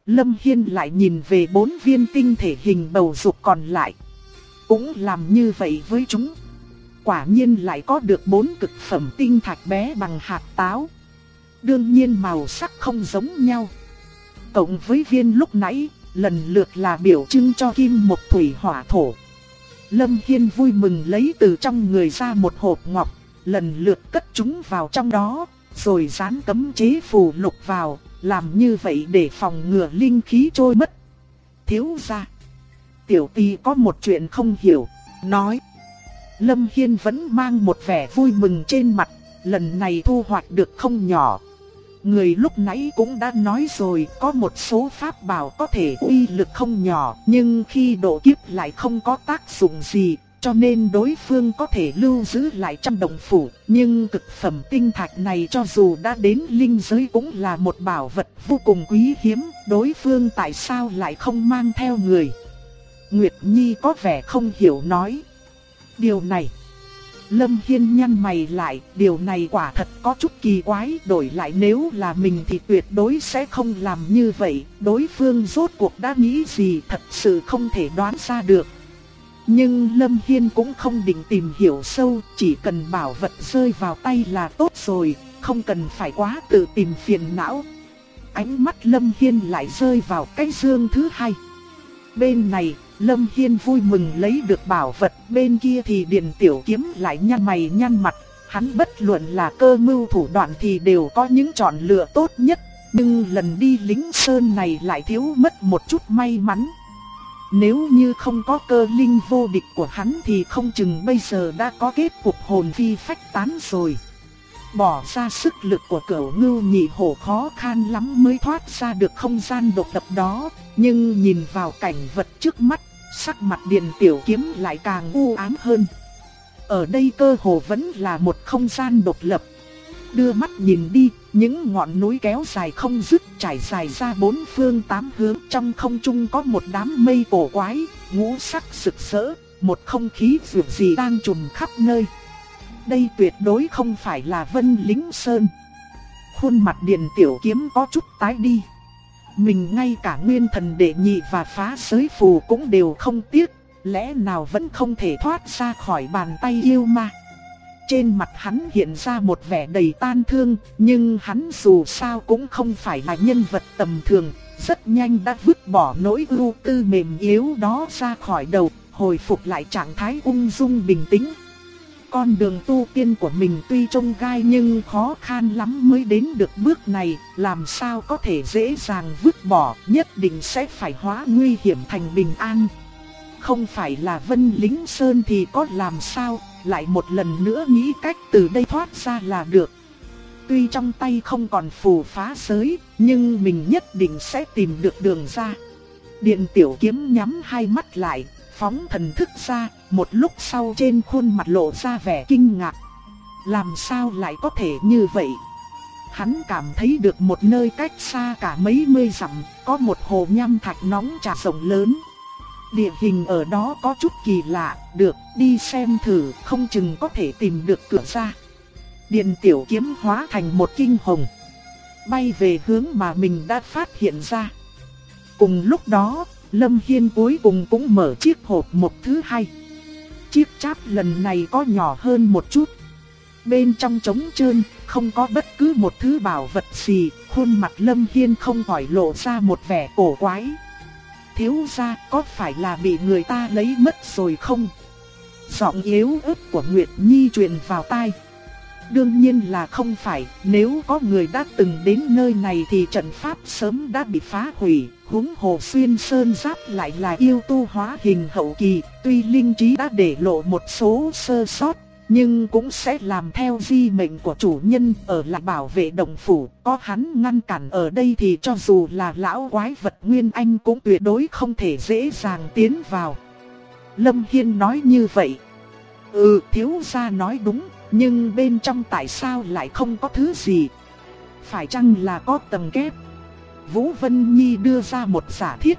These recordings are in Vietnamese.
Lâm Hiên lại nhìn về 4 viên tinh thể hình bầu dục còn lại. Cũng làm như vậy với chúng. Quả nhiên lại có được 4 cực phẩm tinh thạch bé bằng hạt táo. Đương nhiên màu sắc không giống nhau. Cộng với viên lúc nãy, lần lượt là biểu trưng cho kim mộc thủy hỏa thổ. Lâm Hiên vui mừng lấy từ trong người ra một hộp ngọc, lần lượt cất chúng vào trong đó, rồi dán cấm chế phù lục vào, làm như vậy để phòng ngừa linh khí trôi mất. Thiếu gia, tiểu tỷ có một chuyện không hiểu, nói. Lâm Hiên vẫn mang một vẻ vui mừng trên mặt, lần này thu hoạch được không nhỏ. Người lúc nãy cũng đã nói rồi, có một số pháp bảo có thể uy lực không nhỏ, nhưng khi độ kiếp lại không có tác dụng gì, cho nên đối phương có thể lưu giữ lại trong động phủ. Nhưng cực phẩm tinh thạch này cho dù đã đến linh giới cũng là một bảo vật vô cùng quý hiếm, đối phương tại sao lại không mang theo người? Nguyệt Nhi có vẻ không hiểu nói. Điều này, Lâm Hiên nhăn mày lại, điều này quả thật có chút kỳ quái, đổi lại nếu là mình thì tuyệt đối sẽ không làm như vậy, đối phương rốt cuộc đã nghĩ gì thật sự không thể đoán ra được. Nhưng Lâm Hiên cũng không định tìm hiểu sâu, chỉ cần bảo vật rơi vào tay là tốt rồi, không cần phải quá tự tìm phiền não. Ánh mắt Lâm Hiên lại rơi vào cái dương thứ hai. Bên này, Lâm Hiên vui mừng lấy được bảo vật, bên kia thì Điền Tiểu Kiếm lại nhăn mày nhăn mặt. Hắn bất luận là cơ mưu thủ đoạn thì đều có những chọn lựa tốt nhất, nhưng lần đi lính sơn này lại thiếu mất một chút may mắn. Nếu như không có cơ linh vô địch của hắn thì không chừng bây giờ đã có kết cục hồn phi phách tán rồi. Bỏ ra sức lực của Cửu Ngưu Nhị Hổ khó khăn lắm mới thoát ra được không gian độc lập đó, nhưng nhìn vào cảnh vật trước mắt, sắc mặt Điền Tiểu Kiếm lại càng u ám hơn. Ở đây cơ hồ vẫn là một không gian độc lập. Đưa mắt nhìn đi, những ngọn núi kéo dài không dứt trải dài ra 4 phương 8 hướng, trong không trung có một đám mây cổ quái, ngũ sắc rực rỡ, một không khí dịu dị đang trùm khắp nơi. Đây tuyệt đối không phải là Vân Lính Sơn. Khuôn mặt Điền Tiểu Kiếm có chút tái đi. Mình ngay cả nguyên thần đệ nhị và phá giới phù cũng đều không tiếc, lẽ nào vẫn không thể thoát ra khỏi bàn tay yêu ma. Trên mặt hắn hiện ra một vẻ đầy tan thương, nhưng hắn dù sao cũng không phải là nhân vật tầm thường, rất nhanh đã vứt bỏ nỗi ưu tư mềm yếu đó ra khỏi đầu, hồi phục lại trạng thái ung dung bình tĩnh. Con đường tu tiên của mình tuy trông gai nhưng khó khăn lắm mới đến được bước này, làm sao có thể dễ dàng vứt bỏ, nhất định sẽ phải hóa nguy hiểm thành bình an. Không phải là Vân Lính Sơn thì có làm sao, lại một lần nữa nghĩ cách từ đây thoát ra là được. Tuy trong tay không còn phù phá giới, nhưng mình nhất định sẽ tìm được đường ra. Điền Tiểu Kiếm nhắm hai mắt lại, phóng thần thức ra, một lúc sau trên khuôn mặt lộ ra vẻ kinh ngạc. Làm sao lại có thể như vậy? Hắn cảm thấy được một nơi cách xa cả mấy mươi dặm, có một hồ nham thạch nóng trà rộng lớn. Địa hình ở đó có chút kỳ lạ, được đi xem thử, không chừng có thể tìm được cửa ra. Điền Tiểu Kiếm hóa thành một kinh hồng, bay về hướng mà mình đã phát hiện ra. Cùng lúc đó, Lâm Hiên cuối cùng cũng mở chiếc hộp một thứ hai. Chiếc cháp lần này có nhỏ hơn một chút. Bên trong trống trơn, không có bất cứ một thứ bảo vật gì, khuôn mặt Lâm Hiên không khỏi lộ ra một vẻ cổ quái. Thiếu gia, có phải là bị người ta lấy mất rồi không? Giọng yếu ớt của Nguyệt Nhi truyền vào tai. Đương nhiên là không phải, nếu có người đã từng đến nơi này thì trận pháp sớm đã bị phá hủy, huống hồ Xuyên Sơn Giáp lại là yêu tu hóa hình hậu kỳ, tuy linh trí đã để lộ một số sơ sót, nhưng cũng sẽ làm theo di mệnh của chủ nhân ở lại bảo vệ động phủ, có hắn ngăn cản ở đây thì cho dù là lão quái vật Nguyên Anh cũng tuyệt đối không thể dễ dàng tiến vào. Lâm Hiên nói như vậy. Thiếu gia nói đúng. Nhưng bên trong tại sao lại không có thứ gì? Phải chăng là có tầng kép? Vũ Vân Nhi đưa ra một giả thiết.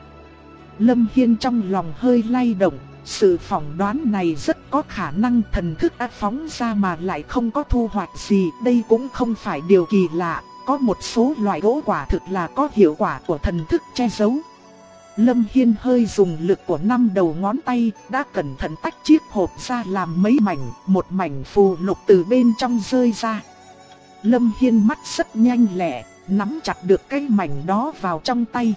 Lâm Hiên trong lòng hơi lay động. Sự phỏng đoán này rất có khả năng thần thức đã phóng ra mà lại không có thu hoạch gì. Đây cũng không phải điều kỳ lạ. có một số loại gỗ quả thực là có hiệu quả của thần thức che giấu. Lâm Hiên hơi dùng lực của 5 đầu ngón tay, đã cẩn thận tách chiếc hộp ra làm mấy mảnh, một mảnh phù lục từ bên trong rơi ra. Lâm Hiên mắt rất nhanh lẹ, nắm chặt được cái mảnh đó vào trong tay.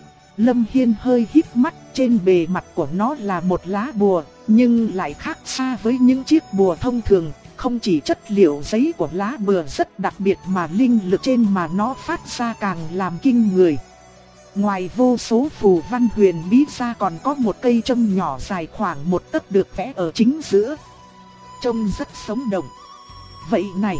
Lâm Hiên hơi híp mắt, trên bề mặt của nó là một lá bùa, nhưng lại khác xa với những chiếc bùa thông thường. Không chỉ chất liệu giấy của lá bùa rất đặc biệt mà linh lực trên mà nó phát ra càng làm kinh người. Ngoài vô số phù văn huyền bí ra còn có một cây châm nhỏ dài khoảng 1 tấc được vẽ ở chính giữa. Trông rất sống động. Vậy này,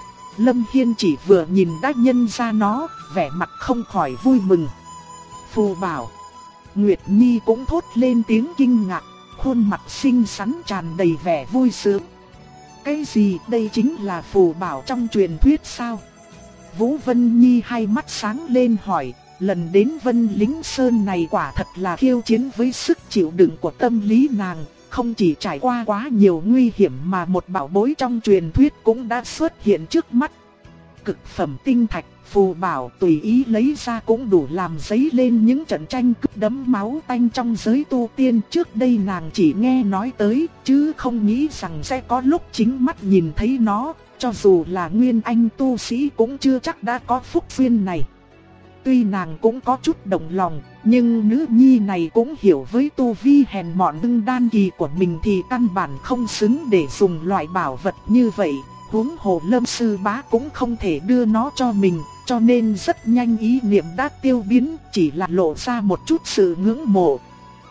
Lâm Hiên chỉ vừa nhìn đã nhận ra nó, vẻ mặt không khỏi vui mừng. Phù bảo. Nguyệt Nhi cũng thốt lên tiếng kinh ngạc, khuôn mặt xinh xắn tràn đầy vẻ vui sướng. Cái gì, đây chính là phù bảo trong truyền thuyết sao? Vũ Vân Nhi hai mắt sáng lên hỏi, lần đến Vân Lính Sơn này quả thật là khiêu chiến với sức chịu đựng của tâm lý nàng, không chỉ trải qua quá nhiều nguy hiểm mà một bảo bối trong truyền thuyết cũng đã xuất hiện trước mắt. Cực phẩm tinh thạch, phù bảo tùy ý lấy ra cũng đủ làm dấy lên những trận tranh cướp đẫm máu tanh trong giới tu tiên. Trước đây nàng chỉ nghe nói tới, chứ không nghĩ rằng sẽ có lúc chính mắt nhìn thấy nó, cho dù là nguyên anh tu sĩ cũng chưa chắc đã có phúc duyên này. Tuy nàng cũng có chút động lòng, nhưng nữ nhi này cũng hiểu với tu vi hèn mọn ngưng đan kỳ của mình thì căn bản không xứng để dùng loại bảo vật như vậy. Huống hồ Lâm sư bá cũng không thể đưa nó cho mình, cho nên rất nhanh ý niệm đã tiêu biến, chỉ là lộ ra một chút sự ngưỡng mộ.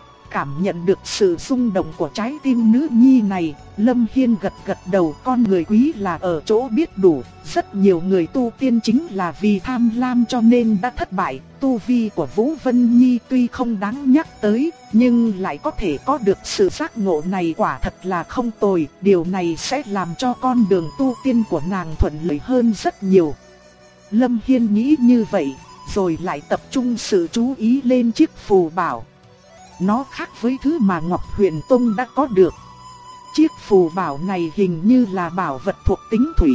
Cảm nhận được sự rung động của trái tim nữ nhi này, Lâm Hiên gật gật đầu. Con người quý là ở chỗ biết đủ, rất nhiều người tu tiên chính là vì tham lam cho nên đã thất bại. Tu vi của Vũ Vân Nhi tuy không đáng nhắc tới, nhưng lại có thể có được sự giác ngộ này quả thật là không tồi. Điều này sẽ làm cho con đường tu tiên của nàng thuận lợi hơn rất nhiều. Lâm Hiên nghĩ như vậy, rồi lại tập trung sự chú ý lên chiếc phù bảo. Nó khác với thứ mà Ngọc Huyền Tông đã có được. Chiếc phù bảo này hình như là bảo vật thuộc tính thủy.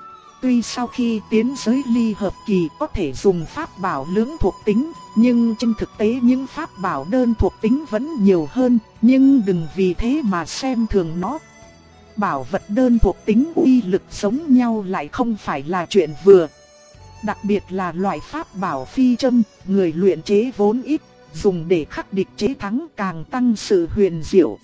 Tuy sau khi tiến giới ly hợp kỳ có thể dùng pháp bảo lưỡng thuộc tính, nhưng trên thực tế những pháp bảo đơn thuộc tính vẫn nhiều hơn, nhưng đừng vì thế mà xem thường nó. Bảo vật đơn thuộc tính uy lực giống nhau lại không phải là chuyện vừa. Đặc biệt là loại pháp bảo phi châm, người luyện chế vốn ít, dùng để khắc địch chế thắng càng tăng sự huyền diệu.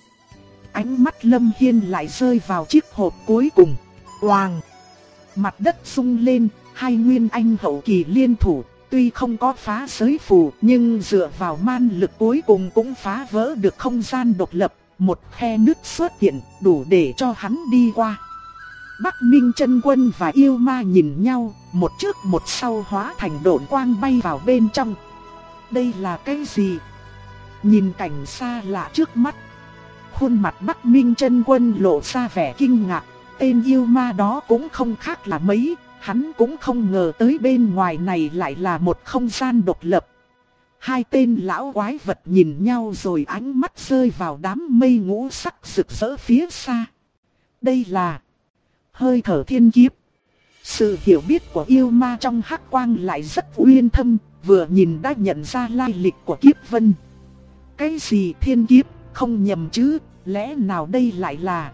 Ánh mắt Lâm Hiên lại rơi vào chiếc hộp cuối cùng. Oàng! Mặt đất rung lên, hai nguyên anh hậu kỳ liên thủ, tuy không có phá giới phù nhưng dựa vào man lực cuối cùng cũng phá vỡ được không gian độc lập. Một khe nứt xuất hiện, đủ để cho hắn đi qua. Bắc Minh Chân Quân và Yêu Ma nhìn nhau, một trước một sau hóa thành độn quang bay vào bên trong. Đây là cái gì? Nhìn cảnh xa lạ trước mắt, khuôn mặt Bắc Minh Chân Quân lộ ra vẻ kinh ngạc. Tên yêu ma đó cũng không khác là mấy, hắn cũng không ngờ tới bên ngoài này lại là một không gian độc lập. Hai tên lão quái vật nhìn nhau rồi ánh mắt rơi vào đám mây ngũ sắc rực rỡ phía xa. Đây là hơi thở thiên kiếp. Sự hiểu biết của yêu ma trong hắc quang lại rất uyên thâm, vừa nhìn đã nhận ra lai lịch của kiếp vân. Cái gì thiên kiếp, không nhầm chứ, lẽ nào đây lại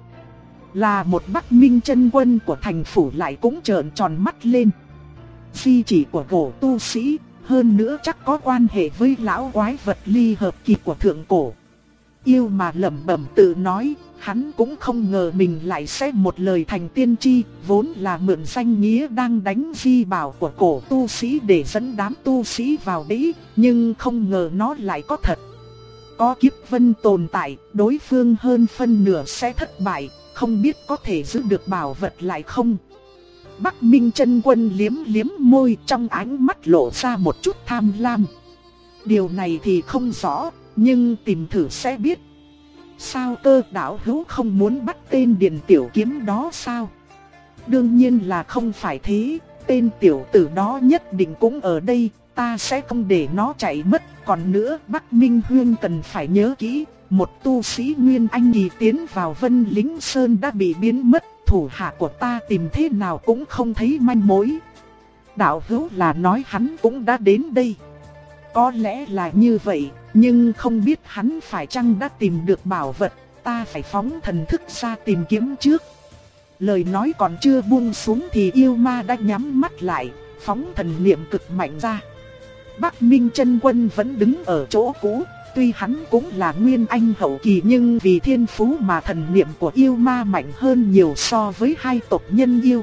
là một Bắc Minh Chân Quân của thành phủ lại cũng trợn tròn mắt lên. Di chỉ của cổ tu sĩ, hơn nữa chắc có quan hệ với lão quái vật ly hợp kỳ của thượng cổ. Yêu mà lẩm bẩm tự nói, hắn cũng không ngờ mình lại sẽ một lời thành tiên tri, vốn là mượn danh nghĩa đang đánh di bảo của cổ tu sĩ để dẫn đám tu sĩ vào bẫy, nhưng không ngờ nó lại có thật. Có kiếp vân tồn tại, đối phương hơn phân nửa sẽ thất bại, không biết có thể giữ được bảo vật lại không. Bắc Minh Chân Quân liếm liếm môi, trong ánh mắt lộ ra một chút tham lam. Điều này thì không rõ, nhưng tìm thử sẽ biết. Sao cơ đạo hữu không muốn bắt tên Điền Tiểu Kiếm đó sao? Đương nhiên là không phải thế, tên tiểu tử đó nhất định cũng ở đây, ta sẽ không để nó chạy mất. Còn nữa, Bắc Minh Huyên cần phải nhớ kỹ, một tu sĩ Nguyên Anh kỳ tiến vào Vân Lính Sơn đã bị biến mất, thủ hạ của ta tìm thế nào cũng không thấy manh mối. Đạo hữu là nói hắn cũng đã đến đây. Có lẽ là như vậy, nhưng không biết hắn phải chăng đã tìm được bảo vật, ta phải phóng thần thức ra tìm kiếm trước. Lời nói còn chưa buông xuống thì yêu ma đã nhắm mắt lại, phóng thần niệm cực mạnh ra. Bắc Minh Chân Quân vẫn đứng ở chỗ cũ, tuy hắn cũng là nguyên anh hậu kỳ nhưng vì thiên phú mà thần niệm của yêu ma mạnh hơn nhiều so với hai tộc nhân yêu.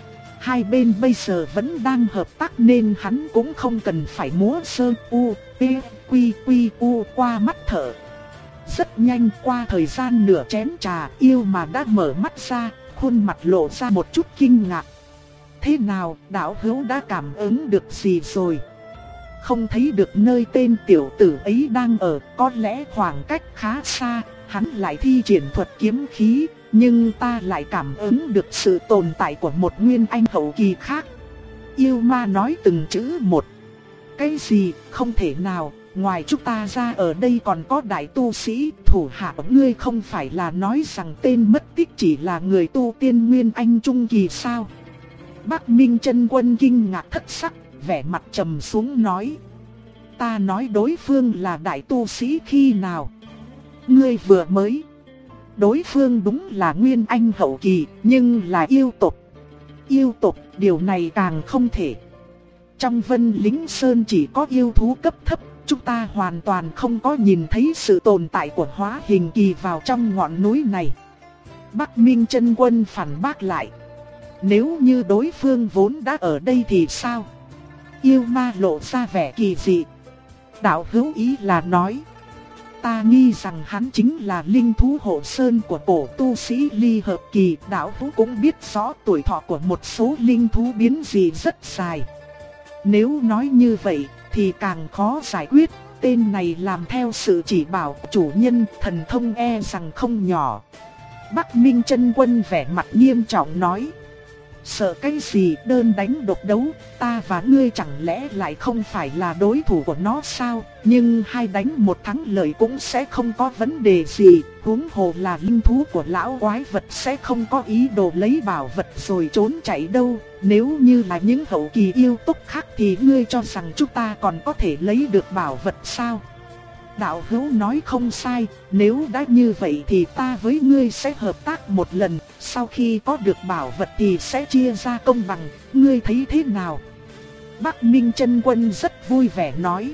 Hai bên bây giờ vẫn đang hợp tác nên hắn cũng không cần phải múa sơ u, p, quy quy u qua mắt thở. Rất nhanh qua thời gian nửa chén trà, yêu mà đã mở mắt ra, khuôn mặt lộ ra một chút kinh ngạc. Thế nào, đạo hữu đã cảm ứng được gì rồi? Không thấy được nơi tên tiểu tử ấy đang ở, có lẽ khoảng cách khá xa, hắn lại thi triển thuật kiếm khí, nhưng ta lại cảm ứng được sự tồn tại của một nguyên anh hậu kỳ khác. Yêu ma nói từng chữ một. Cái gì, không thể nào, ngoài chúng ta ra ở đây còn có đại tu sĩ, thủ hạ ngươi không phải là nói rằng tên mất tích chỉ là người tu tiên nguyên anh trung kỳ sao? Bắc Minh Chân Quân kinh ngạc thất sắc, vẻ mặt trầm xuống nói. Ta nói đối phương là đại tu sĩ khi nào? Ngươi vừa mới. Đối phương đúng là nguyên anh hậu kỳ, nhưng là yêu tộc. Yêu tộc, điều này càng không thể. Trong Vân Lính Sơn chỉ có yêu thú cấp thấp, chúng ta hoàn toàn không có nhìn thấy sự tồn tại của hóa hình kỳ vào trong ngọn núi này. Bắc Minh Chân Quân phản bác lại. Nếu như đối phương vốn đã ở đây thì sao? Yêu ma lộ ra vẻ kỳ dị. Đạo hữu ý là nói, ta nghi rằng hắn chính là linh thú hộ sơn của cổ tu sĩ ly hợp kỳ. Đạo hữu cũng biết rõ tuổi thọ của một số linh thú biến dị rất dài. Nếu nói như vậy thì càng khó giải quyết. Tên này làm theo sự chỉ bảo của chủ nhân, thần thông e rằng không nhỏ. Bắc Minh Chân Quân vẻ mặt nghiêm trọng nói. Sợ cái gì, đơn đánh độc đấu, ta và ngươi chẳng lẽ lại không phải là đối thủ của nó sao? Nhưng hai đánh một thắng lợi cũng sẽ không có vấn đề gì, huống hồ là linh thú của lão quái vật sẽ không có ý đồ lấy bảo vật rồi trốn chạy đâu. Nếu như là những hậu kỳ yêu tộc khác thì ngươi cho rằng chúng ta còn có thể lấy được bảo vật sao? Đạo hữu nói không sai, nếu đã như vậy thì ta với ngươi sẽ hợp tác một lần, sau khi có được bảo vật thì sẽ chia ra công bằng, ngươi thấy thế nào? Bắc Minh Chân Quân rất vui vẻ nói.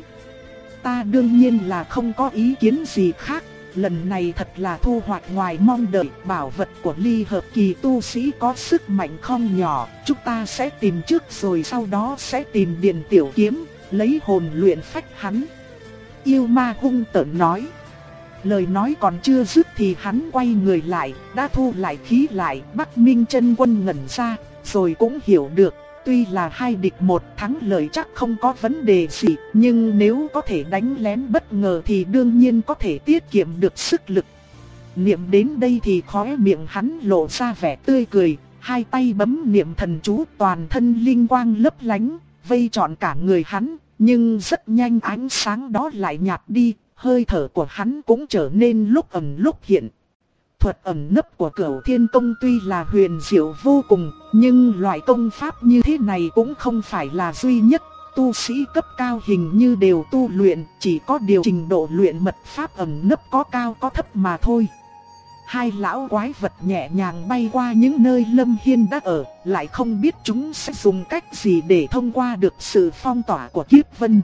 Ta đương nhiên là không có ý kiến gì khác, lần này thật là thu hoạch ngoài mong đợi. Bảo vật của ly hợp kỳ tu sĩ có sức mạnh không nhỏ, chúng ta sẽ tìm trước rồi sau đó sẽ tìm Điền Tiểu Kiếm, lấy hồn luyện phách hắn. Yêu ma hung tợn nói. Lời nói còn chưa dứt thì hắn quay người lại, đã thu lại khí lại. Bắc Minh Chân Quân ngẩn ra, rồi cũng hiểu được. Tuy là hai địch một, thắng lợi chắc không có vấn đề gì, nhưng nếu có thể đánh lén bất ngờ thì đương nhiên có thể tiết kiệm được sức lực. Niệm đến đây thì khóe miệng hắn lộ ra vẻ tươi cười, hai tay bấm niệm thần chú, toàn thân linh quang lấp lánh, vây trọn cả người hắn. Nhưng rất nhanh ánh sáng đó lại nhạt đi, hơi thở của hắn cũng trở nên lúc ẩn lúc hiện. Thuật ẩn nấp của Cửu Thiên Công tuy là huyền diệu vô cùng, nhưng loại công pháp như thế này cũng không phải là duy nhất. Tu sĩ cấp cao hình như đều tu luyện, chỉ có điều trình độ luyện mật pháp ẩn nấp có cao có thấp mà thôi. Hai lão quái vật nhẹ nhàng bay qua những nơi Lâm Hiên đã ở, lại không biết chúng sẽ dùng cách gì để thông qua được sự phong tỏa của kiếp vân.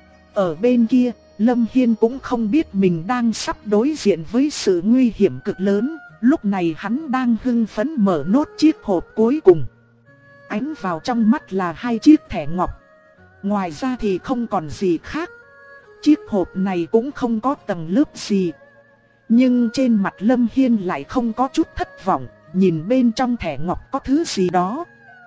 Ở bên kia, Lâm Hiên cũng không biết mình đang sắp đối diện với sự nguy hiểm cực lớn, lúc này hắn đang hưng phấn mở nốt chiếc hộp cuối cùng. Ánh vào trong mắt là hai chiếc thẻ ngọc. Ngoài ra thì không còn gì khác. Chiếc hộp này cũng không có tầng lớp gì. Nhưng trên mặt Lâm Hiên lại không có chút thất vọng, nhìn bên trong thẻ ngọc có thứ gì đó.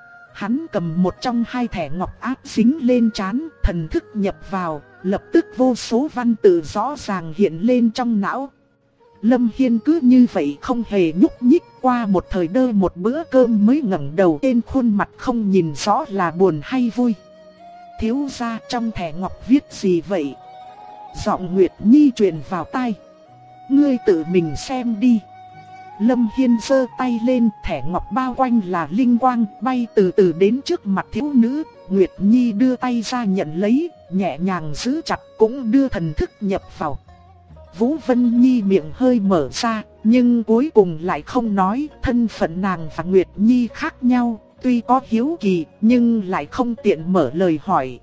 Hắn cầm một trong hai thẻ ngọc áp dính lên trán, thần thức nhập vào, lập tức vô số văn tự rõ ràng hiện lên trong não. Lâm Hiên cứ như vậy không hề nhúc nhích, qua một thời đơ một bữa cơm mới ngẩng đầu, trên khuôn mặt không nhìn rõ là buồn hay vui. Thiếu gia, trong thẻ ngọc viết gì vậy? Giọng Nguyệt Nhi truyền vào tai. Ngươi tự mình xem đi. Lâm Hiên giơ tay lên, thẻ ngọc bao quanh là linh quang, bay từ từ đến trước mặt thiếu nữ. Nguyệt Nhi đưa tay ra nhận lấy, nhẹ nhàng giữ chặt, cũng đưa thần thức nhập vào. Vũ Vân Nhi miệng hơi mở ra, nhưng cuối cùng lại không nói. Thân phận nàng và Nguyệt Nhi khác nhau, tuy có hiếu kỳ, nhưng lại không tiện mở lời hỏi.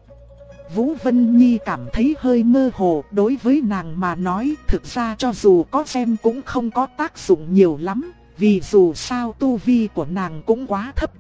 Vũ Vân Nhi cảm thấy hơi mơ hồ, đối với nàng mà nói, thực ra cho dù có xem cũng không có tác dụng nhiều lắm, vì dù sao tu vi của nàng cũng quá thấp.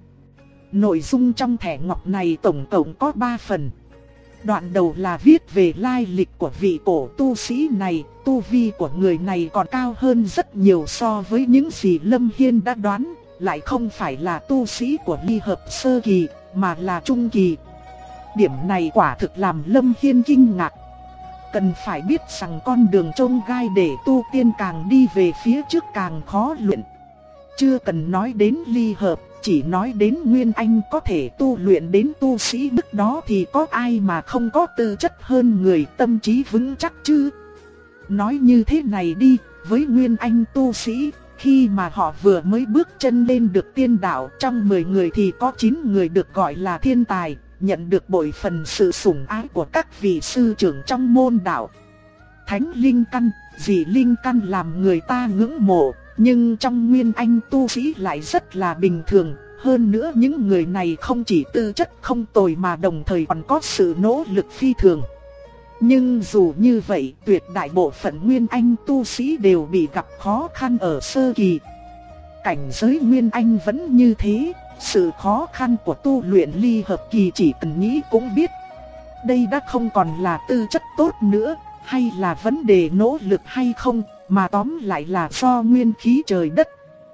Nội dung trong thẻ ngọc này tổng cộng có 3 phần. Đoạn đầu là viết về lai lịch của vị cổ tu sĩ này, tu vi của người này còn cao hơn rất nhiều so với những gì Lâm Hiên đã đoán, lại không phải là tu sĩ của ly hợp sơ kỳ, mà là trung kỳ. Điểm này quả thực làm Lâm Hiên kinh ngạc. Cần phải biết rằng con đường chông gai để tu tiên càng đi về phía trước càng khó luyện. Chưa cần nói đến ly hợp, chỉ nói đến Nguyên Anh có thể tu luyện đến tu sĩ mức đó thì có ai mà không có tư chất hơn người, tâm trí vững chắc chứ. Nói như thế này đi, với Nguyên Anh tu sĩ, khi mà họ vừa mới bước chân lên được tiên đạo, trong 10 người thì có 9 người được gọi là thiên tài, nhận được bội phần sự sủng ái của các vị sư trưởng trong môn đạo. Thánh linh căn, dị linh căn làm người ta ngưỡng mộ, nhưng trong Nguyên Anh tu sĩ lại rất là bình thường. Hơn nữa những người này không chỉ tư chất không tồi mà đồng thời còn có sự nỗ lực phi thường. Nhưng dù như vậy, tuyệt đại bộ phận Nguyên Anh tu sĩ đều bị gặp khó khăn ở sơ kỳ. Cảnh giới Nguyên Anh vẫn như thế, sự khó khăn của tu luyện ly hợp kỳ chỉ cần nghĩ cũng biết. Đây đã không còn là tư chất tốt nữa, hay là vấn đề nỗ lực hay không, mà tóm lại là do nguyên khí trời đất.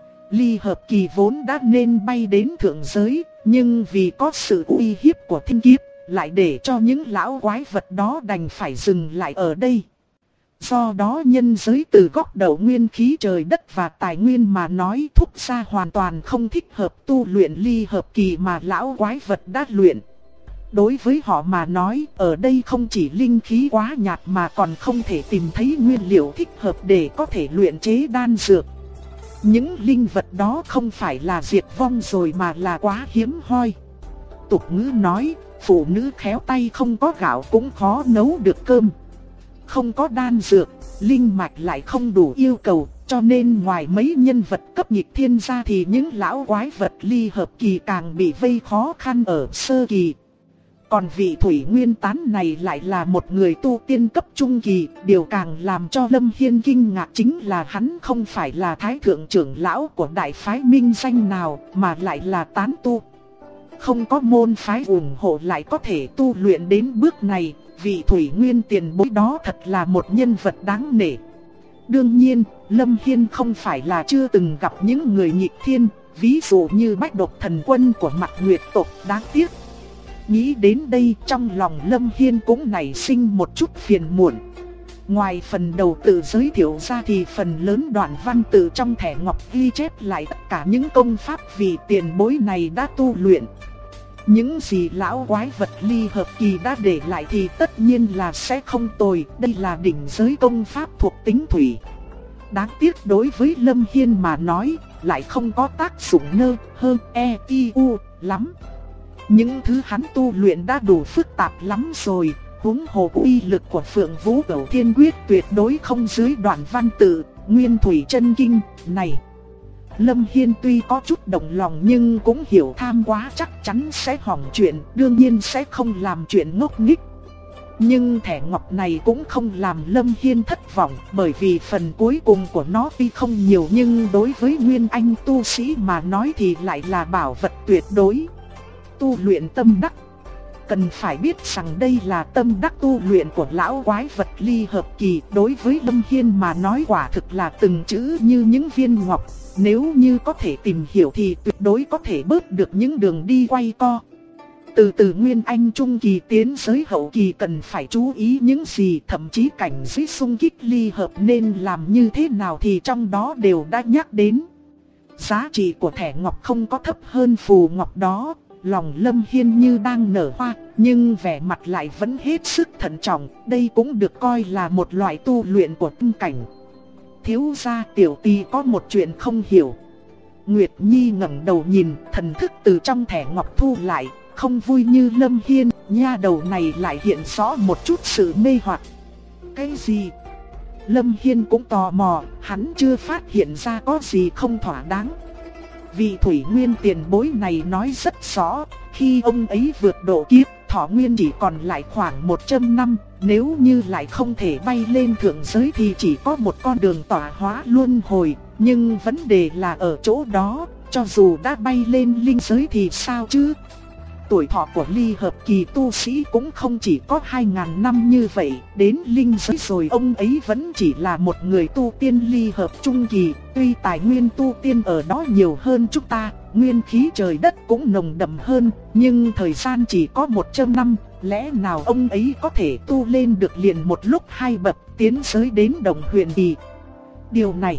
Ly hợp kỳ vốn đã nên bay đến thượng giới, nhưng vì có sự uy hiếp của thiên kiếp, lại để cho những lão quái vật đó đành phải dừng lại ở đây. Do đó nhân giới từ góc độ nguyên khí trời đất và tài nguyên mà nói, thúc gia hoàn toàn không thích hợp tu luyện ly hợp kỳ mà lão quái vật đã luyện. Đối với họ mà nói, ở đây không chỉ linh khí quá nhạt mà còn không thể tìm thấy nguyên liệu thích hợp để có thể luyện chế đan dược. Những linh vật đó không phải là diệt vong rồi mà là quá hiếm hoi. Tục ngữ nói, phụ nữ khéo tay không có gạo cũng khó nấu được cơm. Không có đan dược, linh mạch lại không đủ yêu cầu, cho nên ngoài mấy nhân vật cấp nhịp thiên ra thì những lão quái vật ly hợp kỳ càng bị vây khó khăn ở sơ kỳ. Còn vị Thủy Nguyên Tán này lại là một người tu tiên cấp trung kỳ, điều càng làm cho Lâm Hiên kinh ngạc chính là hắn không phải là thái thượng trưởng lão của đại phái minh danh nào, mà lại là tán tu. Không có môn phái ủng hộ lại có thể tu luyện đến bước này, vị Thủy Nguyên tiền bối đó thật là một nhân vật đáng nể. Đương nhiên, Lâm Hiên không phải là chưa từng gặp những người nghịch thiên, ví dụ như Bách Độc Thần Quân của Mạc Nguyệt tộc, đáng tiếc. Nghĩ đến đây, trong lòng Lâm Hiên cũng nảy sinh một chút phiền muộn. Ngoài phần đầu tự giới thiệu ra thì phần lớn đoạn văn tự trong thẻ ngọc ghi chép lại tất cả những công pháp vị tiền bối này đã tu luyện. Những gì lão quái vật ly hợp kỳ đã để lại thì tất nhiên là sẽ không tồi, đây là đỉnh giới công pháp thuộc tính thủy. Đáng tiếc đối với Lâm Hiên mà nói, lại không có tác dụng nơ, hơn, u lắm. Những thứ hắn tu luyện đã đủ phức tạp lắm rồi, huống hồ uy lực của Phượng Vũ Cẩu Thiên Quyết tuyệt đối không dưới đoạn văn tự Nguyên Thủy Chân Kinh này. Lâm Hiên tuy có chút động lòng nhưng cũng hiểu tham quá chắc chắn sẽ hỏng chuyện, đương nhiên sẽ không làm chuyện ngốc nghếch. Nhưng thẻ ngọc này cũng không làm Lâm Hiên thất vọng, bởi vì phần cuối cùng của nó tuy không nhiều nhưng đối với Nguyên Anh tu sĩ mà nói thì lại là bảo vật tuyệt đối. Tu luyện tâm đắc. Cần phải biết rằng đây là tâm đắc tu luyện của lão quái vật ly hợp kỳ, đối với Lâm Hiên mà nói quả thực là từng chữ như những viên ngọc. Nếu như có thể tìm hiểu thì tuyệt đối có thể bớt được những đường đi quay co. Từ Nguyên Anh trung kỳ tiến giới hậu kỳ cần phải chú ý những gì, thậm chí cảnh giới xung kích ly hợp nên làm như thế nào thì trong đó đều đã nhắc đến. Giá trị của thẻ ngọc không có thấp hơn phù ngọc đó. Lòng Lâm Hiên như đang nở hoa, nhưng vẻ mặt lại vẫn hết sức thận trọng, đây cũng được coi là một loại tu luyện của tâm cảnh. Thiếu gia, tiểu tỳ có một chuyện không hiểu. Nguyệt Nhi ngẩng đầu nhìn, thần thức từ trong thẻ ngọc thu lại, không vui như Lâm Hiên, nha đầu này lại hiện rõ một chút sự mê hoặc. Cái gì? Lâm Hiên cũng tò mò, hắn chưa phát hiện ra có gì không thỏa đáng. Vị Thủy Nguyên tiền bối này nói rất rõ, khi ông ấy vượt độ kiếp, thọ nguyên chỉ còn lại khoảng 100 năm, nếu như lại không thể bay lên thượng giới thì chỉ có một con đường tỏa hóa luân hồi. Nhưng vấn đề là ở chỗ đó, cho dù đã bay lên linh giới thì sao chứ? Tuổi thọ của ly hợp kỳ tu sĩ cũng không chỉ có 2000 năm như vậy, đến linh giới rồi ông ấy vẫn chỉ là một người tu tiên ly hợp trung kỳ, tuy tài nguyên tu tiên ở đó nhiều hơn chúng ta, nguyên khí trời đất cũng nồng đậm hơn, nhưng thời gian chỉ có 100 năm, lẽ nào ông ấy có thể tu lên được liền một lúc 2 bậc, tiến giới đến đồng huyền kỳ? Điều này,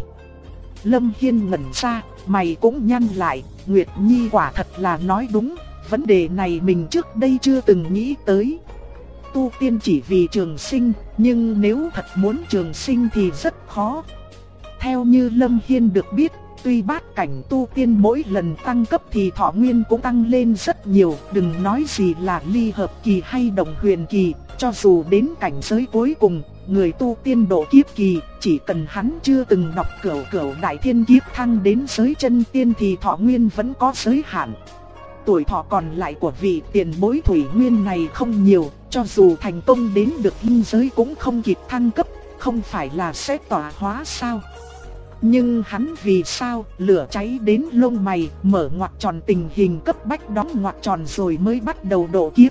Lâm Hiên ngẩn ra, mày cũng nhăn lại, Nguyệt Nhi quả thật là nói đúng. Vấn đề này mình trước đây chưa từng nghĩ tới. Tu tiên chỉ vì trường sinh, nhưng nếu thật muốn trường sinh thì rất khó. Theo như Lâm Hiên được biết, tuy bát cảnh tu tiên mỗi lần tăng cấp thì thọ nguyên cũng tăng lên rất nhiều. Đừng nói gì là ly hợp kỳ hay đồng huyền kỳ, cho dù đến cảnh giới cuối cùng, người tu tiên độ kiếp kỳ, chỉ cần hắn chưa từng đọc cửu đại thiên kiếp thăng đến giới chân tiên thì thọ nguyên vẫn có giới hạn. Tuổi thọ còn lại của vị tiền bối Thủy Nguyên này không nhiều, cho dù thành công đến được linh giới cũng không kịp thăng cấp, không phải là sẽ tỏa hóa sao? Nhưng hắn vì sao lửa cháy đến lông mày, mở ngoặc tròn tình hình cấp bách đóng ngoặc tròn rồi mới bắt đầu độ kiếp.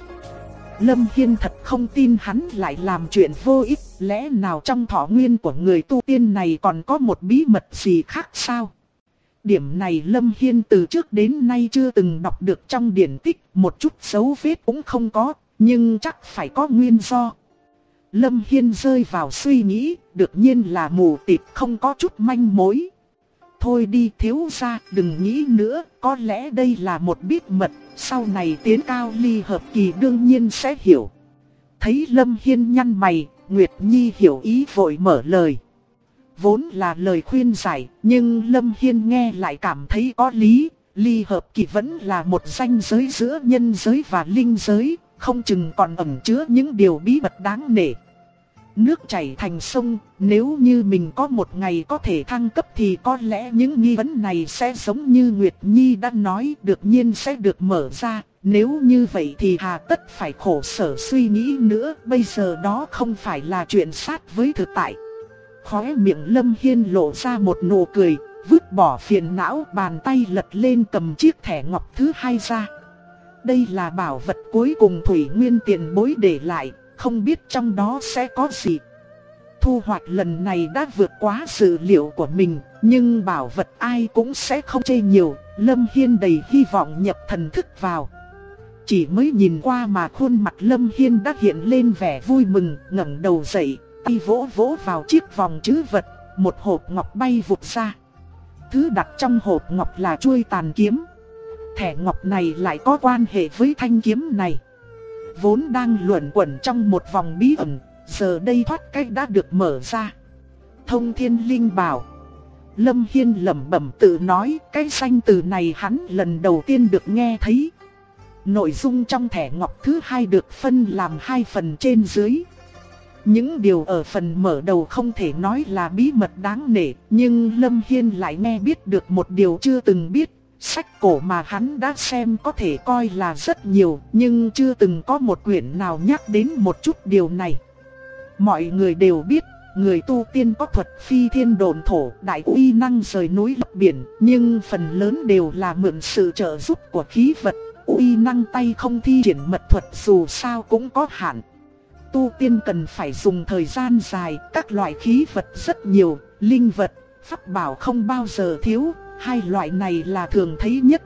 Lâm Hiên thật không tin hắn lại làm chuyện vô ích, lẽ nào trong thọ nguyên của người tu tiên này còn có một bí mật gì khác sao? Điểm này Lâm Hiên từ trước đến nay chưa từng đọc được trong điển tích, một chút dấu vết cũng không có, nhưng chắc phải có nguyên do. Lâm Hiên rơi vào suy nghĩ, được nhiên là mù tịt không có chút manh mối. Thôi đi thiếu gia, đừng nghĩ nữa, có lẽ đây là một bí mật, sau này tiến cao ly hợp kỳ đương nhiên sẽ hiểu. Thấy Lâm Hiên nhăn mày, Nguyệt Nhi hiểu ý vội mở lời. Vốn là lời khuyên giải, nhưng Lâm Hiên nghe lại cảm thấy có lý. Ly hợp kỳ vẫn là một ranh giới giữa nhân giới và linh giới, không chừng còn ẩn chứa những điều bí mật đáng nể. Nước chảy thành sông, nếu như mình có một ngày có thể thăng cấp thì có lẽ những nghi vấn này sẽ giống như Nguyệt Nhi đã nói, được nhiên sẽ được mở ra. Nếu như vậy thì hà tất phải khổ sở suy nghĩ nữa, bây giờ đó không phải là chuyện sát với thực tại. Khóe miệng Lâm Hiên lộ ra một nụ cười, vứt bỏ phiền não, bàn tay lật lên cầm chiếc thẻ ngọc thứ 2 ra. Đây là bảo vật cuối cùng Thủy Nguyên tiền bối để lại, không biết trong đó sẽ có gì. Thu hoạch lần này đã vượt quá dự liệu của mình, nhưng bảo vật ai cũng sẽ không chê nhiều. Lâm Hiên đầy hy vọng nhập thần thức vào. Chỉ mới nhìn qua mà khuôn mặt Lâm Hiên đã hiện lên vẻ vui mừng, ngẩng đầu dậy, tay vỗ vỗ vào chiếc vòng trữ vật, một hộp ngọc bay vụt ra. Thứ đặt trong hộp ngọc là chuôi tàn kiếm. Thẻ ngọc này lại có quan hệ với thanh kiếm này. Vốn đang luẩn quẩn trong một vòng bí ẩn, giờ đây thoát cách đã được mở ra. Thông Thiên Linh Bảo. Lâm Hiên lẩm bẩm tự nói, cái danh từ này hắn lần đầu tiên được nghe thấy. Nội dung trong thẻ ngọc thứ 2 được phân làm 2 phần trên dưới. Những điều ở phần mở đầu không thể nói là bí mật đáng nể, nhưng Lâm Hiên lại nghe biết được một điều chưa từng biết. Sách cổ mà hắn đã xem có thể coi là rất nhiều, nhưng chưa từng có một quyển nào nhắc đến một chút điều này. Mọi người đều biết, người tu tiên có thuật phi thiên độn thổ, đại uy năng rời núi lấp biển, nhưng phần lớn đều là mượn sự trợ giúp của khí vật. Uy năng tay không thi triển mật thuật dù sao cũng có hạn. Tu tiên cần phải dùng thời gian dài, các loại khí vật rất nhiều, linh vật, pháp bảo không bao giờ thiếu, hai loại này là thường thấy nhất.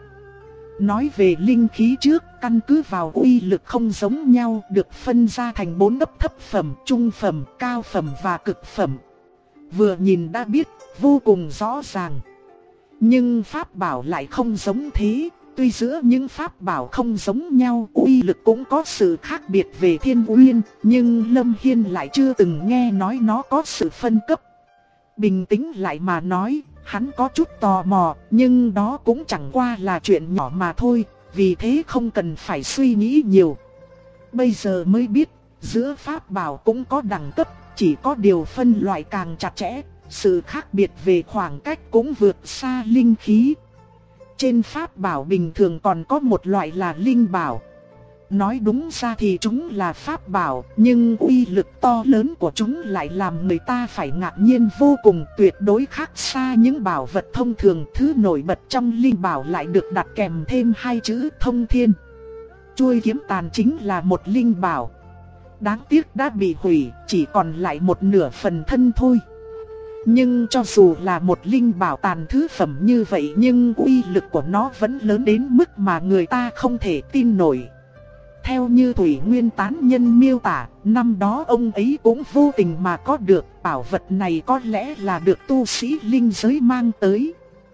Nói về linh khí trước, căn cứ vào uy lực không giống nhau, được phân ra thành 4 cấp: thấp phẩm, trung phẩm, cao phẩm và cực phẩm. Vừa nhìn đã biết, vô cùng rõ ràng. Nhưng pháp bảo lại không giống thế. Tuy giữa những pháp bảo không giống nhau, uy lực cũng có sự khác biệt về thiên uyên, nhưng Lâm Hiên lại chưa từng nghe nói nó có sự phân cấp. Bình tĩnh lại mà nói, hắn có chút tò mò, nhưng đó cũng chẳng qua là chuyện nhỏ mà thôi, vì thế không cần phải suy nghĩ nhiều. Bây giờ mới biết, giữa pháp bảo cũng có đẳng cấp, chỉ có điều phân loại càng chặt chẽ, sự khác biệt về khoảng cách cũng vượt xa linh khí. Trên pháp bảo bình thường còn có một loại là linh bảo. Nói đúng ra thì chúng là pháp bảo, nhưng uy lực to lớn của chúng lại làm người ta phải ngạc nhiên vô cùng, tuyệt đối khác xa những bảo vật thông thường. Thứ nổi bật trong linh bảo lại được đặt kèm thêm hai chữ thông thiên. Chuôi kiếm tàn chính là một linh bảo. Đáng tiếc đã bị hủy, chỉ còn lại một nửa phần thân thôi. Nhưng cho dù là một linh bảo tàn thứ phẩm như vậy, nhưng uy lực của nó vẫn lớn đến mức mà người ta không thể tin nổi. Theo như Thủy Nguyên tán nhân miêu tả, năm đó ông ấy cũng vô tình mà có được bảo vật này, có lẽ là được tu sĩ linh giới mang tới.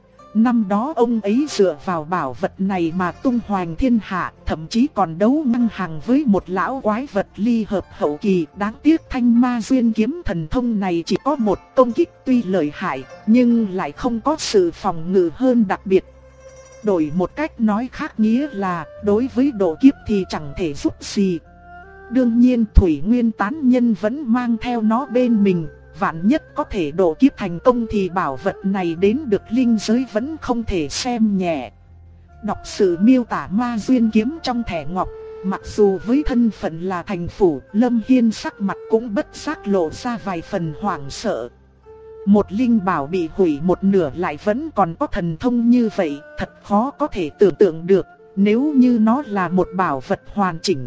Năm đó ông ấy dựa vào bảo vật này mà tung hoành thiên hạ, thậm chí còn đấu ngang hàng với một lão quái vật ly hợp hậu kỳ. Đáng tiếc thanh ma duyên kiếm thần thông này chỉ có một công kích tuy lợi hại, nhưng lại không có sự phòng ngự hơn đặc biệt. Đổi một cách nói khác nghĩa là, đối với độ kiếp thì chẳng thể giúp gì. Đương nhiên Thủy Nguyên tán nhân vẫn mang theo nó bên mình. Vạn nhất có thể độ kiếp thành công thì bảo vật này đến được linh giới vẫn không thể xem nhẹ. Đọc sự miêu tả ma duyên kiếm trong thẻ ngọc, mặc dù với thân phận là thành phủ, Lâm Hiên sắc mặt cũng bất giác lộ ra vài phần hoảng sợ. Một linh bảo bị hủy một nửa lại vẫn còn có thần thông như vậy, thật khó có thể tưởng tượng được, nếu như nó là một bảo vật hoàn chỉnh.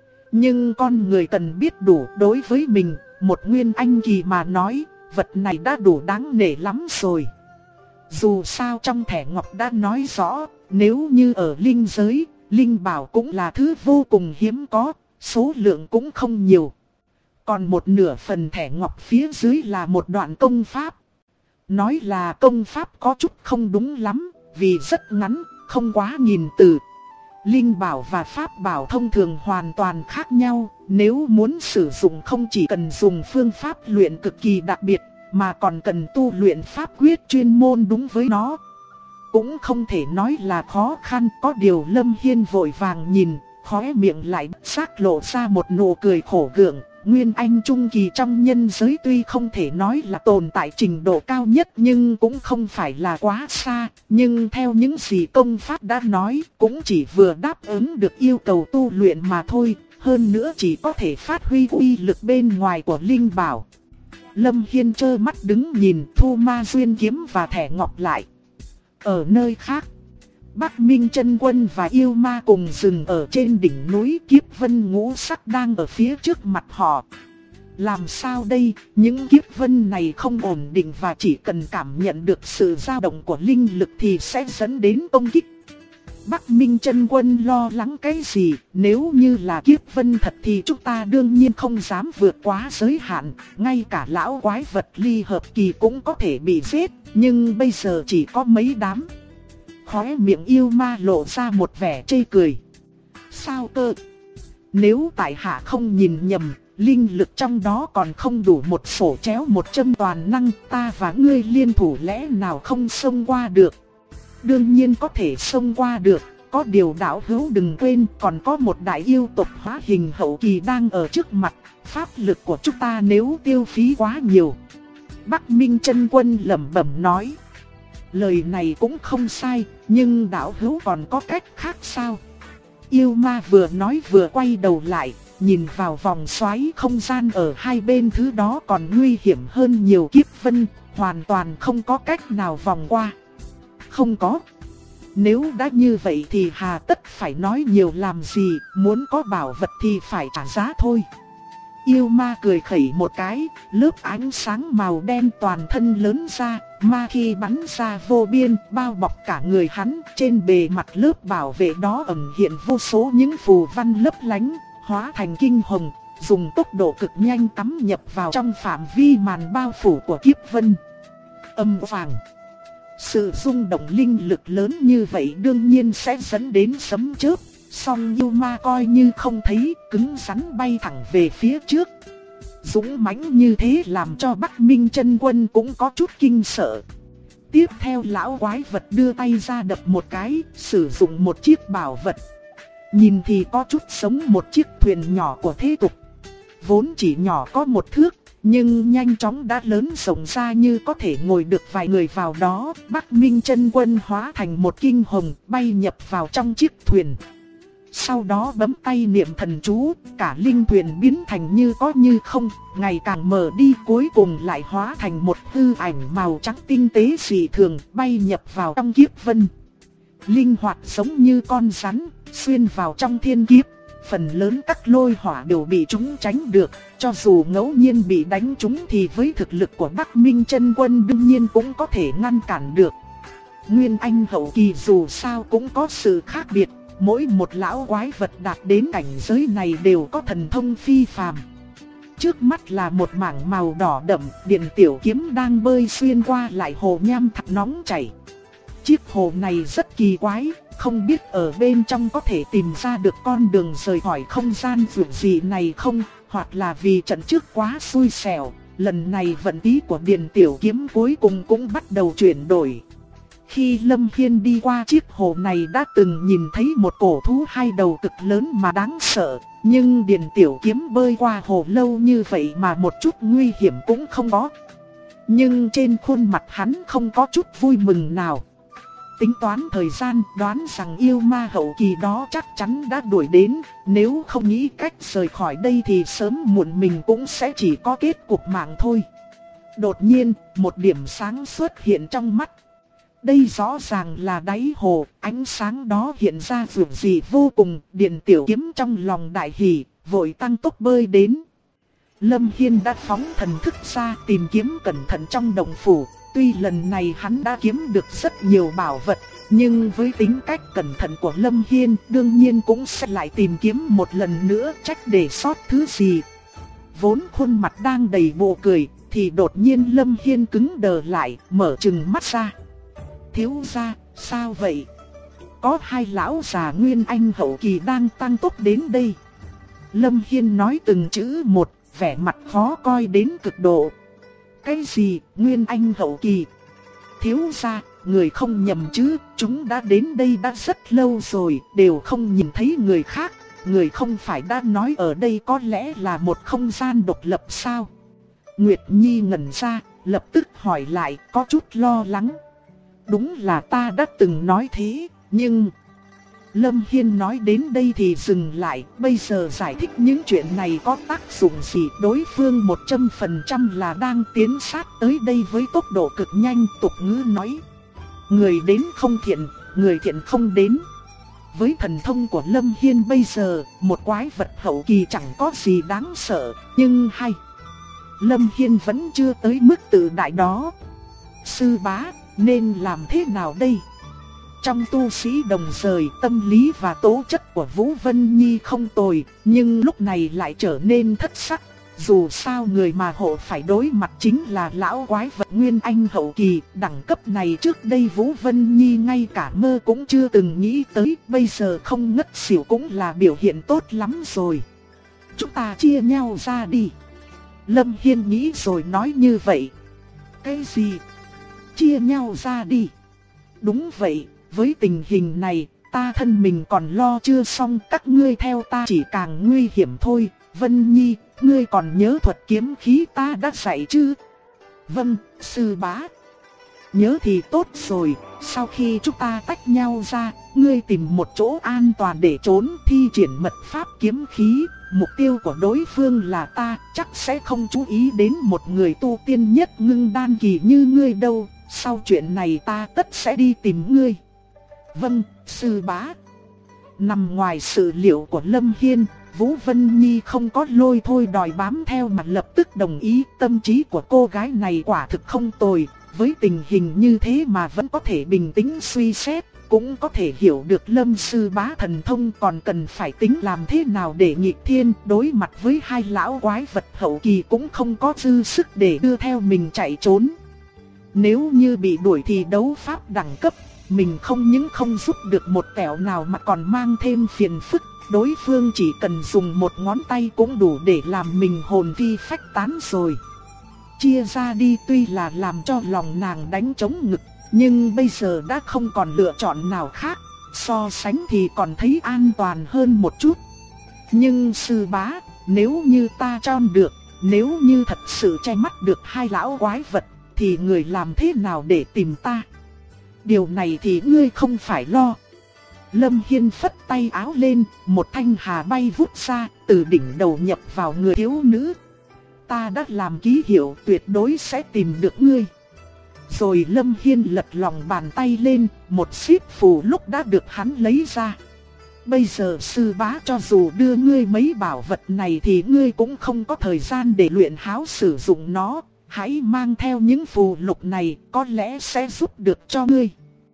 Nhưng con người cần biết đủ, đối với mình, một nguyên anh kỳ mà nói, vật này đã đủ đáng nể lắm rồi. Dù sao trong thẻ ngọc đã nói rõ, nếu như ở linh giới, linh bảo cũng là thứ vô cùng hiếm có, số lượng cũng không nhiều. Còn một nửa phần thẻ ngọc phía dưới là một đoạn công pháp. Nói là công pháp có chút không đúng lắm, vì rất ngắn, không quá nghìn từ. Linh bảo và pháp bảo thông thường hoàn toàn khác nhau, nếu muốn sử dụng không chỉ cần dùng phương pháp luyện cực kỳ đặc biệt, mà còn cần tu luyện pháp quyết chuyên môn đúng với nó. Cũng không thể nói là khó khăn, có điều Lâm Hiên vội vàng nhìn, khóe miệng lại sắc lộ ra một nụ cười khổ gượng. Nguyên anh trung kỳ trong nhân giới tuy không thể nói là tồn tại trình độ cao nhất nhưng cũng không phải là quá xa. Nhưng theo những gì công pháp đã nói, cũng chỉ vừa đáp ứng được yêu cầu tu luyện mà thôi. Hơn nữa chỉ có thể phát huy uy lực bên ngoài của linh bảo. Lâm Hiên trơ mắt đứng nhìn thu ma duyên kiếm và thẻ ngọc lại. Ở nơi khác, Bắc Minh Chân Quân và yêu ma cùng dừng ở trên đỉnh núi, kiếp vân ngũ sắc đang ở phía trước mặt họ. Làm sao đây, những kiếp vân này không ổn định và chỉ cần cảm nhận được sự dao động của linh lực thì sẽ dẫn đến công kích. Bắc Minh Chân Quân lo lắng cái gì, nếu như là kiếp vân thật thì chúng ta đương nhiên không dám vượt quá giới hạn, ngay cả lão quái vật ly hợp kỳ cũng có thể bị giết, nhưng bây giờ chỉ có mấy đám. Khóe miệng yêu ma lộ ra một vẻ chê cười. Sao cơ? Nếu tại hạ không nhìn nhầm, linh lực trong đó còn không đủ một sổ chéo 100 toàn năng, ta và ngươi liên thủ lẽ nào không xông qua được? Đương nhiên có thể xông qua được, có điều đạo hữu đừng quên còn có một đại yêu tộc hóa hình hậu kỳ đang ở trước mặt, pháp lực của chúng ta nếu tiêu phí quá nhiều. Bắc Minh Chân Quân lẩm bẩm nói. Lời này cũng không sai, nhưng đạo hữu còn có cách khác sao? Yêu ma vừa nói vừa quay đầu lại, nhìn vào vòng xoáy không gian ở hai bên, thứ đó còn nguy hiểm hơn nhiều kiếp vân, hoàn toàn không có cách nào vòng qua. Không có. Nếu đã như vậy thì hà tất phải nói nhiều làm gì, muốn có bảo vật thì phải trả giá thôi. Yêu ma cười khẩy một cái, lớp ánh sáng màu đen toàn thân lớn ra, ma khi bắn ra vô biên, bao bọc cả người hắn. Trên bề mặt lớp bảo vệ đó ẩn hiện vô số những phù văn lấp lánh, hóa thành kinh hồng, dùng tốc độ cực nhanh tắm nhập vào trong phạm vi màn bao phủ của kiếp vân. Âm vàng. Sự rung động linh lực lớn như vậy đương nhiên sẽ dẫn đến sấm chớp. Song yêu ma coi như không thấy, cứng rắn bay thẳng về phía trước. Dũng mãnh như thế làm cho Bắc Minh Chân Quân cũng có chút kinh sợ. Tiếp theo lão quái vật đưa tay ra đập một cái, sử dụng một chiếc bảo vật. Nhìn thì có chút giống một chiếc thuyền nhỏ của thế tục. Vốn chỉ nhỏ có 1 thước, nhưng nhanh chóng đã lớn rộng ra như có thể ngồi được vài người vào đó. Bắc Minh Chân Quân hóa thành một kinh hồng bay nhập vào trong chiếc thuyền. Sau đó bấm tay niệm thần chú, cả linh thuyền biến thành như có như không, ngày càng mở đi, cuối cùng lại hóa thành một hư ảnh màu trắng tinh tế dị thường, bay nhập vào trong kiếp vân. Linh hoạt giống như con rắn, xuyên vào trong thiên kiếp. Phần lớn các lôi hỏa đều bị chúng tránh được, cho dù ngẫu nhiên bị đánh trúng thì với thực lực của Bắc Minh Chân Quân đương nhiên cũng có thể ngăn cản được. Nguyên Anh hậu kỳ dù sao cũng có sự khác biệt, mỗi một lão quái vật đạt đến cảnh giới này đều có thần thông phi phàm. Trước mắt là một mảng màu đỏ đậm, điện tiểu kiếm đang bơi xuyên qua lại hồ nham thạch nóng chảy. Chiếc hồ này rất kỳ quái, không biết ở bên trong có thể tìm ra được con đường rời khỏi không gian vượt gì này không, hoặc là vì trận trước quá xui xẻo, lần này vận khí của điện tiểu kiếm cuối cùng cũng bắt đầu chuyển đổi. Khi Lâm Hiên đi qua chiếc hồ này đã từng nhìn thấy một cổ thú 2 đầu cực lớn mà đáng sợ, nhưng điện tiểu kiếm bơi qua hồ lâu như vậy mà một chút nguy hiểm cũng không có. Nhưng trên khuôn mặt hắn không có chút vui mừng nào. Tính toán thời gian, đoán rằng yêu ma hậu kỳ đó chắc chắn đã đuổi đến, nếu không nghĩ cách rời khỏi đây thì sớm muộn mình cũng sẽ chỉ có kết cục mạng thôi. Đột nhiên, một điểm sáng xuất hiện trong mắt. Đây rõ ràng là đáy hồ, ánh sáng đó hiện ra vượt dị vô cùng, điện tiểu kiếm trong lòng đại hỉ, vội tăng tốc bơi đến. Lâm Hiên đã phóng thần thức ra tìm kiếm cẩn thận trong động phủ. Tuy lần này hắn đã kiếm được rất nhiều bảo vật, nhưng với tính cách cẩn thận của Lâm Hiên đương nhiên cũng sẽ lại tìm kiếm một lần nữa, trách để sót thứ gì. Vốn khuôn mặt đang đầy bộ cười, thì đột nhiên Lâm Hiên cứng đờ lại, mở trừng mắt ra. Thiếu gia, sao vậy? Có 2 lão già Nguyên Anh hậu kỳ đang tăng tốc đến đây. Lâm Hiên nói từng chữ một, vẻ mặt khó coi đến cực độ. Cái gì, Nguyên Anh hậu kỳ? Thiếu gia, người không nhầm chứ, chúng đã đến đây đã rất lâu rồi, đều không nhìn thấy người khác. Người không phải đã nói ở đây có lẽ là một không gian độc lập sao? Nguyệt Nhi ngẩn ra, lập tức hỏi lại, có chút lo lắng. Đúng là ta đã từng nói thế, nhưng... Lâm Hiên nói đến đây thì dừng lại, bây giờ giải thích những chuyện này có tác dụng gì? Đối phương 100% là đang tiến sát tới đây với tốc độ cực nhanh. Tục ngữ nói, người đến không thiện, người thiện không đến. Với thần thông của Lâm Hiên bây giờ, một quái vật hậu kỳ chẳng có gì đáng sợ, nhưng Lâm Hiên vẫn chưa tới mức tự đại đó. Sư bá, nên làm thế nào đây? Trong tu sĩ đồng rời, tâm lý và tố chất của Vũ Vân Nhi không tồi, nhưng lúc này lại trở nên thất sắc. Dù sao người mà hộ phải đối mặt chính là lão quái vật Nguyên Anh hậu kỳ, đẳng cấp này trước đây Vũ Vân Nhi ngay cả mơ cũng chưa từng nghĩ tới, bây giờ không ngất xỉu cũng là biểu hiện tốt lắm rồi. Chúng ta chia nhau ra đi. Lâm Hiên nghĩ rồi nói như vậy. Cái gì? Chia nhau ra đi? Đúng vậy. Với tình hình này, ta thân mình còn lo chưa xong, các ngươi theo ta chỉ càng nguy hiểm thôi. Vân Nhi, ngươi còn nhớ thuật kiếm khí ta đã dạy chứ? Vâng, sư bá. Nhớ thì tốt rồi, sau khi chúng ta tách nhau ra, ngươi tìm một chỗ an toàn để trốn, thi triển mật pháp kiếm khí. Mục tiêu của đối phương là ta, chắc sẽ không chú ý đến một người tu tiên nhất ngưng đan kỳ như ngươi đâu. Sau chuyện này ta tất sẽ đi tìm ngươi. Vâng, sư bá. Nằm ngoài sự liệu của Lâm Hiên, Vũ Vân Nhi không có lôi thôi đòi bám theo mà lập tức đồng ý. Tâm trí của cô gái này quả thực không tồi, với tình hình như thế mà vẫn có thể bình tĩnh suy xét, cũng có thể hiểu được Lâm sư bá thần thông còn cần phải tính làm thế nào để nghịch thiên. Đối mặt với 2 lão quái vật hậu kỳ cũng không có dư sức để đưa theo mình chạy trốn. Nếu như bị đuổi thì đấu pháp đẳng cấp, mình không những không giúp được một tẹo nào mà còn mang thêm phiền phức. đối phương chỉ cần dùng một ngón tay cũng đủ để làm mình hồn phi phách tán rồi. Chia ra đi tuy là làm cho lòng nàng đánh trống ngực, nhưng bây giờ đã không còn lựa chọn nào khác, so sánh thì còn thấy an toàn hơn một chút. Nhưng sư bá, nếu như ta chọn được, nếu như thật sự che mắt được hai lão quái vật, thì người làm thế nào để tìm ta? Điều này thì ngươi không phải lo. Lâm Hiên phất tay áo lên, một thanh hà bay vút ra, từ đỉnh đầu nhập vào người thiếu nữ. Ta đã làm ký hiệu, tuyệt đối sẽ tìm được ngươi. Rồi Lâm Hiên lật lòng bàn tay lên, một xíp phù lúc đã được hắn lấy ra. Bây giờ sư bá cho dù đưa ngươi mấy bảo vật này thì ngươi cũng không có thời gian để luyện háo sử dụng nó. Hãy mang theo những phù lục này, có lẽ sẽ giúp được cho ngươi.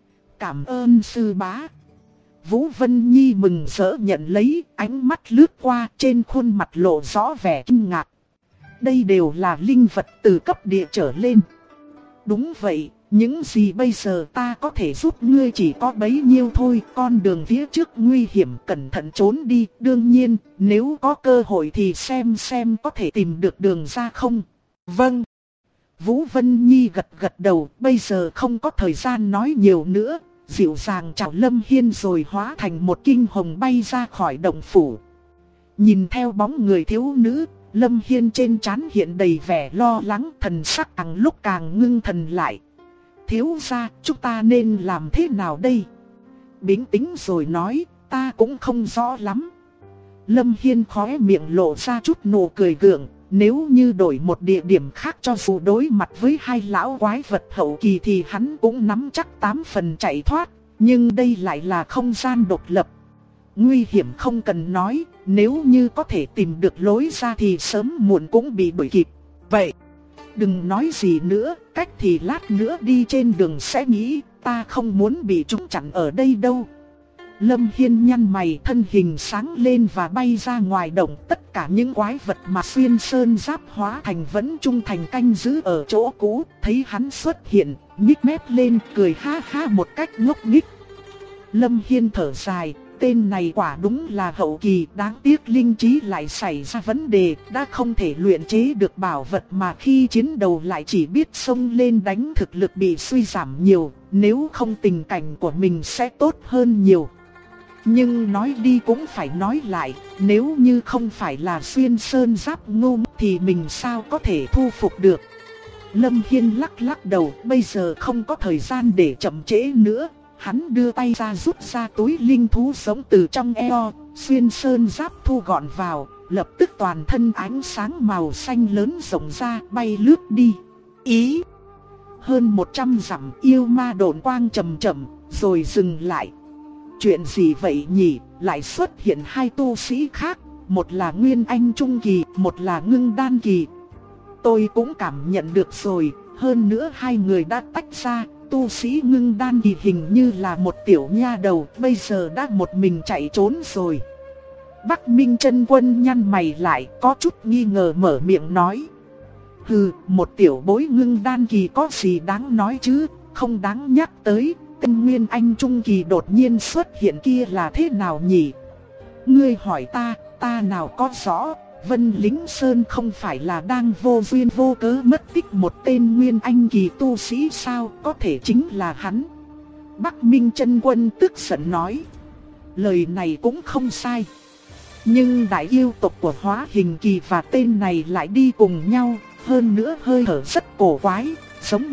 Cảm ơn sư bá. Vũ Vân Nhi mừng rỡ nhận lấy, ánh mắt lướt qua, trên khuôn mặt lộ rõ vẻ kinh ngạc. Đây đều là linh vật từ cấp địa trở lên. Đúng vậy, những gì bây giờ ta có thể giúp ngươi chỉ có bấy nhiêu thôi. Con đường phía trước nguy hiểm, cẩn thận trốn đi. Đương nhiên, nếu có cơ hội thì xem có thể tìm được đường ra không. Vâng. Vũ Vân Nhi gật gật đầu, bây giờ không có thời gian nói nhiều nữa. Dịu dàng chào Lâm Hiên rồi hóa thành một kinh hồng bay ra khỏi động phủ. Nhìn theo bóng người thiếu nữ, Lâm Hiên trên trán hiện đầy vẻ lo lắng, thần sắc càng lúc càng ngưng thần lại. Thiếu gia, chúng ta nên làm thế nào đây? Bình tĩnh rồi nói, ta cũng không rõ lắm. Lâm Hiên khóe miệng lộ ra chút nụ cười gượng. Nếu như đổi một địa điểm khác cho dù đối mặt với hai lão quái vật hậu kỳ thì hắn cũng nắm chắc 8 phần chạy thoát. Nhưng đây lại là không gian độc lập. Nguy hiểm không cần nói, nếu như có thể tìm được lối ra thì sớm muộn cũng bị đuổi kịp. Vậy, đừng nói gì nữa, cách thì lát nữa đi trên đường sẽ nghĩ, ta không muốn bị chúng chặn ở đây đâu. Lâm Hiên nhăn mày, thân hình sáng lên và bay ra ngoài động. Tất cả những quái vật mà xuyên sơn giáp hóa thành vẫn trung thành canh giữ ở chỗ cũ. Thấy hắn xuất hiện, nhích mép lên cười ha ha một cách ngốc nghếch. Lâm Hiên thở dài, tên này quả đúng là hậu kỳ, đáng tiếc linh trí lại xảy ra vấn đề, đã không thể luyện chế được bảo vật mà khi chiến đấu lại chỉ biết xông lên đánh, thực lực bị suy giảm nhiều, nếu không tình cảnh của mình sẽ tốt hơn nhiều. Nhưng nói đi cũng phải nói lại, nếu như không phải là xuyên sơn giáp ngu thì mình sao có thể thu phục được. Lâm Hiên lắc lắc đầu, bây giờ không có thời gian để chậm trễ nữa. Hắn đưa tay ra rút ra túi linh thú sống từ trong eo, xuyên sơn giáp thu gọn vào, lập tức toàn thân ánh sáng màu xanh lớn rộng ra, bay lướt đi. Ý! Hơn 100 dặm yêu ma độn quang chậm chậm, rồi dừng lại. Chuyện gì vậy nhỉ, lại xuất hiện hai tu sĩ khác, một là Nguyên Anh Trung Kỳ, một là Ngưng Đan Kỳ. Tôi cũng cảm nhận được rồi, hơn nữa hai người đã tách ra, tu sĩ Ngưng Đan Kỳ hình như là một tiểu nha đầu, bây giờ đã một mình chạy trốn rồi. Bắc Minh Chân Quân nhăn mày lại, có chút nghi ngờ mở miệng nói. Hừ, một tiểu bối Ngưng Đan Kỳ có gì đáng nói chứ, không đáng nhắc tới. Tên Nguyên Anh Trung Kỳ đột nhiên xuất hiện kia là thế nào nhỉ? Ngươi hỏi ta nào có rõ. Vân Lính Sơn không phải là đang vô duyên vô cớ mất tích một tên Nguyên Anh Kỳ tu sĩ sao? Có thể chính là hắn. Bắc Minh Chân Quân tức giận nói. Lời này cũng không sai. Nhưng đại yêu tộc của Hóa Hình Kỳ và tên này lại đi cùng nhau. Hơn nữa hơi thở rất cổ quái, giống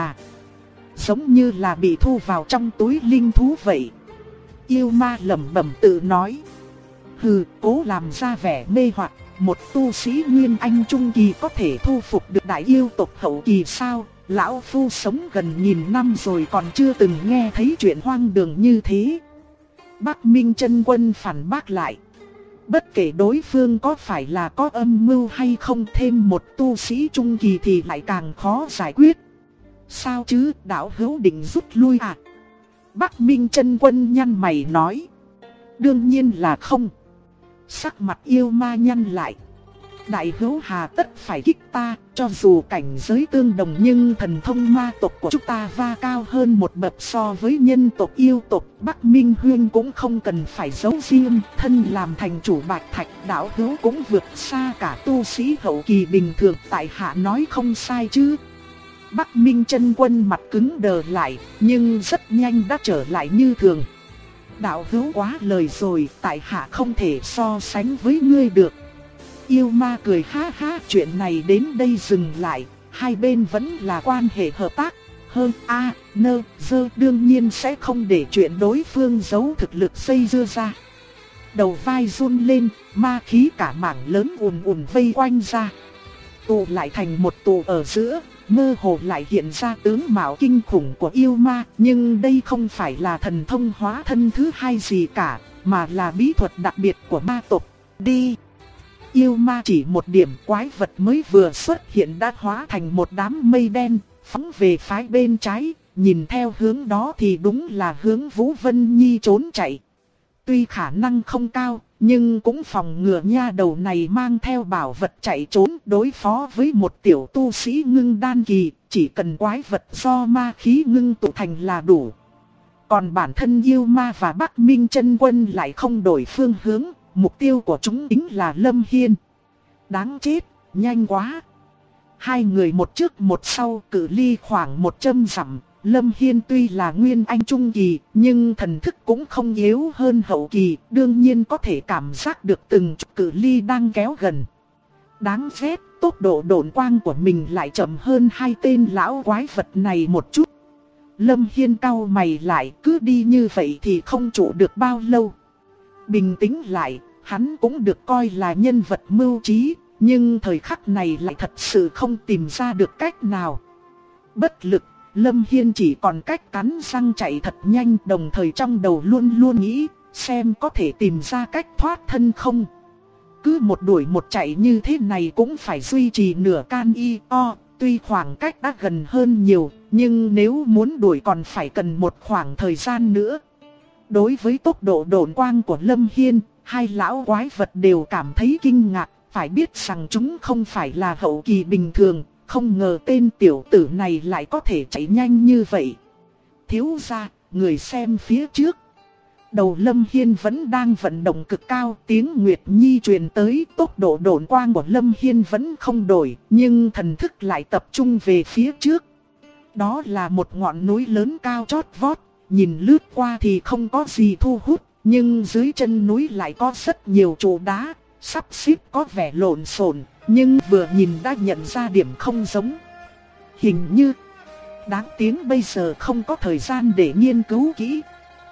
như là bị thu vào trong túi linh thú vậy. Yêu ma lẩm bẩm tự nói. Hừ, cố làm ra vẻ mê hoặc. Một tu sĩ Nguyên Anh Trung Kỳ có thể thu phục được đại yêu tộc hậu kỳ sao? Lão phu sống gần 1000 năm rồi còn chưa từng nghe thấy chuyện hoang đường như thế. Bắc Minh Chân Quân phản bác lại. Bất kể đối phương có phải là có âm mưu hay không, thêm một tu sĩ Trung Kỳ thì lại càng khó giải quyết. Sao chứ, đạo hữu định rút lui à? Bắc Minh Chân Quân nhăn mày nói. Đương nhiên là không. Sắc mặt yêu ma nhăn lại. Đại hữu hà tất phải kích ta, cho dù cảnh giới tương đồng nhưng thần thông ma tộc của chúng ta va cao hơn một bậc so với nhân tộc yêu tộc. Bắc Minh Huyên cũng không cần phải giấu riêng, thân làm thành chủ Bạch Thạch đạo hữu cũng vượt xa cả tu sĩ hậu kỳ bình thường, tại hạ nói không sai chứ. Bắc Minh chân quân mặt cứng đờ lại, nhưng rất nhanh đã trở lại như thường. Đạo hữu quá lời rồi, tại hạ không thể so sánh với ngươi được. Yêu ma cười ha ha, chuyện này đến đây dừng lại, hai bên vẫn là quan hệ hợp tác. Hơn đương nhiên sẽ không để chuyện đối phương giấu thực lực xây dưa ra. Đầu vai run lên, ma khí cả mảng lớn ùn ùn vây quanh ra, tụ lại thành một tụ ở giữa. Mơ hồ lại hiện ra tướng mạo kinh khủng của yêu ma, nhưng đây không phải là thần thông hóa thân thứ hai gì cả, mà là bí thuật đặc biệt của ma tộc. Đi! Yêu ma chỉ một điểm, quái vật mới vừa xuất hiện đã hóa thành một đám mây đen, phóng về phái bên trái, nhìn theo hướng đó thì đúng là hướng Vũ Vân Nhi trốn chạy. Tuy khả năng không cao, nhưng cũng phòng ngừa nha đầu này mang theo bảo vật chạy trốn. Đối phó với một tiểu tu sĩ ngưng đan kỳ, chỉ cần quái vật do ma khí ngưng tụ thành là đủ. Còn bản thân yêu ma và Bắc Minh chân quân lại không đổi phương hướng, mục tiêu của chúng chính là Lâm Hiên. Đáng chết, nhanh quá! Hai người một trước một sau, cự ly khoảng 100 dặm. Lâm Hiên tuy là nguyên anh trung kỳ, nhưng thần thức cũng không yếu hơn hậu kỳ, đương nhiên có thể cảm giác được từng chút cự ly đang kéo gần. Đáng ghét, tốc độ độn quang của mình lại chậm hơn hai tên lão quái vật này một chút. Lâm Hiên cau mày lại, cứ đi như vậy thì không trụ được bao lâu. Bình tĩnh lại, hắn cũng được coi là nhân vật mưu trí, nhưng thời khắc này lại thật sự không tìm ra được cách nào. Bất lực, Lâm Hiên chỉ còn cách cắn răng chạy thật nhanh, đồng thời trong đầu luôn luôn nghĩ xem có thể tìm ra cách thoát thân không. Cứ một đuổi một chạy như thế này cũng phải duy trì nửa can y o, tuy khoảng cách đã gần hơn nhiều, nhưng nếu muốn đuổi còn phải cần một khoảng thời gian nữa. Đối với tốc độ độn quang của Lâm Hiên, hai lão quái vật đều cảm thấy kinh ngạc, phải biết rằng chúng không phải là hậu kỳ bình thường. Không ngờ tên tiểu tử này lại có thể chạy nhanh như vậy. Thiếu gia, người xem phía trước. Đầu Lâm Hiên vẫn đang vận động cực cao, tiếng Nguyệt Nhi truyền tới, tốc độ độn quang của Lâm Hiên vẫn không đổi, nhưng thần thức lại tập trung về phía trước. Đó là một ngọn núi lớn cao chót vót, nhìn lướt qua thì không có gì thu hút, nhưng dưới chân núi lại có rất nhiều trụ đá, sắp xếp có vẻ lộn xộn. Nhưng vừa nhìn đã nhận ra điểm không giống. Hình như đáng tiếng bây giờ không có thời gian để nghiên cứu kỹ.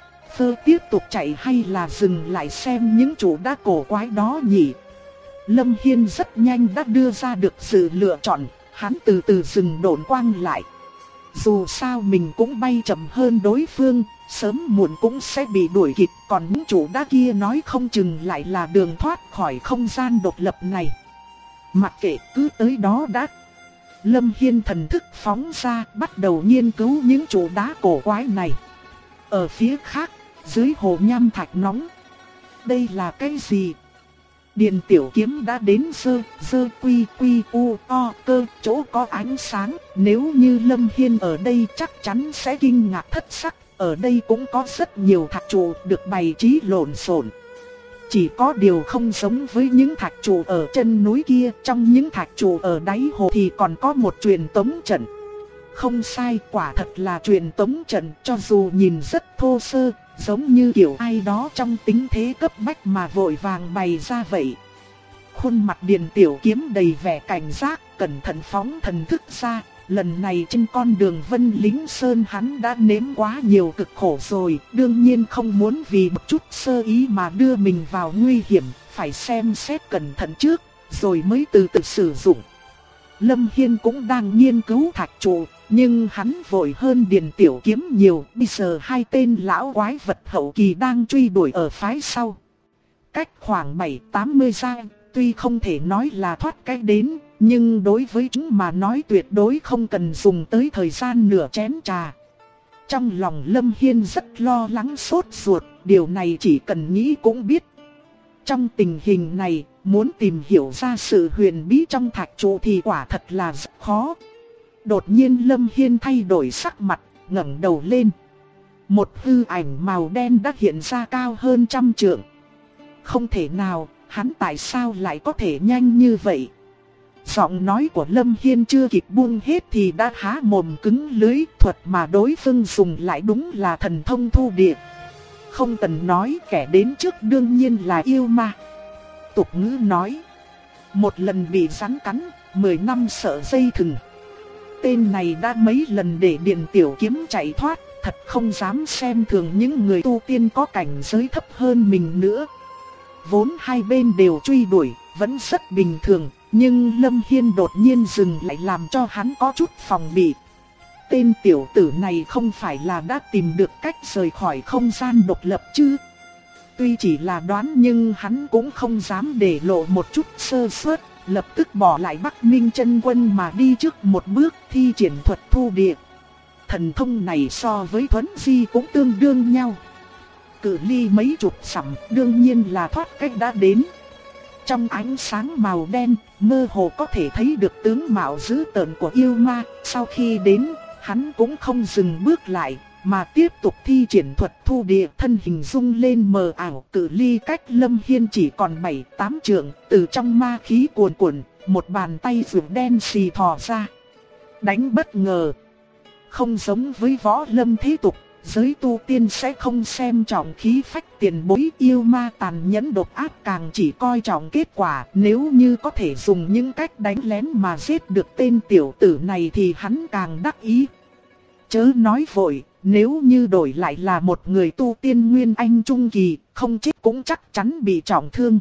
Tiếp tục chạy hay là dừng lại xem những chỗ đá cổ quái đó nhỉ? Lâm Hiên rất nhanh đã đưa ra được sự lựa chọn. Hắn từ từ dừng độn quang lại. Dù sao mình cũng bay chậm hơn đối phương, sớm muộn cũng sẽ bị đuổi kịp. Còn những chỗ đá kia nói không chừng lại là đường thoát khỏi không gian độc lập này. Mặc kệ, cứ tới đó đã. Lâm Hiên thần thức phóng ra, bắt đầu nghiên cứu những chỗ đá cổ quái này. Ở phía khác, dưới hồ nham thạch nóng. Đây là cái gì? Điện tiểu kiếm đã đến quy u o cơ, chỗ có ánh sáng. Nếu như Lâm Hiên ở đây chắc chắn sẽ kinh ngạc thất sắc. Ở đây cũng có rất nhiều thạch trụ được bày trí lộn xộn. Chỉ có điều không giống với những thạch trụ ở chân núi kia, trong những thạch trụ ở đáy hồ thì còn có một truyền tống trận. Không sai, quả thật là truyền tống trận, cho dù nhìn rất thô sơ, giống như kiểu ai đó trong tình thế cấp bách mà vội vàng bày ra vậy. Khuôn mặt Điền Tiểu Kiếm đầy vẻ cảnh giác, cẩn thận phóng thần thức ra. Lần này trên con đường Vân Lính Sơn hắn đã nếm quá nhiều cực khổ rồi, đương nhiên không muốn vì một chút sơ ý mà đưa mình vào nguy hiểm, phải xem xét cẩn thận trước, rồi mới từ từ sử dụng. Lâm Hiên cũng đang nghiên cứu thạch trụ, nhưng hắn vội hơn Điền Tiểu Kiếm nhiều, bây giờ hai tên lão quái vật hậu kỳ đang truy đuổi ở phái sau. Cách khoảng 7-80 giây, tuy không thể nói là thoát cái đến, nhưng đối với chúng mà nói tuyệt đối không cần dùng tới thời gian nửa chén trà. Trong lòng Lâm Hiên rất lo lắng sốt ruột, điều này chỉ cần nghĩ cũng biết. Trong tình hình này, Muốn tìm hiểu ra sự huyền bí trong thạch trụ thì quả thật là rất khó. Đột nhiên Lâm Hiên thay đổi sắc mặt, ngẩng đầu lên. Một hư ảnh màu đen đã hiện ra cao hơn 100 trượng. Không thể nào, hắn tại sao lại có thể nhanh như vậy? Giọng nói của Lâm Hiên chưa kịp buông hết thì đã há mồm cứng lưỡi. Thuật mà đối phương dùng lại đúng là thần thông thu địa. Không cần nói, kẻ đến trước đương nhiên là yêu ma. Tục ngữ nói, một lần bị rắn cắn, 10 năm sợ dây thừng. Tên này đã mấy lần để Điền Tiểu Kiếm chạy thoát, thật không dám xem thường những người tu tiên có cảnh giới thấp hơn mình nữa. Vốn hai bên đều truy đuổi, vẫn rất bình thường, nhưng Lâm Hiên đột nhiên dừng lại làm cho hắn có chút phòng bị. Tên tiểu tử này không phải là đã tìm được cách rời khỏi không gian độc lập chứ? Tuy chỉ là đoán nhưng hắn cũng không dám để lộ một chút sơ suất, lập tức bỏ lại Bắc Minh Chân Quân mà đi trước một bước thi triển thuật thu địa. Thần thông này so với Thuấn Di cũng tương đương nhau. Cự ly mấy chục dặm đương nhiên là thoát cách đã đến. Trong ánh sáng màu đen, mơ hồ có thể thấy được tướng mạo dữ tợn của yêu ma. Sau khi đến, hắn cũng không dừng bước lại, mà tiếp tục thi triển thuật thu địa. Thân hình rung lên mờ ảo, cự ly cách Lâm Hiên chỉ còn 7-8 trượng. Từ trong ma khí cuồn cuộn, một bàn tay rượu đen xì thò ra. Đánh bất ngờ. Không giống với võ lâm thế tục, giới tu tiên sẽ không xem trọng khí phách tiền bối. Yêu ma tàn nhẫn độc ác càng chỉ coi trọng kết quả. Nếu như có thể dùng những cách đánh lén mà giết được tên tiểu tử này thì hắn càng đắc ý. Chớ nói vội, nếu như đổi lại là một người tu tiên nguyên anh trung kỳ, không chết cũng chắc chắn bị trọng thương.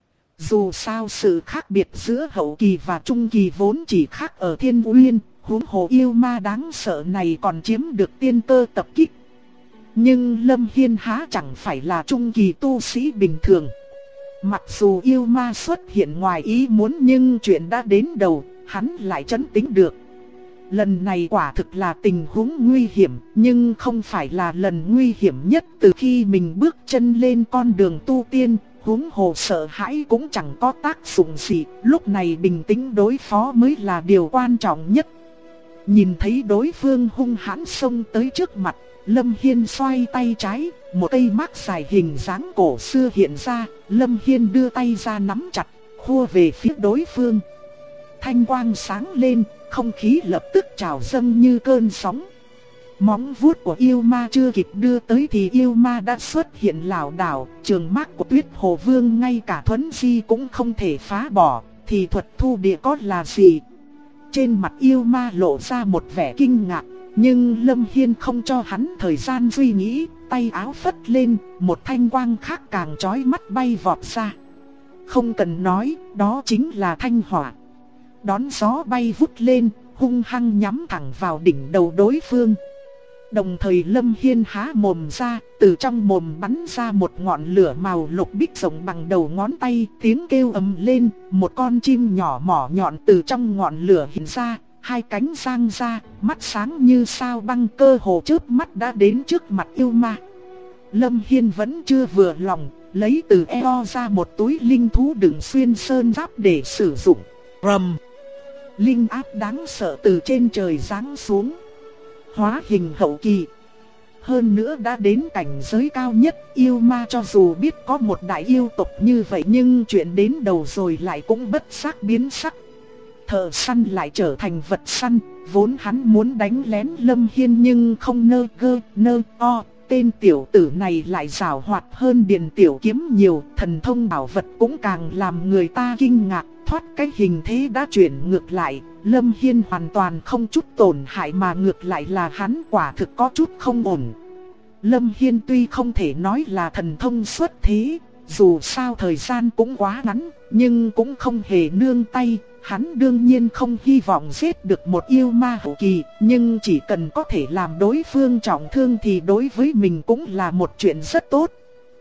Dù sao sự khác biệt giữa hậu kỳ và trung kỳ vốn chỉ khác ở thiên uyên, huống hồ yêu ma đáng sợ này còn chiếm được tiên cơ tập kích. Nhưng Lâm Hiên há chẳng phải là trung kỳ tu sĩ bình thường. Mặc dù yêu ma xuất hiện ngoài ý muốn nhưng chuyện đã đến đầu, hắn lại trấn tĩnh được. Lần này quả thực là tình huống nguy hiểm, nhưng không phải là lần nguy hiểm nhất từ khi mình bước chân lên con đường tu tiên. Huống hồ sợ hãi cũng chẳng có tác dụng gì, lúc này bình tĩnh đối phó mới là điều quan trọng nhất. Nhìn thấy đối phương hung hãn xông tới trước mặt, Lâm Hiên xoay tay trái, một cây mác dài hình dáng cổ xưa hiện ra. Lâm Hiên đưa tay ra nắm chặt, khua về phía đối phương. Thanh quang sáng lên, không khí lập tức trào dâng như cơn sóng. Móng vuốt của yêu ma chưa kịp đưa tới thì yêu ma đã xuất hiện lảo đảo. Trường mác của Tuyết Hồ Vương ngay cả Thuấn Di cũng không thể phá bỏ, thì thuật thu địa có là gì? Trên mặt yêu ma lộ ra một vẻ kinh ngạc, nhưng Lâm Hiên không cho hắn thời gian suy nghĩ, tay áo phất lên, một thanh quang khác càng chói mắt bay vọt ra. Không cần nói, đó chính là thanh hỏa. Đón gió bay vút lên, hung hăng nhắm thẳng vào đỉnh đầu đối phương. Đồng thời Lâm Hiên há mồm ra, từ trong mồm bắn ra một ngọn lửa màu lục bích rộng bằng đầu ngón tay. Tiếng kêu ầm lên, một con chim nhỏ mỏ nhọn từ trong ngọn lửa hiện ra, hai cánh giang ra, mắt sáng như sao băng, cơ hồ chớp mắt đã đến trước mặt yêu ma. Lâm Hiên vẫn chưa vừa lòng, lấy từ eo ra một túi linh thú đựng xuyên sơn giáp để sử dụng. Rầm! Linh áp đáng sợ từ trên trời giáng xuống. Hóa hình hậu kỳ. Hơn nữa đã đến cảnh giới cao nhất. Yêu ma cho dù biết có một đại yêu tộc như vậy, nhưng chuyện đến đầu rồi lại cũng bất giác biến sắc. Thợ săn lại trở thành vật săn. Vốn hắn muốn đánh lén Lâm Hiên nhưng không nơ gơ nơ o. Tên tiểu tử này lại giàu hoạt hơn Điền Tiểu Kiếm nhiều. Thần thông bảo vật cũng càng làm người ta kinh ngạc. Thoát cái hình thế đã chuyển ngược lại, Lâm Hiên hoàn toàn không chút tổn hại mà ngược lại là hắn quả thực có chút không ổn. Lâm Hiên tuy không thể nói là thần thông xuất thế, dù sao thời gian cũng quá ngắn, nhưng cũng không hề nương tay. Hắn đương nhiên không hy vọng giết được một yêu ma hậu kỳ, nhưng chỉ cần có thể làm đối phương trọng thương thì đối với mình cũng là một chuyện rất tốt.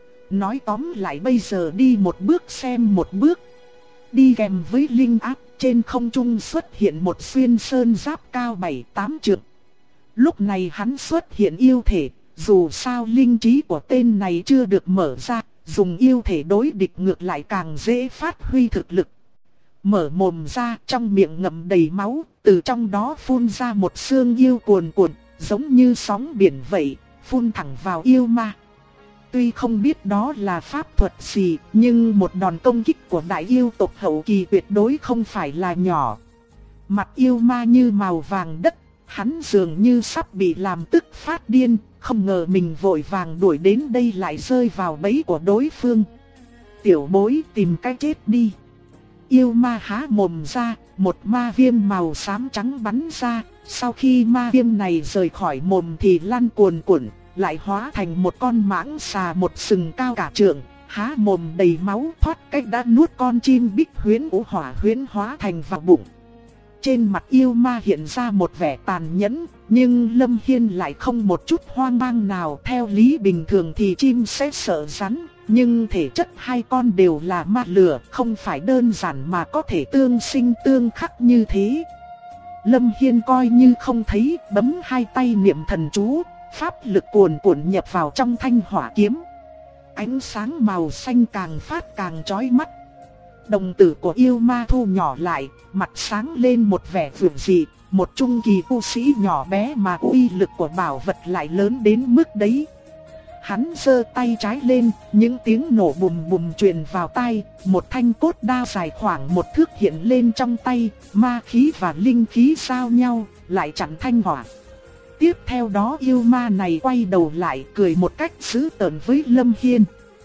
Nói tóm lại bây giờ đi một bước xem một bước. Đi kèm với linh áp, trên không trung xuất hiện một xuyên sơn giáp cao 7-8 trượng. Lúc này hắn xuất hiện yêu thể, dù sao linh trí của tên này chưa được mở ra, dùng yêu thể đối địch ngược lại càng dễ phát huy thực lực. Mở mồm ra, trong miệng ngậm đầy máu, từ trong đó phun ra một xương yêu cuồn cuộn, giống như sóng biển vậy, phun thẳng vào yêu ma. Tuy không biết đó là pháp thuật gì, nhưng một đòn công kích của đại yêu tộc hậu kỳ tuyệt đối không phải là nhỏ. Mặt yêu ma như màu vàng đất, hắn dường như sắp bị làm tức phát điên, không ngờ mình vội vàng đuổi đến đây lại rơi vào bẫy của đối phương. Tiểu bối tìm cái chết đi. Yêu ma há mồm ra, một ma viêm màu xám trắng bắn ra, sau khi ma viêm này rời khỏi mồm thì lăn cuồn cuộn, lại hóa thành một con mãng xà một sừng cao cả trượng, há mồm đầy máu thoát cách đã nuốt con chim bích huyễn vũ hỏa huyễn hóa thành vào bụng. Trên mặt yêu ma hiện ra một vẻ tàn nhẫn, nhưng Lâm Hiên lại không một chút hoang mang nào. Theo lý bình thường thì chim sẽ sợ rắn, nhưng thể chất hai con đều là ma lửa, không phải đơn giản mà có thể tương sinh tương khắc như thế. Lâm Hiên coi như không thấy, bấm hai tay niệm thần chú, pháp lực cuồn cuộn nhập vào trong thanh hỏa kiếm. Ánh sáng màu xanh càng phát càng chói mắt. Đồng tử của yêu ma thu nhỏ lại, mặt sáng lên một vẻ vượng dị, một trung kỳ tu sĩ nhỏ bé mà uy lực của bảo vật lại lớn đến mức đấy. Hắn giơ tay trái lên, những tiếng nổ bùm bùm truyền vào tai, một thanh cốt đao dài khoảng một thước hiện lên trong tay, ma khí và linh khí giao nhau, lại chặn thanh hỏa. Tiếp theo đó yêu ma này quay đầu lại cười một cách dữ tợn với Lâm Hiên.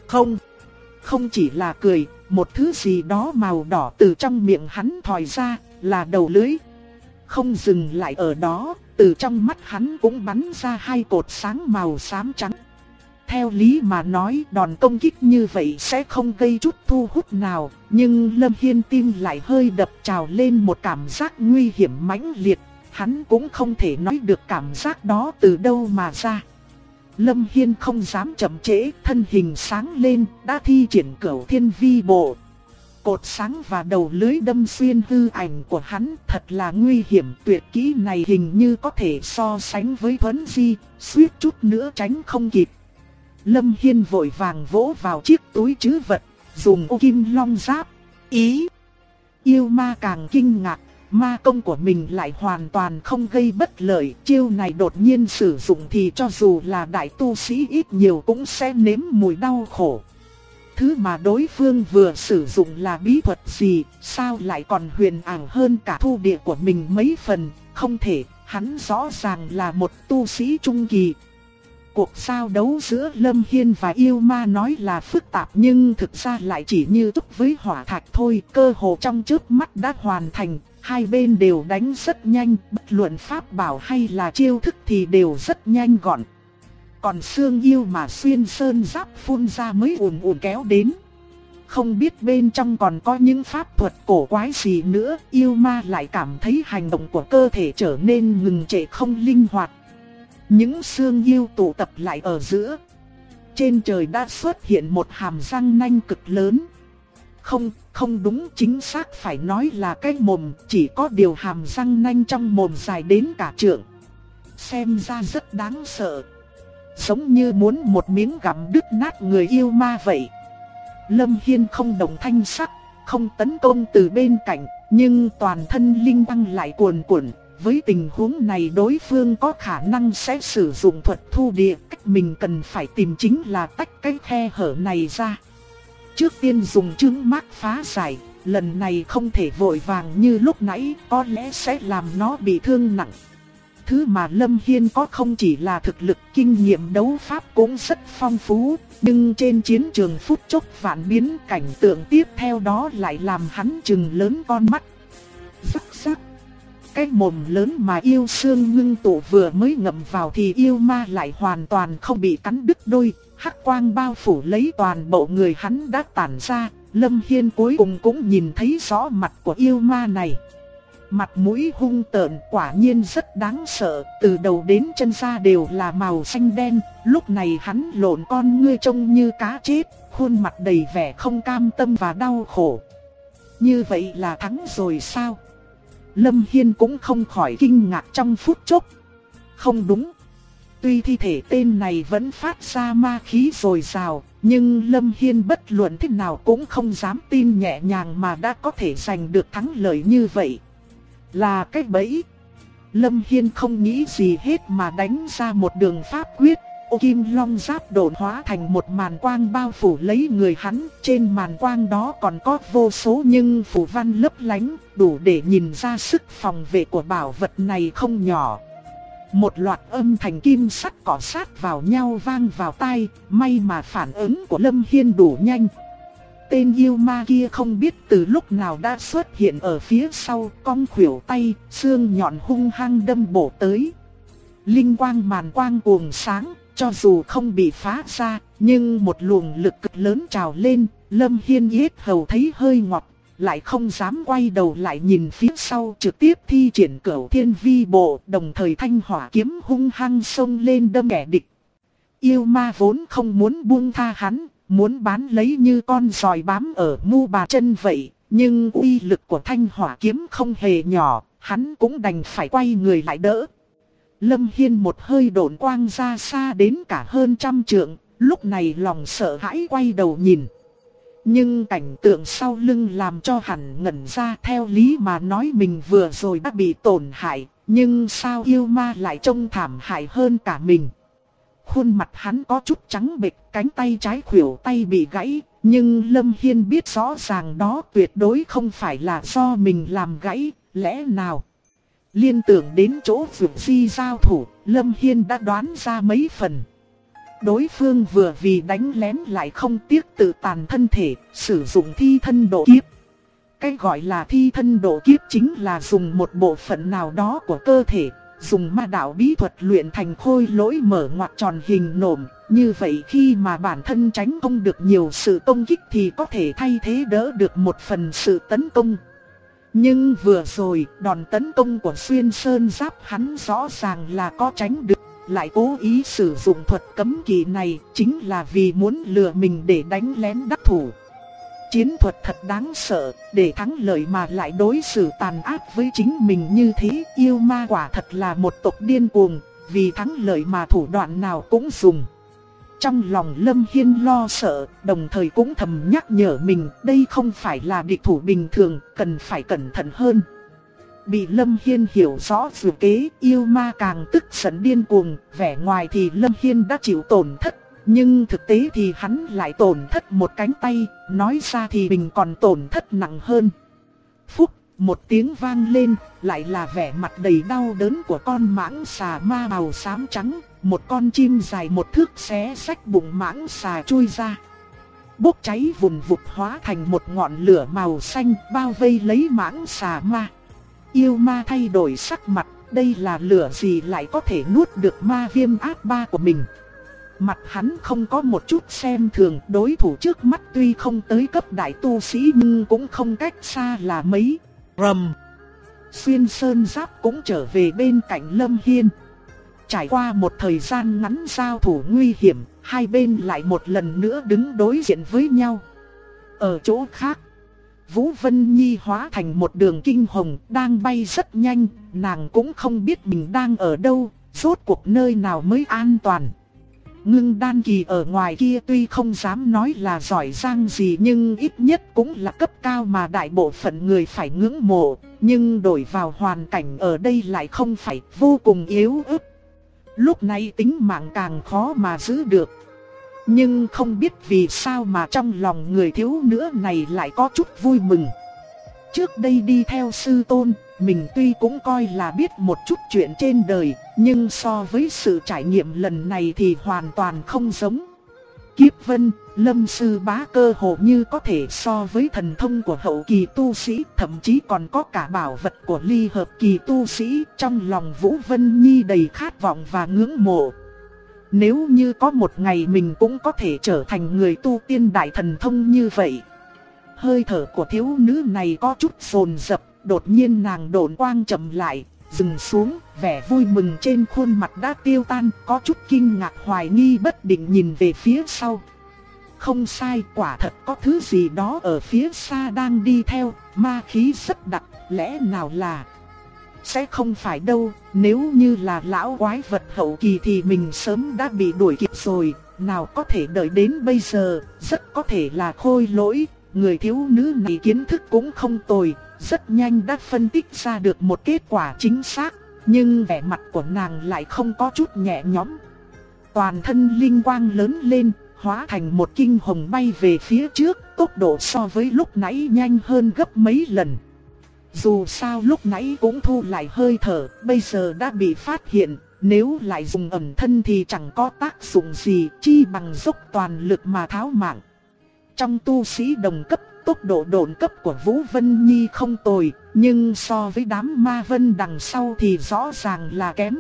Không chỉ là cười, một thứ gì đó màu đỏ từ trong miệng hắn thòi ra, là đầu lưỡi. Không dừng lại ở đó, từ trong mắt hắn cũng bắn ra hai cột sáng màu xám trắng. Theo lý mà nói đòn công kích như vậy sẽ không gây chút thu hút nào, nhưng Lâm Hiên tim lại hơi đập trào lên một cảm giác nguy hiểm mãnh liệt, hắn cũng không thể nói được cảm giác đó từ đâu mà ra. Lâm Hiên không dám chậm trễ, thân hình sáng lên, đã thi triển Cửu Thiên Vi Bộ. Cột sáng và đầu lưới đâm xuyên hư ảnh của hắn thật là nguy hiểm, tuyệt kỹ này hình như có thể so sánh với Thuấn Di, suýt chút nữa tránh không kịp. Lâm Hiên vội vàng vỗ vào chiếc túi trữ vật, dùng ô kim long giáp. Yêu ma càng kinh ngạc, ma công của mình lại hoàn toàn không gây bất lợi. Chiêu này đột nhiên sử dụng thì cho dù là đại tu sĩ ít nhiều cũng sẽ nếm mùi đau khổ. Thứ mà đối phương vừa sử dụng là bí thuật gì, sao lại còn huyền ảo hơn cả thu địa của mình mấy phần. Không thể, hắn rõ ràng là một tu sĩ trung kỳ. Cuộc giao đấu giữa Lâm Hiên và yêu ma nói là phức tạp nhưng thực ra lại chỉ như đúc với hỏa thạch thôi. Cơ hồ trong chớp mắt đã hoàn thành, hai bên đều đánh rất nhanh, bất luận pháp bảo hay là chiêu thức thì đều rất nhanh gọn. Còn xương yêu mà xuyên sơn giáp phun ra mới ùn ùn kéo đến. Không biết bên trong còn có những pháp thuật cổ quái gì nữa, yêu ma lại cảm thấy hành động của cơ thể trở nên ngừng trệ không linh hoạt. Những xương yêu tụ tập lại ở giữa. Trên trời đã xuất hiện một hàm răng nanh cực lớn. Không đúng, chính xác phải nói là cái mồm, chỉ có điều hàm răng nanh trong mồm dài đến cả trượng. Xem ra rất đáng sợ. Giống như muốn một miếng gặm đứt nát người yêu ma vậy. Lâm Hiên không đồng thanh sắc, không tấn công từ bên cạnh, nhưng toàn thân linh năng lại cuồn cuộn. Với tình huống này đối phương có khả năng sẽ sử dụng thuật thu địa, cách mình cần phải tìm chính là tách cái khe hở này ra. Trước tiên dùng chướng mác phá giải, lần này không thể vội vàng như lúc nãy, có lẽ sẽ làm nó bị thương nặng. Thứ mà Lâm Hiên có không chỉ là thực lực, kinh nghiệm đấu pháp cũng rất phong phú, nhưng trên chiến trường phút chốc vạn biến, cảnh tượng tiếp theo đó lại làm hắn trừng lớn con mắt. Rắc rắc. Cái mồm lớn mà yêu xương ngưng tụ vừa mới ngậm vào thì yêu ma lại hoàn toàn không bị cắn đứt đôi, hắc quang bao phủ lấy toàn bộ người hắn đã tản ra. Lâm Hiên cuối cùng cũng nhìn thấy rõ mặt của yêu ma này. Mặt mũi hung tợn, quả nhiên rất đáng sợ, từ đầu đến chân da đều là màu xanh đen. Lúc này hắn lộn con ngươi trông như cá chết, khuôn mặt đầy vẻ không cam tâm và đau khổ. Như vậy là thắng rồi sao? Lâm Hiên cũng không khỏi kinh ngạc trong phút chốc. Không đúng. tuy thi thể tên này vẫn phát ra ma khí dồi dào, nhưng Lâm Hiên bất luận thế nào cũng không dám tin nhẹ nhàng mà đã có thể giành được thắng lợi như vậy. Là cái bẫy. Lâm Hiên không nghĩ gì hết mà đánh ra một đường pháp quyết. Ô kim long giáp độn hóa thành một màn quang bao phủ lấy người hắn. Trên màn quang đó còn có vô số nhưng phù văn lấp lánh, đủ để nhìn ra sức phòng vệ của bảo vật này không nhỏ. Một loạt âm thanh kim sắt cọ sát vào nhau vang vào tai, may mà phản ứng của Lâm Hiên đủ nhanh. Tên yêu ma kia không biết từ lúc nào đã xuất hiện ở phía sau, cong khuỷu tay, xương nhọn hung hăng đâm bổ tới. Linh quang màn quang cuồng sáng, cho dù không bị phá ra, nhưng một luồng lực cực lớn trào lên, Lâm Hiên yết hầu thấy hơi ngọt, lại không dám quay đầu lại nhìn phía sau, trực tiếp thi triển Cửu Thiên Vi Bộ, đồng thời thanh hỏa kiếm hung hăng xông lên đâm kẻ địch. Yêu ma vốn không muốn buông tha hắn, muốn bán lấy như con giòi bám ở mu bàn chân vậy, nhưng uy lực của thanh hỏa kiếm không hề nhỏ, hắn cũng đành phải quay người lại đỡ. Lâm Hiên một hơi độn quang ra xa đến cả hơn 100 trượng, lúc này lòng sợ hãi quay đầu nhìn. Nhưng cảnh tượng sau lưng làm cho hắn ngẩn ra, theo lý mà nói mình vừa rồi đã bị tổn hại, nhưng sao yêu ma lại trông thảm hại hơn cả mình. Khuôn mặt hắn có chút trắng bệch, cánh tay trái khuỷu tay bị gãy, nhưng Lâm Hiên biết rõ ràng đó tuyệt đối không phải là do mình làm gãy, lẽ nào. Liên tưởng đến chỗ Vượt Di giao thủ, Lâm Hiên đã đoán ra mấy phần. Đối phương vừa vì đánh lén lại không tiếc tự tàn thân thể, sử dụng thi thân độ kiếp. Cái gọi là thi thân độ kiếp chính là dùng một bộ phận nào đó của cơ thể, dùng ma đạo bí thuật luyện thành khôi lỗi mở ngoặc tròn hình nổm. Như vậy khi mà bản thân tránh không được nhiều sự công kích thì có thể thay thế đỡ được một phần sự tấn công. Nhưng vừa rồi, đòn tấn công của xuyên sơn giáp hắn rõ ràng là có tránh được, lại cố ý sử dụng thuật cấm kỵ này chính là vì muốn lừa mình để đánh lén đắc thủ. Chiến thuật thật đáng sợ, để thắng lợi mà lại đối xử tàn ác với chính mình như thế. Yêu ma quả thật là một tộc điên cuồng, vì thắng lợi mà thủ đoạn nào cũng dùng. Trong lòng Lâm Hiên lo sợ, đồng thời cũng thầm nhắc nhở mình đây không phải là địch thủ bình thường, cần phải cẩn thận hơn. Bị Lâm Hiên hiểu rõ dự kế, yêu ma càng tức giận điên cuồng, vẻ ngoài thì Lâm Hiên đã chịu tổn thất, nhưng thực tế thì hắn lại tổn thất một cánh tay, nói ra thì mình còn tổn thất nặng hơn. Phúc, một tiếng vang lên, lại là vẻ mặt đầy đau đớn của con mãng xà ma màu xám trắng, một con chim dài 1 thước xé rách bụng mãng xà chui ra. Bốc cháy vùn vụt hóa thành một ngọn lửa màu xanh bao vây lấy mãng xà ma. Yêu ma thay đổi sắc mặt, đây là lửa gì lại có thể nuốt được ma viêm ác ba của mình. Mặt hắn không có một chút xem thường, đối thủ trước mắt tuy không tới cấp đại tu sĩ nhưng cũng không cách xa là mấy. Rầm. Xuyên sơn giáp cũng trở về bên cạnh Lâm Hiên. Trải qua một thời gian ngắn giao thủ nguy hiểm, hai bên lại một lần nữa đứng đối diện với nhau. Ở chỗ khác, Vũ Vân Nhi hóa thành một đường kinh hồng đang bay rất nhanh, nàng cũng không biết mình đang ở đâu, rốt cuộc nơi nào mới an toàn. Ngưng Đan Kỳ ở ngoài kia tuy không dám nói là giỏi giang gì nhưng ít nhất cũng là cấp cao mà đại bộ phận người phải ngưỡng mộ, nhưng đổi vào hoàn cảnh ở đây lại không phải, vô cùng yếu ớt. Lúc này tính mạng càng khó mà giữ được. Nhưng không biết vì sao mà trong lòng người thiếu nữ này lại có chút vui mừng. Trước đây đi theo sư tôn, mình tuy cũng coi là biết một chút chuyện trên đời, nhưng so với sự trải nghiệm lần này thì hoàn toàn không giống. Kiếp Vân, Lâm Sư Bá cơ hồ như có thể so với thần thông của hậu kỳ tu sĩ, thậm chí còn có cả bảo vật của ly hợp kỳ tu sĩ. Trong lòng Vũ Vân Nhi đầy khát vọng và ngưỡng mộ. Nếu như có một ngày mình cũng có thể trở thành người tu tiên đại thần thông như vậy. Hơi thở của thiếu nữ này có chút dồn dập, đột nhiên nàng độn quang chậm lại, dừng xuống, vẻ vui mừng trên khuôn mặt đã tiêu tan, có chút kinh ngạc hoài nghi bất định nhìn về phía sau. Không sai, quả thật có thứ gì đó ở phía xa đang đi theo, ma khí rất đặc, lẽ nào là... sẽ không phải đâu, nếu như là lão quái vật hậu kỳ thì mình sớm đã bị đuổi kịp rồi, nào có thể đợi đến bây giờ, rất có thể là Khôi Lỗi, người thiếu nữ này kiến thức cũng không tồi, rất nhanh đã phân tích ra được một kết quả chính xác, nhưng vẻ mặt của nàng lại không có chút nhẹ nhõm. Toàn thân linh quang lớn lên, hóa thành một kinh hồng bay về phía trước, tốc độ so với lúc nãy nhanh hơn gấp mấy lần. Dù sao lúc nãy cũng thu lại hơi thở, bây giờ đã bị phát hiện, nếu lại dùng ẩn thân thì chẳng có tác dụng gì, chi bằng dốc toàn lực mà tháo mạng. Trong tu sĩ đồng cấp, tốc độ độn cấp của Vũ Vân Nhi không tồi, nhưng so với đám ma vân đằng sau thì rõ ràng là kém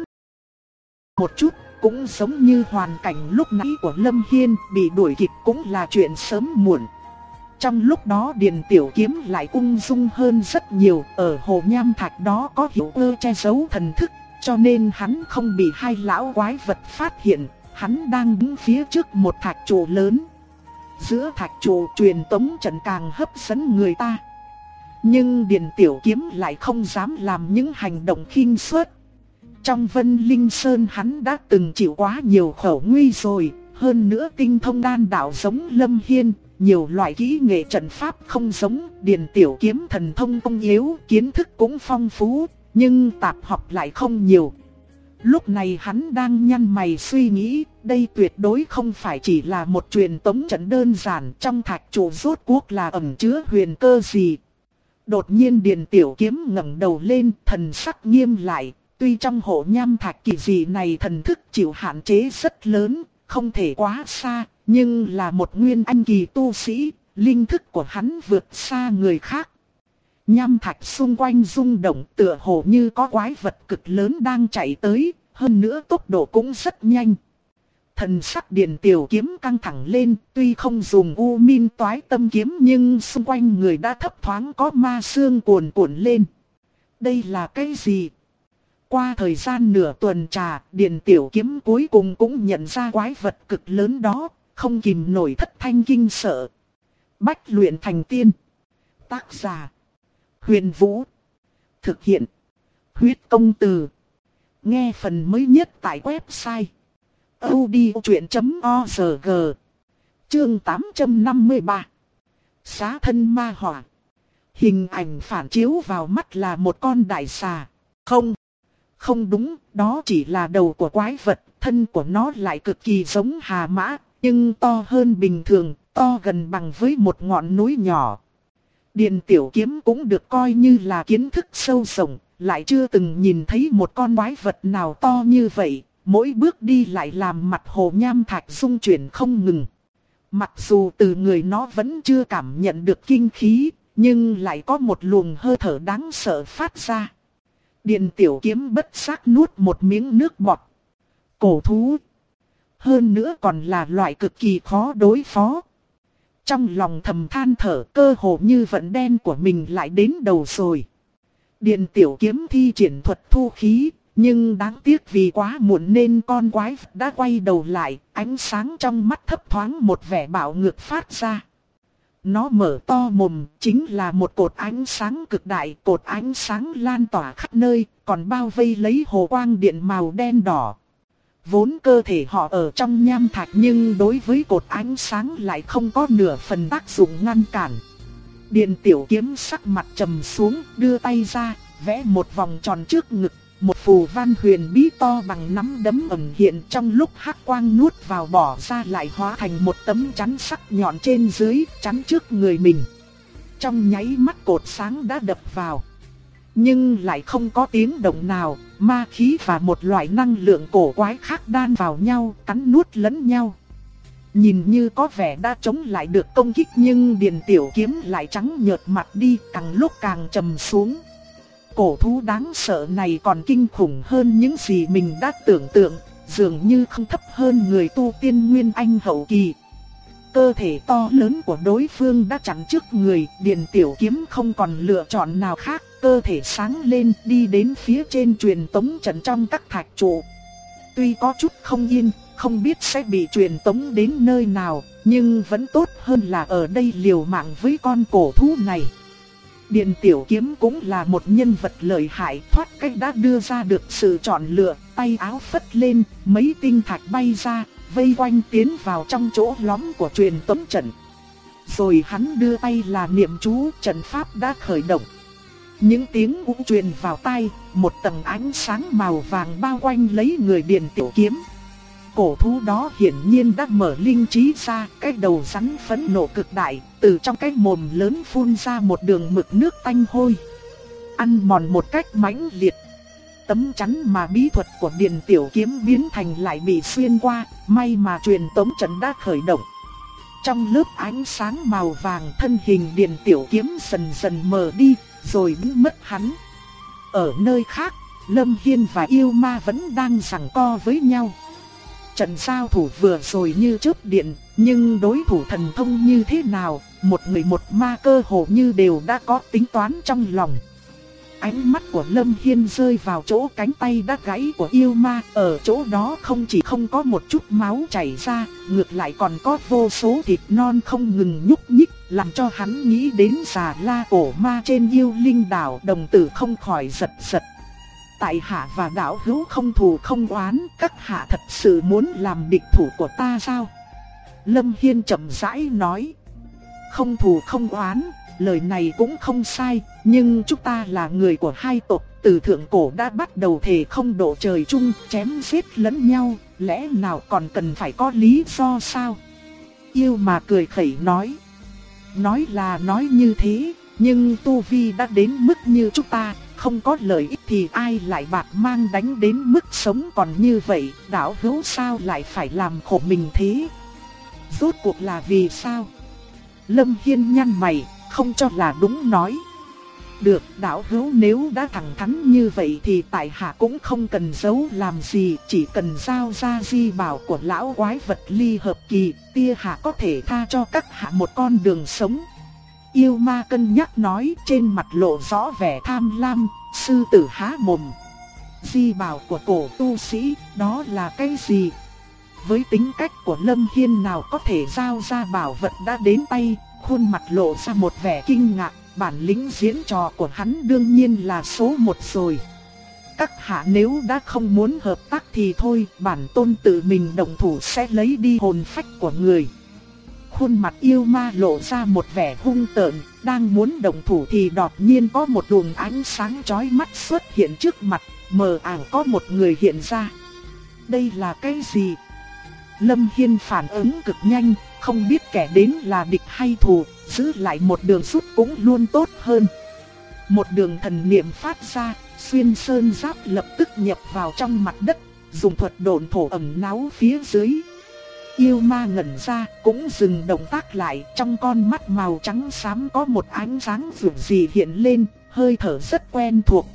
một chút. Cũng giống như hoàn cảnh lúc nãy của Lâm Hiên, bị đuổi kịp cũng là chuyện sớm muộn. Trong lúc đó Điền Tiểu Kiếm lại ung dung hơn rất nhiều, ở hồ nham thạch đó có hiệu ơ che giấu thần thức, cho nên hắn không bị hai lão quái vật phát hiện, hắn đang đứng phía trước một thạch trụ lớn. Giữa thạch trụ truyền tống trận càng hấp dẫn người ta. Nhưng Điền Tiểu Kiếm lại không dám làm những hành động khinh suất. Trong Vân Linh Sơn hắn đã từng chịu quá nhiều khổ nguy rồi, hơn nữa tinh thông đan đạo giống Lâm Hiên, nhiều loại kỹ nghệ trận pháp không giống. Điền Tiểu Kiếm thần thông không yếu, kiến thức cũng phong phú, nhưng tạp học lại không nhiều. Lúc này hắn đang nhăn mày suy nghĩ, đây tuyệt đối không phải chỉ là một truyền tống trận đơn giản, trong thạch trụ rốt cuộc là ẩn chứa huyền cơ gì. Đột nhiên Điền Tiểu Kiếm ngẩng đầu lên, thần sắc nghiêm lại. Tuy trong hộ nham thạch kỳ dị này thần thức chịu hạn chế rất lớn, không thể quá xa, nhưng là một nguyên anh kỳ tu sĩ, linh thức của hắn vượt xa người khác. Nham thạch xung quanh rung động, tựa hồ như có quái vật cực lớn đang chạy tới, hơn nữa tốc độ cũng rất nhanh. Thần sắc Điền Tiểu Kiếm căng thẳng lên, tuy không dùng U Minh Toái Tâm kiếm nhưng xung quanh người đã thấp thoáng có ma sương cuồn cuộn lên. Đây là cái gì? Qua thời gian nửa tuần trà, Điền Tiểu Kiếm cuối cùng cũng nhận ra quái vật cực lớn đó, không kìm nổi thất thanh kinh sợ. Bách luyện thành tiên. Tác giả: Huyền Vũ. Thực hiện: Huyết Công Từ. Nghe phần mới nhất tại website audiochuyện.org. Chương 853. Xá thân ma hỏa. Hình ảnh phản chiếu vào mắt là một con đại xà. Không đúng, đó chỉ là đầu của quái vật, thân của nó lại cực kỳ giống hà mã, nhưng to hơn bình thường, to gần bằng với một ngọn núi nhỏ. Điền Tiểu Kiếm cũng được coi như là kiến thức sâu rộng, lại chưa từng nhìn thấy một con quái vật nào to như vậy, mỗi bước đi lại làm mặt hồ nham thạch rung chuyển không ngừng. Mặc dù từ người nó vẫn chưa cảm nhận được kinh khí, nhưng lại có một luồng hơi thở đáng sợ phát ra. Điền Tiểu Kiếm bất giác nuốt một miếng nước bọt. Cổ thú. Hơn nữa còn là loại cực kỳ khó đối phó. Trong lòng thầm than thở, cơ hồ như vận đen của mình lại đến đầu rồi. Điền Tiểu Kiếm thi triển thuật thu khí, nhưng đáng tiếc vì quá muộn nên con quái vật đã quay đầu lại, ánh sáng trong mắt thấp thoáng một vẻ bạo ngược phát ra. Nó mở to mồm, chính là một cột ánh sáng cực đại, cột ánh sáng lan tỏa khắp nơi, còn bao vây lấy hồ quang điện màu đen đỏ. Vốn cơ thể họ ở trong nham thạch nhưng đối với cột ánh sáng lại không có nửa phần tác dụng ngăn cản. Điền Tiểu Kiếm sắc mặt trầm xuống, đưa tay ra, vẽ một vòng tròn trước ngực. Một phù văn huyền bí to bằng nắm đấm ẩn hiện, trong lúc hắc quang nuốt vào bỏ ra lại hóa thành một tấm chắn sắc nhọn trên dưới, chắn trước người mình. Trong nháy mắt cột sáng đã đập vào, nhưng lại không có tiếng động nào, ma khí và một loại năng lượng cổ quái khác đan vào nhau, cắn nuốt lẫn nhau. Nhìn như có vẻ đã chống lại được công kích nhưng Điền Tiểu Kiếm lại trắng nhợt mặt đi, càng lúc càng trầm xuống. Cổ thú đáng sợ này còn kinh khủng hơn những gì mình đã tưởng tượng, dường như không thấp hơn người tu tiên nguyên anh hậu kỳ. Cơ thể to lớn của đối phương đã chắn trước người, Điền Tiểu Kiếm không còn lựa chọn nào khác, cơ thể sáng lên đi đến phía trên truyền tống trận trong các thạch trụ. Tuy có chút không yên, không biết sẽ bị truyền tống đến nơi nào, nhưng vẫn tốt hơn là ở đây liều mạng với con cổ thú này. Điền Tiểu Kiếm cũng là một nhân vật lợi hại, thoát cách đã đưa ra được sự chọn lựa, tay áo phất lên, mấy tinh thạch bay ra, vây quanh tiến vào trong chỗ lõm của truyền tống trận. Rồi hắn đưa tay là niệm chú, trận pháp đã khởi động. Những tiếng ú truyền vào tai, một tầng ánh sáng màu vàng bao quanh lấy người Điền Tiểu Kiếm. Cổ thú đó hiển nhiên đã mở linh trí ra, cái đầu rắn phẫn nộ cực đại, từ trong cái mồm lớn phun ra một đường mực nước tanh hôi, ăn mòn một cách mãnh liệt. Tấm chắn mà bí thuật của Điền Tiểu Kiếm biến thành lại bị xuyên qua, may mà truyền tống trận đã khởi động. Trong lớp ánh sáng màu vàng, thân hình Điền Tiểu Kiếm dần dần mờ đi, rồi biến mất hắn. Ở nơi khác, Lâm Hiên và yêu ma vẫn đang giằng co với nhau. Trận giao thủ vừa rồi như chớp điện, nhưng đối thủ thần thông như thế nào, một người một ma cơ hồ như đều đã có tính toán trong lòng. Ánh mắt của Lâm Hiên rơi vào chỗ cánh tay đã gãy của yêu ma, ở chỗ đó không chỉ không có một chút máu chảy ra, ngược lại còn có vô số thịt non không ngừng nhúc nhích, làm cho hắn nghĩ đến Già La cổ ma trên Yêu Linh đảo, đồng tử không khỏi giật giật. Tại hạ và đạo hữu không thù không oán, các hạ thật sự muốn làm địch thủ của ta sao? Lâm Hiên chậm rãi nói. Không thù không oán, lời này cũng không sai, nhưng chúng ta là người của hai tộc, từ thượng cổ đã bắt đầu thề không độ trời chung, chém giết lẫn nhau, lẽ nào còn cần phải có lý do sao? Yêu mà cười khẩy nói. Nói là nói như thế, nhưng tu vi đã đến mức như chúng ta, không có lợi ích thì ai lại bạt mang đánh đến mức sống còn như vậy, đạo hữu sao lại phải làm khổ mình thế? Rốt cuộc là vì sao? Lâm Hiên nhăn mày, không cho là đúng nói. Được, đạo hữu nếu đã thẳng thắn như vậy thì tại hạ cũng không cần giấu làm gì, chỉ cần giao ra di bảo của lão quái vật ly hợp kỳ, tia hạ có thể tha cho các hạ một con đường sống. Yêu ma cân nhắc nói, trên mặt lộ rõ vẻ tham lam. Sư tử há mồm. Di bảo của cổ tu sĩ, đó là cái gì? Với tính cách của Lâm Hiên nào có thể giao ra bảo vật đã đến tay, khuôn mặt lộ ra một vẻ kinh ngạc. Bản lĩnh diễn trò của hắn đương nhiên là số một rồi. Các hạ nếu đã không muốn hợp tác thì thôi, bản tôn tự mình động thủ sẽ lấy đi hồn phách của người. Khuôn mặt yêu ma lộ ra một vẻ hung tợn, đang muốn động thủ thì đột nhiên có một luồng ánh sáng chói mắt xuất hiện trước mặt, mờ ảo có một người hiện ra. Đây là cái gì? Lâm Hiên phản ứng cực nhanh, không biết kẻ đến là địch hay thù, giữ lại một đường rút cũng luôn tốt hơn. Một đường thần niệm phát ra, xuyên sơn giáp lập tức nhập vào trong mặt đất, dùng thuật độn thổ ẩn náu phía dưới. Yêu ma ngẩn ra, cũng dừng động tác lại, trong con mắt màu trắng xám có một ánh sáng dịu dị hiện lên, hơi thở rất quen thuộc.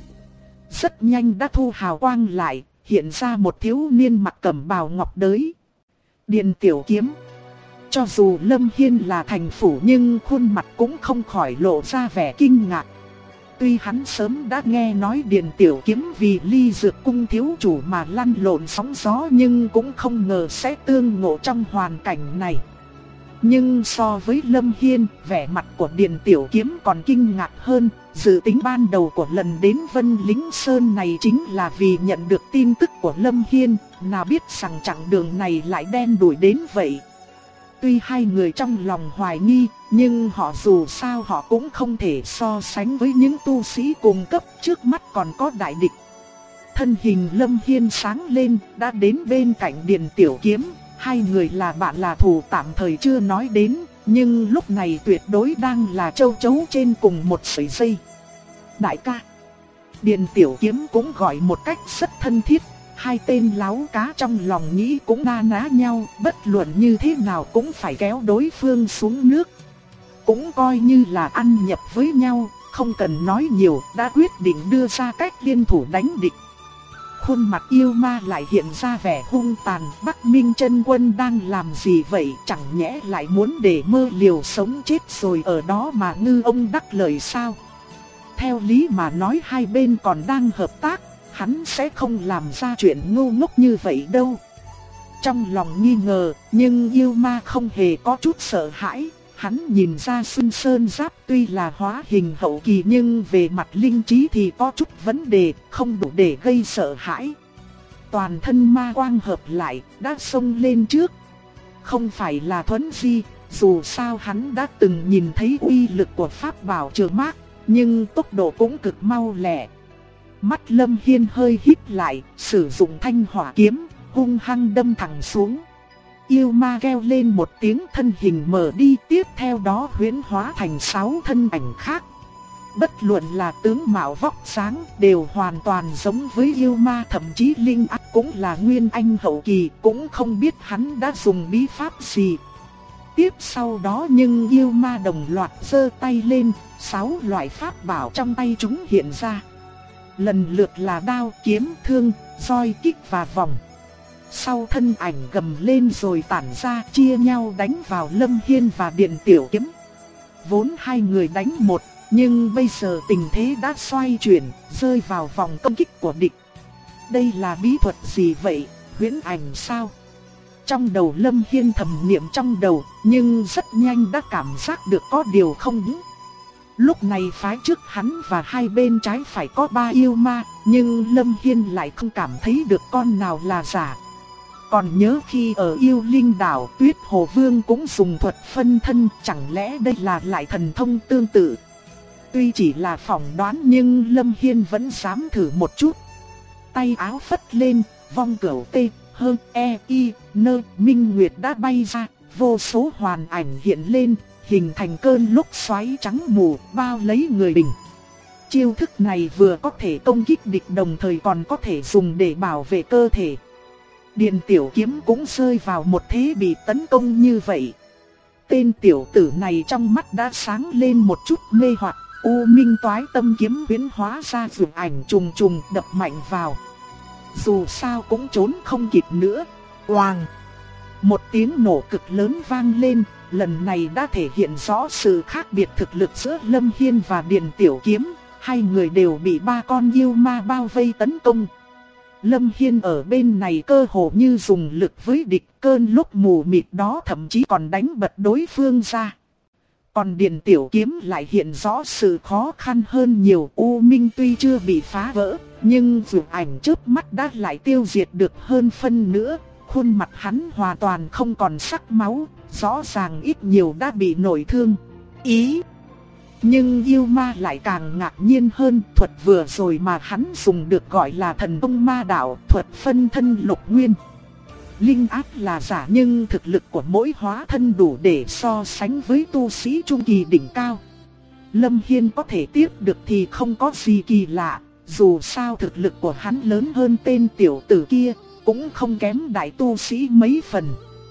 Rất nhanh đã thu hào quang lại, hiện ra một thiếu niên mặc cẩm bào ngọc đới. Điền Tiểu Kiếm. Cho dù Lâm Hiên là thành phủ nhưng khuôn mặt cũng không khỏi lộ ra vẻ kinh ngạc. Tuy hắn sớm đã nghe nói Điền Tiểu Kiếm vì Ly Dược Cung thiếu chủ mà lăn lộn sóng gió, nhưng cũng không ngờ sẽ tương ngộ trong hoàn cảnh này. Nhưng so với Lâm Hiên, vẻ mặt của Điền Tiểu Kiếm còn kinh ngạc hơn. Dự tính ban đầu của lần đến Vân Lính Sơn này chính là vì nhận được tin tức của Lâm Hiên, nào biết rằng chặng đường này lại đen đủi đến vậy. Tuy hai người trong lòng hoài nghi, nhưng họ dù sao họ cũng không thể so sánh với những tu sĩ cùng cấp trước mắt còn có đại địch. Thân hình Lâm Hiên sáng lên, đã đến bên cạnh Điền Tiểu Kiếm. Hai người là bạn là thù tạm thời chưa nói đến, nhưng lúc này tuyệt đối đang là châu chấu trên cùng một sợi dây. Đại ca. Điền Tiểu Kiếm cũng gọi một cách rất thân thiết. Hai tên láo cá trong lòng nghĩ cũng na ná nhau, bất luận như thế nào cũng phải kéo đối phương xuống nước. Cũng coi như là ăn nhập với nhau, không cần nói nhiều, đã quyết định đưa ra cách liên thủ đánh địch. Khuôn mặt yêu ma lại hiện ra vẻ hung tàn. Bắc Minh Chân Quân đang làm gì vậy? Chẳng nhẽ lại muốn để mơ liều sống chết rồi ở đó mà ngư ông đắc lợi sao? Theo lý mà nói hai bên còn đang hợp tác, hắn sẽ không làm ra chuyện ngu ngốc như vậy đâu. Trong lòng nghi ngờ, nhưng yêu ma không hề có chút sợ hãi. Hắn nhìn ra Xuân Sơn Giáp tuy là hóa hình hậu kỳ nhưng về mặt linh trí thì có chút vấn đề, không đủ để gây sợ hãi. Toàn thân ma quang hợp lại, đã xông lên trước. Không phải là thuấn di, dù sao hắn đã từng nhìn thấy uy lực của pháp bảo Trường Mác, nhưng tốc độ cũng cực mau lẹ. Mắt Lâm Hiên hơi híp lại, sử dụng thanh hỏa kiếm, hung hăng đâm thẳng xuống. Yêu ma kêu lên một tiếng, thân hình mở đi, tiếp theo đó huyễn hóa thành 6 thân ảnh khác. Bất luận là tướng mạo vóc dáng đều hoàn toàn giống với yêu ma, thậm chí Linh Ác cũng là nguyên anh hậu kỳ, cũng không biết hắn đã dùng bí pháp gì. Tiếp sau đó nhưng yêu ma đồng loạt giơ tay lên, 6 loại pháp bảo trong tay chúng hiện ra. Lần lượt là đao, kiếm, thương, roi, kích và vòng. Sau thân ảnh gầm lên rồi tản ra, chia nhau đánh vào Lâm Hiên và Điện Tiểu Kiếm. Vốn hai người đánh một, nhưng bây giờ tình thế đã xoay chuyển, rơi vào vòng công kích của địch. Đây là bí thuật gì vậy, huyễn ảnh sao? Trong đầu Lâm Hiên thầm niệm trong đầu, nhưng rất nhanh đã cảm giác được có điều không đúng. Lúc này phái trước hắn và hai bên trái phải có 3 yêu ma, nhưng Lâm Hiên lại không cảm thấy được con nào là giả. Còn nhớ khi ở Yêu Linh Đảo, Tuyết Hồ Vương cũng dùng thuật phân thân, chẳng lẽ đây là lại thần thông tương tự? Tuy chỉ là phỏng đoán nhưng Lâm Hiên vẫn dám thử một chút. Tay áo phất lên, vong cửu tê, hơn e, y, nơ, minh nguyệt đã bay ra, vô số hoàn ảnh hiện lên, hình thành cơn lốc xoáy trắng mù, bao lấy người bình. Chiêu thức này vừa có thể công kích địch đồng thời còn có thể dùng để bảo vệ cơ thể. Điện Tiểu Kiếm cũng rơi vào một thế bị tấn công như vậy. Tên tiểu tử này trong mắt đã sáng lên một chút mê hoặc, U Minh Toái Tâm kiếm huyễn hóa ra vượt ảnh trùng trùng đập mạnh vào. Dù sao cũng trốn không kịp nữa. Oàng! Một tiếng nổ cực lớn vang lên, lần này đã thể hiện rõ sự khác biệt thực lực giữa Lâm Hiên và Điện Tiểu Kiếm. Hai người đều bị 3 con yêu ma bao vây tấn công. Lâm Hiên ở bên này cơ hồ như dùng lực với địch, cơn lốc mù mịt đó thậm chí còn đánh bật đối phương ra. Còn Điện Tiểu Kiếm lại hiện rõ sự khó khăn hơn nhiều. U Minh tuy chưa bị phá vỡ, nhưng vượt ảnh chớp mắt đã lại tiêu diệt được hơn phân nữa. Khuôn mặt hắn hoàn toàn không còn sắc máu, rõ ràng ít nhiều đã bị nội thương. Nhưng yêu ma lại càng ngạc nhiên hơn, thuật vừa rồi mà hắn dùng được gọi là thần thông ma đạo, thuật phân thân lục nguyên. Linh áp là giả nhưng thực lực của mỗi hóa thân đủ để so sánh với tu sĩ trung kỳ đỉnh cao. Lâm Hiên có thể tiếp được thì không có gì kỳ lạ, dù sao thực lực của hắn lớn hơn tên tiểu tử kia, cũng không kém đại tu sĩ mấy phần.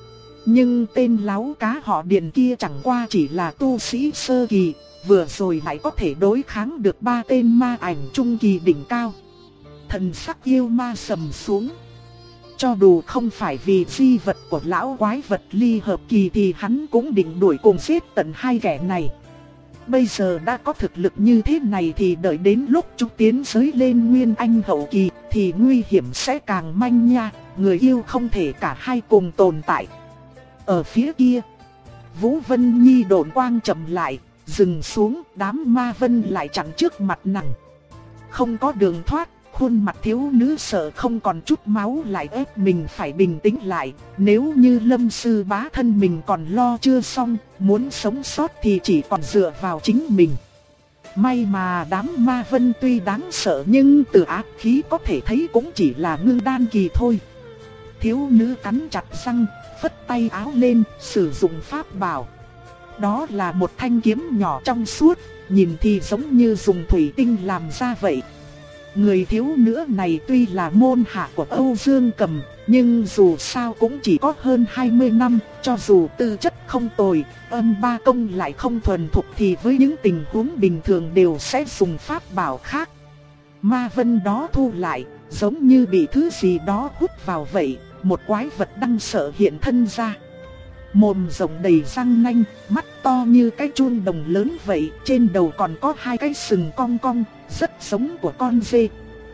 Nhưng tên láo cá họ Điện kia chẳng qua chỉ là tu sĩ sơ kỳ, vừa rồi lại có thể đối kháng được 3 tên ma ảnh trung kỳ đỉnh cao. Thần sắc yêu ma sầm xuống. Cho dù không phải vì di vật của lão quái vật ly hợp kỳ thì hắn cũng định đuổi cùng giết tận hai kẻ này. Bây giờ đã có thực lực như thế này thì đợi đến lúc chúng tiến giới lên nguyên anh hậu kỳ thì nguy hiểm sẽ càng manh nha, người yêu không thể cả hai cùng tồn tại. Ở phía kia, Vũ Vân Nhi độn quang chậm lại, dừng xuống, đám ma vân lại chặn trước mặt nàng. Không có đường thoát, khuôn mặt thiếu nữ sợ không còn chút máu lại ép mình phải bình tĩnh lại. Nếu như Lâm sư bá thân mình còn lo chưa xong, muốn sống sót thì chỉ còn dựa vào chính mình. May mà đám ma vân tuy đáng sợ nhưng từ ác khí có thể thấy cũng chỉ là ngưng đan kỳ thôi. Thiếu nữ cắn chặt răng, phất tay áo lên, sử dụng pháp bảo. Đó là một thanh kiếm nhỏ trong suốt, nhìn thì giống như dùng thủy tinh làm ra vậy. Người thiếu nữ này tuy là môn hạ của Âu Dương Cầm, nhưng dù sao cũng chỉ có hơn 20 năm, cho dù tư chất không tồi, âm ba công lại không thuần thục thì với những tình huống bình thường đều sẽ dùng pháp bảo khác. Ma vân đó thu lại, giống như bị thứ gì đó hút vào vậy, một quái vật đáng sợ hiện thân ra. Mồm rộng đầy răng nanh, mắt to như cái chuông đồng lớn vậy, trên đầu còn có 2 cái sừng cong cong, rất giống của con dê.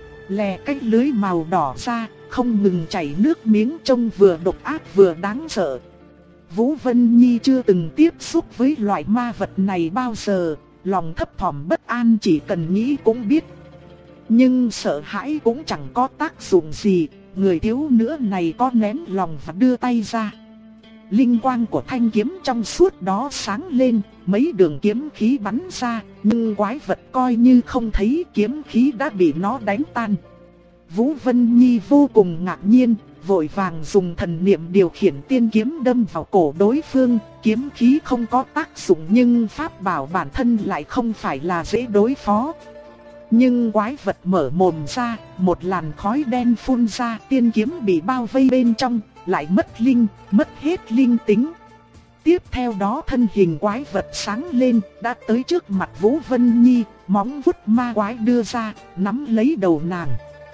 Lè cái lưới màu đỏ ra, không ngừng chảy nước miếng, trông vừa độc ác vừa đáng sợ. Vũ Vân Nhi chưa từng tiếp xúc với loại ma vật này bao giờ, lòng thấp thỏm bất an chỉ cần nghĩ cũng biết. Nhưng sợ hãi cũng chẳng có tác dụng gì, người thiếu nữ này có nén lòng và đưa tay ra. Linh quang của thanh kiếm trong suốt đó sáng lên, mấy đường kiếm khí bắn ra, nhưng quái vật coi như không thấy, kiếm khí đã bị nó đánh tan. Vũ Vân Nhi vô cùng ngạc nhiên, vội vàng dùng thần niệm điều khiển tiên kiếm đâm vào cổ đối phương, kiếm khí không có tác dụng nhưng pháp bảo bản thân lại không phải là dễ đối phó. Nhưng quái vật mở mồm ra, một làn khói đen phun ra, tiên kiếm bị bao vây bên trong, lại mất hết linh tính. Tiếp theo đó thân hình quái vật sáng lên, đã tới trước mặt Vũ Vân Nhi, móng vuốt ma quái đưa ra, nắm lấy đầu nàng.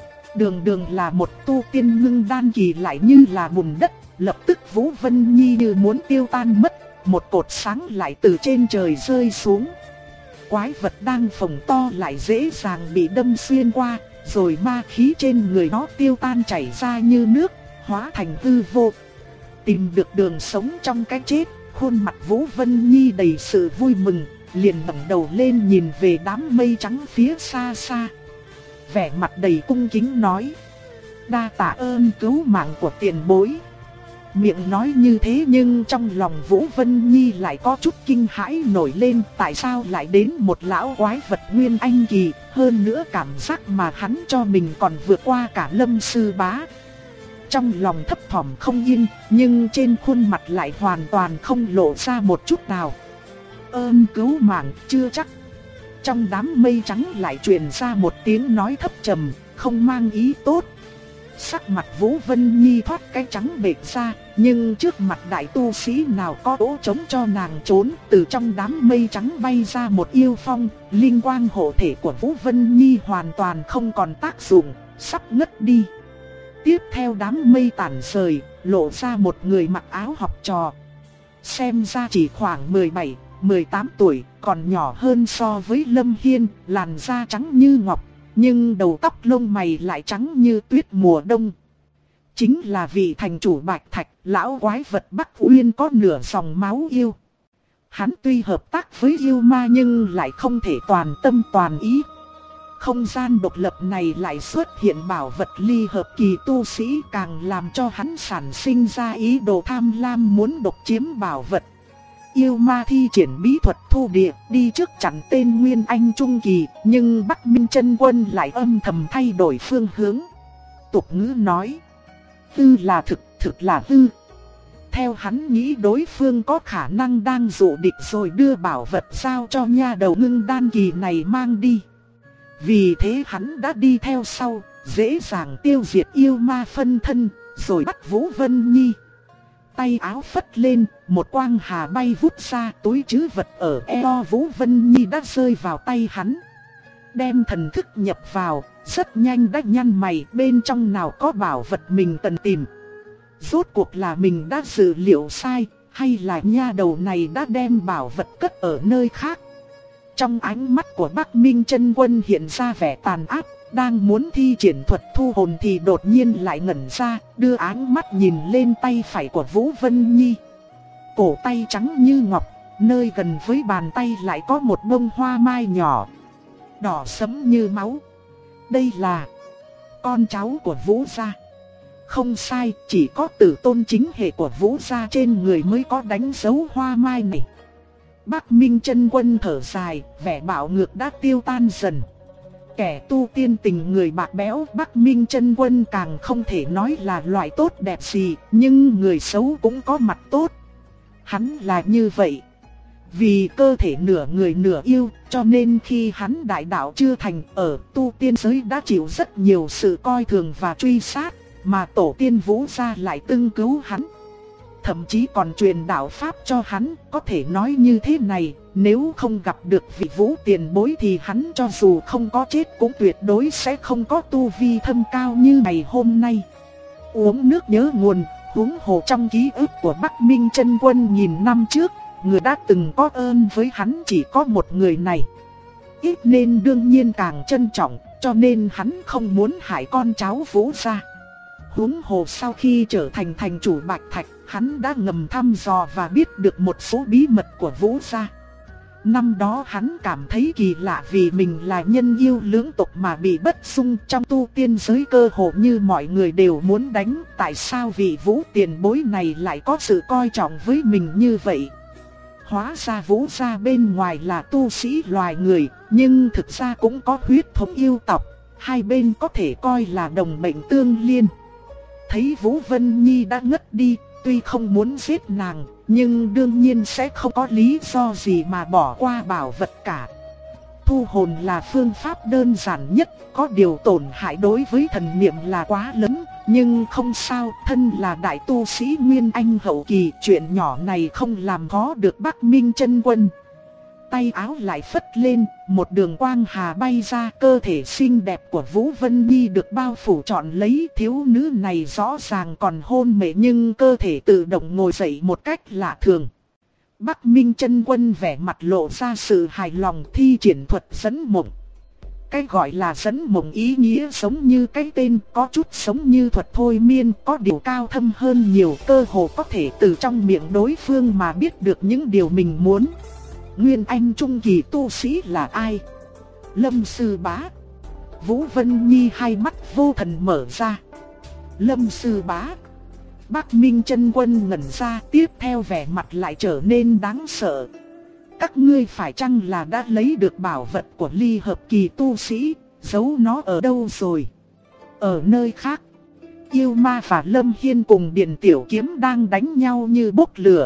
Đường là một tu tiên ngưng đan kỳ lại như là bùn đất, lập tức Vũ Vân Nhi như muốn tiêu tan mất, một cột sáng lại từ trên trời rơi xuống. Quái vật đang phồng to lại dễ dàng bị đâm xuyên qua, rồi ma khí trên người nó tiêu tan chảy ra như nước, hóa thành hư vô. Tìm được đường sống trong cái chết, khuôn mặt Vũ Vân Nhi đầy sự vui mừng, liền ngẩng đầu lên nhìn về đám mây trắng phía xa xa. Vẻ mặt đầy cung kính nói: đa tạ ơn cứu mạng của tiền bối. Miệng nói như thế nhưng trong lòng Vũ Vân Nhi lại có chút kinh hãi nổi lên, tại sao lại đến một lão quái vật nguyên anh kỳ, hơn nữa cảm giác mà hắn cho mình còn vượt qua cả Lâm sư bá. Trong lòng thấp thỏm không yên, nhưng trên khuôn mặt lại hoàn toàn không lộ ra một chút nào. Ơn cứu mạng chưa chắc. Trong đám mây trắng lại truyền ra một tiếng nói thấp trầm, không mang ý tốt. Sắc mặt Vũ Vân Nhi thoát cái trắng bệch ra, nhưng trước mặt đại tu sĩ nào có chỗ trống cho nàng trốn. Từ trong đám mây trắng bay ra một yêu phong, linh quang hộ thể của Vũ Vân Nhi hoàn toàn không còn tác dụng, sắp ngất đi. Tiếp theo đám mây tản rời, lộ ra một người mặc áo học trò. Xem ra chỉ khoảng 17-18 tuổi, còn nhỏ hơn so với Lâm Hiên, làn da trắng như ngọc, nhưng đầu tóc lông mày lại trắng như tuyết mùa đông. Chính là vị thành chủ Bạch Thạch, lão quái vật Bắc Uyên có nửa dòng máu yêu. Hắn tuy hợp tác với yêu ma nhưng lại không thể toàn tâm toàn ý. Không gian độc lập này lại xuất hiện bảo vật ly hợp kỳ tu sĩ, càng làm cho hắn sản sinh ra ý đồ tham lam muốn độc chiếm bảo vật. Yêu ma thi triển bí thuật thu địa, đi trước chặn tên Nguyên Anh Trung Kỳ, nhưng Bắc Minh Chân Quân lại âm thầm thay đổi phương hướng. Tục ngữ nói, hư là thực, thực là hư. Theo hắn nghĩ đối phương có khả năng đang dụ địch rồi đưa bảo vật giao cho nha đầu ngưng đan kỳ này mang đi. Vì thế hắn đã đi theo sau, dễ dàng tiêu diệt yêu ma phân thân, rồi bắt Vũ Vân Nhi. Tay áo phất lên, một quang hà bay vút ra, túi trữ vật ở eo Vũ Vân Nhi đã rơi vào tay hắn. Đem thần thức nhập vào, rất nhanh đã nhăn mày, bên trong nào có bảo vật mình cần tìm. Rốt cuộc là mình đã dự liệu sai, hay là nha đầu này đã đem bảo vật cất ở nơi khác. Trong ánh mắt của Bắc Minh Chân Quân hiện ra vẻ tàn ác, đang muốn thi triển thuật thu hồn thì đột nhiên lại ngẩn ra, đưa áng mắt nhìn lên tay phải của Vũ Vân Nhi. Cổ tay trắng như ngọc, nơi gần với bàn tay lại có một bông hoa mai nhỏ, đỏ sẫm như máu. Đây là con cháu của Vũ gia. Không sai, chỉ có tử tôn chính hệ của Vũ gia trên người mới có đánh dấu hoa mai này. Bắc Minh Chân Quân thở dài, vẻ bạo ngược đã tiêu tan dần. Kẻ tu tiên tình người bạc bẽo Bắc Minh Chân Quân càng không thể nói là loại tốt đẹp gì, nhưng người xấu cũng có mặt tốt. Hắn là như vậy. Vì cơ thể nửa người nửa yêu, cho nên khi hắn đại đạo chưa thành, ở tu tiên giới đã chịu rất nhiều sự coi thường và truy sát, mà tổ tiên Vũ gia lại từng cứu hắn. Thậm chí còn truyền đạo pháp cho hắn, có thể nói như thế này, nếu không gặp được vị Vũ tiền bối thì hắn cho dù không có chết cũng tuyệt đối sẽ không có tu vi thâm cao như ngày hôm nay. Uống nước nhớ nguồn, huống hồ trong ký ức của Bắc Minh Chân Quân nghìn năm trước, người đã từng có ơn với hắn chỉ có một người này. Ít nên đương nhiên càng trân trọng, cho nên hắn không muốn hại con cháu Vũ gia. Huống hồ sau khi trở thành thành chủ Bạch Thạch, hắn đã ngầm thăm dò và biết được một số bí mật của Vũ gia. Năm đó hắn cảm thấy kỳ lạ vì mình là nhân yêu lưỡng tộc mà bị bất xung, trong tu tiên giới cơ hồ như mọi người đều muốn đánh. Tại sao vị Vũ tiền bối này lại có sự coi trọng với mình như vậy? Hóa ra Vũ gia bên ngoài là tu sĩ loài người, nhưng thực ra cũng có huyết thống yêu tộc, hai bên có thể coi là đồng mệnh tương liên. Thấy Vũ Vân Nhi đã ngất đi, tuy không muốn giết nàng, nhưng đương nhiên sẽ không có lý do gì mà bỏ qua bảo vật cả. Thu hồn là phương pháp đơn giản nhất, có điều tổn hại đối với thần niệm là quá lớn, nhưng không sao, thân là đại tu sĩ Nguyên Anh hậu kỳ, chuyện nhỏ này không làm khó được Bắc Minh Chân Quân. Tay áo lại phất lên, một đường quang hà bay ra, cơ thể xinh đẹp của Vũ Vân Nhi được bao phủ trọn lấy. Thiếu nữ này rõ ràng còn hôn mê nhưng cơ thể tự động ngồi dậy một cách lạ thường. Bắc Minh Chân Quân vẻ mặt lộ ra sự hài lòng, thi triển thuật dẫn mộng. Cái gọi là dẫn mộng ý nghĩa giống như cái tên, có chút giống như thuật thôi miên, có điều cao thâm hơn nhiều, cơ hồ có thể từ trong miệng đối phương mà biết được những điều mình muốn. Nguyên Anh trung kỳ tu sĩ là ai? Lâm Sư Bá. Vũ Vân Nhi hai mắt vô thần mở ra. Lâm Sư Bá. Bắc Minh Chân Quân ngẩn ra, tiếp theo vẻ mặt lại trở nên đáng sợ. Các ngươi phải chăng là đã lấy được bảo vật của ly hợp kỳ tu sĩ, giấu nó ở đâu rồi? Ở nơi khác. Yêu Ma và Lâm Hiên cùng Điền Tiểu Kiếm đang đánh nhau như bốc lửa.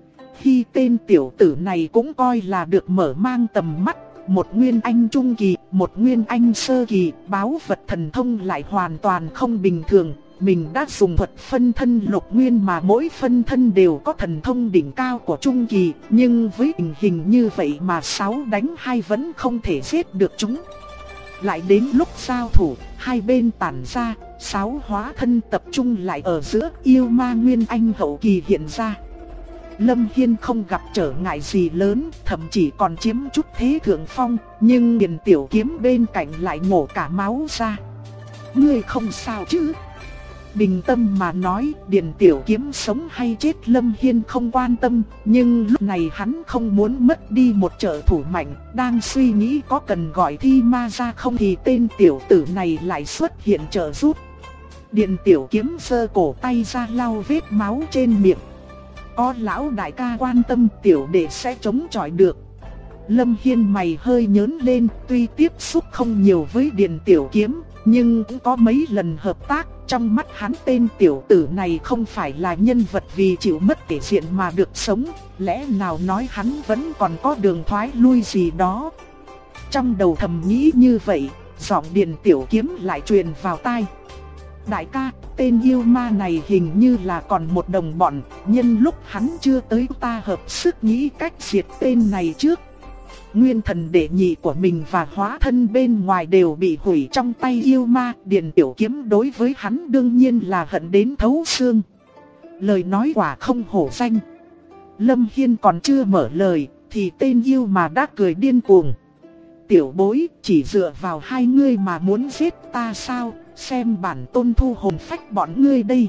Khi tên tiểu tử này cũng coi là được mở mang tầm mắt, một Nguyên Anh trung kỳ, một Nguyên Anh sơ kỳ, báu vật thần thông lại hoàn toàn không bình thường. Mình đã dùng thuật phân thân lục nguyên mà mỗi phân thân đều có thần thông đỉnh cao của trung kỳ, nhưng với tình hình như vậy mà 6 đánh 2 vẫn không thể giết được chúng. Lại đến lúc giao thủ, hai bên tản ra, 6 hóa thân tập trung lại ở giữa, yêu ma Nguyên Anh hậu kỳ hiện ra. Lâm Hiên không gặp trở ngại gì lớn, thậm chí còn chiếm chút thế thượng phong, nhưng Điền Tiểu Kiếm bên cạnh lại nhổ cả máu ra. Ngươi không sao chứ? Bình tâm mà nói, Điền Tiểu Kiếm sống hay chết Lâm Hiên không quan tâm, nhưng lúc này hắn không muốn mất đi một trợ thủ mạnh, đang suy nghĩ có cần gọi Thi Ma ra không thì tên tiểu tử này lại xuất hiện trợ giúp. Điền Tiểu Kiếm giơ cổ tay ra lau vết máu trên miệng. Có lão đại ca quan tâm, tiểu đệ sẽ chống chọi được. Lâm Hiên mày hơi nhớn lên, tuy tiếp xúc không nhiều với Điền Tiểu Kiếm, nhưng cũng có mấy lần hợp tác. Trong mắt hắn tên tiểu tử này không phải là nhân vật vì chịu mất thể diện mà được sống, lẽ nào nói hắn vẫn còn có đường thoái lui gì đó. Trong đầu thầm nghĩ như vậy, giọng Điền Tiểu Kiếm lại truyền vào tai. Đại ca, tên yêu ma này hình như là còn một đồng bọn, nhân lúc hắn chưa tới ta hợp sức nghĩ cách diệt tên này trước. Nguyên thần đệ nhị của mình và hóa thân bên ngoài đều bị hủy trong tay yêu ma, Điền Tiểu Kiếm đối với hắn đương nhiên là hận đến thấu xương. Lời nói quả không hổ danh. Lâm Hiên còn chưa mở lời, thì tên yêu mà đã cười điên cuồng. Tiểu bối, chỉ dựa vào hai ngươi mà muốn giết ta sao, xem bản tôn thu hồn phách bọn ngươi đây.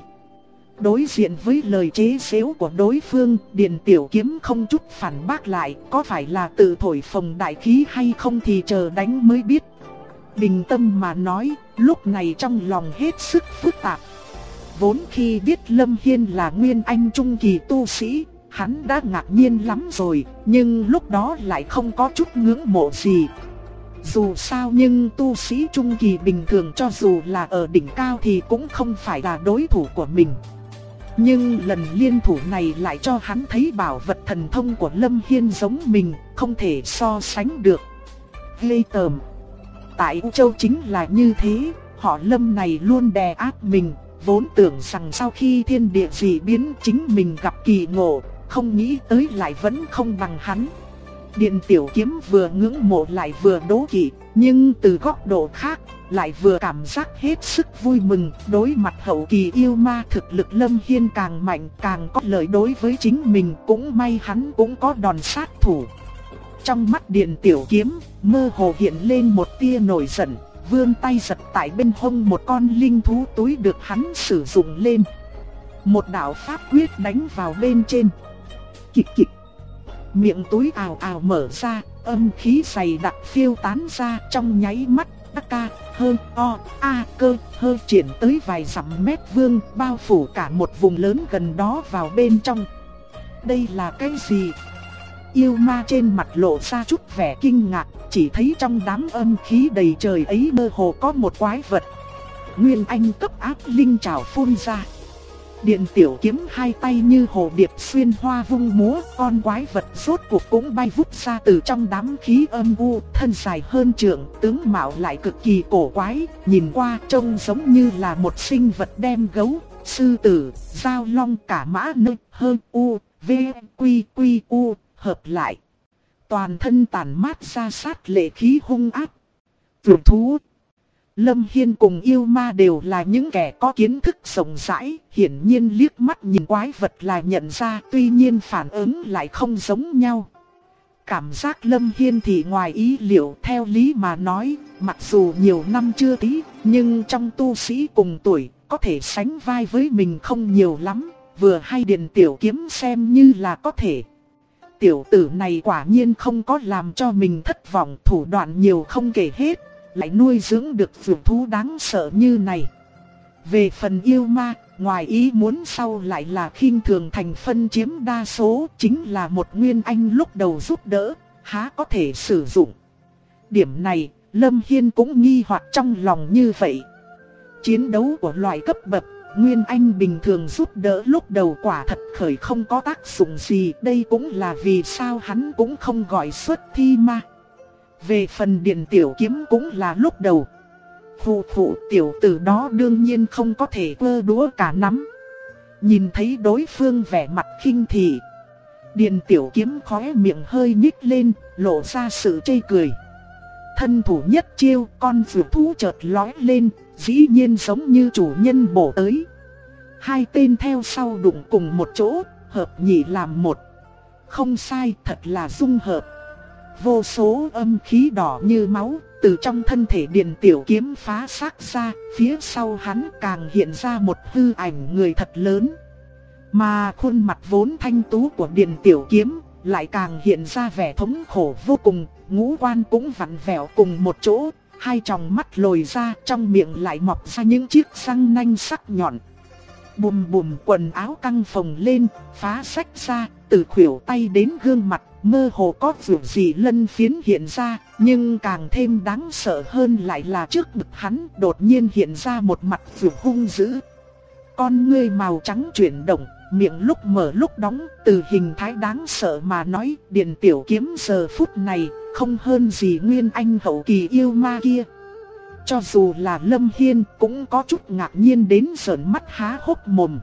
Đối diện với lời chế giễu của đối phương, Điền Tiểu Kiếm không chút phản bác lại, có phải là tự thổi phồng đại khí hay không thì chờ đánh mới biết. Bình tâm mà nói, lúc này trong lòng hết sức phức tạp. Vốn khi biết Lâm Hiên là Nguyên Anh trung kỳ tu sĩ, hắn đã ngạc nhiên lắm rồi, nhưng lúc đó lại không có chút ngưỡng mộ gì. Dù sao nhưng tu sĩ trung kỳ bình thường cho dù là ở đỉnh cao thì cũng không phải là đối thủ của mình. Nhưng lần liên thủ này lại cho hắn thấy bảo vật thần thông của Lâm Hiên giống mình, không thể so sánh được. Ghê tởm. Tại U Châu chính là như thế, họ Lâm này luôn đè áp mình, vốn tưởng rằng sau khi thiên địa dị biến chính mình gặp kỳ ngộ, không nghĩ tới lại vẫn không bằng hắn. Điền Tiểu Kiếm vừa ngưỡng mộ lại vừa đố kỵ, nhưng từ góc độ khác, lại vừa cảm giác hết sức vui mừng. Đối mặt hậu kỳ yêu ma, thực lực Lâm Hiên càng mạnh, càng có lợi đối với chính mình, cũng may hắn cũng có đòn sát thủ. Trong mắt Điền Tiểu Kiếm, mơ hồ hiện lên một tia nổi giận, vươn tay giật tại bên hông một con linh thú túi được hắn sử dụng lên. Một đạo pháp quyết đánh vào bên trên. Kịch kịch. Miệng túi ào ào mở ra, âm khí dày đặc phiêu tán ra trong nháy mắt. Ca, hơ, o, a, cơ, hơ triển tới vài dặm mét vuông, bao phủ cả một vùng lớn gần đó vào bên trong. Đây là cái gì? Yêu ma trên mặt lộ ra chút vẻ kinh ngạc, chỉ thấy trong đám âm khí đầy trời ấy mơ hồ có một quái vật. Nguyên anh cấp áp linh trảo phun ra. Điện tiểu kiếm hai tay như hồ điệp xuyên hoa vung múa, con quái vật rốt cuộc cũng bay vút ra từ trong đám khí âm u, thân dài hơn trượng, tướng mạo lại cực kỳ cổ quái, nhìn qua trông giống như là một sinh vật đem gấu, sư tử, dao long cả mã nơ, hơ, u, v, quy, quy, u, hợp lại. Toàn thân tản mát ra sát lệ khí hung ác. Vượt thú. Lâm Hiên cùng yêu ma đều là những kẻ có kiến thức rộng rãi, hiển nhiên liếc mắt nhìn quái vật là nhận ra, tuy nhiên phản ứng lại không giống nhau. Cảm giác Lâm Hiên thì ngoài ý liệu, theo lý mà nói, mặc dù nhiều năm chưa tí, nhưng trong tu sĩ cùng tuổi, có thể sánh vai với mình không nhiều lắm, vừa hay Điền tiểu kiếm xem như là có thể. Tiểu tử này quả nhiên không có làm cho mình thất vọng, thủ đoạn nhiều không kể hết, lại nuôi dưỡng được vượt thú đáng sợ như này. Về phần yêu ma, ngoài ý muốn sau lại là khinh thường thành phân chiếm đa số, chính là một nguyên anh lúc đầu giúp đỡ, há có thể sử dụng. Điểm này, Lâm Hiên cũng nghi hoặc trong lòng như vậy. Chiến đấu của loại cấp bậc nguyên anh bình thường giúp đỡ lúc đầu quả thật khởi không có tác dụng gì, đây cũng là vì sao hắn cũng không gọi xuất thi ma. Về phần Điện tiểu kiếm cũng là lúc đầu. Phụ tiểu tử đó đương nhiên không có thể vơ đũa cả nắm. Nhìn thấy đối phương vẻ mặt khinh thị, Điện tiểu kiếm khóe miệng hơi nhích lên, lộ ra sự chê cười. Thân thủ nhất chiêu, con vượt thú chợt lói lên, dĩ nhiên giống như chủ nhân bổ tới. Hai tên theo sau đụng cùng một chỗ, hợp nhị làm một. Không sai, thật là dung hợp. Vô số âm khí đỏ như máu, từ trong thân thể Điện tiểu kiếm phá xác ra, phía sau hắn càng hiện ra một hư ảnh người thật lớn. Mà khuôn mặt vốn thanh tú của Điện tiểu kiếm, lại càng hiện ra vẻ thống khổ vô cùng, ngũ quan cũng vặn vẹo cùng một chỗ, hai tròng mắt lồi ra, trong miệng lại mọc ra những chiếc răng nanh sắc nhọn. Bùm bùm, quần áo căng phồng lên, phá rách ra, từ khuỷu tay đến gương mặt, mơ hồ có vượt gì lân phiến hiện ra, nhưng càng thêm đáng sợ hơn lại là trước ngực hắn đột nhiên hiện ra một mặt vượt hung dữ. Con ngươi màu trắng chuyển động, miệng lúc mở lúc đóng, từ hình thái đáng sợ mà nói, Điện tiểu kiếm giờ phút này không hơn gì nguyên anh hậu kỳ yêu ma kia. Cho dù là Lâm Hiên cũng có chút ngạc nhiên đến sởn mắt há hốc mồm.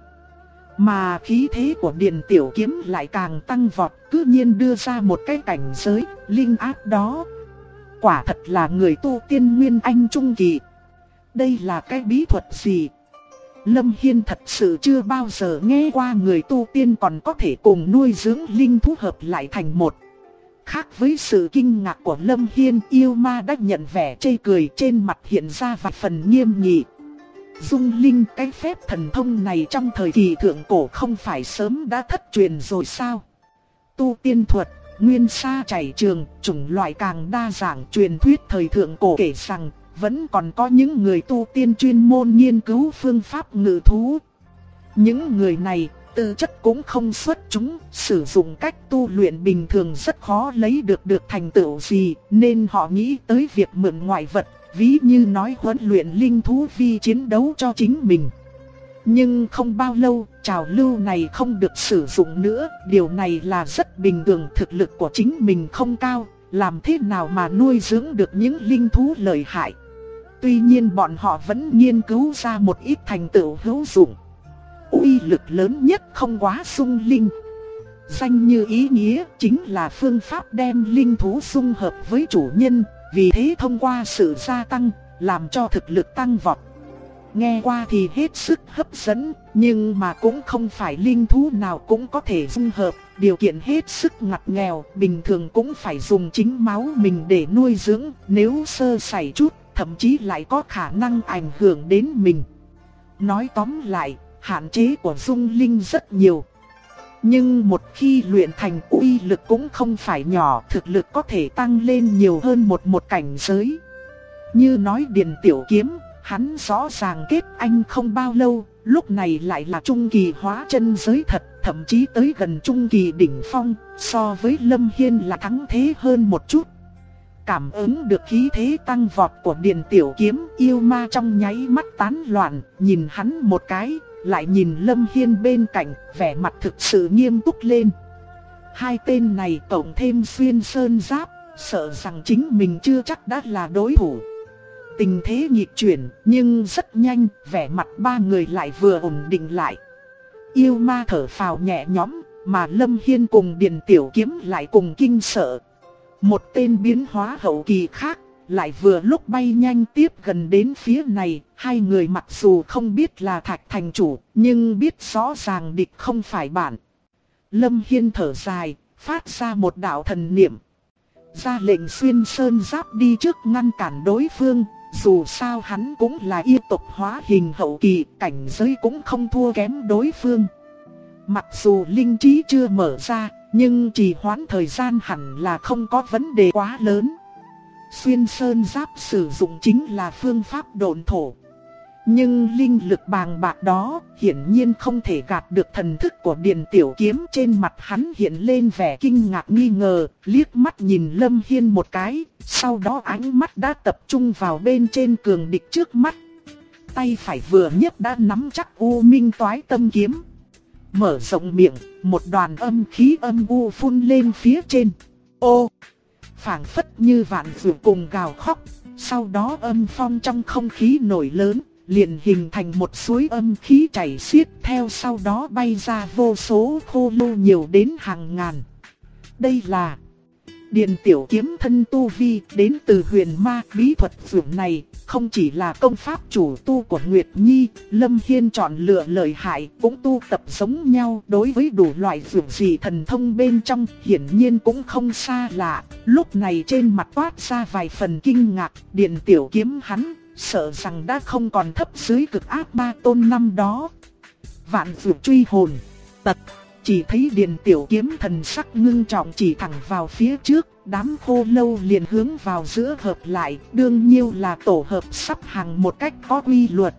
Mà khí thế của Điện tiểu kiếm lại càng tăng vọt, cứ nhiên đưa ra một cái cảnh giới linh áp đó. Quả thật là người tu tiên nguyên anh trung kỳ. Đây là cái bí thuật gì? Lâm Hiên thật sự chưa bao giờ nghe qua người tu tiên còn có thể cùng nuôi dưỡng linh thú hợp lại thành một. Khác với sự kinh ngạc của Lâm Hiên, yêu ma đã nhận vẻ chê cười, trên mặt hiện ra vài phần nghiêm nghị. Dung linh, cái phép thần thông này trong thời kỳ thượng cổ không phải sớm đã thất truyền rồi sao? Tu tiên thuật, nguyên sa chảy trường, chủng loại càng đa dạng. Truyền thuyết thời thượng cổ kể rằng vẫn còn có những người tu tiên chuyên môn nghiên cứu phương pháp ngự thú. Những người này tư chất cũng không xuất chúng, sử dụng cách tu luyện bình thường rất khó lấy được thành tựu gì, nên họ nghĩ tới việc mượn ngoại vật, ví như nói huấn luyện linh thú vi chiến đấu cho chính mình. Nhưng không bao lâu, trào lưu này không được sử dụng nữa, điều này là rất bình thường, thực lực của chính mình không cao, làm thế nào mà nuôi dưỡng được những linh thú lợi hại. Tuy nhiên bọn họ vẫn nghiên cứu ra một ít thành tựu hữu dụng. Uy lực lớn nhất không quá xung linh. Danh như ý nghĩa chính là phương pháp đem linh thú xung hợp với chủ nhân, vì thế thông qua sự gia tăng, làm cho thực lực tăng vọt. Nghe qua thì hết sức hấp dẫn, nhưng mà cũng không phải linh thú nào cũng có thể dung hợp, điều kiện hết sức ngặt nghèo, bình thường cũng phải dùng chính máu mình để nuôi dưỡng, nếu sơ sẩy chút, thậm chí lại có khả năng ảnh hưởng đến mình. Nói tóm lại, hạn chế của dung linh rất nhiều. Nhưng một khi luyện thành uy lực cũng không phải nhỏ, thực lực có thể tăng lên nhiều hơn một cảnh giới. Như nói Điền Tiểu Kiếm, hắn rõ ràng kết anh không bao lâu, lúc này lại là trung kỳ hóa chân giới thật, thậm chí tới gần trung kỳ đỉnh phong, so với Lâm Hiên là thắng thế hơn một chút. Cảm ứng được khí thế tăng vọt của Điền Tiểu Kiếm, yêu ma trong nháy mắt tán loạn, nhìn hắn một cái, lại nhìn Lâm Hiên bên cạnh, vẻ mặt thực sự nghiêm túc lên. Hai tên này cộng thêm xuyên sơn giáp, sợ rằng chính mình chưa chắc đã là đối thủ. Tình thế nghịch chuyển, nhưng rất nhanh, vẻ mặt ba người lại vừa ổn định lại. Yêu ma thở phào nhẹ nhõm, mà Lâm Hiên cùng Điền Tiểu Kiếm lại cùng kinh sợ. Một tên biến hóa hậu kỳ khác, lại vừa lúc bay nhanh tiếp gần đến phía này. Hai người mặc dù không biết là Thạch thành chủ, nhưng biết rõ ràng địch không phải bạn. Lâm Hiên thở dài, phát ra một đạo thần niệm. Ra lệnh xuyên sơn giáp đi trước ngăn cản đối phương. Dù sao hắn cũng là yêu tộc hóa hình hậu kỳ, cảnh giới cũng không thua kém đối phương. Mặc dù linh trí chưa mở ra, nhưng trì hoãn thời gian hẳn là không có vấn đề quá lớn. Xuyên sơn giáp sử dụng chính là phương pháp độn thổ. Nhưng linh lực bàng bạc đó hiển nhiên không thể gạt được thần thức của Điền Tiểu Kiếm. Trên mặt hắn hiện lên vẻ kinh ngạc nghi ngờ, liếc mắt nhìn Lâm Hiên một cái, sau đó ánh mắt đã tập trung vào bên trên cường địch trước mắt. Tay phải vừa nhấc đã nắm chắc U Minh Toái Tâm Kiếm. Mở rộng miệng, một đoàn âm khí âm u phun lên phía trên. Ô! Phảng phất như vạn dụ cùng gào khóc. Sau đó âm phong trong không khí nổi lớn, liền hình thành một suối âm khí chảy xiết, theo sau đó bay ra vô số khô lâu nhiều đến hàng ngàn. Đây là Điền Tiểu Kiếm thân tu vi đến từ huyền ma bí thuật phượng này, không chỉ là công pháp chủ tu của Nguyệt Nhi, Lâm Hiên chọn lựa lợi hại cũng tu tập giống nhau. Đối với đủ loại phượng dị thần thông bên trong, hiển nhiên cũng không xa lạ. Lúc này trên mặt toát ra vài phần kinh ngạc, Điền Tiểu Kiếm hắn sợ rằng đã không còn thấp dưới cực ác ma tôn năm đó. Vạn Phượng Truy Hồn tật. Chỉ thấy Điền Tiểu Kiếm thần sắc ngưng trọng chỉ thẳng vào phía trước, đám khô lâu liền hướng vào giữa hợp lại, đương nhiên là tổ hợp sắp hàng một cách có quy luật.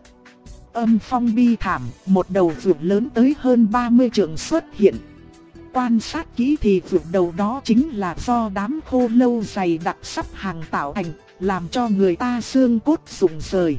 Âm phong bi thảm, một đầu vượt lớn tới hơn 30 trượng xuất hiện. Quan sát kỹ thì vượt đầu đó chính là do đám khô lâu dày đặc sắp hàng tạo thành, làm cho người ta xương cốt rụng rời.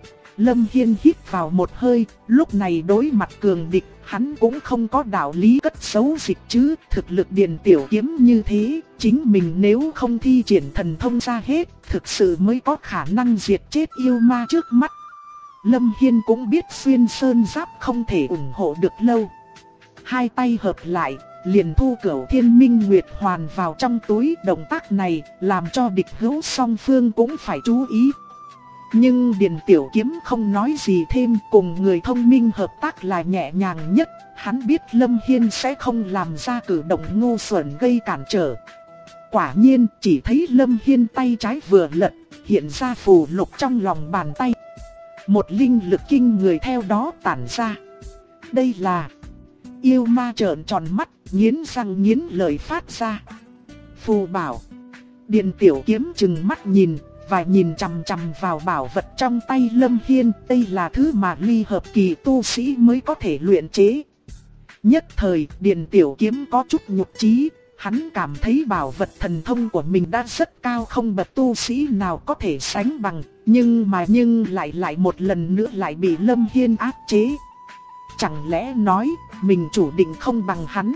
Lâm Hiên hít vào một hơi, lúc này đối mặt cường địch, hắn cũng không có đạo lý cất giấu dịch chứ. Thực lực Điền Tiểu Kiếm như thế, chính mình nếu không thi triển thần thông ra hết, thực sự mới có khả năng diệt chết yêu ma trước mắt. Lâm Hiên cũng biết xuyên sơn giáp không thể ủng hộ được lâu. Hai tay hợp lại, liền thu Cửu Thiên Minh Nguyệt Hoàn vào trong túi. Động tác này làm cho địch hữu song phương cũng phải chú ý. Nhưng Điền Tiểu Kiếm không nói gì thêm, cùng người thông minh hợp tác là nhẹ nhàng nhất. Hắn biết Lâm Hiên sẽ không làm ra cử động ngu xuẩn gây cản trở. Quả nhiên chỉ thấy Lâm Hiên tay trái vừa lật, hiện ra phù lục trong lòng bàn tay. Một linh lực kinh người theo đó tản ra. Đây là... Yêu ma trợn tròn mắt, nghiến răng nghiến lợi phát ra. Phù bảo. Điền Tiểu Kiếm chừng mắt nhìn, và nhìn chằm chằm vào bảo vật trong tay Lâm Hiên. Đây là thứ mà ly hợp kỳ tu sĩ mới có thể luyện chế. Nhất thời Điền Tiểu Kiếm có chút nhục chí. Hắn cảm thấy bảo vật thần thông của mình đã rất cao, không bậc tu sĩ nào có thể sánh bằng. Nhưng lại một lần nữa lại bị Lâm Hiên áp chế. Chẳng lẽ nói mình chủ định không bằng hắn?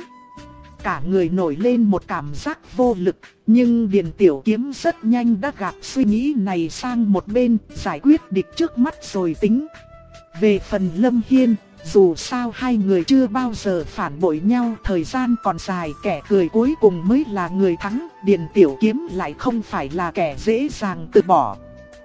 Cả người nổi lên một cảm giác vô lực. Nhưng Điền Tiểu Kiếm rất nhanh đã gạt suy nghĩ này sang một bên, giải quyết địch trước mắt rồi tính. Về phần Lâm Hiên, dù sao hai người chưa bao giờ phản bội nhau, thời gian còn dài, kẻ cười cuối cùng mới là người thắng. Điền Tiểu Kiếm lại không phải là kẻ dễ dàng từ bỏ.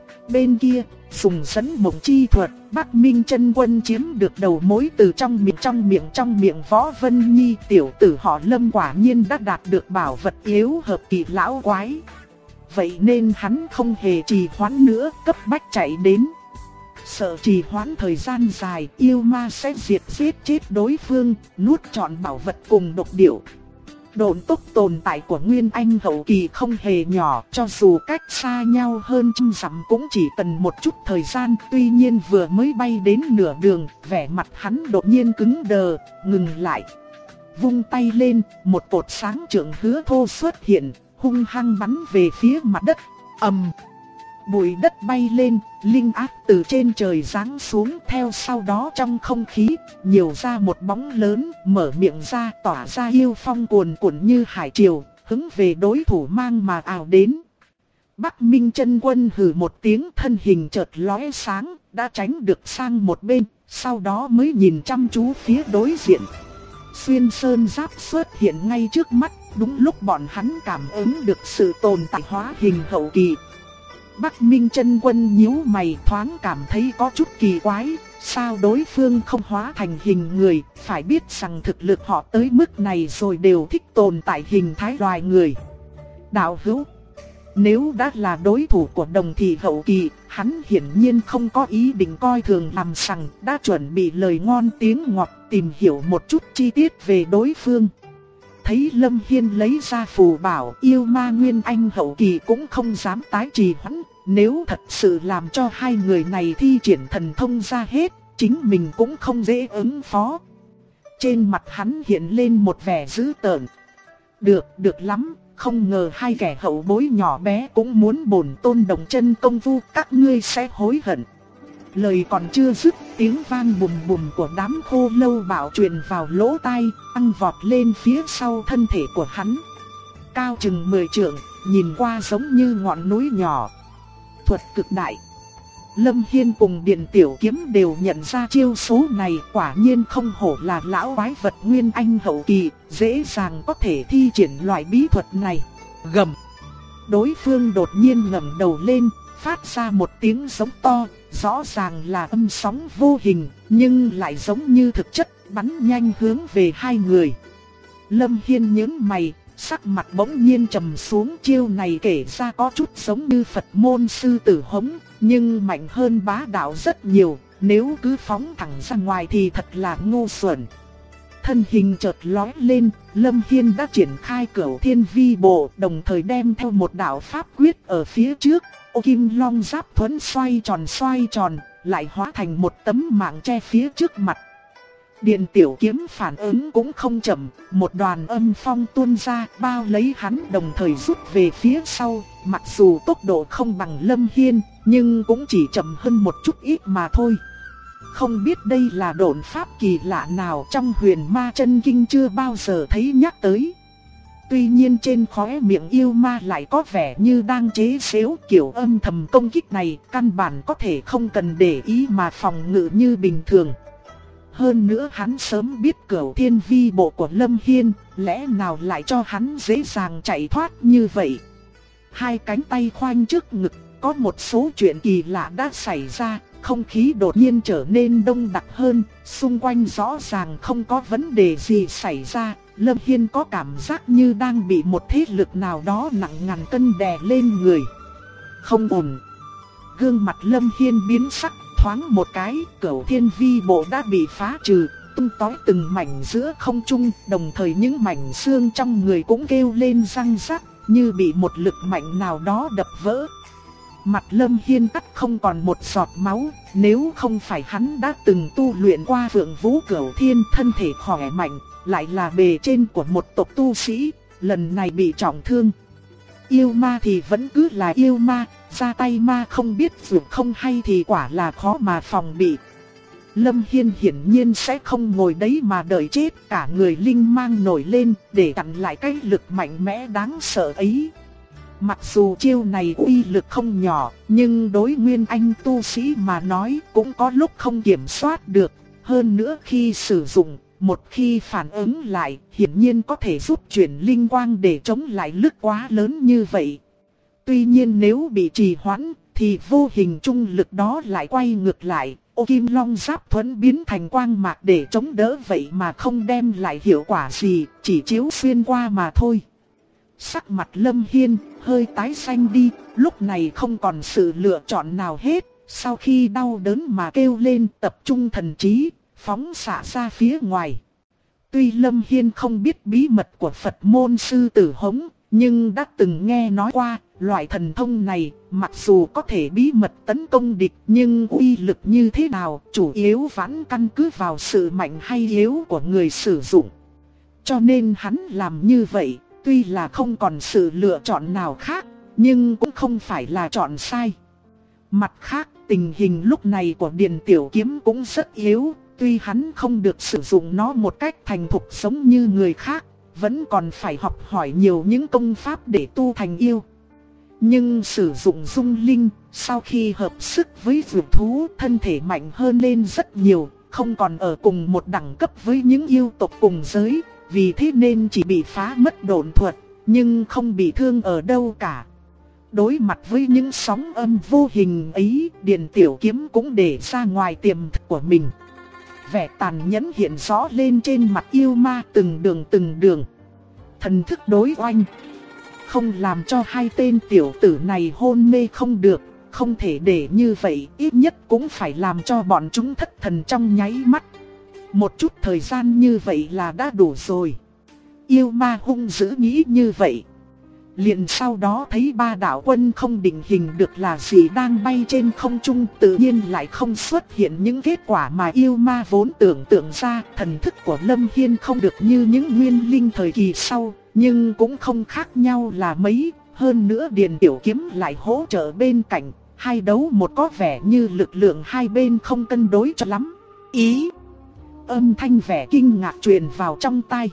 Bên kia, dùng dẫn mộng chi thuật, Bắc Minh Chân Quân chiếm được đầu mối từ trong miệng Võ Vân Nhi. Tiểu tử họ Lâm quả nhiên đã đạt được bảo vật yếu hợp kỳ lão quái. Vậy nên hắn không hề trì hoãn nữa, cấp bách chạy đến. Sợ trì hoãn thời gian dài, yêu ma sẽ giết chết đối phương, nuốt trọn bảo vật cùng độc điểu. Độn tốc tồn tại của Nguyên Anh hậu kỳ không hề nhỏ, cho dù cách xa nhau hơn trăm dặm cũng chỉ cần một chút thời gian. Tuy nhiên vừa mới bay đến nửa đường, vẻ mặt hắn đột nhiên cứng đờ, ngừng lại. Vung tay lên, một cột sáng trượng hứa thô xuất hiện, hung hăng bắn về phía mặt đất. Ầm! Bụi đất bay lên, linh áp từ trên trời giáng xuống, theo sau đó trong không khí nhiều ra một bóng lớn, mở miệng ra tỏa ra yêu phong cuồn cuộn như hải triều, hướng về đối thủ mang mà ào đến. Bắc Minh Chân Quân hừ một tiếng, thân hình chợt lóe sáng, đã tránh được sang một bên, sau đó mới nhìn chăm chú phía đối diện. Xuyên sơn giáp xuất hiện ngay trước mắt, đúng lúc bọn hắn cảm ứng được sự tồn tại hóa hình hậu kỳ. Bắc Minh Chân Quân nhíu mày, thoáng cảm thấy có chút kỳ quái, sao đối phương không hóa thành hình người, phải biết rằng thực lực họ tới mức này rồi đều thích tồn tại hình thái loài người. Đạo hữu, nếu đã là đối thủ của đồng thị hậu kỳ, hắn hiển nhiên không có ý định coi thường làm sằng, đã chuẩn bị lời ngon tiếng ngọt tìm hiểu một chút chi tiết về đối phương. Thấy Lâm Hiên lấy ra phù bảo, yêu ma Nguyên Anh hậu kỳ cũng không dám tái trì hoãn, nếu thật sự làm cho hai người này thi triển thần thông ra hết, chính mình cũng không dễ ứng phó. Trên mặt hắn hiện lên một vẻ dữ tợn. Được lắm, không ngờ hai kẻ hậu bối nhỏ bé cũng muốn bổn tôn đồng chân công phu, các ngươi sẽ hối hận. Lời còn chưa dứt, tiếng vang bùm bùm của đám khô lâu bạo truyền vào lỗ tai, tăng vọt lên phía sau thân thể của hắn. Cao chừng 10 trượng, nhìn qua giống như ngọn núi nhỏ. Thuật cực đại. Lâm Hiên cùng Điện Tiểu Kiếm đều nhận ra chiêu số này, quả nhiên không hổ là lão quái vật Nguyên Anh hậu kỳ, dễ dàng có thể thi triển loại bí thuật này. Gầm. Đối phương đột nhiên ngẩng đầu lên, phát ra một tiếng giống to, rõ ràng là âm sóng vô hình, nhưng lại giống như thực chất, bắn nhanh hướng về hai người. Lâm Hiên nhướng mày, sắc mặt bỗng nhiên trầm xuống, chiêu này kể ra có chút giống như Phật môn sư tử hống, nhưng mạnh hơn bá đạo rất nhiều, nếu cứ phóng thẳng ra ngoài thì thật là ngu xuẩn. Thân hình chợt lóe lên, Lâm Hiên đã triển khai Cửu Thiên Vi Bộ, đồng thời đem theo một đạo pháp quyết ở phía trước. Ô kim long giáp thuẫn xoay tròn, lại hóa thành một tấm mạng che phía trước mặt. Điện Tiểu Kiếm phản ứng cũng không chậm, một đoàn âm phong tuôn ra bao lấy hắn, đồng thời rút về phía sau. Mặc dù tốc độ không bằng Lâm Hiên, nhưng cũng chỉ chậm hơn một chút ít mà thôi. Không biết đây là độn pháp kỳ lạ nào trong Huyền Ma Chân Kinh chưa bao giờ thấy nhắc tới. Tuy nhiên trên khóe miệng yêu ma lại có vẻ như đang chế giễu, kiểu âm thầm công kích này căn bản có thể không cần để ý mà phòng ngự như bình thường. Hơn nữa hắn sớm biết Cửu Thiên Vi Bộ của Lâm Hiên, lẽ nào lại cho hắn dễ dàng chạy thoát như vậy. Hai cánh tay khoanh trước ngực, có một số chuyện kỳ lạ đã xảy ra, không khí đột nhiên trở nên đông đặc hơn, xung quanh rõ ràng không có vấn đề gì xảy ra. Lâm Hiên có cảm giác như đang bị một thế lực nào đó nặng ngàn cân đè lên người. Không ổn. Gương mặt Lâm Hiên biến sắc, thoáng một cái, Cửu Thiên Vi Bộ đã bị phá trừ, tung tóe từng mảnh giữa không trung, đồng thời những mảnh xương trong người cũng kêu lên răng rắc, như bị một lực mạnh nào đó đập vỡ. Mặt Lâm Hiên cắt không còn một giọt máu, nếu không phải hắn đã từng tu luyện qua Phượng Vũ Cửu Thiên, thân thể khỏe mạnh, lại là bề trên của một tộc tu sĩ, lần này bị trọng thương. Yêu ma thì vẫn cứ là yêu ma, ra tay ma không biết vượt không hay thì quả là khó mà phòng bị. Lâm Hiên hiển nhiên sẽ không ngồi đấy mà đợi chết, cả người linh mang nổi lên để chặn lại cái lực mạnh mẽ đáng sợ ấy. Mặc dù chiêu này uy lực không nhỏ, nhưng đối Nguyên Anh tu sĩ mà nói cũng có lúc không kiểm soát được. Hơn nữa khi sử dụng, một khi phản ứng lại, hiển nhiên có thể giúp chuyển linh quang để chống lại lực quá lớn như vậy. Tuy nhiên nếu bị trì hoãn, thì vô hình trung lực đó lại quay ngược lại. Ô kim long giáp thuẫn biến thành quang mạc để chống đỡ vậy mà không đem lại hiệu quả gì, chỉ chiếu xuyên qua mà thôi. Sắc mặt Lâm Hiên hơi tái xanh đi, lúc này không còn sự lựa chọn nào hết, Sau khi đau đớn mà kêu lên, tập trung thần trí, phóng xạ ra phía ngoài. Tuy Lâm Hiên không biết bí mật của Phật môn sư tử hống, nhưng đã từng nghe nói qua, loại thần thông này, mặc dù có thể bí mật tấn công địch, nhưng uy lực như thế nào, chủ yếu vẫn căn cứ vào sự mạnh hay yếu của người sử dụng. Cho nên hắn làm như vậy, tuy là không còn sự lựa chọn nào khác, nhưng cũng không phải là chọn sai. Mặt khác, tình hình lúc này của Điền Tiểu Kiếm cũng rất yếu, tuy hắn không được sử dụng nó một cách thành thục giống như người khác, vẫn còn phải học hỏi nhiều những công pháp để tu thành yêu. Nhưng sử dụng dung linh, sau khi hợp sức với dược thú, thân thể mạnh hơn lên rất nhiều, không còn ở cùng một đẳng cấp với những yêu tộc cùng giới, vì thế nên chỉ bị phá mất độn thuật, nhưng không bị thương ở đâu cả. Đối mặt với những sóng âm vô hình ấy, Điền Tiểu Kiếm cũng để ra ngoài tiềm thức của mình. Vẻ tàn nhẫn hiện rõ lên trên mặt yêu ma từng đường. Thần thức đối oanh, không làm cho hai tên tiểu tử này hôn mê không được, không thể để như vậy, ít nhất cũng phải làm cho bọn chúng thất thần trong nháy mắt. Một chút thời gian như vậy là đã đủ rồi. Yêu ma hung dữ nghĩ như vậy. Liền sau đó thấy ba đạo quân không định hình được là gì đang bay trên không trung, tự nhiên lại không xuất hiện những kết quả mà yêu ma vốn tưởng tượng ra. Thần thức của Lâm Hiên không được như những nguyên linh thời kỳ sau, nhưng cũng không khác nhau là mấy. Hơn nữa Điền Tiểu Kiếm lại hỗ trợ bên cạnh, hai đấu một có vẻ như lực lượng hai bên không cân đối cho lắm. Âm thanh vẻ kinh ngạc truyền vào trong tai.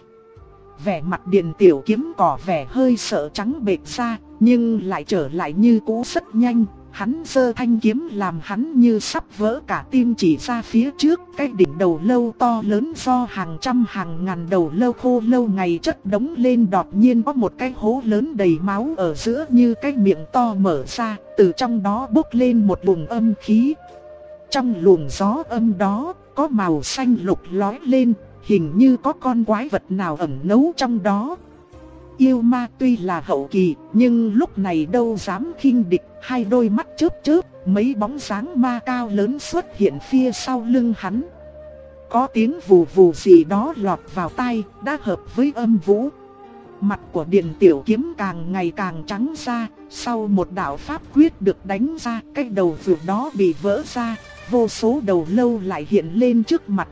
Vẻ mặt Điền Tiểu Kiếm có vẻ hơi sợ trắng bệch ra, nhưng lại trở lại như cũ rất nhanh. Hắn giơ thanh kiếm làm hắn như sắp vỡ cả tim chỉ ra phía trước. Cái đỉnh đầu lâu to lớn do hàng trăm hàng ngàn đầu lâu khô lâu ngày chất đống lên, đột nhiên có một cái hố lớn đầy máu ở giữa như cái miệng to mở ra. Từ trong đó bốc lên một luồng âm khí. Trong luồng gió âm đó có màu xanh lục lóe lên, hình như có con quái vật nào ẩn nấu trong đó. Yêu ma tuy là hậu kỳ, nhưng lúc này đâu dám khinh địch, hai đôi mắt chớp chớp, mấy bóng dáng ma cao lớn xuất hiện phía sau lưng hắn. Có tiếng vù vù gì đó lọt vào tai, đã hợp với âm vũ. Mặt của Điền Tiểu Kiếm càng ngày càng trắng ra, sau một đạo pháp quyết được đánh ra, cái đầu vượt đó bị vỡ ra, vô số đầu lâu lại hiện lên trước mặt.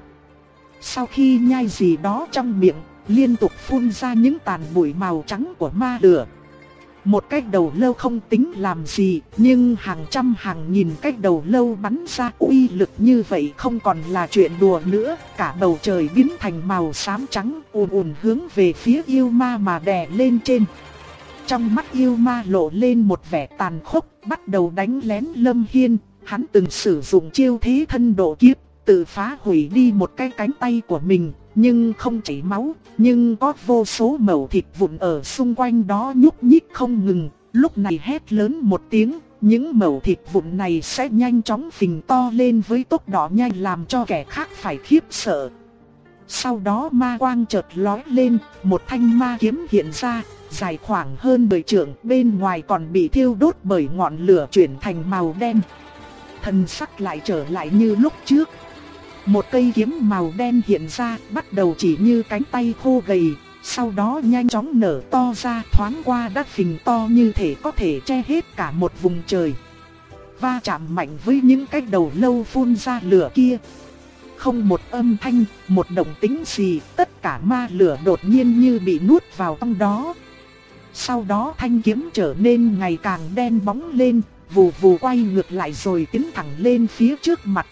Sau khi nhai gì đó trong miệng, liên tục phun ra những tàn bụi màu trắng của ma lửa. Một cái đầu lâu không tính làm gì, nhưng hàng trăm hàng nghìn cái đầu lâu bắn ra uy lực như vậy không còn là chuyện đùa nữa. Cả bầu trời biến thành màu xám trắng, ùn ùn hướng về phía yêu ma mà đè lên trên. Trong mắt yêu ma lộ lên một vẻ tàn khốc, bắt đầu đánh lén Lâm Hiên. Hắn từng sử dụng chiêu thế thân độ kiếp, tự phá hủy đi một cái cánh tay của mình, nhưng không chảy máu, nhưng có vô số mẩu thịt vụn ở xung quanh đó nhúc nhích không ngừng. Lúc này hét lớn một tiếng, những mẩu thịt vụn này sẽ nhanh chóng phình to lên với tốc độ nhanh làm cho kẻ khác phải khiếp sợ. Sau đó ma quang chợt lóe lên, một thanh ma kiếm hiện ra, dài khoảng hơn 10 trượng, bên ngoài còn bị thiêu đốt bởi ngọn lửa chuyển thành màu đen. Thần sắc lại trở lại như lúc trước. Một cây kiếm màu đen hiện ra, bắt đầu chỉ như cánh tay khô gầy, sau đó nhanh chóng nở to ra, thoáng qua đã phình to như thể có thể che hết cả một vùng trời. Va chạm mạnh với những cái đầu lâu phun ra lửa kia. Không một âm thanh, một động tĩnh gì, tất cả ma lửa đột nhiên như bị nuốt vào trong đó. Sau đó thanh kiếm trở nên ngày càng đen bóng lên, vù vù quay ngược lại rồi tiến thẳng lên phía trước mặt.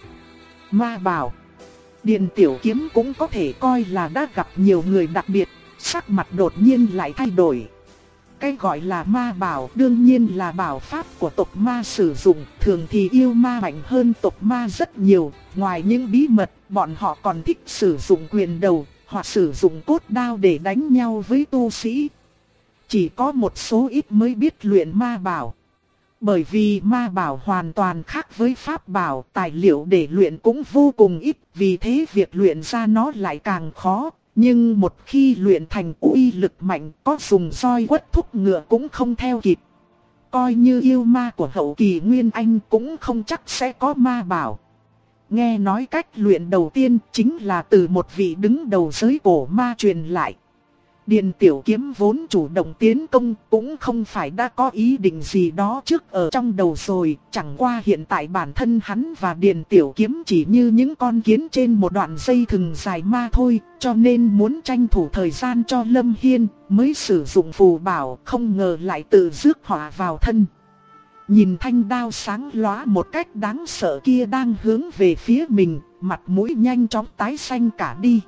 Ma bảo. Điền Tiểu Kiếm cũng có thể coi là đã gặp nhiều người đặc biệt, sắc mặt đột nhiên lại thay đổi. Cái gọi là ma bảo đương nhiên là bảo pháp của tộc ma sử dụng, thường thì yêu ma mạnh hơn tộc ma rất nhiều. Ngoài những bí mật, bọn họ còn thích sử dụng quyền đầu, hoặc sử dụng cốt đao để đánh nhau với tu sĩ. Chỉ có một số ít mới biết luyện ma bảo. Bởi vì ma bảo hoàn toàn khác với pháp bảo, tài liệu để luyện cũng vô cùng ít, vì thế việc luyện ra nó lại càng khó. Nhưng một khi luyện thành uy lực mạnh, có dùng roi quất thúc ngựa cũng không theo kịp. coi như yêu ma của hậu kỳ Nguyên Anh cũng không chắc sẽ có ma bảo. Nghe nói cách luyện đầu tiên chính là từ một vị đứng đầu giới cổ ma truyền lại. Điền Tiểu Kiếm vốn chủ động tiến công cũng không phải đã có ý định gì đó trước ở trong đầu rồi. Chẳng qua hiện tại bản thân hắn và Điền Tiểu Kiếm chỉ như những con kiến trên một đoạn dây thừng dài ma thôi. Cho nên muốn tranh thủ thời gian cho Lâm Hiên mới sử dụng phù bảo, không ngờ lại tự rước họa vào thân. Nhìn thanh đao sáng lóa một cách đáng sợ kia đang hướng về phía mình, mặt mũi nhanh chóng tái xanh cả đi.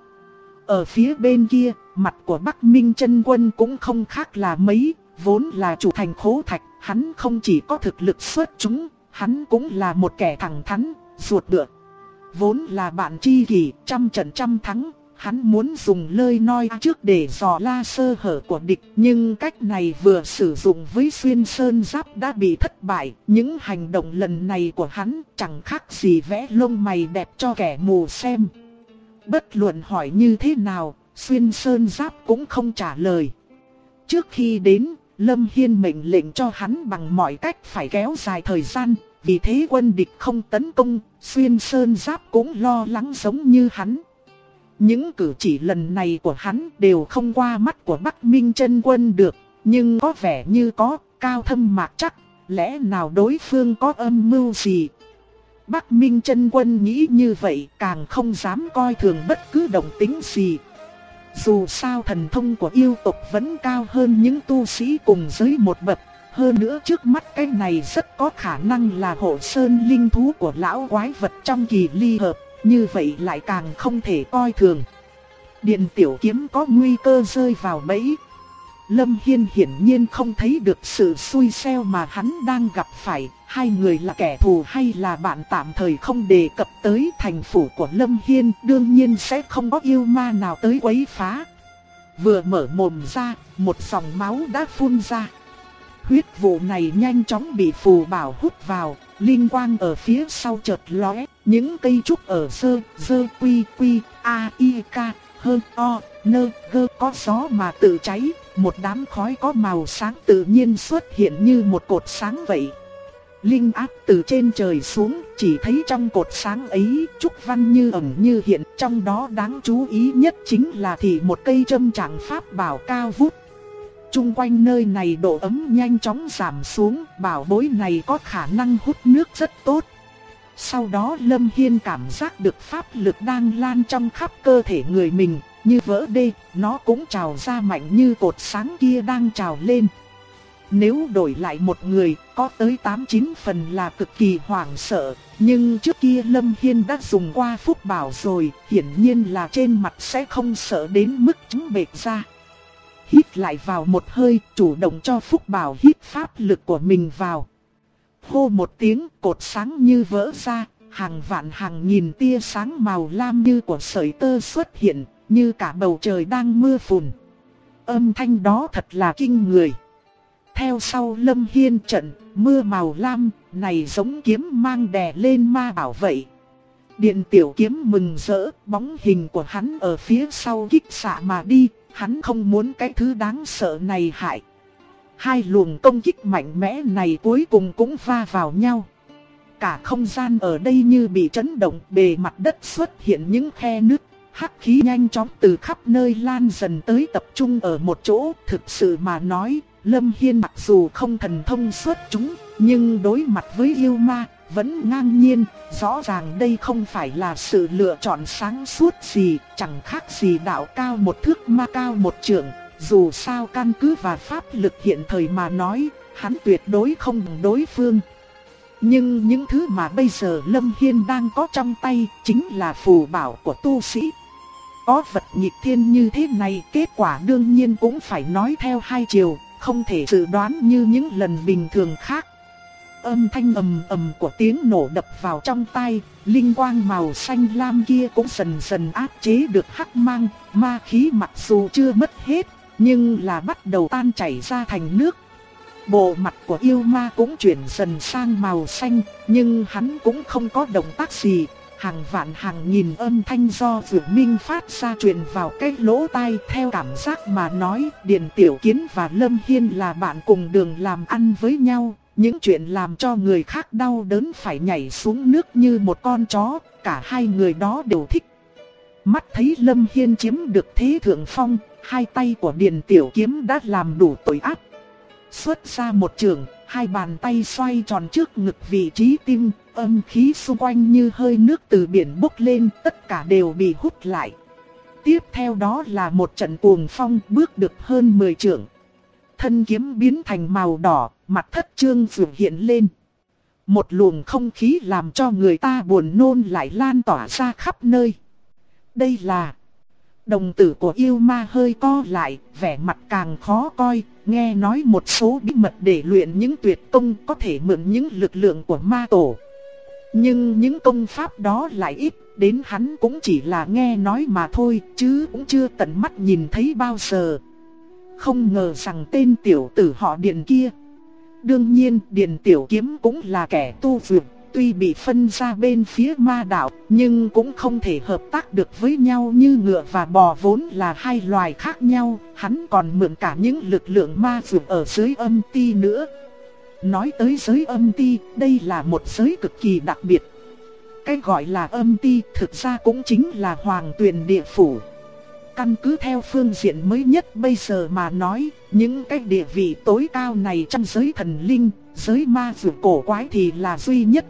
Ở phía bên kia, mặt của Bắc Minh Chân Quân cũng không khác là mấy, vốn là chủ thành Khố Thạch, hắn không chỉ có thực lực xuất chúng, hắn cũng là một kẻ thẳng thắn, ruột ngựa. Vốn là bạn tri kỷ, trăm trận trăm thắng, hắn muốn dùng lời nói trước để dò la sơ hở của địch, nhưng cách này vừa sử dụng với Xuyên Sơn Giáp đã bị thất bại. Những hành động lần này của hắn chẳng khác gì vẽ lông mày đẹp cho kẻ mù xem. Bất luận hỏi như thế nào, Xuyên Sơn Giáp cũng không trả lời. Trước khi đến, Lâm Hiên mệnh lệnh cho hắn bằng mọi cách phải kéo dài thời gian, vì thế quân địch không tấn công, Xuyên Sơn Giáp cũng lo lắng giống như hắn. Những cử chỉ lần này của hắn đều không qua mắt của Bắc Minh Chân Quân được, nhưng có vẻ như có cao thâm mạc chắc, lẽ nào đối phương có âm mưu gì. Bắc Minh Chân Quân nghĩ như vậy, càng không dám coi thường bất cứ động tĩnh gì. Dù sao thần thông của yêu tộc vẫn cao hơn những tu sĩ cùng giới một bậc, hơn nữa trước mắt cái này rất có khả năng là hộ sơn linh thú của lão quái vật trong kỳ ly hợp, như vậy lại càng không thể coi thường. Điền Tiểu Kiếm có nguy cơ rơi vào bẫy. Lâm Hiên hiển nhiên không thấy được sự xui xẻo mà hắn đang gặp phải, hai người là kẻ thù hay là bạn tạm thời không đề cập tới. Thành phủ của Lâm Hiên đương nhiên sẽ không có yêu ma nào tới quấy phá. Vừa mở mồm ra, một dòng máu đã phun ra. Huyết vụ này nhanh chóng bị phù bảo hút vào, linh quang ở phía sau chợt lóe, những cây trúc ở dơ quy quy a i k hơn o nơ gơ có gió mà tự cháy, một đám khói có màu sáng tự nhiên xuất hiện như một cột sáng vậy. Linh áp từ trên trời xuống, chỉ thấy trong cột sáng ấy trúc văn như ẩn như hiện, trong đó đáng chú ý nhất chính là thì một cây châm trạng pháp bảo cao vút. Trung quanh nơi này độ ấm nhanh chóng giảm xuống, bảo bối này có khả năng hút nước rất tốt. Sau đó Lâm Hiên cảm giác được pháp lực đang lan trong khắp cơ thể người mình, như vỡ đê, nó cũng trào ra mạnh như cột sáng kia đang trào lên. Nếu đổi lại một người, có tới 8-9 phần là cực kỳ hoảng sợ, nhưng trước kia Lâm Hiên đã dùng qua phúc bảo rồi, hiển nhiên là trên mặt sẽ không sợ đến mức trắng bệch ra. Hít lại vào một hơi, chủ động cho phúc bảo hít pháp lực của mình vào. Hô một tiếng, cột sáng như vỡ ra, hàng vạn hàng nghìn tia sáng màu lam như của sợi tơ xuất hiện, như cả bầu trời đang mưa phùn. Âm thanh đó thật là kinh người. Theo sau Lâm Hiên trận, mưa màu lam này giống kiếm mang đè lên ma bảo vậy. Điện Tiểu Kiếm mừng rỡ, bóng hình của hắn ở phía sau kích xạ mà đi, hắn không muốn cái thứ đáng sợ này hại. Hai luồng công kích mạnh mẽ này cuối cùng cũng va vào nhau. Cả không gian ở đây như bị chấn động, bề mặt đất xuất hiện những khe nứt, hắc khí nhanh chóng từ khắp nơi lan dần tới tập trung ở một chỗ. Thực sự mà nói, Lâm Hiên mặc dù không thần thông xuất chúng, nhưng đối mặt với yêu ma vẫn ngang nhiên. Rõ ràng đây không phải là sự lựa chọn sáng suốt gì, chẳng khác gì đạo cao một thước ma cao một trượng. Dù sao căn cứ và pháp lực hiện thời mà nói, hắn tuyệt đối không bằng đối phương. Nhưng những thứ mà bây giờ Lâm Hiên đang có trong tay chính là phù bảo của tu sĩ. Có vật nghịch thiên như thế này, kết quả đương nhiên cũng phải nói theo hai chiều, không thể dự đoán như những lần bình thường khác. Âm thanh ầm ầm của tiếng nổ đập vào trong tai, linh quang màu xanh lam kia cũng dần dần áp chế được hắc mang, ma khí mặc dù chưa mất hết, nhưng là bắt đầu tan chảy ra thành nước. Bộ mặt của yêu ma cũng chuyển dần sang màu xanh, nhưng hắn cũng không có động tác gì, hàng vạn hàng nghìn âm thanh do Dược Minh phát ra truyền vào cái lỗ tai. Theo cảm giác mà nói, Điền Tiểu Kiến và Lâm Hiên là bạn cùng đường làm ăn với nhau. Những chuyện làm cho người khác đau đớn phải nhảy xuống nước như một con chó, cả hai người đó đều thích. Mắt thấy Lâm Hiên chiếm được thế thượng phong, hai tay của Điền Tiểu Kiếm đã làm đủ tội ác. Xuất ra một trường, hai bàn tay xoay tròn trước ngực vị trí tim, âm khí xung quanh như hơi nước từ biển bốc lên, tất cả đều bị hút lại. Tiếp theo đó là một trận cuồng phong, bước được hơn 10 trượng. Thân kiếm biến thành màu đỏ, mặt Thất Trương Dược hiện lên. Một luồng không khí làm cho người ta buồn nôn lại lan tỏa ra khắp nơi. Đây là... Đồng tử của yêu ma hơi co lại, vẻ mặt càng khó coi, nghe nói một số bí mật để luyện những tuyệt công có thể mượn những lực lượng của ma tổ. Nhưng những công pháp đó lại ít, đến hắn cũng chỉ là nghe nói mà thôi, chứ cũng chưa tận mắt nhìn thấy bao giờ. Không ngờ rằng tên tiểu tử họ Điền kia. Đương nhiên Điền Tiểu Kiếm cũng là kẻ tu vượt. Tuy bị phân ra bên phía ma đạo, nhưng cũng không thể hợp tác được với nhau như ngựa và bò vốn là hai loài khác nhau. Hắn còn mượn cả những lực lượng ma vượt ở giới âm ti nữa. Nói tới giới âm ti, đây là một giới cực kỳ đặc biệt. Cái gọi là âm ti thực ra cũng chính là Hoàng Tuyền Địa Phủ. Căn cứ theo phương diện mới nhất bây giờ mà nói, những cái địa vị tối cao này trong giới thần linh, giới ma vượt cổ quái thì là duy nhất.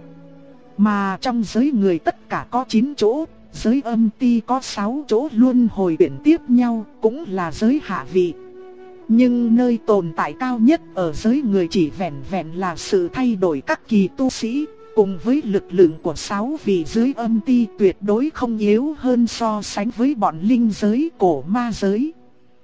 Mà trong giới người tất cả có 9 chỗ, giới âm ti có 6 chỗ luân hồi chuyển tiếp nhau, cũng là giới hạ vị. Nhưng nơi tồn tại cao nhất ở giới người chỉ vẹn vẹn là sự thay đổi các kỳ tu sĩ, cùng với lực lượng của 6 vị dưới âm ti tuyệt đối không yếu hơn so sánh với bọn linh giới cổ ma giới.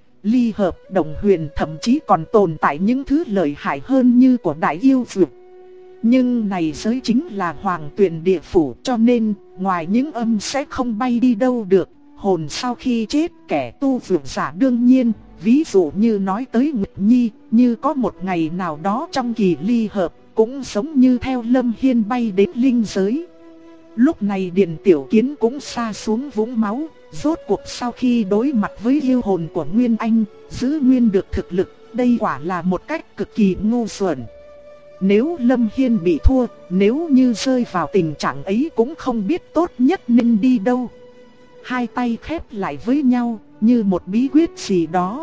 Ly hợp, đồng huyền thậm chí còn tồn tại những thứ lợi hại hơn như của đại yêu dược. Nhưng này giới chính là Hoàng Tuyền Địa Phủ, cho nên ngoài những âm sẽ không bay đi đâu được. Hồn sau khi chết kẻ tu vượt giả đương nhiên, ví dụ như nói tới Nguyệt Nhi, như có một ngày nào đó trong kỳ ly hợp, cũng giống như theo Lâm Hiên bay đến linh giới. Lúc này Điền Tiểu Kiến cũng sa xuống vũng máu, rốt cuộc sau khi đối mặt với yêu hồn của Nguyên Anh, giữ nguyên được thực lực, đây quả là một cách cực kỳ ngu xuẩn. Nếu Lâm Hiên bị thua, nếu như rơi vào tình trạng ấy cũng không biết tốt nhất nên đi đâu. Hai tay khép lại với nhau, như một bí quyết gì đó.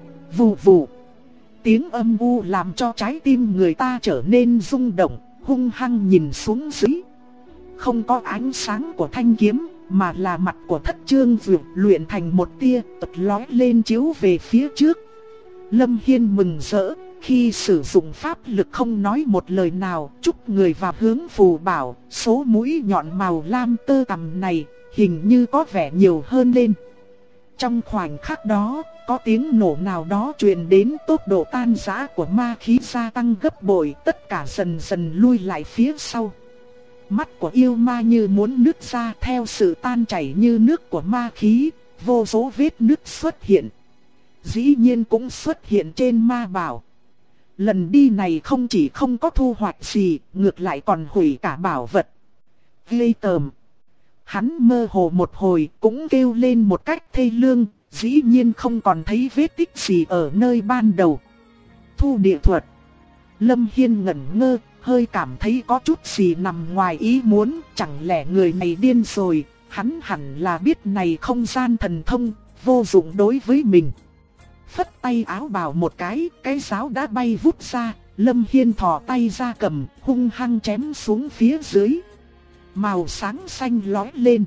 Vù vù. Tiếng âm u làm cho trái tim người ta trở nên rung động, hung hăng nhìn xuống dưới. Không có ánh sáng của thanh kiếm, mà là mặt của Thất Trương Dược luyện thành một tia tật lóe lên chiếu về phía trước. Lâm Hiên mừng rỡ, khi sử dụng pháp lực không nói một lời nào, chúc người vào hướng phù bảo, số mũi nhọn màu lam tơ tằm này hình như có vẻ nhiều hơn lên. Trong khoảnh khắc đó, có tiếng nổ nào đó truyền đến, tốc độ tan rã của ma khí gia tăng gấp bội, tất cả dần dần lui lại phía sau. Mắt của yêu ma như muốn nứt ra, theo sự tan chảy như nước của ma khí, vô số vết nứt xuất hiện. Dĩ nhiên cũng xuất hiện trên ma bảo. Lần đi này không chỉ không có thu hoạch gì, ngược lại còn hủy cả bảo vật. Ghê tởm. Hắn mơ hồ một hồi cũng kêu lên một cách thê lương, dĩ nhiên không còn thấy vết tích gì ở nơi ban đầu. Thu địa thuật. Lâm Hiên ngẩn ngơ, hơi cảm thấy có chút gì nằm ngoài ý muốn, chẳng lẽ người này điên rồi, hắn hẳn là biết này không gian thần thông, vô dụng đối với mình. Phất tay áo bào một cái giáo đã bay vút ra, Lâm Hiên thò tay ra cầm, hung hăng chém xuống phía dưới. Màu sáng xanh lóe lên.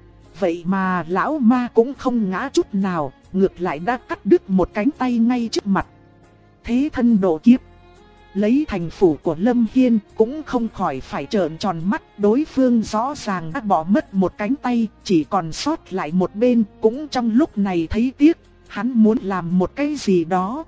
Vậy mà lão ma cũng không ngã chút nào, ngược lại đã cắt đứt một cánh tay ngay trước mặt. Thế thân độ kiếp. Lấy thành phủ của Lâm Hiên cũng không khỏi phải trợn tròn mắt, đối phương rõ ràng đã bỏ mất một cánh tay, chỉ còn sót lại một bên, cũng trong lúc này thấy tiếc, hắn muốn làm một cái gì đó.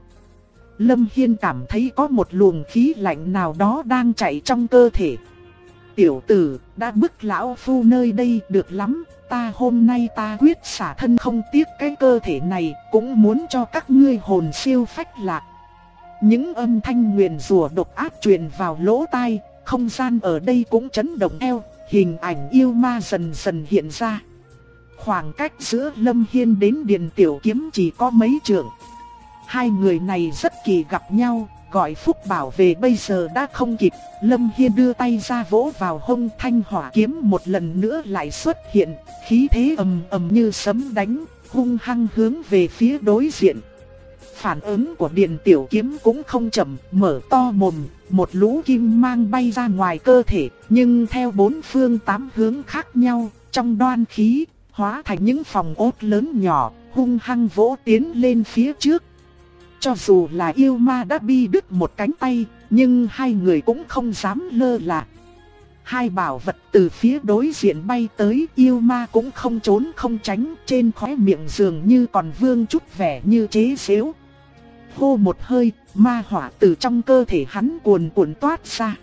Lâm Hiên cảm thấy có một luồng khí lạnh nào đó đang chạy trong cơ thể. Tiểu tử, đã bức lão phu nơi đây được lắm, hôm nay ta quyết xả thân không tiếc cái cơ thể này, cũng muốn cho các ngươi hồn siêu phách lạc. Những âm thanh nguyền rủa độc ác truyền vào lỗ tai, không gian ở đây cũng chấn động theo, hình ảnh yêu ma dần dần hiện ra. Khoảng cách giữa Lâm Hiên đến Điền Tiểu Kiếm chỉ có mấy trượng. Hai người này rất kỳ gặp nhau, gọi Phúc bảo về bây giờ đã không kịp. Lâm Hiên đưa tay ra vỗ vào hông, thanh hỏa kiếm một lần nữa lại xuất hiện, khí thế ầm ầm như sấm đánh, hung hăng hướng về phía đối diện. Phản ứng của Điền Tiểu Kiếm cũng không chậm, mở to mồm, một lũ kim mang bay ra ngoài cơ thể, nhưng theo bốn phương tám hướng khác nhau, trong đoan khí, hóa thành những phòng ốt lớn nhỏ, hung hăng vỗ tiến lên phía trước. Cho dù là yêu ma đã bi đứt một cánh tay, nhưng hai người cũng không dám lơ là. Hai bảo vật từ phía đối diện bay tới, yêu ma cũng không trốn không tránh, trên khóe miệng dường như còn vương chút vẻ như chế giễu. Hô một hơi, ma hỏa từ trong cơ thể hắn cuồn cuộn toát ra.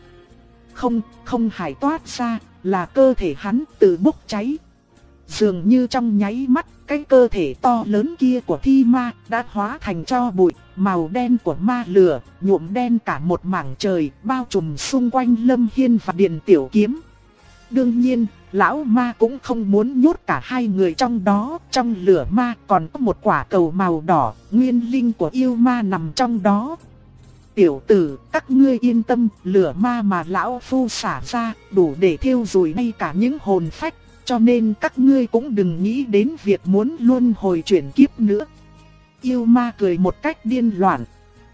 Không phải toát ra, là cơ thể hắn tự bốc cháy. Dường như trong nháy mắt, cái cơ thể to lớn kia của thi ma đã hóa thành tro bụi, màu đen của ma lửa, nhuộm đen cả một mảng trời, bao trùm xung quanh Lâm Hiên và Điền Tiểu Kiếm. Đương nhiên, lão ma cũng không muốn nhốt cả hai người trong đó, trong lửa ma còn có một quả cầu màu đỏ, nguyên linh của yêu ma nằm trong đó. Tiểu tử, các ngươi yên tâm, lửa ma mà lão phu xả ra, đủ để thiêu rụi ngay cả những hồn phách. Cho nên các ngươi cũng đừng nghĩ đến việc muốn luân hồi chuyển kiếp nữa. Yêu ma cười một cách điên loạn.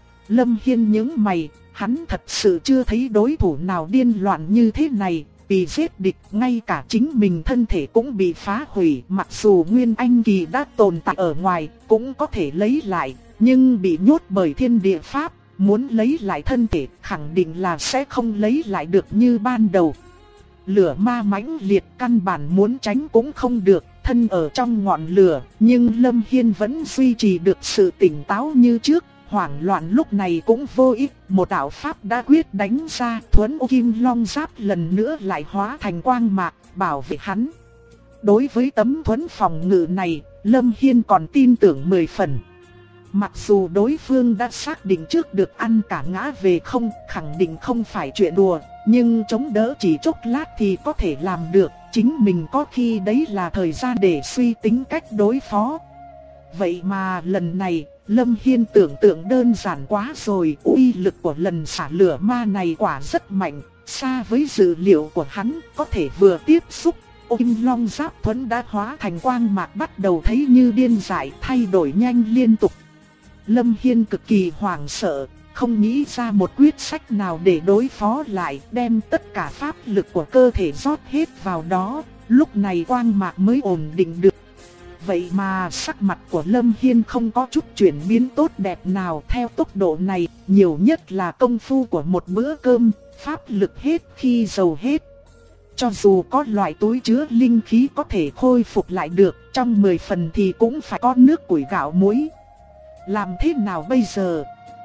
Lâm Hiên nhướng mày, hắn thật sự chưa thấy đối thủ nào điên loạn như thế này. Vì giết địch, ngay cả chính mình thân thể cũng bị phá hủy. Mặc dù Nguyên Anh Kỳ đã tồn tại ở ngoài, cũng có thể lấy lại, nhưng bị nhốt bởi thiên địa pháp. Muốn lấy lại thân thể, khẳng định là sẽ không lấy lại được như ban đầu. Lửa ma mãnh liệt, căn bản muốn tránh cũng không được, thân ở trong ngọn lửa, nhưng Lâm Hiên vẫn duy trì được sự tỉnh táo như trước. Hoảng loạn lúc này cũng vô ích, một đạo pháp đã quyết đánh ra, Thuẫn Kim Long Giáp lần nữa lại hóa thành quang mạc, bảo vệ hắn. Đối với tấm thuẫn phòng ngự này, Lâm Hiên còn tin tưởng 10 phần. Mặc dù đối phương đã xác định trước được ăn cả ngã về không, khẳng định không phải chuyện đùa, nhưng chống đỡ chỉ chốc lát thì có thể làm được, chính mình có khi đấy là thời gian để suy tính cách đối phó. Vậy mà lần này, Lâm Hiên tưởng tượng đơn giản quá rồi, uy lực của lần xả lửa ma này quả rất mạnh, xa với dự liệu của hắn, có thể vừa tiếp xúc. Kim Long Giáp thuẫn đã hóa thành quang mạc bắt đầu thấy như điên dại, thay đổi nhanh liên tục. Lâm Hiên cực kỳ hoảng sợ, không nghĩ ra một quyết sách nào để đối phó lại, đem tất cả pháp lực của cơ thể rót hết vào đó, lúc này quang mạc mới ổn định được. Vậy mà sắc mặt của Lâm Hiên không có chút chuyển biến tốt đẹp nào, theo tốc độ này, nhiều nhất là công phu của một bữa cơm, pháp lực hết khi dầu hết. Cho dù có loại túi chứa linh khí có thể khôi phục lại được, trong 10 phần thì cũng phải có nước củi gạo muối. Làm thế nào bây giờ?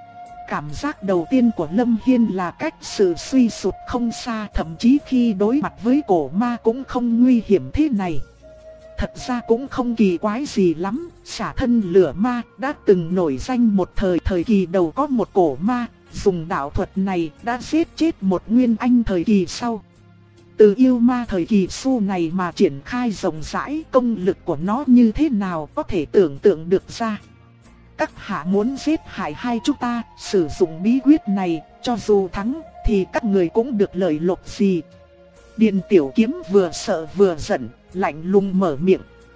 Cảm giác đầu tiên của Lâm Hiên là cách sự suy sụp không xa, thậm chí khi đối mặt với cổ ma cũng không nguy hiểm thế này. Thật ra cũng không kỳ quái gì lắm, xả thân lửa ma đã từng nổi danh một thời kỳ đầu có một cổ ma, dùng đạo thuật này đã giết chết một nguyên anh thời kỳ sau. Từ yêu ma thời kỳ su này mà triển khai rộng rãi, công lực của nó như thế nào có thể tưởng tượng được ra. Các hạ muốn giết hại hai chúng ta, sử dụng bí quyết này, cho dù thắng thì các người cũng được lợi lộc gì. Điền Tiểu Kiếm vừa sợ vừa giận, lạnh lùng mở miệng.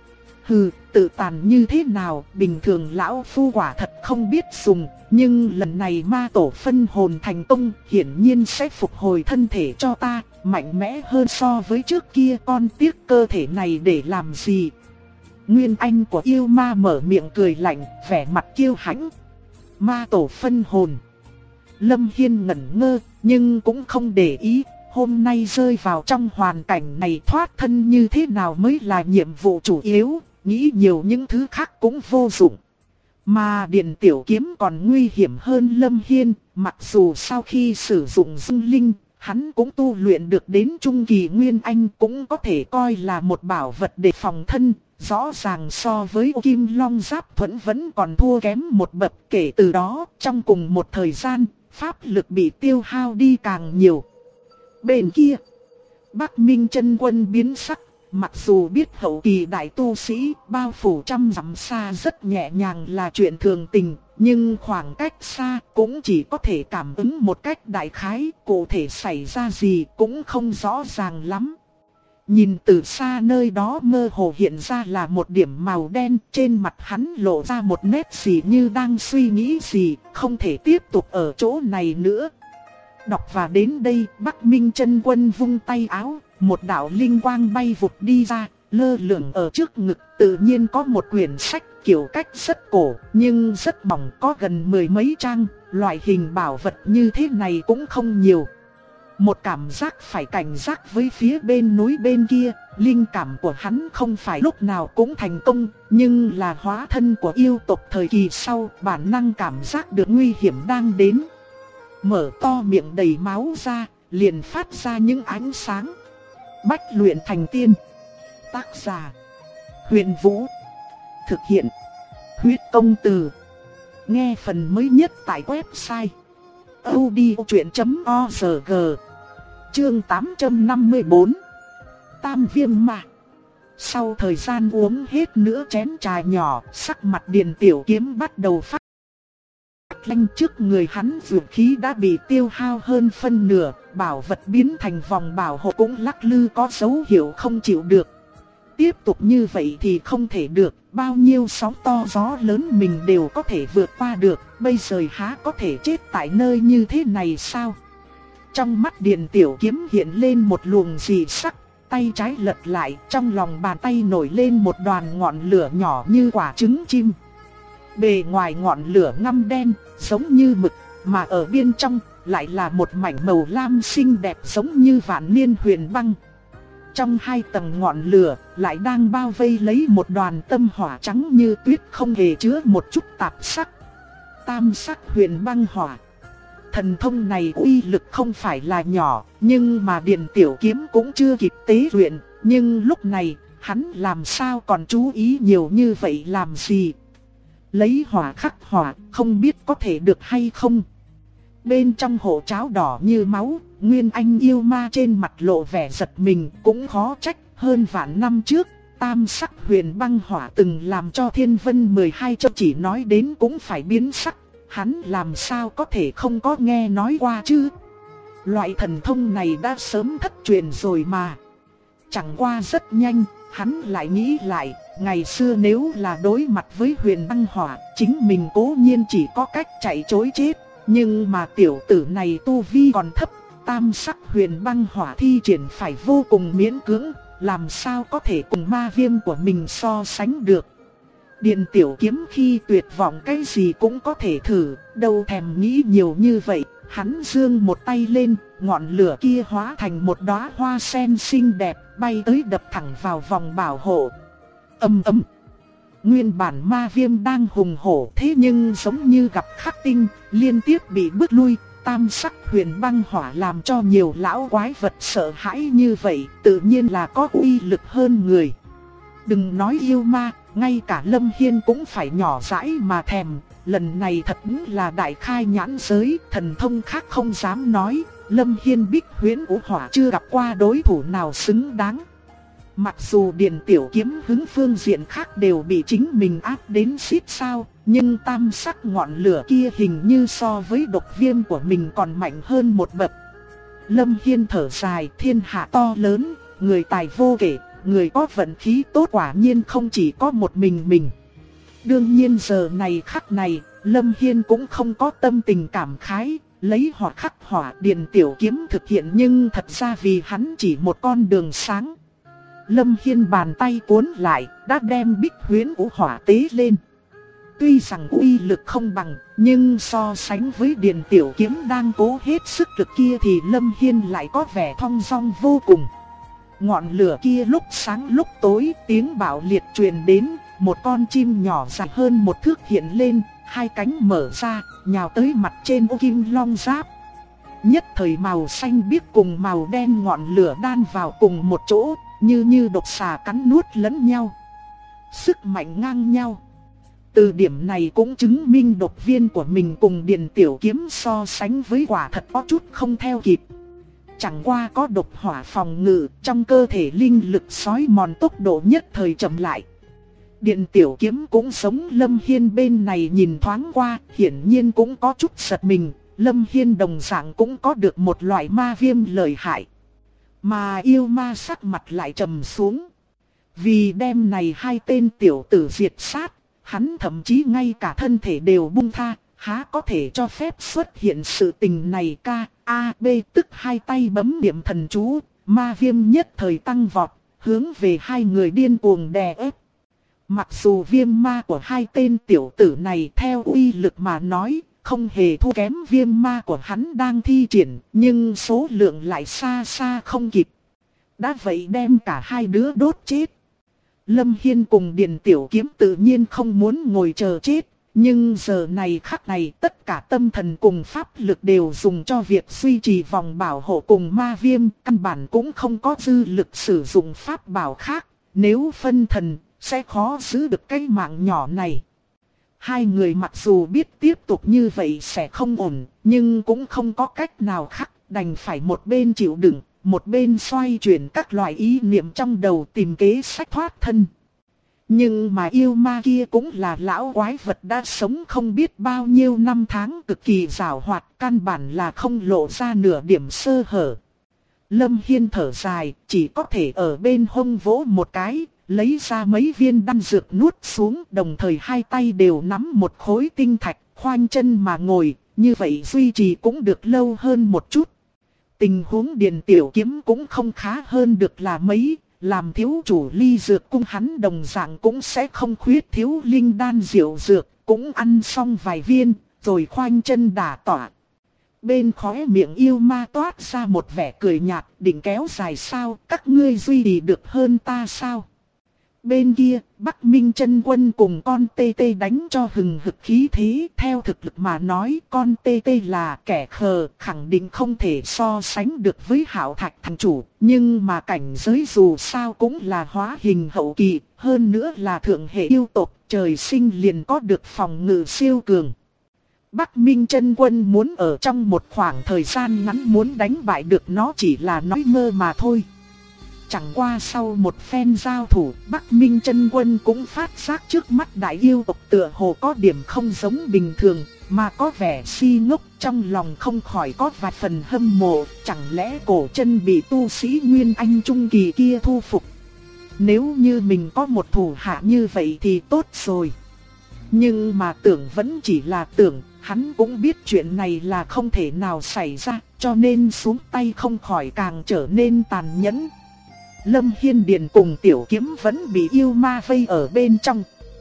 Hừ, tự tàn như thế nào, bình thường lão phu quả thật không biết dùng, nhưng lần này ma tổ phân hồn thành công, hiển nhiên sẽ phục hồi thân thể cho ta, mạnh mẽ hơn so với trước kia, con tiếc cơ thể này để làm gì. Nguyên anh của yêu ma mở miệng cười lạnh, vẻ mặt kiêu hãnh. Ma tổ phân hồn. Lâm Hiên ngẩn ngơ, nhưng cũng không để ý. Hôm nay rơi vào trong hoàn cảnh này, thoát thân như thế nào mới là nhiệm vụ chủ yếu, nghĩ nhiều những thứ khác cũng vô dụng. Mà Điền Tiểu Kiếm còn nguy hiểm hơn Lâm Hiên, mặc dù sau khi sử dụng Dương Linh, hắn cũng tu luyện được đến trung kỳ Nguyên Anh, cũng có thể coi là một bảo vật để phòng thân. Rõ ràng so với Kim Long Giáp thuẫn vẫn còn thua kém một bậc, kể từ đó, trong cùng một thời gian, pháp lực bị tiêu hao đi càng nhiều. Bên kia, Bắc Minh Chân Quân biến sắc, mặc dù biết hậu kỳ đại tu sĩ bao phủ trăm dặm xa rất nhẹ nhàng là chuyện thường tình, nhưng khoảng cách xa cũng chỉ có thể cảm ứng một cách đại khái, cụ thể xảy ra gì cũng không rõ ràng lắm. Nhìn từ xa nơi đó mơ hồ hiện ra là một điểm màu đen, trên mặt hắn lộ ra một nét gì như đang suy nghĩ gì, không thể tiếp tục ở chỗ này nữa. Đọc và đến đây, Bắc Minh Chân Quân vung tay áo, một đạo linh quang bay vụt đi ra, lơ lửng ở trước ngực, tự nhiên có một quyển sách kiểu cách rất cổ, nhưng rất mỏng, có gần mười mấy trang, loại hình bảo vật như thế này cũng không nhiều. Một cảm giác phải cảnh giác với phía bên núi bên kia, linh cảm của hắn không phải lúc nào cũng thành công, nhưng là hóa thân của yêu tộc thời kỳ sau, bản năng cảm giác được nguy hiểm đang đến. Mở to miệng đầy máu ra, liền phát ra những ánh sáng. Bách luyện thành tiên. Tác giả: Huyền Vũ. Thực hiện: Huyết Công Từ. Nghe phần mới nhất tại website audiochuyện.org. Chương 854. Tam Viêm Ma. Sau thời gian uống hết nửa chén trà nhỏ, sắc mặt Điền Tiểu Kiếm bắt đầu phát lanh. Trước người hắn dược khí đã bị tiêu hao hơn phân nửa, bảo vật biến thành vòng bảo hộ cũng lắc lư có dấu hiệu không chịu được. Tiếp tục như vậy thì không thể được, bao nhiêu sóng to gió lớn mình đều có thể vượt qua được, bây giờ há có thể chết tại nơi như thế này sao? Trong mắt Điền Tiểu Kiếm hiện lên một luồng dị sắc, tay trái lật lại, trong lòng bàn tay nổi lên một đoàn ngọn lửa nhỏ như quả trứng chim. Bề ngoài ngọn lửa ngăm đen, giống như mực, mà ở bên trong lại là một mảnh màu lam xinh đẹp giống như vạn niên huyền băng. Trong hai tầng ngọn lửa lại đang bao vây lấy một đoàn tâm hỏa trắng như tuyết, không hề chứa một chút tạp sắc. Tam sắc huyền băng hỏa. Thần thông này uy lực không phải là nhỏ, nhưng mà Điền Tiểu Kiếm cũng chưa kịp tế luyện, nhưng lúc này hắn làm sao còn chú ý nhiều như vậy làm gì? Lấy hỏa khắc hỏa, không biết có thể được hay không? Bên trong hộ cháo đỏ như máu, Nguyên Anh yêu ma trên mặt lộ vẻ giật mình, cũng khó trách, hơn vạn năm trước, tam sắc huyền băng hỏa từng làm cho Thiên Vân 12 châu chỉ nói đến cũng phải biến sắc, hắn làm sao có thể không có nghe nói qua chứ? Loại thần thông này đã sớm thất truyền rồi mà. Chẳng qua rất nhanh, hắn lại nghĩ lại, ngày xưa nếu là đối mặt với huyền băng hỏa, chính mình cố nhiên chỉ có cách chạy trối chết. Nhưng mà tiểu tử này tu vi còn thấp, tam sắc huyền băng hỏa thi triển phải vô cùng miễn cưỡng, làm sao có thể cùng ma viêm của mình so sánh được. Điền Tiểu Kiếm khi tuyệt vọng cái gì cũng có thể thử, đâu thèm nghĩ nhiều như vậy. Hắn giương một tay lên, ngọn lửa kia hóa thành một đóa hoa sen xinh đẹp, bay tới đập thẳng vào vòng bảo hộ. Ầm ầm. Nguyên bản ma viêm đang hùng hổ, thế nhưng giống như gặp khắc tinh, liên tiếp bị bước lui. Tam sắc huyền băng hỏa làm cho nhiều lão quái vật sợ hãi như vậy, tự nhiên là có uy lực hơn người. Đừng nói yêu ma, ngay cả Lâm Hiên cũng phải nhỏ dãi mà thèm. Lần này thật là đại khai nhãn giới, thần thông khác không dám nói. Lâm Hiên Bích Huyễn Vũ Hỏa chưa gặp qua đối thủ nào xứng đáng. Mặc dù Điền Tiểu Kiếm hứng phương diện khác đều bị chính mình áp đến xít sao, nhưng tam sắc ngọn lửa kia hình như so với độc viêm của mình còn mạnh hơn một bậc. Lâm Hiên thở dài, thiên hạ to lớn, người tài vô kể, người có vận khí tốt quả nhiên không chỉ có một mình. Đương nhiên giờ này khắc này, Lâm Hiên cũng không có tâm tình cảm khái, lấy hỏa khắc hỏa Điền Tiểu Kiếm thực hiện, nhưng thật ra vì hắn chỉ một con đường sáng. Lâm Hiên bàn tay cuốn lại, đã đem Bích Huyễn Vũ Hỏa tế lên. Tuy rằng uy lực không bằng, nhưng so sánh với Điền Tiểu Kiếm đang cố hết sức lực kia thì Lâm Hiên lại có vẻ thong dong vô cùng. Ngọn lửa kia lúc sáng lúc tối, tiếng bạo liệt truyền đến, một con chim nhỏ dài hơn một thước hiện lên, hai cánh mở ra, nhào tới mặt trên ô kim long giáp. Nhất thời màu xanh biếc cùng màu đen ngọn lửa đan vào cùng một chỗ, như độc xà cắn nuốt lẫn nhau. Sức mạnh ngang nhau. Từ điểm này cũng chứng minh độc viên của mình cùng Điền Tiểu Kiếm so sánh với quả thật có chút không theo kịp. chẳng qua có độc hỏa phòng ngự, trong cơ thể linh lực xói mòn tốc độ nhất thời chậm lại. Điện tiểu kiếm cũng giống Lâm Hiên bên này nhìn thoáng qua, hiển nhiên cũng có chút giật mình. Lâm Hiên đồng dạng cũng có được một loại ma viêm lợi hại. Mà yêu ma sắc mặt lại trầm xuống. Vì đem này hai tên tiểu tử diệt sát, hắn thậm chí ngay cả thân thể đều buông tha, há có thể cho phép xuất hiện sự tình này. K.A.B tức hai tay bấm niệm thần chú, ma viêm nhất thời tăng vọt, hướng về hai người điên cuồng đè ép. Mặc dù viêm ma của hai tên tiểu tử này theo uy lực mà nói, không hề thua kém viêm ma của hắn đang thi triển, nhưng số lượng lại xa xa không kịp. Đã vậy đem cả hai đứa đốt chết. Lâm Hiên cùng Điền Tiểu Kiếm tự nhiên không muốn ngồi chờ chết, nhưng giờ này khắc này tất cả tâm thần cùng pháp lực đều dùng cho việc duy trì vòng bảo hộ cùng ma viêm, căn bản cũng không có dư lực sử dụng pháp bảo khác, nếu phân thần sẽ khó giữ được cái mạng nhỏ này. Hai người mặc dù biết tiếp tục như vậy sẽ không ổn, nhưng cũng không có cách nào khác, đành phải một bên chịu đựng, một bên xoay chuyển các loại ý niệm trong đầu tìm kế sách thoát thân. Nhưng mà yêu ma kia cũng là lão quái vật đã sống không biết bao nhiêu năm tháng, cực kỳ giàu hoạt, căn bản là không lộ ra nửa điểm sơ hở. Lâm Hiên thở dài, chỉ có thể ở bên hông vỗ một cái, lấy ra mấy viên đan dược nuốt xuống, đồng thời hai tay đều nắm một khối tinh thạch, khoanh chân mà ngồi, như vậy duy trì cũng được lâu hơn một chút. Tình huống Điền Tiểu Kiếm cũng không khá hơn được là mấy, làm thiếu chủ Ly Dược Cung hắn đồng dạng cũng sẽ không khuyết thiếu linh đan diệu dược, cũng ăn xong vài viên, rồi khoanh chân đả tọa. Bên khóe miệng yêu ma toát ra một vẻ cười nhạt, định kéo dài sao, các ngươi duy trì được hơn ta sao? Bên kia, Bắc Minh Chân Quân cùng con tê tê đánh cho hừng hực khí thế, theo thực lực mà nói con tê tê là kẻ khờ, khẳng định không thể so sánh được với Hạo Thạch thành chủ, nhưng mà cảnh giới dù sao cũng là hóa hình hậu kỳ, hơn nữa là thượng hệ yêu tộc, trời sinh liền có được phòng ngự siêu cường. Bắc Minh Chân Quân muốn ở trong một khoảng thời gian ngắn muốn đánh bại được nó chỉ là nói mơ mà thôi. Chẳng qua sau một phen giao thủ, Bắc Minh Chân Quân cũng phát giác trước mắt đại yêu tộc tựa hồ có điểm không giống bình thường, mà có vẻ si ngốc, trong lòng không khỏi có vài phần hâm mộ, chẳng lẽ cổ chân bị tu sĩ Nguyên Anh Trung Kỳ kia thu phục. Nếu như mình có một thủ hạ như vậy thì tốt rồi. Nhưng mà tưởng vẫn chỉ là tưởng, hắn cũng biết chuyện này là không thể nào xảy ra, cho nên xuống tay không khỏi càng trở nên tàn nhẫn. Lâm Hiên Điền cùng Tiểu Kiếm vẫn bị yêu ma vây ở bên trong.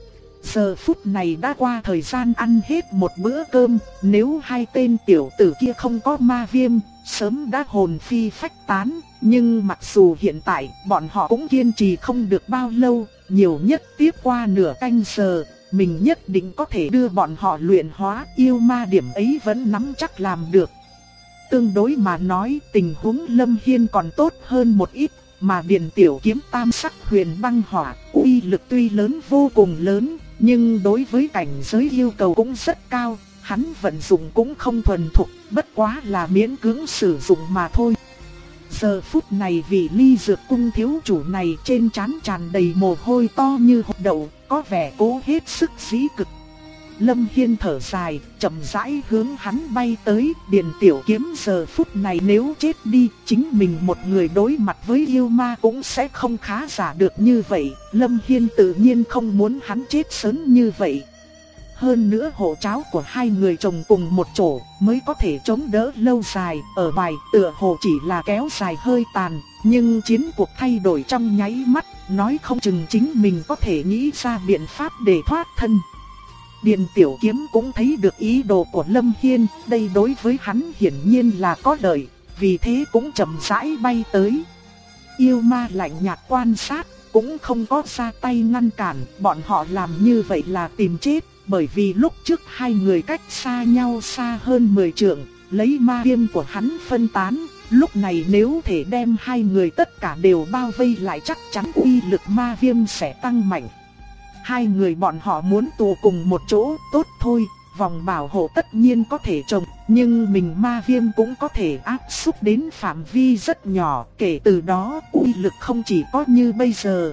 Giờ phút này đã qua thời gian ăn hết một bữa cơm, nếu hai tên tiểu tử kia không có ma viêm, sớm đã hồn phi phách tán. Nhưng mặc dù hiện tại bọn họ cũng kiên trì không được bao lâu, nhiều nhất tiếp qua nửa canh giờ, mình nhất định có thể đưa bọn họ luyện hóa, yêu ma điểm ấy vẫn nắm chắc làm được. Tương đối mà nói, tình huống Lâm Hiên còn tốt hơn một ít. Mà Điền Tiểu Kiếm tam sắc huyền băng hỏa, uy lực tuy lớn vô cùng lớn, nhưng đối với cảnh giới yêu cầu cũng rất cao, hắn vận dụng cũng không thuần thục, bất quá là miễn cưỡng sử dụng mà thôi. Giờ phút này vị Ly Dược Cung thiếu chủ này trên trán tràn đầy mồ hôi to như hột đậu, có vẻ cố hết sức dĩ cực. Lâm Hiên thở dài, chậm rãi hướng hắn bay tới. Điền Tiểu Kiếm giờ phút này nếu chết đi, chính mình một người đối mặt với yêu ma cũng sẽ không khá giả được như vậy. Lâm Hiên tự nhiên không muốn hắn chết sớm như vậy. Hơn nữa hộ cháo của hai người chồng cùng một chỗ mới có thể chống đỡ lâu dài. Ở ngoài tựa hồ chỉ là kéo dài hơi tàn, nhưng chiến cuộc thay đổi trong nháy mắt, nói không chừng chính mình có thể nghĩ ra biện pháp để thoát thân. Điền Tiểu Kiếm cũng thấy được ý đồ của Lâm Hiên, đây đối với hắn hiển nhiên là có lợi, vì thế cũng chậm rãi bay tới. Yêu ma lạnh nhạt quan sát, cũng không có ra tay ngăn cản, bọn họ làm như vậy là tìm chết, bởi vì lúc trước hai người cách xa nhau xa hơn 10 trượng, lấy ma viêm của hắn phân tán, lúc này nếu thể đem hai người tất cả đều bao vây lại chắc chắn uy lực ma viêm sẽ tăng mạnh. Hai người bọn họ muốn tụ cùng một chỗ, tốt thôi, vòng bảo hộ tất nhiên có thể trồng, nhưng mình ma viêm cũng có thể áp xúc đến phạm vi rất nhỏ, kể từ đó uy lực không chỉ có như bây giờ.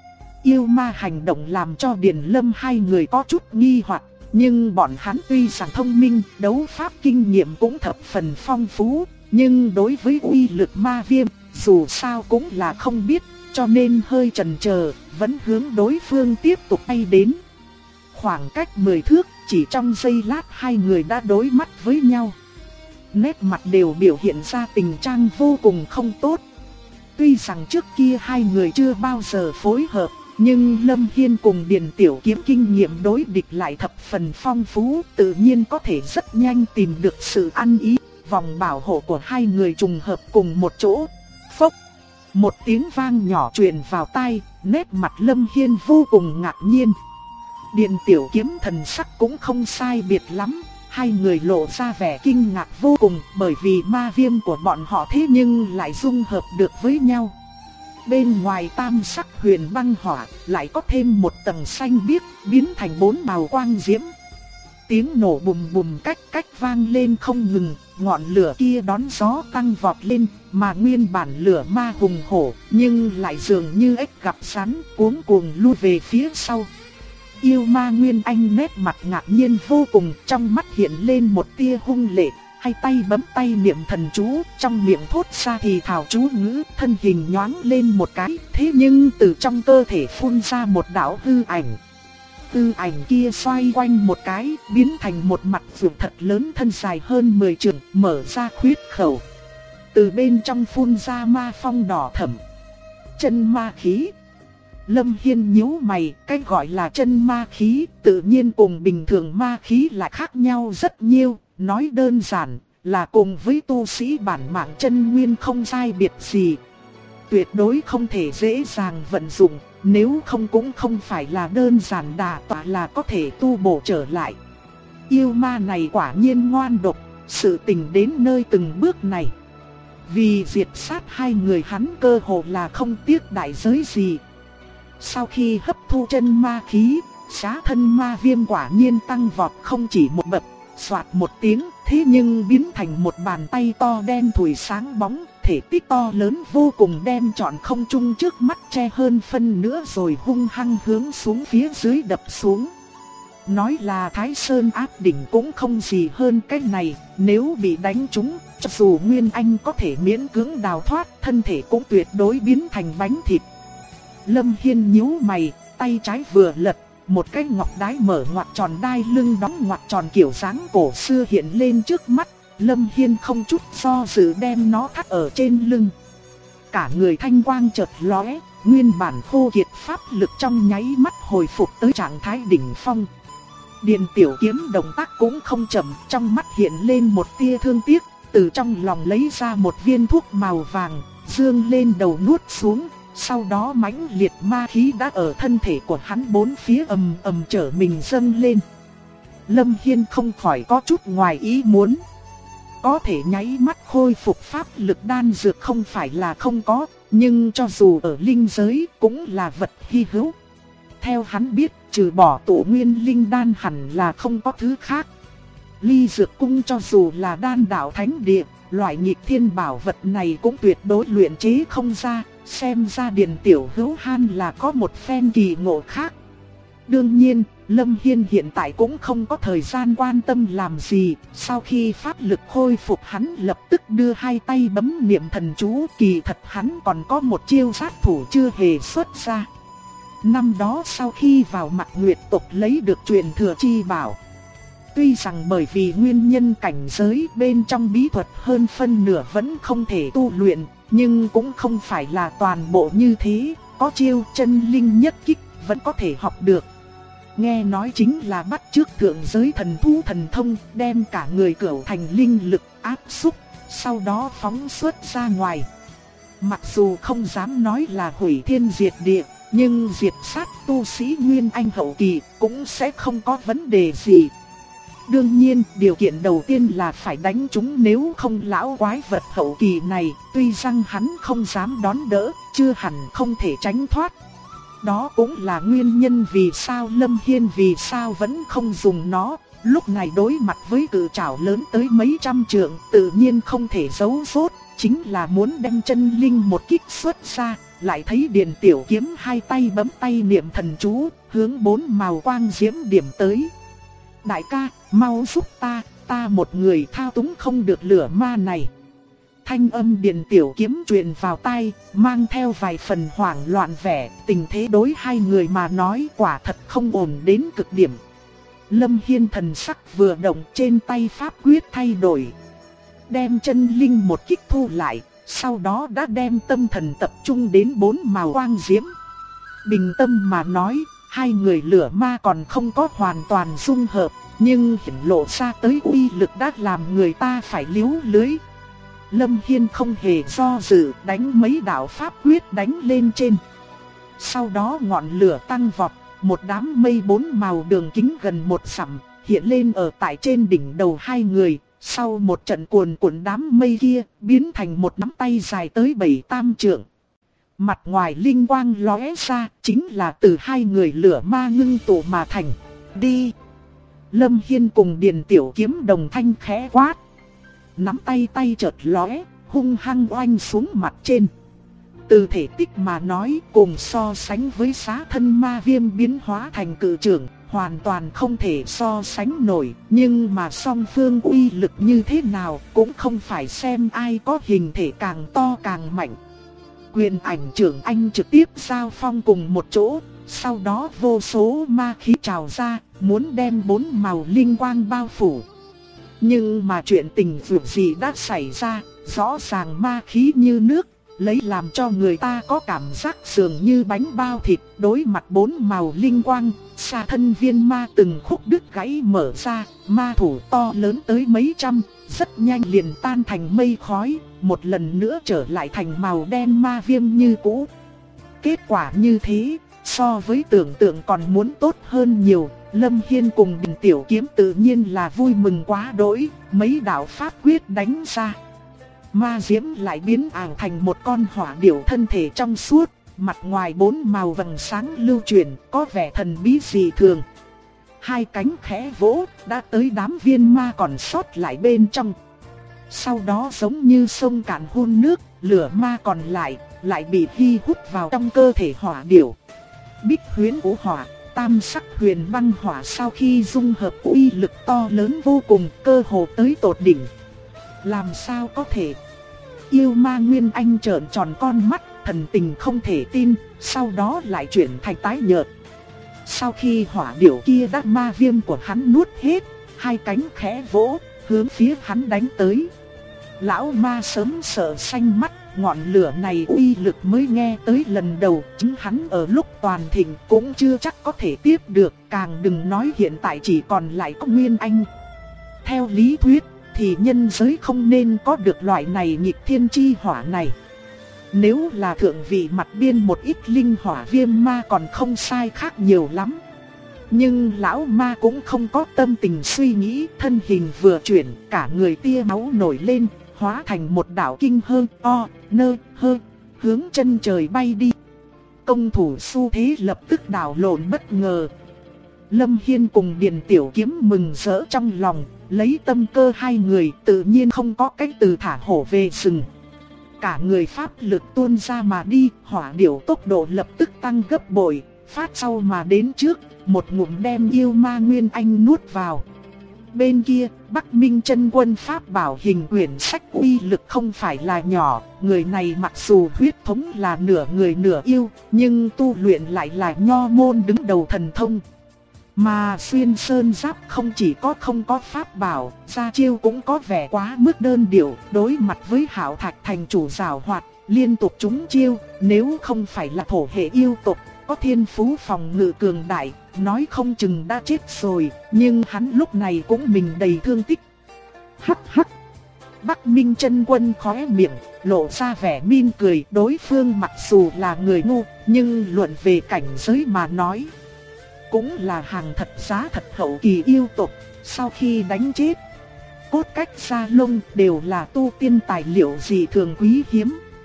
Yêu ma hành động làm cho Điền Lâm hai người có chút nghi hoặc, nhưng bọn hắn tuy rằng thông minh, đấu pháp kinh nghiệm cũng thập phần phong phú, nhưng đối với uy lực ma viêm, dù sao cũng là không biết, cho nên hơi chần chờ, vẫn hướng đối phương tiếp tục bay đến. Khoảng cách 10 thước, chỉ trong giây lát hai người đã đối mắt với nhau. Nét mặt đều biểu hiện ra tình trạng vô cùng không tốt. Tuy rằng trước kia hai người chưa bao giờ phối hợp, nhưng Lâm Hiên cùng Điền Tiểu Kiếm kinh nghiệm đối địch lại thập phần phong phú, tự nhiên có thể rất nhanh tìm được sự ăn ý. Vòng bảo hộ của hai người trùng hợp cùng một chỗ. Phốc! Một tiếng vang nhỏ truyền vào tai, nét mặt Lâm Hiên vô cùng ngạc nhiên. Điền Tiểu Kiếm thần sắc cũng không sai biệt lắm, hai người lộ ra vẻ kinh ngạc vô cùng bởi vì ma viêm của bọn họ thế nhưng lại dung hợp được với nhau. Bên ngoài tam sắc huyền băng hỏa lại có thêm một tầng xanh biếc biến thành 4 màu quang diễm. Tiếng nổ bùm bùm cách cách vang lên không ngừng, ngọn lửa kia đón gió tăng vọt lên, mà nguyên bản lửa ma hùng hổ nhưng lại dường như ếch gặp rắn cuống cuồng lui về phía sau. Yêu ma Nguyên Anh nét mặt ngạc nhiên vô cùng, trong mắt hiện lên một tia hung lệ, hai tay bấm tay niệm thần chú, trong miệng thốt ra thì thào chú ngữ, thân hình nhoáng lên một cái, thế nhưng từ trong cơ thể phun ra một đạo hư ảnh. Hư ảnh kia xoay quanh một cái, biến thành một mặt vượt thật lớn thân dài hơn 10 trượng, mở ra khuyết khẩu. Từ bên trong phun ra ma phong đỏ thẫm. Chân ma khí. Lâm Hiên nhíu mày, cái gọi là chân ma khí tự nhiên cùng bình thường ma khí lại khác nhau rất nhiều, nói đơn giản là cùng với tu sĩ bản mạng chân nguyên không sai biệt gì. Tuyệt đối không thể dễ dàng vận dụng, nếu không cũng không phải là đơn giản đả tọa là có thể tu bổ trở lại. Yêu ma này quả nhiên ngoan độc, sự tình đến nơi từng bước này. Vì diệt sát hai người hắn cơ hồ là không tiếc đại giới gì. Sau khi hấp thu chân ma khí, xá thân ma viêm quả nhiên tăng vọt không chỉ một bậc, xoạt một tiếng, thế nhưng biến thành một bàn tay to đen thùi sáng bóng, thể tích to lớn vô cùng đem trọn không trung trước mắt che hơn phân nữa rồi hung hăng hướng xuống phía dưới đập xuống. Nói là Thái Sơn áp đỉnh cũng không gì hơn cái này, nếu bị đánh trúng, cho dù Nguyên Anh có thể miễn cưỡng đào thoát, thân thể cũng tuyệt đối biến thành bánh thịt. Lâm Hiên nhíu mày, tay trái vừa lật, một cái ngọc đái mở ngoặt tròn đai lưng đóng ngoặt tròn kiểu dáng cổ xưa hiện lên trước mắt. Lâm Hiên không chút do dự đem nó thắt ở trên lưng. Cả người thanh quang chợt lóe, nguyên bản khô kiệt pháp lực trong nháy mắt hồi phục tới trạng thái đỉnh phong. Điền Tiểu Kiếm động tác cũng không chậm, trong mắt hiện lên một tia thương tiếc, từ trong lòng lấy ra một viên thuốc màu vàng, dương lên đầu nuốt xuống. Sau đó mãnh liệt ma khí đã ở thân thể của hắn bốn phía ầm ầm trở mình dâng lên. Lâm Hiên không khỏi có chút ngoài ý muốn. Có thể nháy mắt khôi phục pháp lực đan dược không phải là không có, nhưng cho dù ở linh giới cũng là vật hy hữu. Theo hắn biết, trừ bỏ tổ nguyên linh đan hẳn là không có thứ khác. Ly dược cung cho dù là đan đạo thánh địa, loại nghịch thiên bảo vật này cũng tuyệt đối luyện chế không ra. Xem ra Điền Tiểu Hữu Han là có một phen kỳ ngộ khác. Đương nhiên, Lâm Hiên hiện tại cũng không có thời gian quan tâm làm gì. Sau khi pháp lực khôi phục, hắn lập tức đưa hai tay bấm niệm thần chú. Kỳ thật hắn còn có một chiêu sát thủ chưa hề xuất ra. Năm đó sau khi vào Mặc Nguyệt tộc lấy được truyền thừa chi bảo, tuy rằng bởi vì nguyên nhân cảnh giới bên trong bí thuật hơn phân nửa vẫn không thể tu luyện, nhưng cũng không phải là toàn bộ như thế, có chiêu chân linh nhất kích vẫn có thể học được. Nghe nói chính là bắt chước thượng giới thần thú thần thông, đem cả người cửu thành linh lực áp xúc, sau đó phóng xuất ra ngoài. Mặc dù không dám nói là hủy thiên diệt địa, nhưng diệt sát tu sĩ Nguyên Anh hậu kỳ cũng sẽ không có vấn đề gì. Đương nhiên, điều kiện đầu tiên là phải đánh chúng, nếu không lão quái vật hậu kỳ này, tuy rằng hắn không dám đón đỡ, chưa hẳn không thể tránh thoát. Đó cũng là nguyên nhân vì sao Lâm Hiên vì sao vẫn không dùng nó. Lúc này đối mặt với cự trảo lớn tới mấy trăm trượng, tự nhiên không thể giấu giốt, chính là muốn đem chân linh một kích xuất ra. Lại thấy Điền Tiểu Kiếm hai tay bấm tay niệm thần chú, hướng 4 màu quang diễm điểm tới. Đại ca, mau giúp ta một người thao túng không được lửa ma này. Thanh âm Điền Tiểu Kiếm truyền vào tai, mang theo vài phần hoảng loạn vẻ, tình thế đối hai người mà nói quả thật không ổn đến cực điểm. Lâm Hiên thần sắc vừa động, trên tay pháp quyết thay đổi, đem chân linh một kích thu lại, sau đó đã đem tâm thần tập trung đến 4 màu quang diễm. Bình tâm mà nói, hai người lửa ma còn không có hoàn toàn dung hợp, nhưng hiển lộ ra tới uy lực đã làm người ta phải liếu lưới. Lâm Hiên không hề do dự, đánh mấy đạo pháp quyết đánh lên trên. Sau đó ngọn lửa tăng vọt, một đám mây 4 màu đường kính gần 1 dặm hiện lên ở tại trên đỉnh đầu hai người. Sau một trận cuồn cuộn đám mây kia biến thành một nắm tay dài tới 7-8 trượng. Mặt ngoài linh quang lóe ra, chính là từ hai người lửa ma ngưng tụ mà thành. Đi! Lâm Hiên cùng Điền Tiểu Kiếm đồng thanh khẽ quát. Nắm tay chợt lóe, hung hăng oanh xuống mặt trên. Từ thể tích mà nói, cùng so sánh với xá thân ma viêm biến hóa thành cự trưởng, hoàn toàn không thể so sánh nổi. Nhưng mà song phương uy lực như thế nào cũng không phải xem ai có hình thể càng to càng mạnh. Quyền ảnh trưởng anh trực tiếp giao phong cùng một chỗ, sau đó vô số ma khí trào ra, muốn đem 4 màu linh quang bao phủ. Nhưng mà chuyện tình vượt gì đã xảy ra, rõ ràng ma khí như nước, lấy làm cho người ta có cảm giác dường như bánh bao thịt. Đối mặt 4 màu linh quang, xà thân viên ma từng khúc đứt gãy mở ra, ma thủ to lớn tới mấy trăm, rất nhanh liền tan thành mây khói, một lần nữa trở lại thành màu đen ma viêm như cũ. Kết quả như thế, so với tưởng tượng còn muốn tốt hơn nhiều. Lâm Hiên cùng Điền Tiểu Kiếm tự nhiên là vui mừng quá đỗi, mấy đạo pháp quyết đánh ra. Ma diễm lại biến ảo thành một con hỏa điểu thân thể trong suốt, mặt ngoài 4 màu vầng sáng lưu chuyển, có vẻ thần bí dị thường. Hai cánh khẽ vỗ, đã tới đám viên ma còn sót lại bên trong. Sau đó giống như sông cạn hun nước, lửa ma còn lại bị hy hút vào trong cơ thể hỏa điểu. Bích huyễn của hỏa, tam sắc huyền băng hỏa sau khi dung hợp uy lực to lớn vô cùng, cơ hồ tới tột đỉnh. Làm sao có thể? Yêu ma Nguyên Anh trợn tròn con mắt, thần tình không thể tin, sau đó lại chuyển thành tái nhợt. Sau khi hỏa điểu kia đã ma viêm của hắn nuốt hết, hai cánh khẽ vỗ, hướng phía hắn đánh tới. Lão ma sớm sợ xanh mắt, ngọn lửa này uy lực mới nghe tới lần đầu, chính hắn ở lúc toàn thịnh cũng chưa chắc có thể tiếp được, càng đừng nói hiện tại chỉ còn lại có Nguyên Anh. Theo lý thuyết thì nhân giới không nên có được loại này nghịch thiên chi hỏa này. Nếu là thượng vị mặt biên một ít linh hỏa viêm ma còn không sai khác nhiều lắm. Nhưng lão ma cũng không có tâm tình suy nghĩ, thân hình vừa chuyển, cả người tia máu nổi lên, hóa thành một đạo kinh hướng chân trời bay đi. Công thủ xu thế lập tức đảo lộn bất ngờ. Lâm Hiên cùng Điền Tiểu Kiếm mừng rỡ trong lòng, lấy tâm cơ hai người tự nhiên không có cách từ thả hổ về rừng. Cả người pháp lực tuôn ra mà đi, hỏa điểu tốc độ lập tức tăng gấp bội, phát sau mà đến trước, một ngụm đem yêu ma Nguyên Anh nuốt vào. Bên kia, Bắc Minh Chân Quân pháp bảo hình quyển sách uy lực không phải là nhỏ, người này mặc dù huyết thống là nửa người nửa yêu, nhưng tu luyện lại là nho môn đứng đầu thần thông. Mà xuyên sơn giáp không chỉ không có pháp bảo, ra chiêu cũng có vẻ quá mức đơn điệu, đối mặt với Hạo Thạch thành chủ giàu hoạt, liên tục trúng chiêu, nếu không phải là thổ hệ yêu tộc, có thiên phú phòng ngự cường đại, nói không chừng đã chết rồi, nhưng hắn lúc này cũng mình đầy thương tích. Hắc hắc. Bắc Minh Chân Quân khóe miệng, lộ ra vẻ mỉm cười, đối phương mặc dù là người ngu, nhưng luận về cảnh giới mà nói, cũng là hàng thật giá thật hậu kỳ yêu tộc. Sau khi đánh chết, cốt cách da lông đều là tu tiên tài liệu gì thường quý hiếm.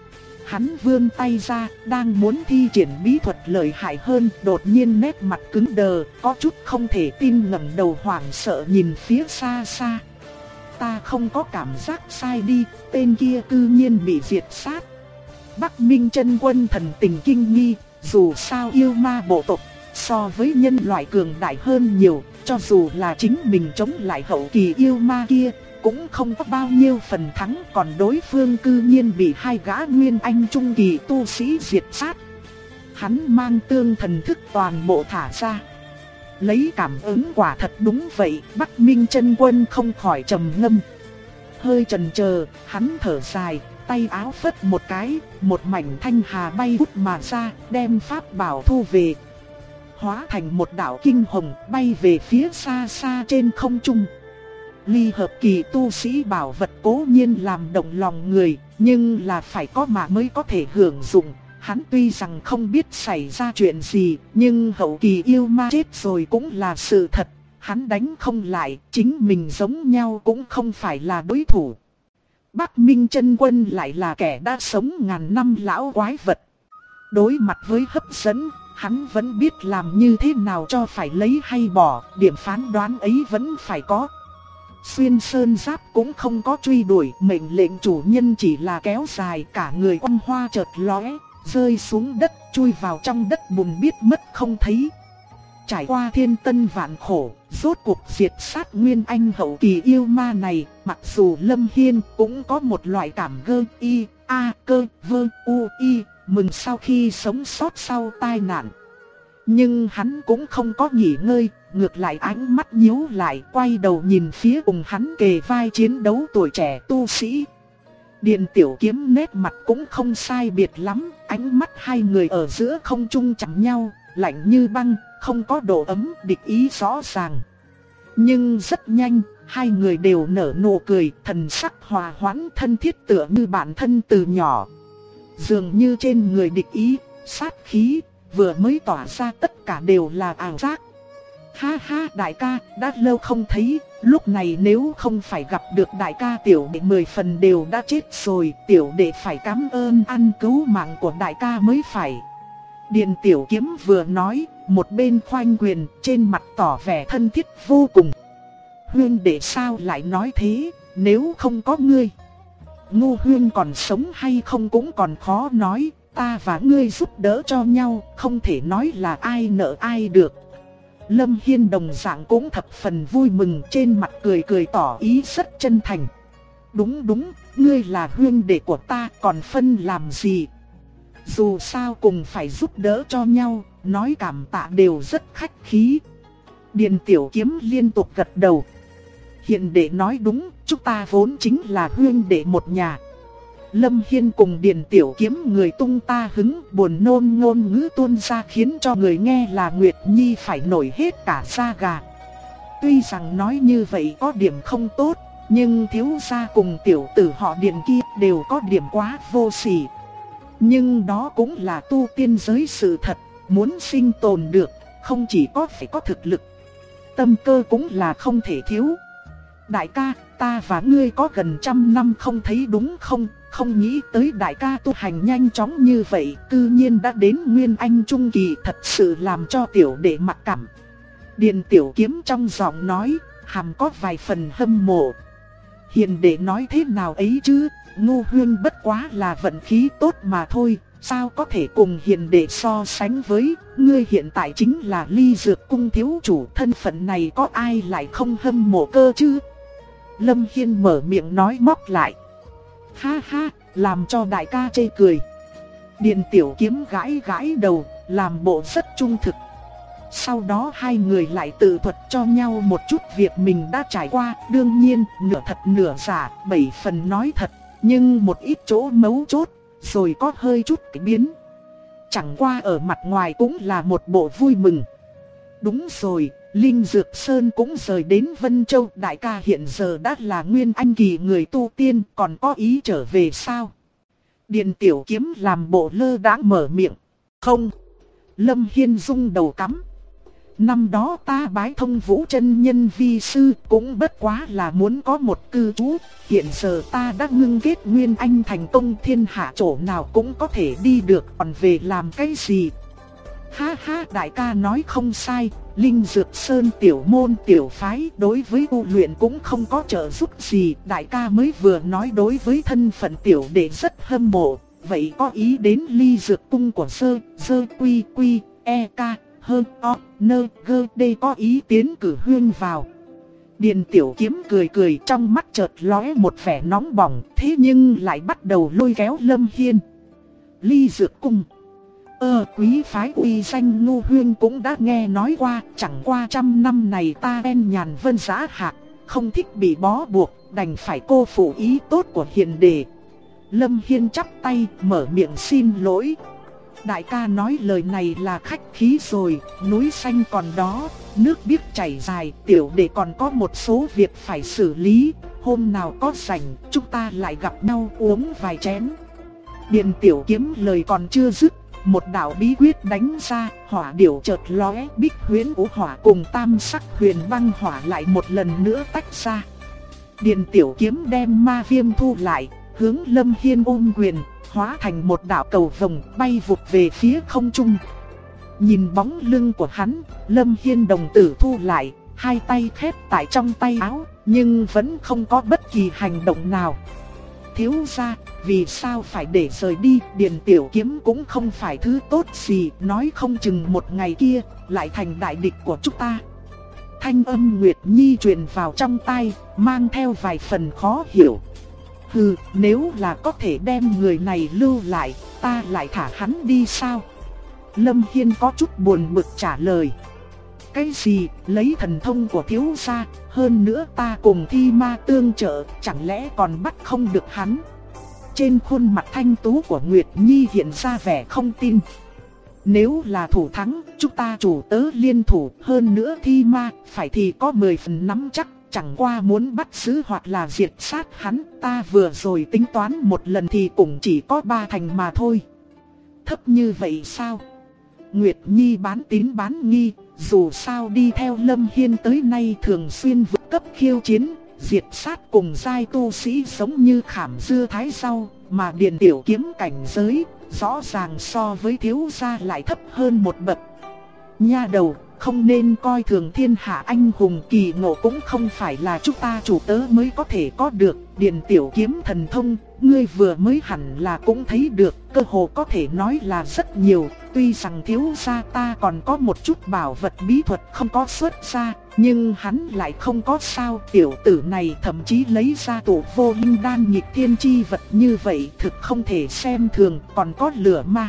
Hắn vươn tay ra, đang muốn thi triển bí thuật lợi hại hơn, đột nhiên nét mặt cứng đờ, có chút không thể tin, ngẩng đầu hoảng sợ nhìn phía xa xa. Ta không có cảm giác sai đi, tên kia cư nhiên bị diệt sát. Bắc Minh Chân Quân thần tình kinh nghi, dù sao yêu ma bộ tộc so với nhân loại cường đại hơn nhiều, cho dù là chính mình chống lại hậu kỳ yêu ma kia cũng không có bao nhiêu phần thắng, còn đối phương cư nhiên bị hai gã nguyên anh trung kỳ tu sĩ diệt sát. Hắn mang tương thần thức toàn bộ thả ra. Lấy cảm ứng quả thật đúng vậy, Bắc Minh Chân Quân không khỏi trầm ngâm. Hơi chần chờ, hắn thở dài, tay áo phất một cái, một mảnh thanh hà bay vút mà ra, đem pháp bảo thu về. Hóa thành một đạo kinh hồng bay về phía xa xa trên không trung. Ly hợp kỳ tu sĩ bảo vật cố nhiên làm động lòng người, nhưng là phải có mà mới có thể hưởng dụng. Hắn tuy rằng không biết xảy ra chuyện gì, nhưng hậu kỳ yêu ma chết rồi cũng là sự thật. Hắn đánh không lại, chính mình giống nhau cũng không phải là đối thủ. Bắc Minh Chân Quân lại là kẻ đã sống ngàn năm lão quái vật. Đối mặt với hấp dẫn, hắn vẫn biết làm như thế nào cho phải lấy hay bỏ, điểm phán đoán ấy vẫn phải có. Xuyên sơn giáp cũng không có truy đuổi, mệnh lệnh chủ nhân chỉ là kéo dài, cả người quăng hoa chợt lóe, rơi xuống đất, chui vào trong đất bùn biết mất không thấy. Trải qua thiên tân vạn khổ, rốt cuộc diệt sát nguyên anh hậu kỳ yêu ma này, mặc dù Lâm Hiên cũng có một loại cảm cơ mừng sau khi sống sót sau tai nạn. Nhưng hắn cũng không có nghỉ ngơi, ngược lại ánh mắt nhíu lại, quay đầu nhìn phía cùng hắn kề vai chiến đấu tuổi trẻ tu sĩ. Điền Tiểu Kiếm nét mặt cũng không sai biệt lắm, ánh mắt hai người ở giữa không trung chạm nhau, lạnh như băng, không có độ ấm, địch ý rõ ràng. Nhưng rất nhanh, hai người đều nở nụ cười, thần sắc hòa hoãn thân thiết tựa như bạn thân từ nhỏ. Dường như trên người địch ý, sát khí, vừa mới tỏa ra tất cả đều là ảo giác. Ha ha đại ca, đã lâu không thấy, lúc này nếu không phải gặp được đại ca tiểu đệ 10 phần đều đã chết rồi, tiểu đệ phải cảm ơn ân cứu mạng của đại ca mới phải. Điền Tiểu Kiếm vừa nói, một bên khoanh quyền, trên mặt tỏ vẻ thân thiết vô cùng. Huynh đệ sao lại nói thế, nếu không có ngươi, Ngô Huynh còn sống hay không cũng còn khó nói, ta và ngươi giúp đỡ cho nhau, không thể nói là ai nợ ai được. Lâm Hiên đồng dạng cũng thập phần vui mừng, trên mặt cười cười tỏ ý rất chân thành. Đúng, ngươi là huynh đệ của ta, còn phân làm gì? Dù sao cùng phải giúp đỡ cho nhau, nói cảm tạ đều rất khách khí. Điền Tiểu Kiếm liên tục gật đầu. Hiền đệ nói đúng, chúng ta vốn chính là huynh đệ một nhà. Lâm Hiên cùng Điền Tiểu Kiếm người tung ta hứng, buồn nôn ngôn ngữ tuôn ra khiến cho người nghe là Nguyệt Nhi phải nổi hết cả da gà. Tuy rằng nói như vậy có điểm không tốt, nhưng thiếu gia cùng tiểu tử họ Điền kia đều có điểm quá vô sỉ. Nhưng đó cũng là tu tiên giới sự thật, muốn sinh tồn được, không chỉ có phải có thực lực, tâm cơ cũng là không thể thiếu. Đại ca, ta và ngươi có gần 100 năm không thấy đúng không? Không nghĩ tới đại ca tu hành nhanh chóng như vậy, tự nhiên đã đến Nguyên Anh Trung Kỳ, thật sự làm cho tiểu đệ mặc cảm. Điền Tiểu Kiếm trong giọng nói, hàm có vài phần hâm mộ. Hiền đệ nói thế nào ấy chứ, Ngô Huynh bất quá là vận khí tốt mà thôi, sao có thể cùng hiền đệ so sánh với, ngươi hiện tại chính là Ly Dược Cung thiếu chủ, thân phận này có ai lại không hâm mộ cơ chứ? Lâm Hiên mở miệng nói móc lại. Ha ha, làm cho đại ca chê cười. Điền Tiểu Kiếm gãi gãi đầu, làm bộ rất trung thực. Sau đó hai người lại tự thuật cho nhau một chút việc mình đã trải qua, đương nhiên nửa thật nửa giả, 7 phần nói thật, nhưng một ít chỗ mấu chốt, rồi có hơi chút cái biến. Chẳng qua ở mặt ngoài cũng là một bộ vui mừng. Đúng rồi, Linh Dược Sơn cũng rời đến Vân Châu, đại ca hiện giờ đã là Nguyên Anh Kỳ người tu tiên, còn có ý trở về sao? Điền Tiểu Kiếm làm bộ lơ đãng mở miệng. Không. Lâm Hiên rung đầu cắm. Năm đó ta bái Thông Vũ chân nhân vi sư cũng bất quá là muốn có một cư trú. Hiện giờ ta đã ngưng kết nguyên anh thành công, thiên hạ chỗ nào cũng có thể đi được, còn về làm cái gì? Ha ha, đại ca nói không sai, Linh Dược Sơn tiểu môn tiểu phái đối với tu luyện cũng không có trợ giúp gì. Đại ca mới vừa nói đối với thân phận tiểu đệ rất hâm mộ. Vậy có ý đến Ly Dược Cung của Sơ Quy Quy E K Hơn O Nơ Gơ Đê có ý tiến cử Huyên vào. Điền Tiểu Kiếm cười cười, trong mắt chợt lóe một vẻ nóng bỏng, thế nhưng lại bắt đầu lôi kéo Lâm Hiên. Ly Dược Cung, quý phái uy danh Ngô Huyên cũng đã nghe nói qua, chẳng qua 100 năm này ta ven nhàn vân dã hạc, không thích bị bó buộc, đành phải cô phụ ý tốt của hiền đệ. Lâm Hiên chắp tay, mở miệng xin lỗi. Đại ca nói lời này là khách khí rồi, núi xanh còn đó, nước biếc chảy dài, tiểu đệ còn có một số việc phải xử lý, hôm nào có rảnh, chúng ta lại gặp nhau uống vài chén. Điền Tiểu Kiếm lời còn chưa dứt, một đạo bí quyết đánh ra, hỏa điểu chợt lóe, Bích Huyễn Vũ Hỏa cùng tam sắc huyền băng hỏa lại một lần nữa tách ra. Điền Tiểu Kiếm đem ma viêm thu lại, hướng Lâm Hiên ôm quyền, hóa thành một đạo cầu vồng bay vụt về phía không trung. Nhìn bóng lưng của hắn, Lâm Hiên đồng tử thu lại, hai tay khép tại trong tay áo, nhưng vẫn không có bất kỳ hành động nào. Thiếu gia, vì sao phải để rời đi? Điền Tiểu Kiếm cũng không phải thứ tốt gì, nói không chừng một ngày kia lại thành đại địch của chúng ta. Thanh âm Nguyệt Nhi truyền vào trong tai, mang theo vài phần khó hiểu. Hừ, nếu là có thể đem người này lưu lại, ta lại thả hắn đi sao? Lâm Hiên có chút buồn bực trả lời. Cái gì, lấy thần thông của thiếu gia, hơn nữa ta cùng thi ma tương trợ, chẳng lẽ còn bắt không được hắn? Trên khuôn mặt thanh tú của Nguyệt Nhi hiện ra vẻ không tin. Nếu là thủ thắng, chúng ta chủ tớ liên thủ, hơn nữa thi ma, phải thì có 10 phần nắm chắc. Chẳng qua muốn bắt giữ hoặc là diệt sát hắn, ta vừa rồi tính toán một lần thì cũng chỉ có 3 thành mà thôi. Thấp như vậy sao? Nguyệt Nhi bán tín bán nghi, dù sao đi theo Lâm Hiên tới nay thường xuyên vượt cấp khiêu chiến, diệt sát cùng giai tu sĩ giống như khảm dưa thái rau, mà Điền Tiểu Kiếm cảnh giới, rõ ràng so với thiếu gia lại thấp hơn một bậc. Nha đầu, không nên coi thường thiên hạ anh hùng, kỳ ngộ cũng không phải là chúng ta chủ tớ mới có thể có được. Điền Tiểu Kiếm thần thông, ngươi vừa mới hẳn là cũng thấy được, cơ hồ có thể nói là rất nhiều. Tuy rằng thiếu gia ta còn có một chút bảo vật bí thuật không có xuất ra, nhưng hắn lại không có sao. Tiểu tử này thậm chí lấy ra tụ vô linh đan nghịch thiên chi vật như vậy, thực không thể xem thường, còn có lửa ma.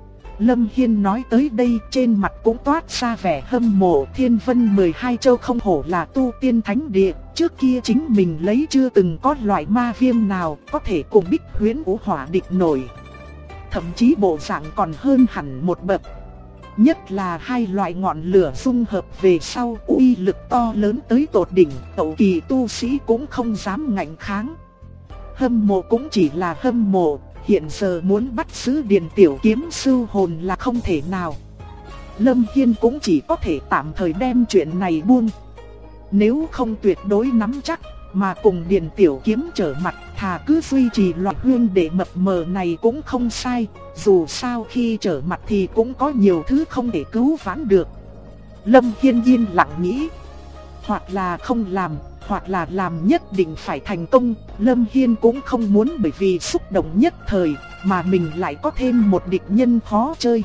Lâm Hiên nói tới đây, trên mặt cũng toát ra vẻ hâm mộ. Thiên Vân 12 châu không hổ là tu tiên thánh địa, trước kia chính mình lấy chưa từng có loại ma viêm nào có thể cùng Bích Huyễn Vũ Hỏa địch nổi. Thậm chí bộ dạng còn hơn hẳn một bậc. Nhất là hai loại ngọn lửa dung hợp về sau, uy lực to lớn tới tột đỉnh, hậu kỳ tu sĩ cũng không dám ngạnh kháng. Hâm mộ cũng chỉ là hâm mộ, hiện giờ muốn bắt giữ Điền Tiểu Kiếm sư hồn là không thể nào. Lâm Hiên cũng chỉ có thể tạm thời đem chuyện này buông. Nếu không tuyệt đối nắm chắc, mà cùng Điền Tiểu Kiếm trở mặt, thà cứ duy trì loại huyên để mập mờ này cũng không sai. Dù sao khi trở mặt thì cũng có nhiều thứ không thể cứu vãn được. Lâm Hiên yên lặng nghĩ, hoặc là không làm, hoặc là làm nhất định phải thành công. Lâm Hiên cũng không muốn bởi vì xúc động nhất thời mà mình lại có thêm một địch nhân khó chơi.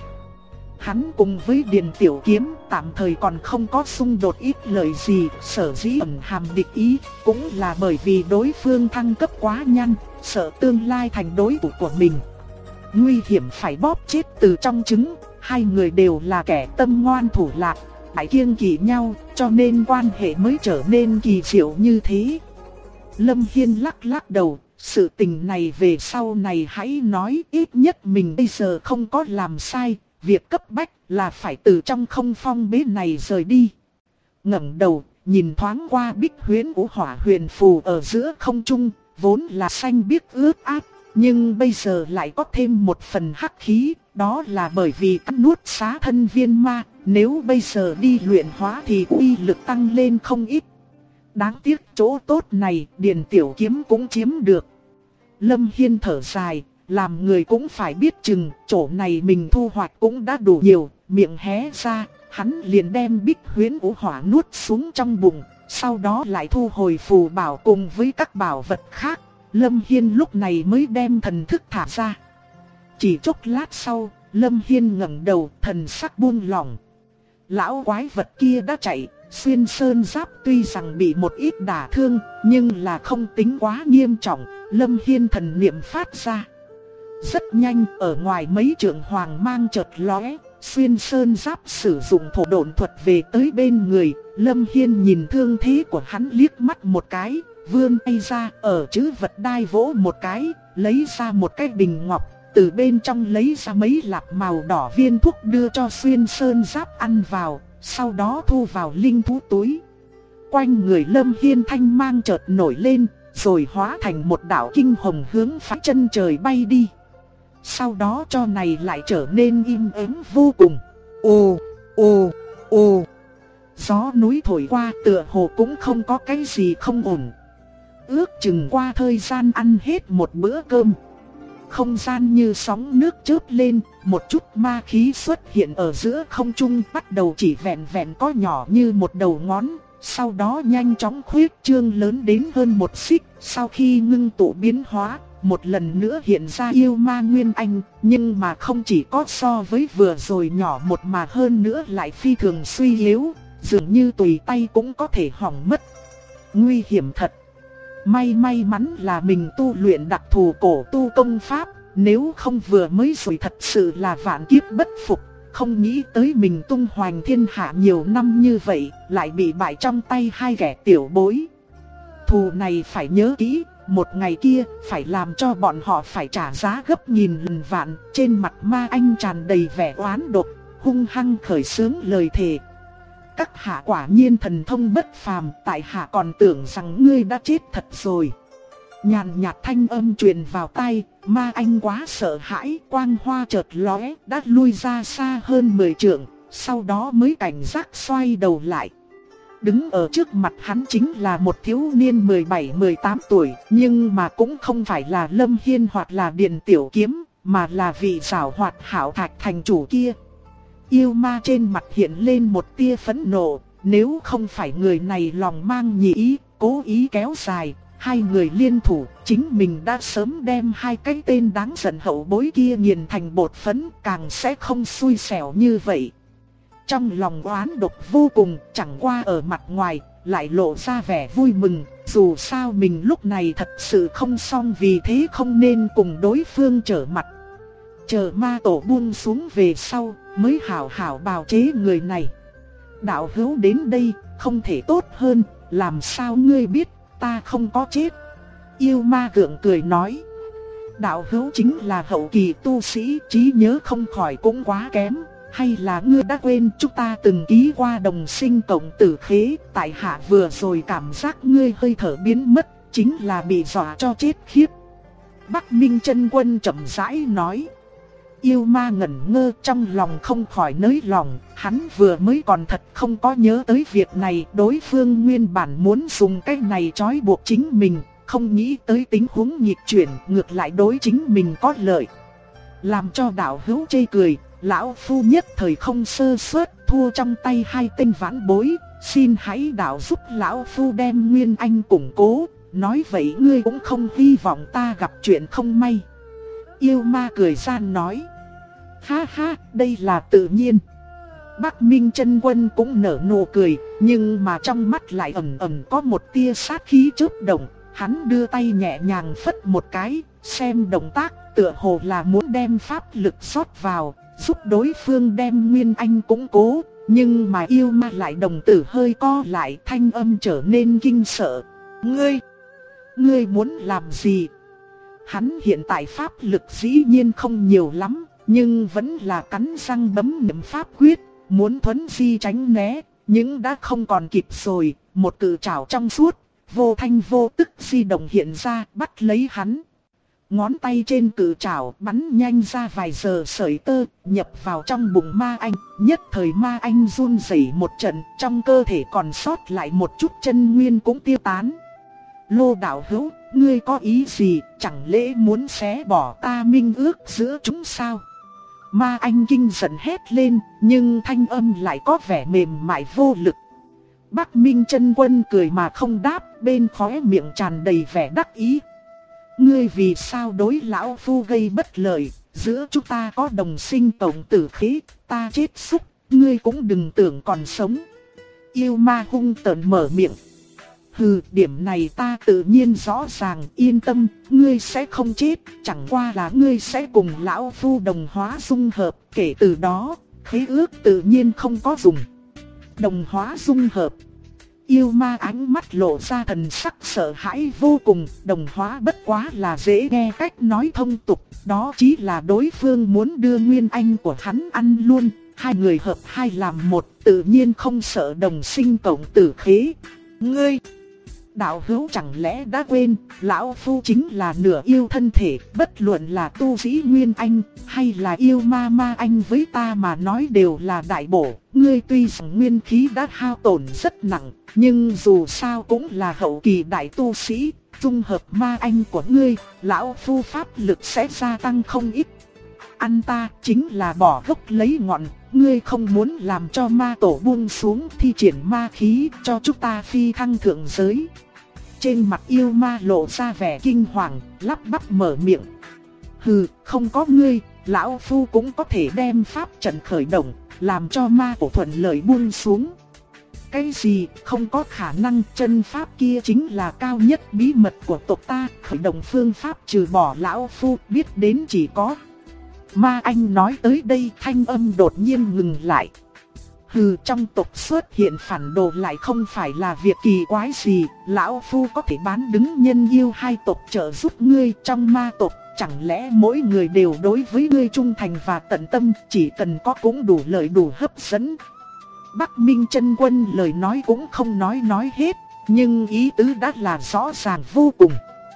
Hắn cùng với Điền Tiểu Kiếm tạm thời còn không có xung đột ít lợi gì, sở dĩ ẩn hàm địch ý cũng là bởi vì đối phương thăng cấp quá nhanh, sợ tương lai thành đối thủ của mình. Nguy hiểm phải bóp chết từ trong trứng, hai người đều là kẻ tâm ngoan thủ lạc, phải kiêng kỵ nhau, cho nên quan hệ mới trở nên kỳ diệu như thế. Lâm Hiên lắc lắc đầu, sự tình này về sau này hãy nói, ít nhất mình bây giờ không có làm sai, việc cấp bách là phải từ trong không phong bế này rời đi. Ngẩng đầu, nhìn thoáng qua Bích Huyễn Vũ Hỏa huyền phù ở giữa không trung, vốn là xanh biếc ướt át, nhưng bây giờ lại có thêm một phần hắc khí, Đó là bởi vì cắn nuốt xá thân viên ma, nếu bây giờ đi luyện hóa thì uy lực tăng lên không ít. Đáng tiếc chỗ tốt này Điền Tiểu Kiếm cũng chiếm được. Lâm Hiên thở dài, làm người cũng phải biết chừng, chỗ này mình thu hoạch cũng đã đủ nhiều, miệng hé ra, hắn liền đem Bích Huyễn Vũ Hỏa nuốt xuống trong bụng, sau đó lại thu hồi phù bảo cùng với các bảo vật khác. Lâm Hiên lúc này mới đem thần thức thả ra. Chỉ chốc lát sau, Lâm Hiên ngẩng đầu, thần sắc buông lỏng. Lão quái vật kia đã chạy, xuyên sơn giáp tuy rằng bị một ít đả thương, nhưng là không tính quá nghiêm trọng. Lâm Hiên thần niệm phát ra. Rất nhanh, ở ngoài mấy trượng hoàng mang chợt lóe, xuyên sơn giáp sử dụng thổ độn thuật về tới bên người. Lâm Hiên nhìn thương thế của hắn liếc mắt một cái, vươn tay ra, ở chữ vật đai vỗ một cái, lấy ra một cái bình ngọc, từ bên trong lấy ra mấy lạp màu đỏ viên thuốc đưa cho xuyên sơn giáp ăn vào, sau đó thu vào linh thú túi. Quanh người Lâm Hiên thanh mang chợt nổi lên, rồi hóa thành một đạo kinh hồng hướng phía chân trời bay đi. Sau đó cho này lại trở nên im ắng vô cùng. Ồ, ồ, ồ. Gió núi thổi qua tựa hồ cũng không có cái gì không ổn. Ước chừng qua thời gian ăn hết một bữa cơm, không gian như sóng nước chớp lên, một chút ma khí xuất hiện ở giữa không trung, bắt đầu chỉ vẹn vẹn có nhỏ như một đầu ngón, sau đó nhanh chóng khuyết trương lớn đến hơn một xích. Sau khi ngưng tụ biến hóa, một lần nữa hiện ra yêu ma nguyên anh, nhưng mà không chỉ có so với vừa rồi nhỏ một mà hơn nữa lại phi thường suy yếu, dường như tùy tay cũng có thể hỏng mất. Nguy hiểm thật. May mắn là mình tu luyện đặc thù cổ tu công pháp, nếu không vừa mới rồi thật sự là vạn kiếp bất phục. Không nghĩ tới mình tung hoành thiên hạ nhiều năm như vậy, lại bị bại trong tay hai kẻ tiểu bối. Thù này phải nhớ kỹ, một ngày kia phải làm cho bọn họ phải trả giá gấp nghìn lần vạn. Trên mặt ma anh tràn đầy vẻ oán độc, hung hăng khởi xướng lời thề. Các hạ quả nhiên thần thông bất phàm, tại hạ còn tưởng rằng ngươi đã chết thật rồi. Nhàn nhạt thanh âm truyền vào tai, ma anh quá sợ hãi, quang hoa chợt lóe, đã lui ra xa hơn 10 trượng, sau đó mới cảnh giác xoay đầu lại. Đứng ở trước mặt hắn chính là một thiếu niên 17-18 tuổi, nhưng mà cũng không phải là Lâm Hiên hoặc là Điền Tiểu Kiếm, mà là vị giảo hoạt Hảo Thạch thành chủ kia. Yêu ma trên mặt hiện lên một tia phẫn nộ, nếu không phải người này lòng mang nhị ý, cố ý kéo dài, hai người liên thủ, chính mình đã sớm đem hai cái tên đáng giận hậu bối kia nghiền thành bột phấn, càng sẽ không xui xẻo như vậy. Trong lòng oán độc vô cùng, chẳng qua ở mặt ngoài, lại lộ ra vẻ vui mừng, dù sao mình lúc này thật sự không xong, vì thế không nên cùng đối phương trở mặt. Chờ ma tổ buông xuống về sau, mới hảo hảo bào chế người này. Đạo hữu đến đây, không thể tốt hơn, làm sao ngươi biết ta không có chết? Yêu ma gượng cười nói. Đạo hữu chính là hậu kỳ tu sĩ, trí nhớ không khỏi cũng quá kém. Hay là ngươi đã quên chúng ta từng ký qua đồng sinh cộng tử khế? Tại hạ vừa rồi cảm giác ngươi hơi thở biến mất, chính là bị dọa cho chết khiếp. Bắc Minh Chân Quân chậm rãi nói. Yêu ma ngẩn ngơ, trong lòng không khỏi nới lòng, hắn vừa mới còn thật không có nhớ tới việc này, đối phương nguyên bản muốn dùng cái này trói buộc chính mình, không nghĩ tới tình huống nghịch chuyển, ngược lại đối chính mình có lợi. Làm cho đạo hữu chê cười, lão phu nhất thời không sơ suất, thua trong tay hai tên vãn bối, xin hãy đạo giúp lão phu đem nguyên anh củng cố, nói vậy ngươi cũng không hy vọng ta gặp chuyện không may. Yêu ma cười gian nói. Ha ha, đây là tự nhiên. Bắc Minh Chân Quân cũng nở nụ cười, nhưng mà trong mắt lại ẩn ẩn có một tia sát khí chớp động. Hắn đưa tay nhẹ nhàng phất một cái, xem động tác tựa hồ là muốn đem pháp lực rót vào, giúp đối phương đem nguyên anh củng cố. Nhưng mà yêu ma lại đồng tử hơi co lại, thanh âm trở nên kinh sợ. Ngươi muốn làm gì? Hắn hiện tại pháp lực dĩ nhiên không nhiều lắm, nhưng vẫn là cắn răng bấm niệm pháp quyết, muốn thuấn di tránh né, nhưng đã không còn kịp rồi. Một cự trảo trong suốt, vô thanh vô tức di động hiện ra, bắt lấy hắn. ngón tay trên cự trảo bắn nhanh ra vài giờ sợi tơ, nhập vào trong bụng ma anh. Nhất thời ma anh run rẩy một trận, trong cơ thể còn sót lại một chút chân nguyên cũng tiêu tán. Lô đạo hữu, ngươi có ý gì, chẳng lẽ muốn xé bỏ ta minh ước giữa chúng sao? Ma anh kinh giận hét lên, nhưng thanh âm lại có vẻ mềm mại vô lực. Bắc Minh Chân Quân cười mà không đáp, bên khóe miệng tràn đầy vẻ đắc ý. Ngươi vì sao đối lão phu gây bất lợi, giữa chúng ta có đồng sinh tổng tử khí, ta chết xúc, ngươi cũng đừng tưởng còn sống. Yêu ma hung tợn mở miệng. Hừ, điểm này ta tự nhiên rõ ràng, yên tâm, ngươi sẽ không chết, chẳng qua là ngươi sẽ cùng lão phu đồng hóa dung hợp, kể từ đó, khế ước tự nhiên không có dùng. Đồng hóa dung hợp. Yêu ma ánh mắt lộ ra thần sắc sợ hãi vô cùng, đồng hóa bất quá là dễ nghe cách nói thông tục, đó chỉ là đối phương muốn đưa nguyên anh của hắn ăn luôn, hai người hợp hai làm một, tự nhiên không sợ đồng sinh cộng tử khế. Ngươi, đạo hữu chẳng lẽ đã quên, lão phu chính là nửa yêu thân thể, bất luận là tu sĩ nguyên anh, hay là yêu ma ma anh với ta mà nói đều là đại bổ. Ngươi tuy rằng nguyên khí đã hao tổn rất nặng, nhưng dù sao cũng là hậu kỳ đại tu sĩ, dung hợp ma anh của ngươi, lão phu pháp lực sẽ gia tăng không ít. Ăn ta chính là bỏ gốc lấy ngọn, ngươi không muốn làm cho ma tổ buông xuống thi triển ma khí cho chúng ta phi thăng thượng giới. Trên mặt yêu ma lộ ra vẻ kinh hoàng, lắp bắp mở miệng. Hừ, không có ngươi, lão phu cũng có thể đem pháp trận khởi động, làm cho ma tổ thuận lợi buông xuống. Cái gì, không có khả năng, chân pháp kia chính là cao nhất bí mật của tộc ta, khởi động phương pháp trừ bỏ lão phu biết đến chỉ có. Ma anh nói tới đây thanh âm đột nhiên ngừng lại. Hừ, trong tộc xuất hiện phản đồ lại không phải là việc kỳ quái gì, lão phu có thể bán đứng nhân yêu hai tộc trợ giúp ngươi trong ma tộc, chẳng lẽ mỗi người đều đối với ngươi trung thành và tận tâm, chỉ cần có cũng đủ lợi đủ hấp dẫn. Bắc Minh Chân Quân lời nói cũng không nói hết, nhưng ý tứ đã là rõ ràng vô cùng.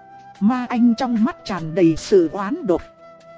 Ma anh trong mắt tràn đầy sự oán độc.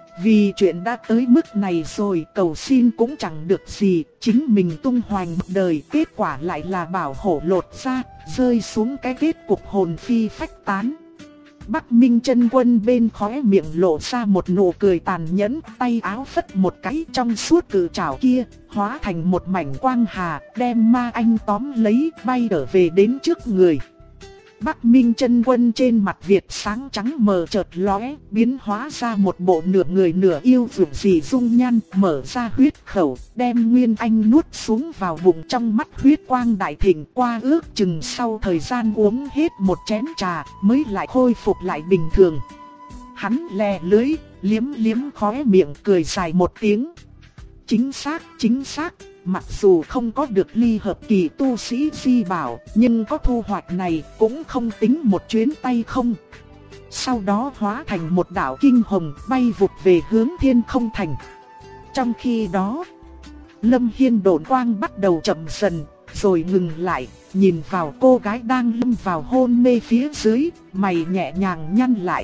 Vì chuyện đã tới mức này rồi, cầu xin cũng chẳng được gì, chính mình tung hoành đời, kết quả lại là bảo hổ lột ra, rơi xuống cái kết cục hồn phi phách tán. Bắc Minh Chân Quân bên khóe miệng lộ ra một nụ cười tàn nhẫn, tay áo phất một cái, trong suốt cự trảo kia hóa thành một mảnh quang hà, đem ma anh tóm lấy, bay trở về đến trước người. Bắc Minh Chân Quân trên mặt Việt sáng trắng mờ chợt lóe, biến hóa ra một bộ nửa người nửa yêu dường dị dung nhan, mở ra huyết khẩu, đem nguyên anh nuốt xuống vào bụng, trong mắt huyết quang đại thịnh, qua ước chừng sau thời gian uống hết một chén trà mới lại khôi phục lại bình thường. Hắn lè lưỡi, liếm liếm khóe miệng cười dài một tiếng. Chính xác. Mặc dù không có được ly hợp kỳ tu sĩ di bảo, nhưng có thu hoạch này cũng không tính một chuyến tay không. Sau đó hóa thành một đạo kinh hồng bay vụt về hướng Thiên Không Thành. Trong khi đó, Lâm Hiên độn quang bắt đầu chậm dần, rồi ngừng lại, nhìn vào cô gái đang lâm vào hôn mê phía dưới, mày nhẹ nhàng nhăn lại.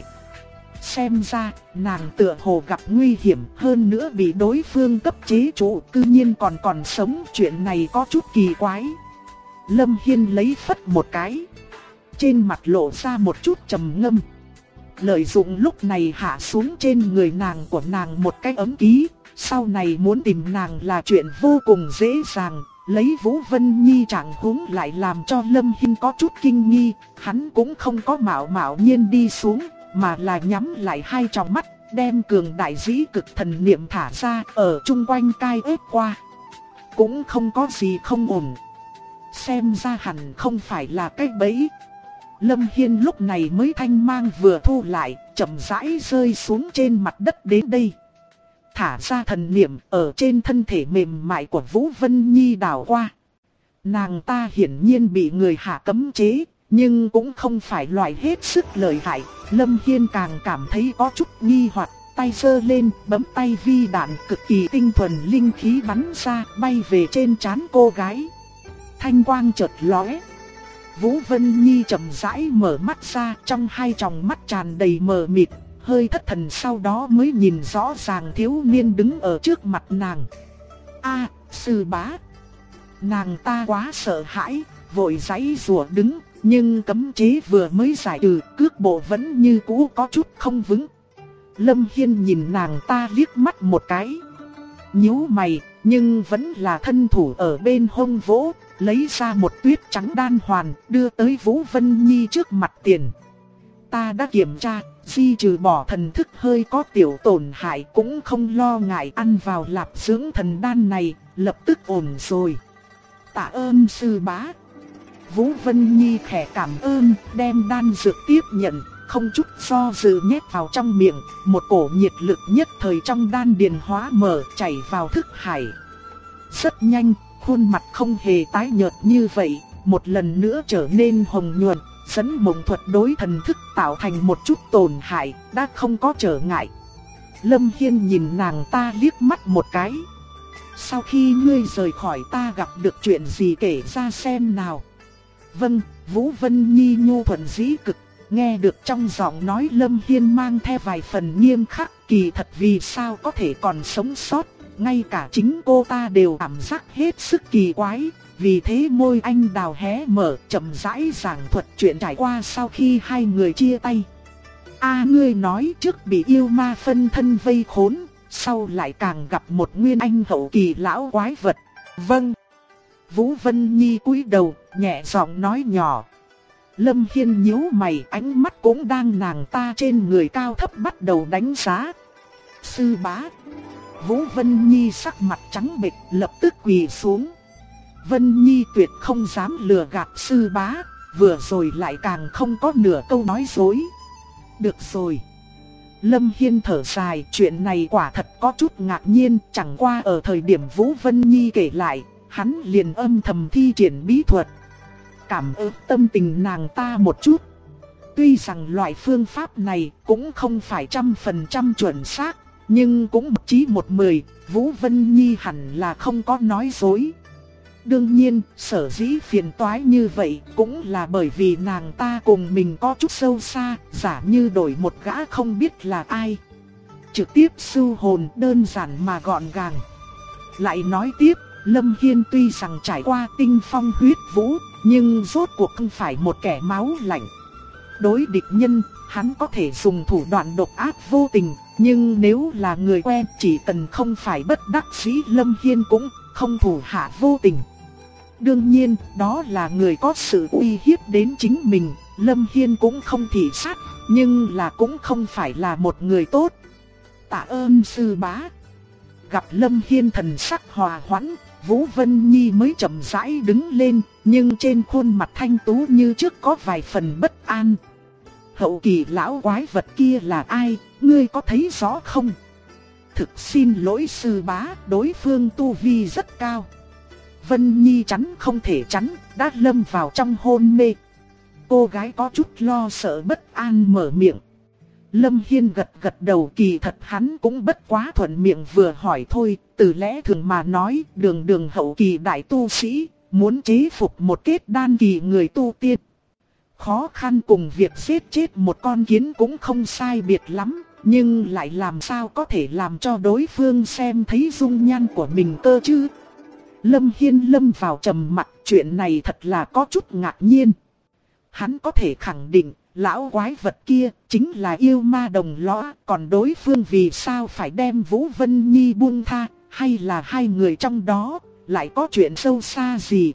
Xem ra, nàng tựa hồ gặp nguy hiểm, hơn nữa bị đối phương cấp chế trụ, cư nhiên còn sống, chuyện này có chút kỳ quái. Lâm Hiên lấy phất một cái, trên mặt lộ ra một chút trầm ngâm. Lợi dụng lúc này hạ xuống trên người nàng của nàng một cái ấm ký, sau này muốn tìm nàng là chuyện vô cùng dễ dàng. Lấy Vũ Vân Nhi trạng huống lại làm cho Lâm Hiên có chút kinh nghi, hắn cũng không có mạo nhiên đi xuống, mà là nhắm lại hai tròng mắt, đem cường đại dĩ cực thần niệm thả ra, ở chung quanh cai ép qua. Cũng không có gì không ổn. Xem ra hẳn không phải là cái bẫy. Lâm Hiên lúc này mới thanh mang vừa thu lại, chậm rãi rơi xuống trên mặt đất đến đây. Thả ra thần niệm ở trên thân thể mềm mại của Vũ Vân Nhi đảo qua. Nàng ta hiển nhiên bị người hạ cấm chế, nhưng cũng không phải loại hết sức lợi hại. Lâm Hiên càng cảm thấy có chút nghi hoặc, tay giơ lên, bấm tay vi đạn cực kỳ tinh thuần linh khí bắn ra, bay về trên trán cô gái. Thanh quang chợt lóe. Vũ Vân Nhi chậm rãi mở mắt ra, trong hai tròng mắt tràn đầy mờ mịt, hơi thất thần, sau đó mới nhìn rõ ràng thiếu niên đứng ở trước mặt nàng. A, sư bá. Nàng ta quá sợ hãi, vội giãy giụa đứng, nhưng cấm chế vừa mới giải trừ, cước bộ vẫn như cũ có chút không vững. Lâm Hiên nhìn nàng ta liếc mắt một cái, nhíu mày, nhưng vẫn là thân thủ ở bên hông vỗ, lấy ra một tuyết trắng đan hoàn, đưa tới Vũ Vân Nhi trước mặt tiền. Ta đã kiểm tra, di trừ bỏ thần thức hơi có tiểu tổn hại, cũng không lo ngại, ăn vào lạp dưỡng thần đan này, lập tức ổn rồi. Tạ ơn sư bá. Vũ Vân Nhi khẽ cảm ơn, đem đan dược tiếp nhận, không chút do dự nhét vào trong miệng, một cổ nhiệt lực nhất thời trong đan điền hóa mở, chảy vào thức hải. Rất nhanh, khuôn mặt không hề tái nhợt như vậy, một lần nữa trở nên hồng nhuận, dẫn mộng thuật đối thần thức tạo thành một chút tổn hại, đã không có trở ngại. Lâm Hiên nhìn nàng ta liếc mắt một cái. Sau khi ngươi rời khỏi ta gặp được chuyện gì kể ra xem nào. Vâng, Vũ Vân Nhi nhu thuận dĩ cực, nghe được trong giọng nói Lâm Hiên mang theo vài phần nghiêm khắc, kỳ thật vì sao có thể còn sống sót, ngay cả chính cô ta đều cảm giác hết sức kỳ quái. Vì thế môi anh đào hé mở, chậm rãi giảng thuật chuyện trải qua sau khi hai người chia tay. A, ngươi nói trước bị yêu ma phân thân vây khốn, sau lại càng gặp một nguyên anh hậu kỳ lão quái vật. Vâng. Vũ Vân Nhi cúi đầu, nhẹ giọng nói nhỏ. Lâm Hiên nhíu mày, ánh mắt cũng đang nàng ta trên người cao thấp bắt đầu đánh giá. Sư bá. Vũ Vân Nhi sắc mặt trắng bệch, lập tức quỳ xuống. Vân Nhi tuyệt không dám lừa gạt sư bá, vừa rồi lại càng không có nửa câu nói dối. Được rồi. Lâm Hiên thở dài, chuyện này quả thật có chút ngạc nhiên, chẳng qua ở thời điểm Vũ Vân Nhi kể lại, hắn liền âm thầm thi triển bí thuật. Cảm ơn tâm tình nàng ta một chút. Tuy rằng loại phương pháp này cũng không phải 100% chuẩn xác, nhưng cũng chỉ 1/10, Vũ Vân Nhi hẳn là không có nói dối. Đương nhiên, sở dĩ phiền toái như vậy cũng là bởi vì nàng ta cùng mình có chút sâu xa, giả như đổi một gã không biết là ai. Trực tiếp sưu hồn, đơn giản mà gọn gàng. Lại nói tiếp, Lâm Hiên tuy rằng trải qua tinh phong huyết vũ, nhưng rốt cuộc không phải một kẻ máu lạnh. Đối địch nhân, hắn có thể dùng thủ đoạn độc ác vô tình, nhưng nếu là người quen chỉ cần không phải bất đắc dĩ, Lâm Hiên cũng không thủ hạ vô tình. Đương nhiên, đó là người có sự uy hiếp đến chính mình, Lâm Hiên cũng không thị sát, nhưng là cũng không phải là một người tốt. Tạ ơn sư bá. Gặp Lâm Hiên thần sắc hòa hoãn, Vũ Vân Nhi mới chậm rãi đứng lên, nhưng trên khuôn mặt thanh tú như trước có vài phần bất an. Hậu kỳ lão quái vật kia là ai, ngươi có thấy rõ không? Thực xin lỗi sư bá, đối phương tu vi rất cao. Vân Nhi chắn không thể chắn, đã lâm vào trong hôn mê. Cô gái có chút lo sợ bất an mở miệng. Lâm Hiên gật gật đầu, kỳ thật hắn cũng bất quá thuận miệng vừa hỏi thôi, từ lẽ thường mà nói, đường hậu kỳ đại tu sĩ, muốn chế phục một kết đan kỳ người tu tiên. Khó khăn cùng việc giết chết một con kiến cũng không sai biệt lắm, nhưng lại làm sao có thể làm cho đối phương xem thấy dung nhan của mình cơ chứ? Lâm Hiên lâm vào trầm mặc, chuyện này thật là có chút ngạc nhiên. Hắn có thể khẳng định, lão quái vật kia chính là yêu ma đồng lõa, còn đối phương vì sao phải đem Vũ Vân Nhi buông tha, hay là hai người trong đó lại có chuyện sâu xa gì?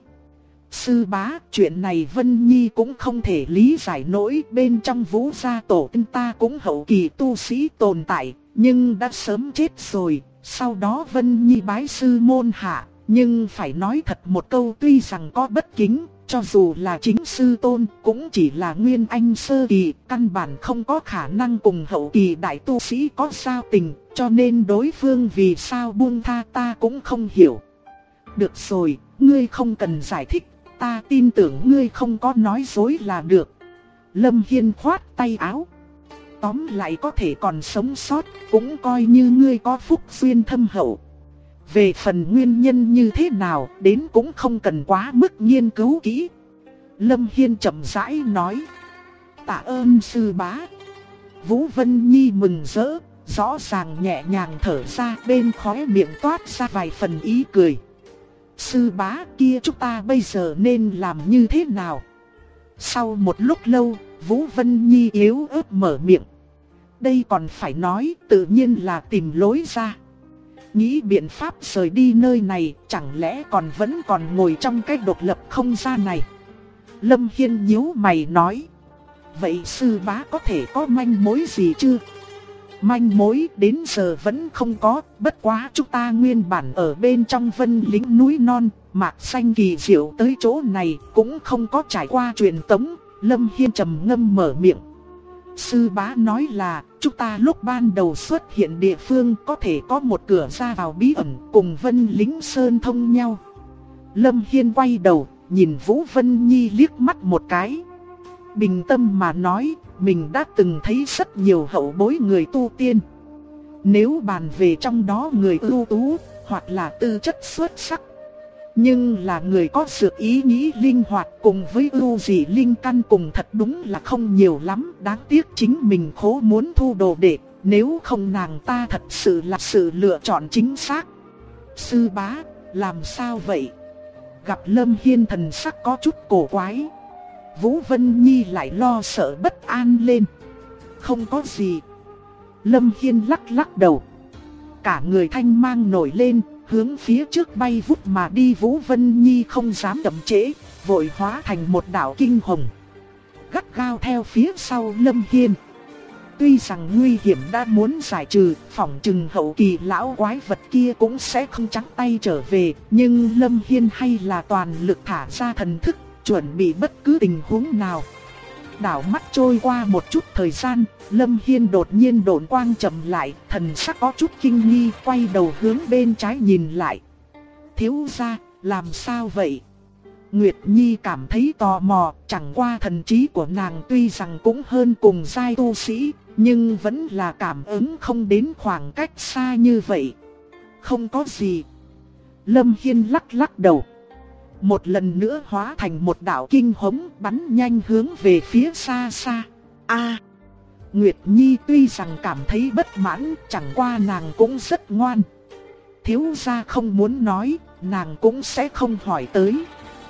Sư bá, chuyện này Vân Nhi cũng không thể lý giải nổi, bên trong Vũ gia tổ tiên ta cũng hậu kỳ tu sĩ tồn tại, nhưng đã sớm chết rồi, sau đó Vân Nhi bái sư môn hạ, nhưng phải nói thật một câu, tuy rằng có bất kính, cho dù là chính sư tôn cũng chỉ là nguyên anh sơ kỳ, căn bản không có khả năng cùng hậu kỳ đại tu sĩ có giao tình, cho nên đối phương vì sao buông tha ta cũng không hiểu. Được rồi, ngươi không cần giải thích, ta tin tưởng ngươi không có nói dối là được. Lâm Hiên khoát tay áo. Tóm lại có thể còn sống sót, cũng coi như ngươi có phúc duyên thâm hậu. Về phần nguyên nhân như thế nào, đến cũng không cần quá mức nghiên cứu kỹ. Lâm Hiên chậm rãi nói. Tạ ơn sư bá. Vũ Vân Nhi mừng rỡ, rõ ràng nhẹ nhàng thở ra, bên khóe miệng toát ra vài phần ý cười. Sư bá kia, chúng ta bây giờ nên làm như thế nào? Sau một lúc lâu, Vũ Vân Nhi yếu ớt mở miệng. Đây còn phải nói, tự nhiên là tìm lối ra. Nghĩ biện pháp rời đi nơi này, chẳng lẽ vẫn còn ngồi trong cái độc lập không gian này? Lâm Hiên nhíu mày nói. Vậy sư bá có thể có manh mối gì chưa? Manh mối đến giờ vẫn không có, bất quá chúng ta nguyên bản ở bên trong Vân Lĩnh núi non, mạc xanh kỳ diệu tới chỗ này cũng không có trải qua truyền tống. Lâm Hiên trầm ngâm mở miệng. Sư bá nói là chúng ta lúc ban đầu xuất hiện địa phương có thể có một cửa ra vào bí ẩn cùng Vân Lĩnh Sơn thông nhau. Lâm Hiên quay đầu, nhìn Vũ Vân Nhi liếc mắt một cái. Bình tâm mà nói, mình đã từng thấy rất nhiều hậu bối người tu tiên. Nếu bàn về trong đó người ưu tú, hoặc là tư chất xuất sắc, nhưng là người có sự ý nghĩ linh hoạt cùng với ưu dị linh căn cùng thật đúng là không nhiều lắm. Đáng tiếc chính mình khổ muốn thu đồ đệ, nếu không nàng ta thật sự là sự lựa chọn chính xác. Sư bá, làm sao vậy? Gặp Lâm Hiên thần sắc có chút cổ quái, Vũ Vân Nhi lại lo sợ bất an lên. Không có gì. Lâm Hiên lắc lắc đầu. Cả người thanh mang nổi lên, hướng phía trước bay vút mà đi. Vũ Vân Nhi không dám chậm trễ, vội hóa thành một đạo kinh hồng, gắt gao theo phía sau Lâm Hiên. Tuy rằng nguy hiểm đã muốn giải trừ, phỏng chừng hậu kỳ lão quái vật kia cũng sẽ không trắng tay trở về, nhưng Lâm Hiên hay là toàn lực thả ra thần thức, chuẩn bị bất cứ tình huống nào. Đảo mắt trôi qua một chút thời gian, Lâm Hiên đột nhiên độn quang chậm lại, thần sắc có chút kinh nghi, quay đầu hướng bên trái nhìn lại. Thiếu gia, làm sao vậy? Nguyệt Nhi cảm thấy tò mò, chẳng qua thần trí của nàng tuy rằng cũng hơn cùng giai tu sĩ, nhưng vẫn là cảm ứng không đến khoảng cách xa như vậy. Không có gì. Lâm Hiên lắc lắc đầu. Một lần nữa hóa thành một đạo kinh hống bắn nhanh hướng về phía xa xa. Nguyệt Nhi tuy rằng cảm thấy bất mãn, chẳng qua nàng cũng rất ngoan. Thiếu gia không muốn nói, nàng cũng sẽ không hỏi tới.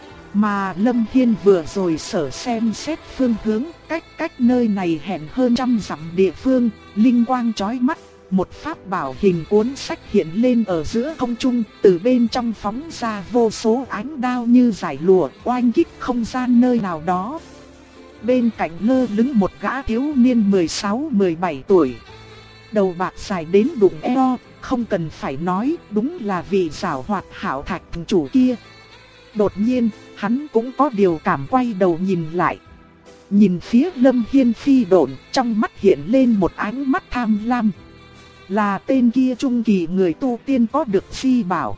Mà Lâm Hiên vừa rồi xem xét phương hướng, cách nơi này hẹn hơn 100 dặm địa phương, linh quang chói mắt. Một pháp bảo hình cuốn sách hiện lên ở giữa không trung, từ bên trong phóng ra vô số ánh đao như giải lụa, oanh kích không gian nơi nào đó. Bên cạnh lơ lửng một gã thiếu niên 16-17 tuổi. Đầu bạc dài đến đụng eo, không cần phải nói, đúng là vị giảo hoạt Hạo Thạch chủ kia. Đột nhiên, hắn cũng có điều cảm, quay đầu nhìn lại. Nhìn phía Lâm Hiên phi độn, trong mắt hiện lên một ánh mắt tham lam. Là tên kia trung kỳ người tu tiên có được phi bảo.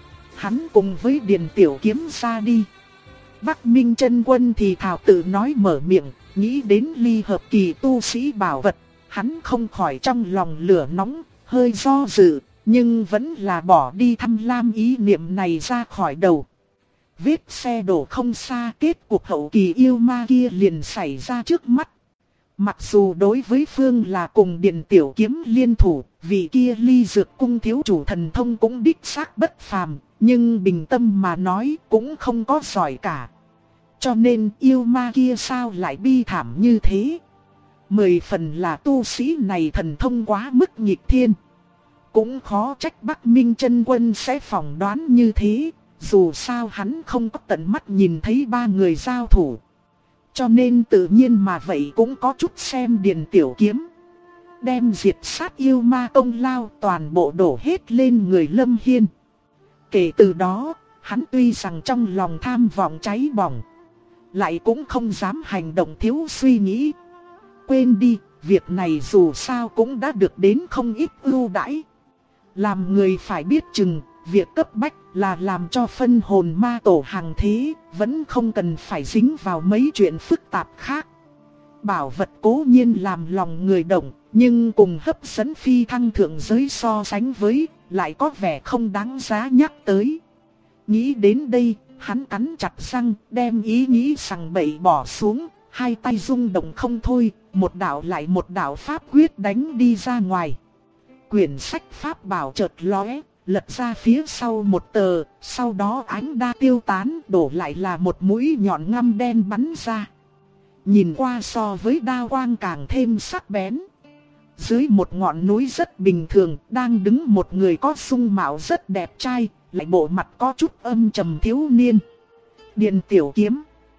Hắn cùng với Điền Tiểu Kiếm ra đi. Bắc Minh Chân Quân thì thào tự nói mở miệng, nghĩ đến ly hợp kỳ tu sĩ bảo vật, hắn không khỏi trong lòng lửa nóng, hơi do dự, nhưng vẫn là bỏ đi tham lam ý niệm này ra khỏi đầu. Vết xe đổ không xa, kết cục hậu kỳ yêu ma kia liền xảy ra trước mắt. Mặc dù đối với Phương là cùng Điền Tiểu Kiếm liên thủ, vị kia Ly Dược Cung thiếu chủ thần thông cũng đích xác bất phàm, nhưng bình tâm mà nói cũng không có giỏi cả. Cho nên yêu ma kia sao lại bi thảm như thế? 10 phần là tu sĩ này thần thông quá mức nghịch thiên. Cũng khó trách Bắc Minh Chân Quân sẽ phỏng đoán như thế, dù sao hắn không có tận mắt nhìn thấy ba người giao thủ. Cho nên tự nhiên mà vậy cũng có chút xem Điền Tiểu Kiếm. Đem diệt sát yêu ma công lao toàn bộ đổ hết lên người Lâm Hiên. Kể từ đó, hắn tuy rằng trong lòng tham vọng cháy bỏng, lại cũng không dám hành động thiếu suy nghĩ. Quên đi, việc này dù sao cũng đã được đến không ít ưu đãi. Làm người phải biết chừng, việc cấp bách là làm cho phân hồn ma tổ hàng thế, vẫn không cần phải dính vào mấy chuyện phức tạp khác. Bảo vật cố nhiên làm lòng người động, nhưng cùng hấp dẫn phi thăng thượng giới so sánh với, lại có vẻ không đáng giá nhắc tới. Nghĩ đến đây, hắn cắn chặt răng, đem ý nghĩ sằng bậy bỏ xuống, hai tay rung động không thôi, một đạo lại một đạo pháp quyết đánh đi ra ngoài. Quyển sách pháp bảo chợt lóe, lật ra phía sau một tờ, sau đó ánh đa tiêu tán, đổ lại là một mũi nhọn ngăm đen bắn ra. Nhìn qua so với đao quang càng thêm sắc bén. Dưới một ngọn núi rất bình thường, đang đứng một người có dung mạo rất đẹp trai, lại bộ mặt có chút âm trầm thiếu niên. Điền Tiểu Kiếm.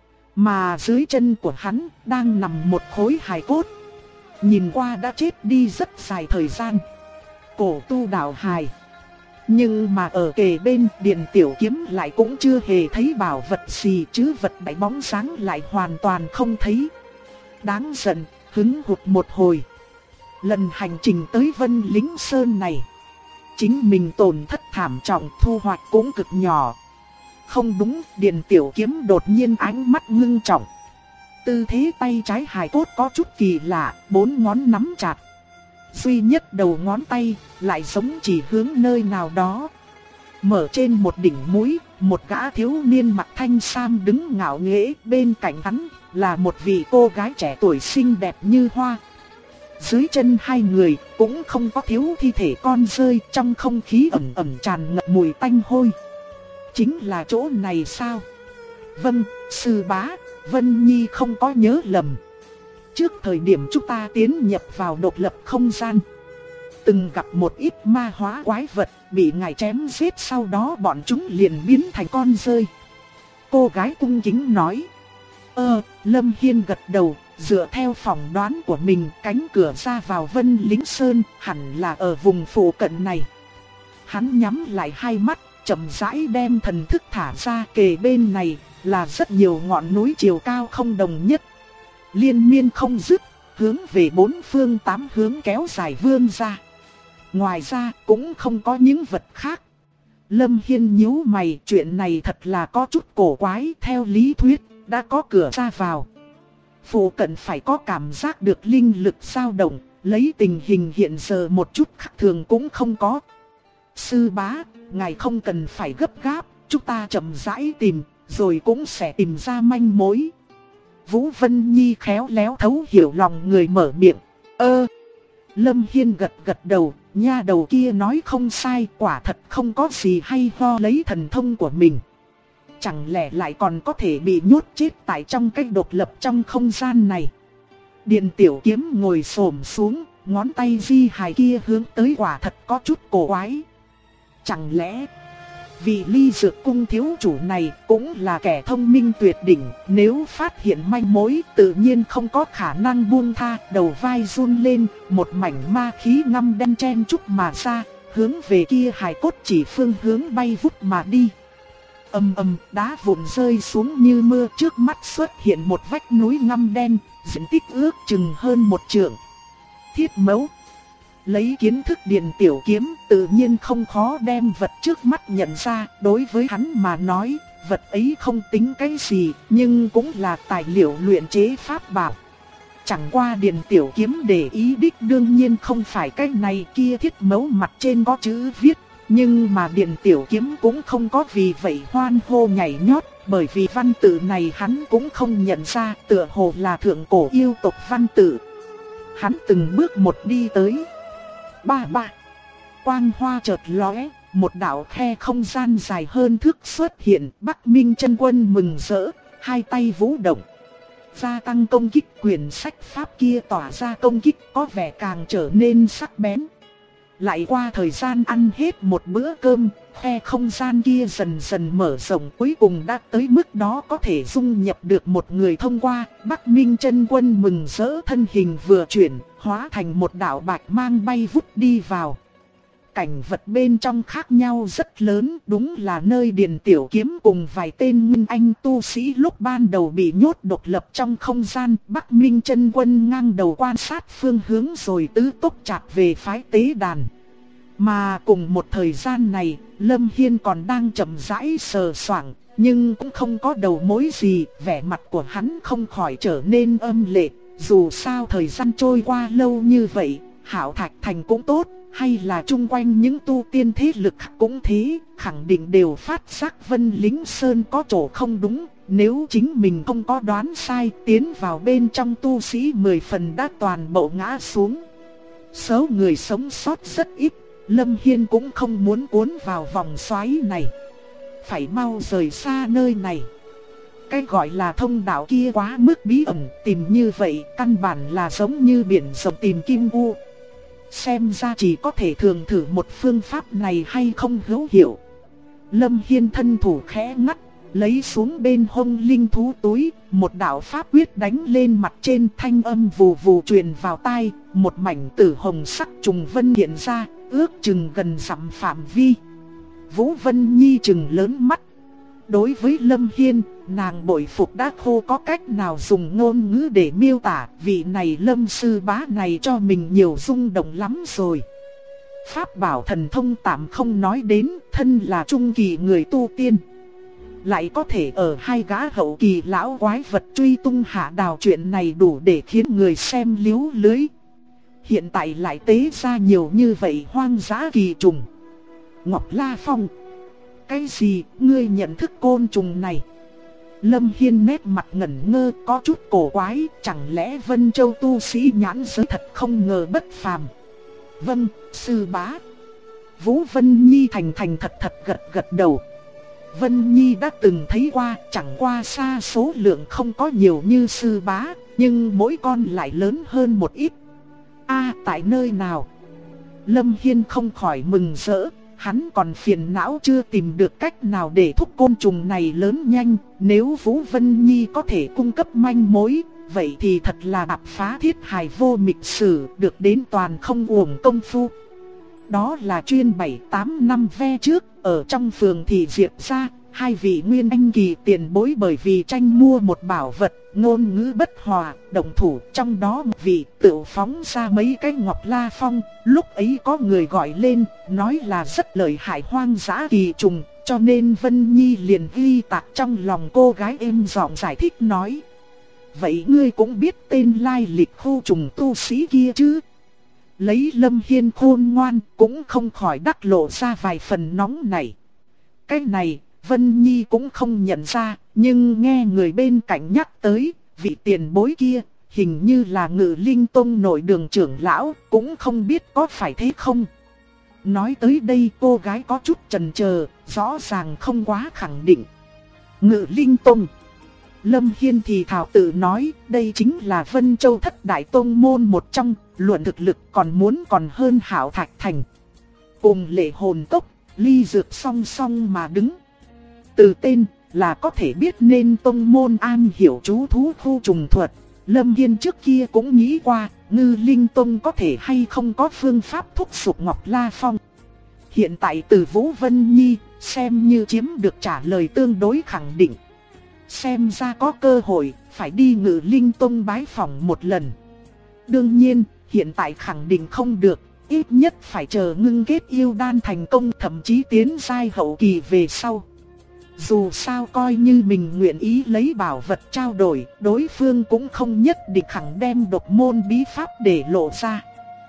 Mà dưới chân của hắn đang nằm một khối hài cốt. Nhìn qua đã chết đi rất dài thời gian. Cổ tu đạo hài. Nhưng mà ở kề bên Điền Tiểu Kiếm lại cũng chưa hề thấy bảo vật gì, chứ vật đại bóng sáng lại hoàn toàn không thấy. Đáng giận, hứng hụt một hồi. Lần hành trình tới Vân Lính Sơn này, chính mình tổn thất thảm trọng, thu hoạch cũng cực nhỏ. Không đúng, Điền Tiểu Kiếm đột nhiên ánh mắt ngưng trọng. Tư thế tay trái hài cốt có chút kỳ lạ, 4 ngón nắm chặt. Duy nhất đầu ngón tay lại giống chỉ hướng nơi nào đó. Mở trên một đỉnh núi, một gã thiếu niên mặc thanh sam đứng ngạo nghễ, bên cạnh hắn là một vị cô gái trẻ tuổi xinh đẹp như hoa. Dưới chân hai người cũng không có thiếu thi thể con rơi, trong không khí ẩm ẩm tràn ngập mùi tanh hôi. Chính là chỗ này sao? Vâng, sư bá, Vân Nhi không có nhớ lầm. Trước thời điểm chúng ta tiến nhập vào độc lập không gian, từng gặp một ít ma hóa quái vật, bị ngài chém giết, sau đó bọn chúng liền biến thành con rơi. Cô gái cung kính nói. Lâm Hiên gật đầu, dựa theo phỏng đoán của mình, cánh cửa ra vào Vân Lính Sơn hẳn là ở vùng phụ cận này. Hắn nhắm lại hai mắt, chậm rãi đem thần thức thả ra. Kề bên này là rất nhiều ngọn núi chiều cao không đồng nhất, liên miên không dứt, hướng về bốn phương tám hướng kéo dài vươn ra. Ngoài ra cũng không có những vật khác. Lâm Hiên nhíu mày, chuyện này thật là có chút cổ quái. Theo lý thuyết đã có cửa ra vào, phụ cận phải có cảm giác được linh lực dao động, lấy tình hình hiện giờ một chút khác thường cũng không có. Sư bá, ngài không cần phải gấp gáp, chúng ta chậm rãi tìm, rồi cũng sẽ tìm ra manh mối. Vũ Vân Nhi khéo léo thấu hiểu lòng người mở miệng. Lâm Hiên gật gật đầu, nha đầu kia nói không sai, quả thật không có gì hay ho lấy thần thông của mình. Chẳng lẽ lại còn có thể bị nhốt chết tại trong cái độc lập trong không gian này. Điền Tiểu Kiếm ngồi xổm xuống, ngón tay di hài kia hướng tới quả thật có chút cổ quái. Chẳng lẽ vị Ly Dược Cung thiếu chủ này cũng là kẻ thông minh tuyệt đỉnh, nếu phát hiện manh mối tự nhiên không có khả năng buông tha. Đầu vai run lên, một mảnh ma khí ngăm đen chen chúc mà ra, hướng về kia hài cốt chỉ phương hướng bay vút mà đi. Ầm ầm, đá vụn rơi xuống như mưa, trước mắt xuất hiện một vách núi ngăm đen, diện tích ước chừng hơn 1 trượng. Thiết mẫu. Lấy kiến thức Điền Tiểu Kiếm, tự nhiên không khó đem vật trước mắt nhận ra. Đối với hắn mà nói, vật ấy không tính cái gì, nhưng cũng là tài liệu luyện chế pháp bảo. Chẳng qua Điền Tiểu Kiếm để ý đích đương nhiên không phải cái này kia. Thiết mẫu mặt trên có chữ viết, nhưng mà Điền Tiểu Kiếm cũng không có vì vậy hoan hô nhảy nhót, bởi vì văn tự này hắn cũng không nhận ra, tựa hồ là thượng cổ yêu tộc văn tự. Hắn từng bước một đi tới. Ba. Quang hoa chợt lóe, một đạo khe không gian dài hơn thước xuất hiện. Bắc Minh Chân Quân mừng rỡ, hai tay vũ động, gia tăng công kích. Quyển sách pháp kia tỏa ra công kích có vẻ càng trở nên sắc bén. Lại qua thời gian ăn hết một bữa cơm, khe không gian kia dần dần mở rộng, cuối cùng đã tới mức đó có thể dung nhập được một người thông qua. Bắc Minh Chân Quân mừng rỡ, thân hình vừa chuyển, hóa thành một đạo bạch mang bay vút đi vào. Cảnh vật bên trong khác nhau rất lớn, đúng là nơi Điền Tiểu Kiếm cùng vài tên nguyên anh tu sĩ lúc ban đầu bị nhốt độc lập trong không gian. Bắc Minh Chân Quân ngang đầu quan sát phương hướng rồi tứ tốc chạc về phái tế đàn. Mà cùng một thời gian này, Lâm Hiên còn đang chậm rãi sờ soạng, nhưng cũng không có đầu mối gì. Vẻ mặt của hắn không khỏi trở nên âm lệ. Dù sao thời gian trôi qua lâu như vậy, Hạo Thạch Thành cũng tốt, hay là chung quanh những tu tiên thế lực cũng thế, khẳng định đều phát giác Vân Lính Sơn có chỗ không đúng, nếu chính mình không có đoán sai, tiến vào bên trong tu sĩ 10 phần đã toàn bộ ngã xuống. Số người sống sót rất ít, Lâm Hiên cũng không muốn cuốn vào vòng xoáy này. Phải mau rời xa nơi này. Cái gọi là thông đạo kia quá mức bí ẩn, tìm như vậy căn bản là giống như biển rộng tìm kim u. Xem ra chỉ có thể thường thử một phương pháp này hay không hữu hiệu. Lâm Hiên thân thủ khẽ ngắt, lấy xuống bên hông linh thú túi, một đạo pháp quyết đánh lên mặt trên, thanh âm vù vù truyền vào tai, một mảnh tử hồng sắc trùng vân hiện ra, ước chừng gần dặm phạm vi. Vũ Vân Nhi trừng lớn mắt. Đối với Lâm Hiên, nàng bội phục đã khô có cách nào dùng ngôn ngữ để miêu tả, vị này Lâm sư bá này cho mình nhiều rung động lắm rồi. Pháp bảo thần thông tạm không nói đến, thân là trung kỳ người tu tiên. Lại có thể ở hai gã hậu kỳ lão quái vật truy tung hạ đào, chuyện này đủ để khiến người xem liếu lưới. Hiện tại lại tế ra nhiều như vậy hoang dã kỳ trùng. Ngọc La Phong, cái gì, ngươi nhận thức côn trùng này? Lâm Hiên nét mặt ngẩn ngơ, có chút cổ quái, chẳng lẽ Vân Châu tu sĩ nhãn giới thật không ngờ bất phàm. Vâng, sư bá. Vũ Vân Nhi thành thật gật đầu. Vân Nhi đã từng thấy qua, chẳng qua xa số lượng không có nhiều như sư bá, nhưng mỗi con lại lớn hơn một ít. Tại nơi nào? Lâm Hiên không khỏi mừng rỡ. Hắn còn phiền não chưa tìm được cách nào để thúc côn trùng này lớn nhanh. Nếu Vũ Vân Nhi có thể cung cấp manh mối, vậy thì thật là đạp phá thiết hài vô mịch sử, được đến toàn không uổng công phu. Đó là chuyên 7-8 năm ve trước, ở trong phường Thị Diệp gia, hai vị nguyên anh kỳ tiền bối bởi vì tranh mua một bảo vật, ngôn ngữ bất hòa, động thủ, trong đó một vị tự phóng ra mấy cái Ngọc La Phong. Lúc ấy có người gọi lên, nói là rất lợi hại hoang dã kỳ trùng, cho nên Vân Nhi liền ghi tạc trong lòng. Cô gái êm giọng giải thích nói: vậy ngươi cũng biết tên lai lịch khu trùng tu sĩ kia chứ? Lấy Lâm Hiên khôn ngoan, cũng không khỏi đắc lộ ra vài phần nóng này. Cái này Vân Nhi cũng không nhận ra, nhưng nghe người bên cạnh nhắc tới, vị tiền bối kia, hình như là Ngự Linh Tông nội đường trưởng lão, cũng không biết có phải thế không. Nói tới đây cô gái có chút chần chờ, rõ ràng không quá khẳng định. Ngự Linh Tông. Lâm Hiên thì thảo tự nói, đây chính là Vân Châu thất đại tông môn một trong, luận thực lực còn hơn Hạo Thạch Thành. Cùng Lệ Hồn Cốc, Ly Dược song song mà đứng. Từ tên là có thể biết nên tông môn an hiểu chú thú khu trùng thuật. Lâm Hiên trước kia cũng nghĩ qua, Ngự Linh Tông có thể hay không có phương pháp thúc giục Ngọc La Phong. Hiện tại từ Vũ Vân Nhi, xem như chiếm được trả lời tương đối khẳng định. Xem ra có cơ hội, phải đi Ngự Linh Tông bái phỏng một lần. Đương nhiên, hiện tại khẳng định không được, ít nhất phải chờ ngưng kết yêu đan thành công, thậm chí tiến giai hậu kỳ về sau. Dù sao coi như mình nguyện ý lấy bảo vật trao đổi, đối phương cũng không nhất định khẳng đem độc môn bí pháp để lộ ra.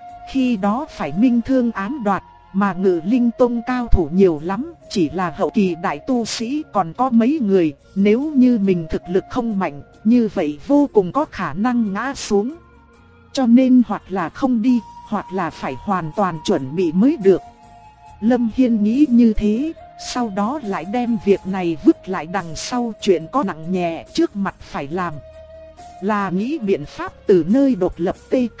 Khi đó phải minh thương ám đoạt, mà Ngự Linh Tông cao thủ nhiều lắm, chỉ là hậu kỳ đại tu sĩ còn có mấy người, nếu như mình thực lực không mạnh, như vậy vô cùng có khả năng ngã xuống. Cho nên hoặc là không đi, hoặc là phải hoàn toàn chuẩn bị mới được. Lâm Hiên nghĩ như thế, sau đó lại đem việc này vứt lại đằng sau, chuyện có nặng nhẹ trước mặt phải làm. Là nghĩ biện pháp từ nơi độc lập TK,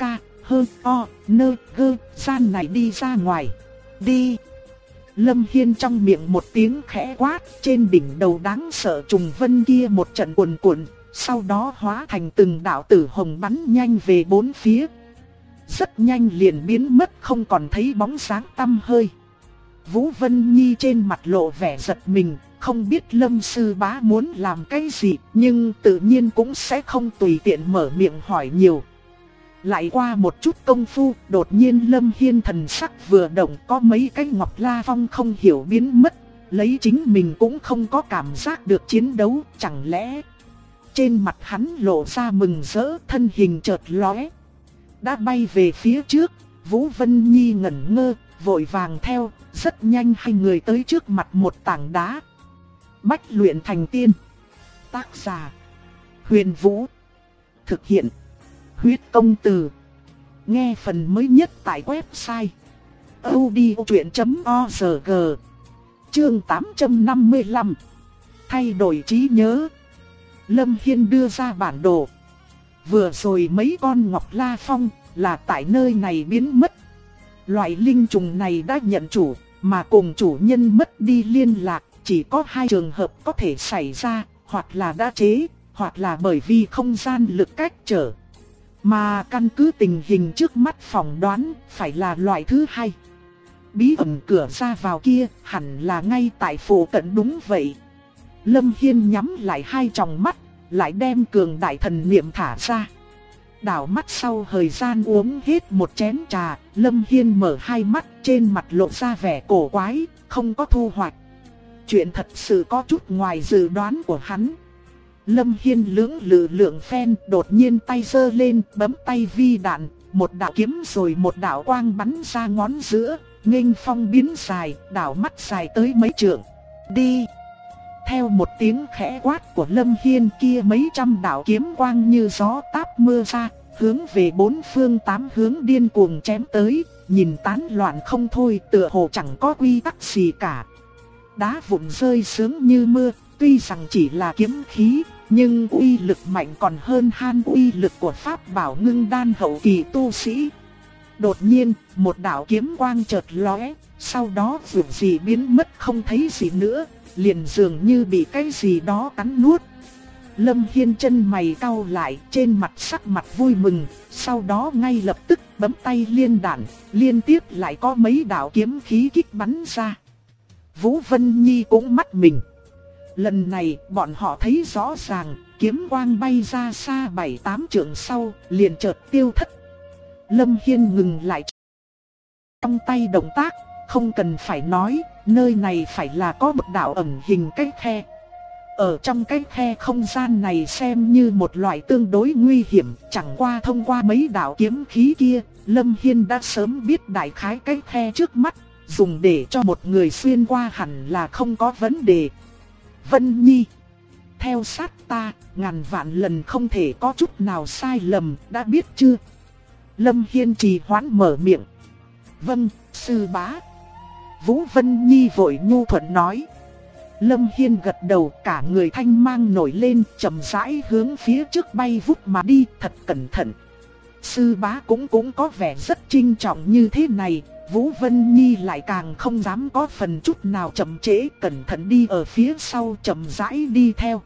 gian này đi ra ngoài. Đi! Lâm Hiên trong miệng một tiếng khẽ quát, trên đỉnh đầu đáng sợ trùng vân kia một trận cuồn cuộn, sau đó hóa thành từng đạo tử hồng bắn nhanh về bốn phía. Rất nhanh liền biến mất không còn thấy bóng dáng tăm hơi. Vũ Vân Nhi trên mặt lộ vẻ giật mình, không biết Lâm sư bá muốn làm cái gì, nhưng tự nhiên cũng sẽ không tùy tiện mở miệng hỏi nhiều. Lại qua một chút công phu, đột nhiên Lâm Hiên thần sắc vừa động, có mấy cái Ngọc La Phong không hiểu biến mất, lấy chính mình cũng không có cảm giác được chiến đấu, chẳng lẽ... Trên mặt hắn lộ ra mừng rỡ, thân hình chợt lóe, đã bay về phía trước. Vũ Vân Nhi ngẩn ngơ, vội vàng theo, rất nhanh hai người tới trước mặt một tảng đá. Bách luyện thành tiên. Tác giả: Huyền Vũ. Thực hiện: Huyết Công Từ. Nghe phần mới nhất tại website audiochuyện.org. Chương 855. Thay đổi trí nhớ. Lâm Hiên đưa ra bản đồ. Vừa rồi mấy con Ngọc La Phong là tại nơi này biến mất. Loại linh trùng này đã nhận chủ, mà cùng chủ nhân mất đi liên lạc. Chỉ có hai trường hợp có thể xảy ra, hoặc là đã chế, hoặc là bởi vì không gian lực cách trở. Mà căn cứ tình hình trước mắt phỏng đoán phải là loại thứ hai. Bí ẩn cửa ra vào kia hẳn là ngay tại phủ cận đúng vậy. Lâm Hiên nhắm lại hai tròng mắt, lại đem cường đại thần niệm thả ra. Đảo mắt sau thời gian uống hết một chén trà, Lâm Hiên mở hai mắt, trên mặt lộ ra vẻ cổ quái, không có thu hoạch. Chuyện thật sự có chút ngoài dự đoán của hắn. Lâm Hiên lưỡng lự lượng phen, đột nhiên tay giơ lên, bấm tay vi đạn, một đạo kiếm rồi một đạo quang bắn ra ngón giữa, nghênh phong biến dài, đảo mắt dài tới mấy trượng. Đi! Theo một tiếng khẽ quát của Lâm Hiên kia, mấy trăm đạo kiếm quang như gió táp mưa ra, hướng về bốn phương tám hướng điên cuồng chém tới, nhìn tán loạn không thôi, tựa hồ chẳng có quy tắc gì cả. Đá vụn rơi sướng như mưa, tuy rằng chỉ là kiếm khí, nhưng uy lực mạnh còn hơn han uy lực của pháp bảo ngưng đan hậu kỳ tu sĩ. Đột nhiên, một đạo kiếm quang chợt lóe, sau đó vụt gì biến mất không thấy gì nữa, liền dường như bị cái gì đó cắn nuốt. Lâm Hiên chân mày cau lại, trên mặt sắc mặt vui mừng, sau đó ngay lập tức bấm tay liên đạn, liên tiếp lại có mấy đạo kiếm khí kích bắn ra. Vũ Vân Nhi cũng mắt mình. Lần này bọn họ thấy rõ ràng, kiếm quang bay ra xa 7-8 trượng sau, liền chợt tiêu thất. Lâm Hiên ngừng lại trong tay động tác, không cần phải nói, nơi này phải là có một đạo ẩn hình cái khe. Ở trong cái khe không gian này xem như một loại tương đối nguy hiểm, chẳng qua thông qua mấy đạo kiếm khí kia, Lâm Hiên đã sớm biết đại khái cái khe trước mắt, dùng để cho một người xuyên qua hẳn là không có vấn đề. Vân Nhi, theo sát ta, ngàn vạn lần không thể có chút nào sai lầm, đã biết chưa? Lâm Hiên trì hoãn mở miệng. Vâng, sư bá. Vũ Vân Nhi vội nhu thuận nói. Lâm Hiên gật đầu, cả người thanh mang nổi lên, chậm rãi hướng phía trước bay vút mà đi, thật cẩn thận. Sư bá cũng có vẻ rất trinh trọng như thế này, Vũ Vân Nhi lại càng không dám có phần chút nào chậm trễ, cẩn thận đi ở phía sau, chậm rãi đi theo.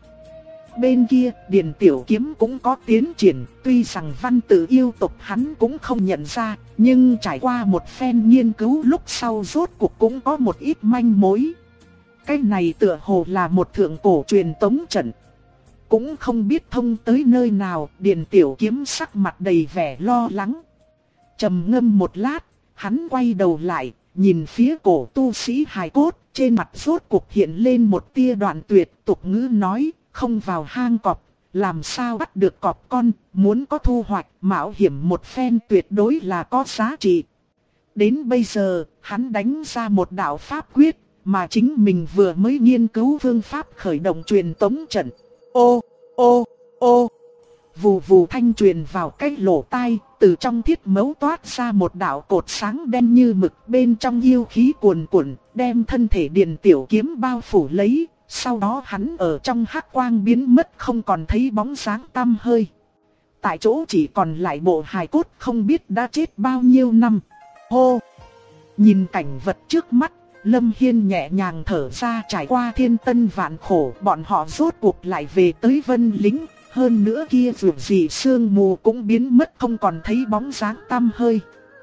Bên kia, Điền Tiểu Kiếm cũng có tiến triển, tuy rằng văn tự yêu tộc hắn cũng không nhận ra, nhưng trải qua một phen nghiên cứu lúc sau rốt cuộc cũng có một ít manh mối. Cái này tựa hồ là một thượng cổ truyền tống trận. Cũng không biết thông tới nơi nào, Điền Tiểu Kiếm sắc mặt đầy vẻ lo lắng. Trầm ngâm một lát, hắn quay đầu lại, nhìn phía cổ tu sĩ hài cốt, trên mặt rốt cuộc hiện lên một tia đoạn tuyệt, tục ngữ nói, không vào hang cọp, làm sao bắt được cọp con, muốn có thu hoạch, mạo hiểm một phen tuyệt đối là có giá trị. Đến bây giờ, hắn đánh ra một đạo pháp quyết, mà chính mình vừa mới nghiên cứu phương pháp khởi động truyền tống trận. Ô, ô, ô, vù vù thanh truyền vào cái lỗ tai, từ trong thiết mấu toát ra một đạo cột sáng đen như mực, bên trong yêu khí cuồn cuộn, đem thân thể Điền Tiểu Kiếm bao phủ lấy, sau đó hắn ở trong hắc quang biến mất, không còn thấy bóng dáng tăm hơi. Tại chỗ chỉ còn lại bộ hài cốt không biết đã chết bao nhiêu năm. Hô! Nhìn cảnh vật trước mắt, Lâm Hiên nhẹ nhàng thở ra, trải qua thiên tân vạn khổ, bọn họ rốt cuộc lại về tới Vân Lính. Hơn nữa kia vượt gì sương mù cũng biến mất, không còn thấy bóng dáng tăm hơi.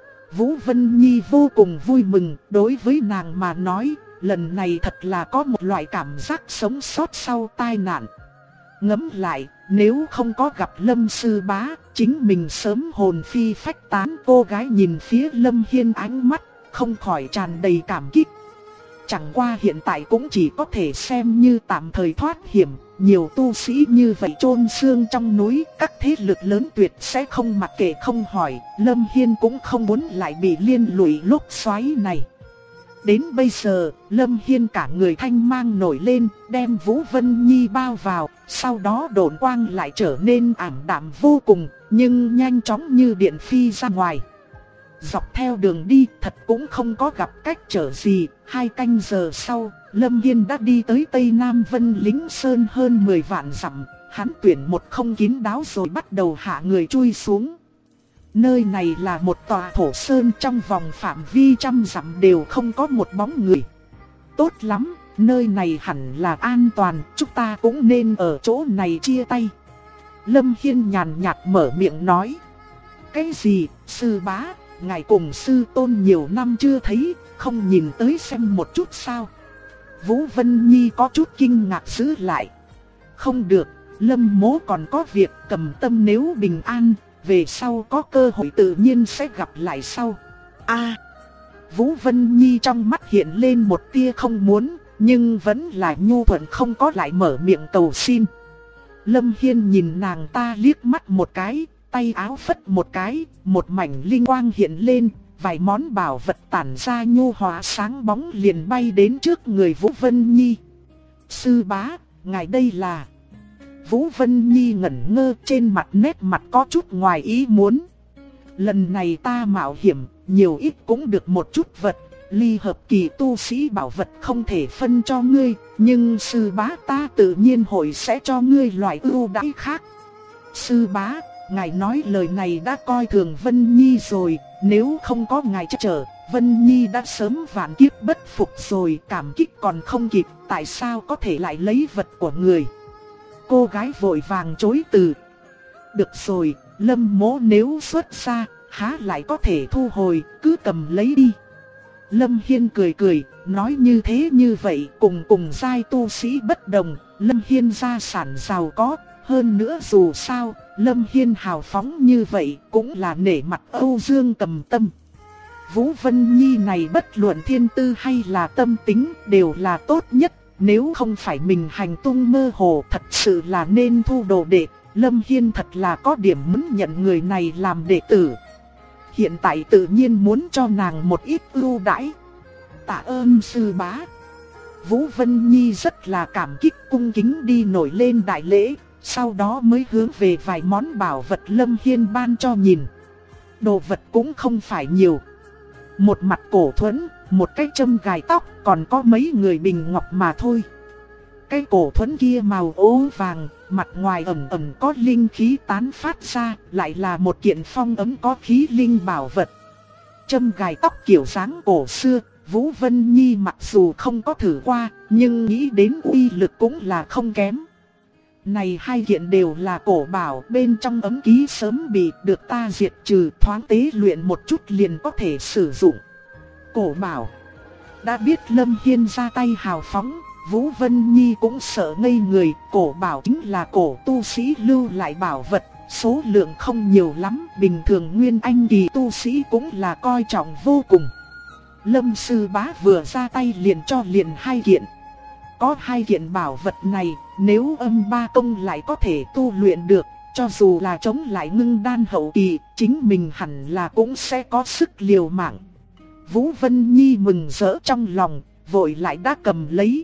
Vũ Vân Nhi vô cùng vui mừng, đối với nàng mà nói, lần này thật là có một loại cảm giác sống sót sau tai nạn. Ngẫm lại, nếu không có gặp Lâm sư bá, chính mình sớm hồn phi phách tán. Cô gái nhìn phía Lâm Hiên ánh mắt, không khỏi tràn đầy cảm kích. Chẳng qua hiện tại cũng chỉ có thể xem như tạm thời thoát hiểm. Nhiều tu sĩ như vậy chôn xương trong núi, các thế lực lớn tuyệt sẽ không mặc kệ không hỏi. Lâm Hiên cũng không muốn lại bị liên lụy lúc xoáy này. Đến bây giờ, Lâm Hiên cả người thanh mang nổi lên, đem Vũ Vân Nhi bao vào, sau đó độn quang lại trở nên ảm đạm vô cùng, nhưng nhanh chóng như điện phi ra ngoài. Dọc theo đường đi thật cũng không có gặp cách trở gì, 2 canh giờ sau, Lâm Hiên đã đi tới Tây Nam Vân Lính Sơn hơn 10 vạn dặm, hắn tuyển một không kín đáo rồi bắt đầu hạ người chui xuống. Nơi này là một tòa thổ sơn, trong vòng phạm vi trăm dặm đều không có một bóng người. Tốt lắm, nơi này hẳn là an toàn, chúng ta cũng nên ở chỗ này chia tay. Lâm Hiên nhàn nhạt mở miệng nói. Cái gì, sư bá, ngài cùng sư tôn nhiều năm chưa thấy, không nhìn tới xem một chút sao? Vũ Vân Nhi có chút kinh ngạc giữ lại. Không được, Lâm mỗ còn có việc, cầm tâm nếu bình an, về sau có cơ hội tự nhiên sẽ gặp lại sau. Vũ Vân Nhi trong mắt hiện lên một tia không muốn, nhưng vẫn là nhu thuận không có lại mở miệng cầu xin. Lâm Hiên nhìn nàng ta liếc mắt một cái, tay áo phất một cái, một mảnh linh quang hiện lên, vài món bảo vật tản ra nhu hòa sáng bóng liền bay đến trước người Vũ Vân Nhi. Sư bá, ngài đây là... Vũ Vân Nhi ngẩn ngơ, trên mặt nét mặt có chút ngoài ý muốn. Lần này ta mạo hiểm, nhiều ít cũng được một chút vật, ly hợp kỳ tu sĩ bảo vật không thể phân cho ngươi, nhưng sư bá ta tự nhiên hội sẽ cho ngươi loại ưu đãi khác. Sư bá, ngài nói lời này đã coi thường Vân Nhi rồi, nếu không có ngài che chở, Vân Nhi đã sớm vạn kiếp bất phục rồi, cảm kích còn không kịp, tại sao có thể lại lấy vật của người? Cô gái vội vàng chối từ. Được rồi, Lâm mỗ nếu xuất ra, há lại có thể thu hồi, cứ cầm lấy đi. Lâm Hiên cười cười, nói như thế như vậy, cùng giai tu sĩ bất đồng, Lâm Hiên gia sản giàu có, hơn nữa dù sao, Lâm Hiên hào phóng như vậy cũng là nể mặt Âu Dương Cầm Tâm. Vũ Vân Nhi này bất luận thiên tư hay là tâm tính đều là tốt nhất, nếu không phải mình hành tung mơ hồ thật sự là nên thu đồ đệ, Lâm Hiên thật là có điểm muốn nhận người này làm đệ tử. Hiện tại tự nhiên muốn cho nàng một ít ưu đãi. Tạ ơn sư bá. Vũ Vân Nhi rất là cảm kích cung kính đi nổi lên đại lễ, sau đó mới hướng về vài món bảo vật Lâm Hiên ban cho nhìn. Đồ vật cũng không phải nhiều. Một mặt cổ thuẫn, một cái châm gài tóc, còn có mấy người bình ngọc mà thôi. Cái cổ thuẫn kia màu ố vàng, mặt ngoài ẩn ẩn có linh khí tán phát ra, lại là một kiện phong ấm có khí linh bảo vật. Châm gài tóc kiểu dáng cổ xưa, Vũ Vân Nhi mặc dù không có thử qua, nhưng nghĩ đến uy lực cũng là không kém. Này hai kiện đều là cổ bảo, bên trong ấm ký sớm bị được ta diệt trừ, thoáng tế luyện một chút liền có thể sử dụng. Cổ bảo. Đã biết Lâm Hiên ra tay hào phóng, Vũ Vân Nhi cũng sợ ngây người, cổ bảo chính là cổ tu sĩ lưu lại bảo vật, số lượng không nhiều lắm, bình thường nguyên anh kỳ tu sĩ cũng là coi trọng vô cùng. Lâm sư bá vừa ra tay liền cho liền hai kiện. Có hai kiện bảo vật này, nếu âm ba công lại có thể tu luyện được, cho dù là chống lại ngưng đan hậu kỳ, chính mình hẳn là cũng sẽ có sức liều mạng. Vũ Vân Nhi mừng rỡ trong lòng, vội lại đã cầm lấy.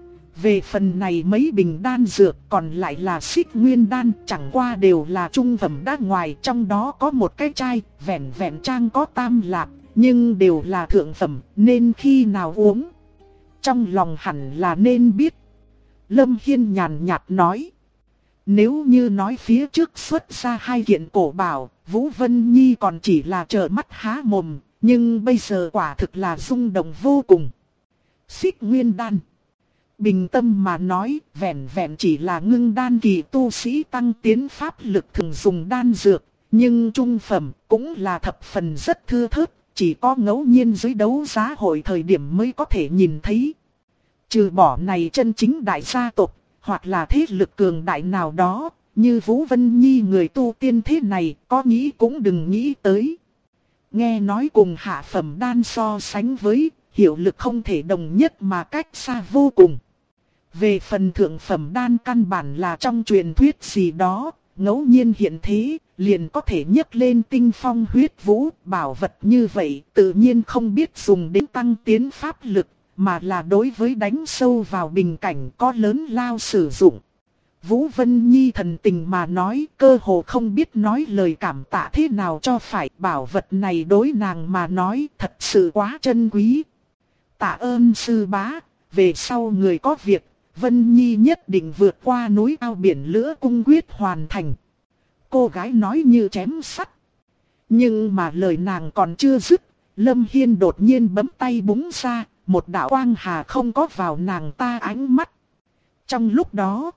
Về phần này mấy bình đan dược còn lại là xích nguyên đan, chẳng qua đều là trung phẩm đan ngoài, trong đó có một cái chai, vẹn vẹn trang có tam lạng, nhưng đều là thượng phẩm, nên khi nào uống, trong lòng hẳn là nên biết. Lâm Hiên nhàn nhạt nói. Nếu như nói phía trước xuất ra hai kiện cổ bảo, Vũ Vân Nhi còn chỉ là trợn mắt há mồm, nhưng bây giờ quả thực là rung động vô cùng. Xích nguyên đan. Bình tâm mà nói, vẹn vẹn chỉ là ngưng đan kỳ tu sĩ tăng tiến pháp lực thường dùng đan dược, nhưng trung phẩm cũng là thập phần rất thưa thớt, chỉ có ngẫu nhiên dưới đấu giá hội thời điểm mới có thể nhìn thấy. Trừ bỏ này chân chính đại gia tộc, hoặc là thế lực cường đại nào đó, như Vũ Vân Nhi người tu tiên thế này, có nghĩ cũng đừng nghĩ tới. Nghe nói cùng hạ phẩm đan so sánh với, hiệu lực không thể đồng nhất mà cách xa vô cùng. Về phần thượng phẩm đan căn bản là trong truyền thuyết gì đó, ngẫu nhiên hiện thế, liền có thể nhấc lên tinh phong huyết vũ. Bảo vật như vậy tự nhiên không biết dùng đến tăng tiến pháp lực, mà là đối với đánh sâu vào bình cảnh có lớn lao sử dụng. Vũ Vân Nhi thần tình mà nói, cơ hồ không biết nói lời cảm tạ thế nào cho phải. Bảo vật này đối nàng mà nói thật sự quá trân quý. Tạ ơn sư bá, về sau người có việc, Vân Nhi nhất định vượt qua núi ao biển lửa cung quyết hoàn thành. Cô gái nói như chém sắt. Nhưng mà lời nàng còn chưa dứt, Lâm Hiên đột nhiên bấm tay búng ra, một đạo quang hà không có vào nàng ta ánh mắt. Trong lúc đó,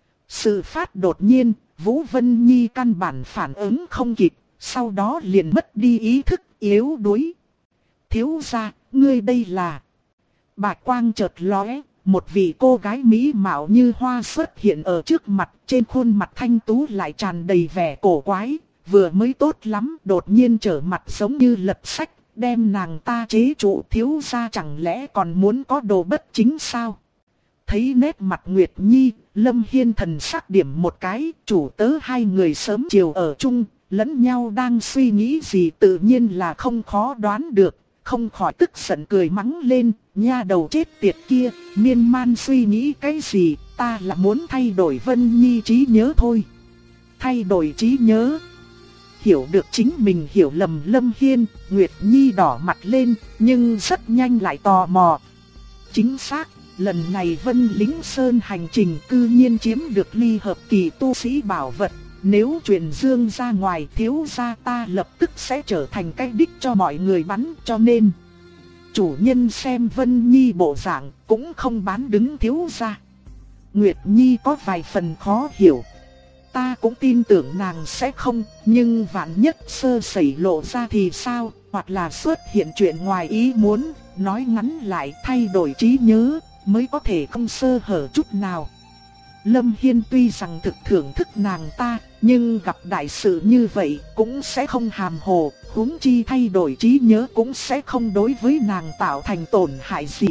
sự phát đột nhiên, Vũ Vân Nhi căn bản phản ứng không kịp, sau đó liền mất đi ý thức, yếu đuối. Thiếu gia, ngươi đây là... Bạch quang chợt lóe, một vị cô gái mỹ mạo như hoa xuất hiện ở trước mặt, trên khuôn mặt thanh tú lại tràn đầy vẻ cổ quái, vừa mới tốt lắm, đột nhiên trở mặt giống như lật sách, đem nàng ta chế trụ. Thiếu gia chẳng lẽ còn muốn có đồ bất chính sao? Thấy nét mặt Nguyệt Nhi, Lâm Hiên thần sắc điểm một cái, chủ tớ hai người sớm chiều ở chung, lẫn nhau đang suy nghĩ gì tự nhiên là không khó đoán được, không khỏi tức giận cười mắng lên, nha đầu chết tiệt kia, miên man suy nghĩ cái gì, ta là muốn thay đổi Vân Nhi trí nhớ thôi. Thay đổi trí nhớ. Hiểu được chính mình hiểu lầm Lâm Hiên, Nguyệt Nhi đỏ mặt lên, nhưng rất nhanh lại tò mò. Chính xác, lần này Vân Lính Sơn hành trình cư nhiên chiếm được ly hợp kỳ tu sĩ bảo vật. Nếu truyền dương ra ngoài, thiếu gia ta lập tức sẽ trở thành cái đích cho mọi người bắn, cho nên chủ nhân xem Vân Nhi bộ dạng cũng không bán đứng thiếu gia. Nguyệt Nhi có vài phần khó hiểu. Ta cũng tin tưởng nàng sẽ không, nhưng vạn nhất sơ sẩy lộ ra thì sao, hoặc là xuất hiện chuyện ngoài ý muốn. Nói ngắn lại, thay đổi trí nhớ mới có thể không sơ hở chút nào. Lâm Hiên tuy rằng thực thưởng thức nàng ta, nhưng gặp đại sự như vậy cũng sẽ không hàm hồ, huống chi thay đổi trí nhớ cũng sẽ không đối với nàng tạo thành tổn hại gì.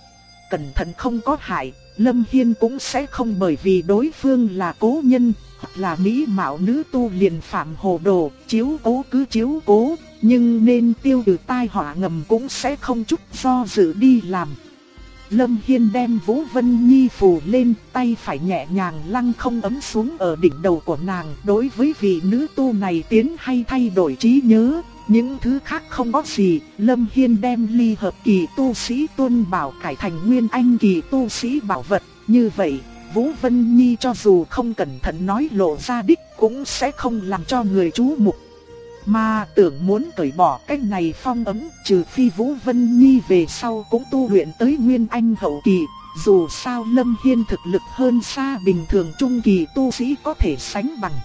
Cẩn thận không có hại, Lâm Hiên cũng sẽ không bởi vì đối phương là cố nhân, hoặc là mỹ mạo nữ tu liền phạm hồ đồ, chiếu cố cứ chiếu cố, nhưng nên tiêu trừ tai họa ngầm cũng sẽ không chút do dự đi làm. Lâm Hiên đem Vũ Vân Nhi phủ lên, tay phải nhẹ nhàng lăng không ấm xuống ở đỉnh đầu của nàng. Đối với vị nữ tu này tiến hay thay đổi trí nhớ, những thứ khác không có gì. Lâm Hiên đem ly hợp kỳ tu sĩ Tuân Bảo cải thành nguyên anh kỳ tu sĩ bảo vật. Như vậy, Vũ Vân Nhi cho dù không cẩn thận nói lộ ra đích cũng sẽ không làm cho người chú mục. Mà tưởng muốn cởi bỏ cái này phong ấm, trừ phi Vũ Vân Nhi về sau cũng tu luyện tới Nguyên Anh hậu kỳ. Dù sao Lâm Hiên thực lực hơn xa bình thường trung kỳ tu sĩ có thể sánh bằng.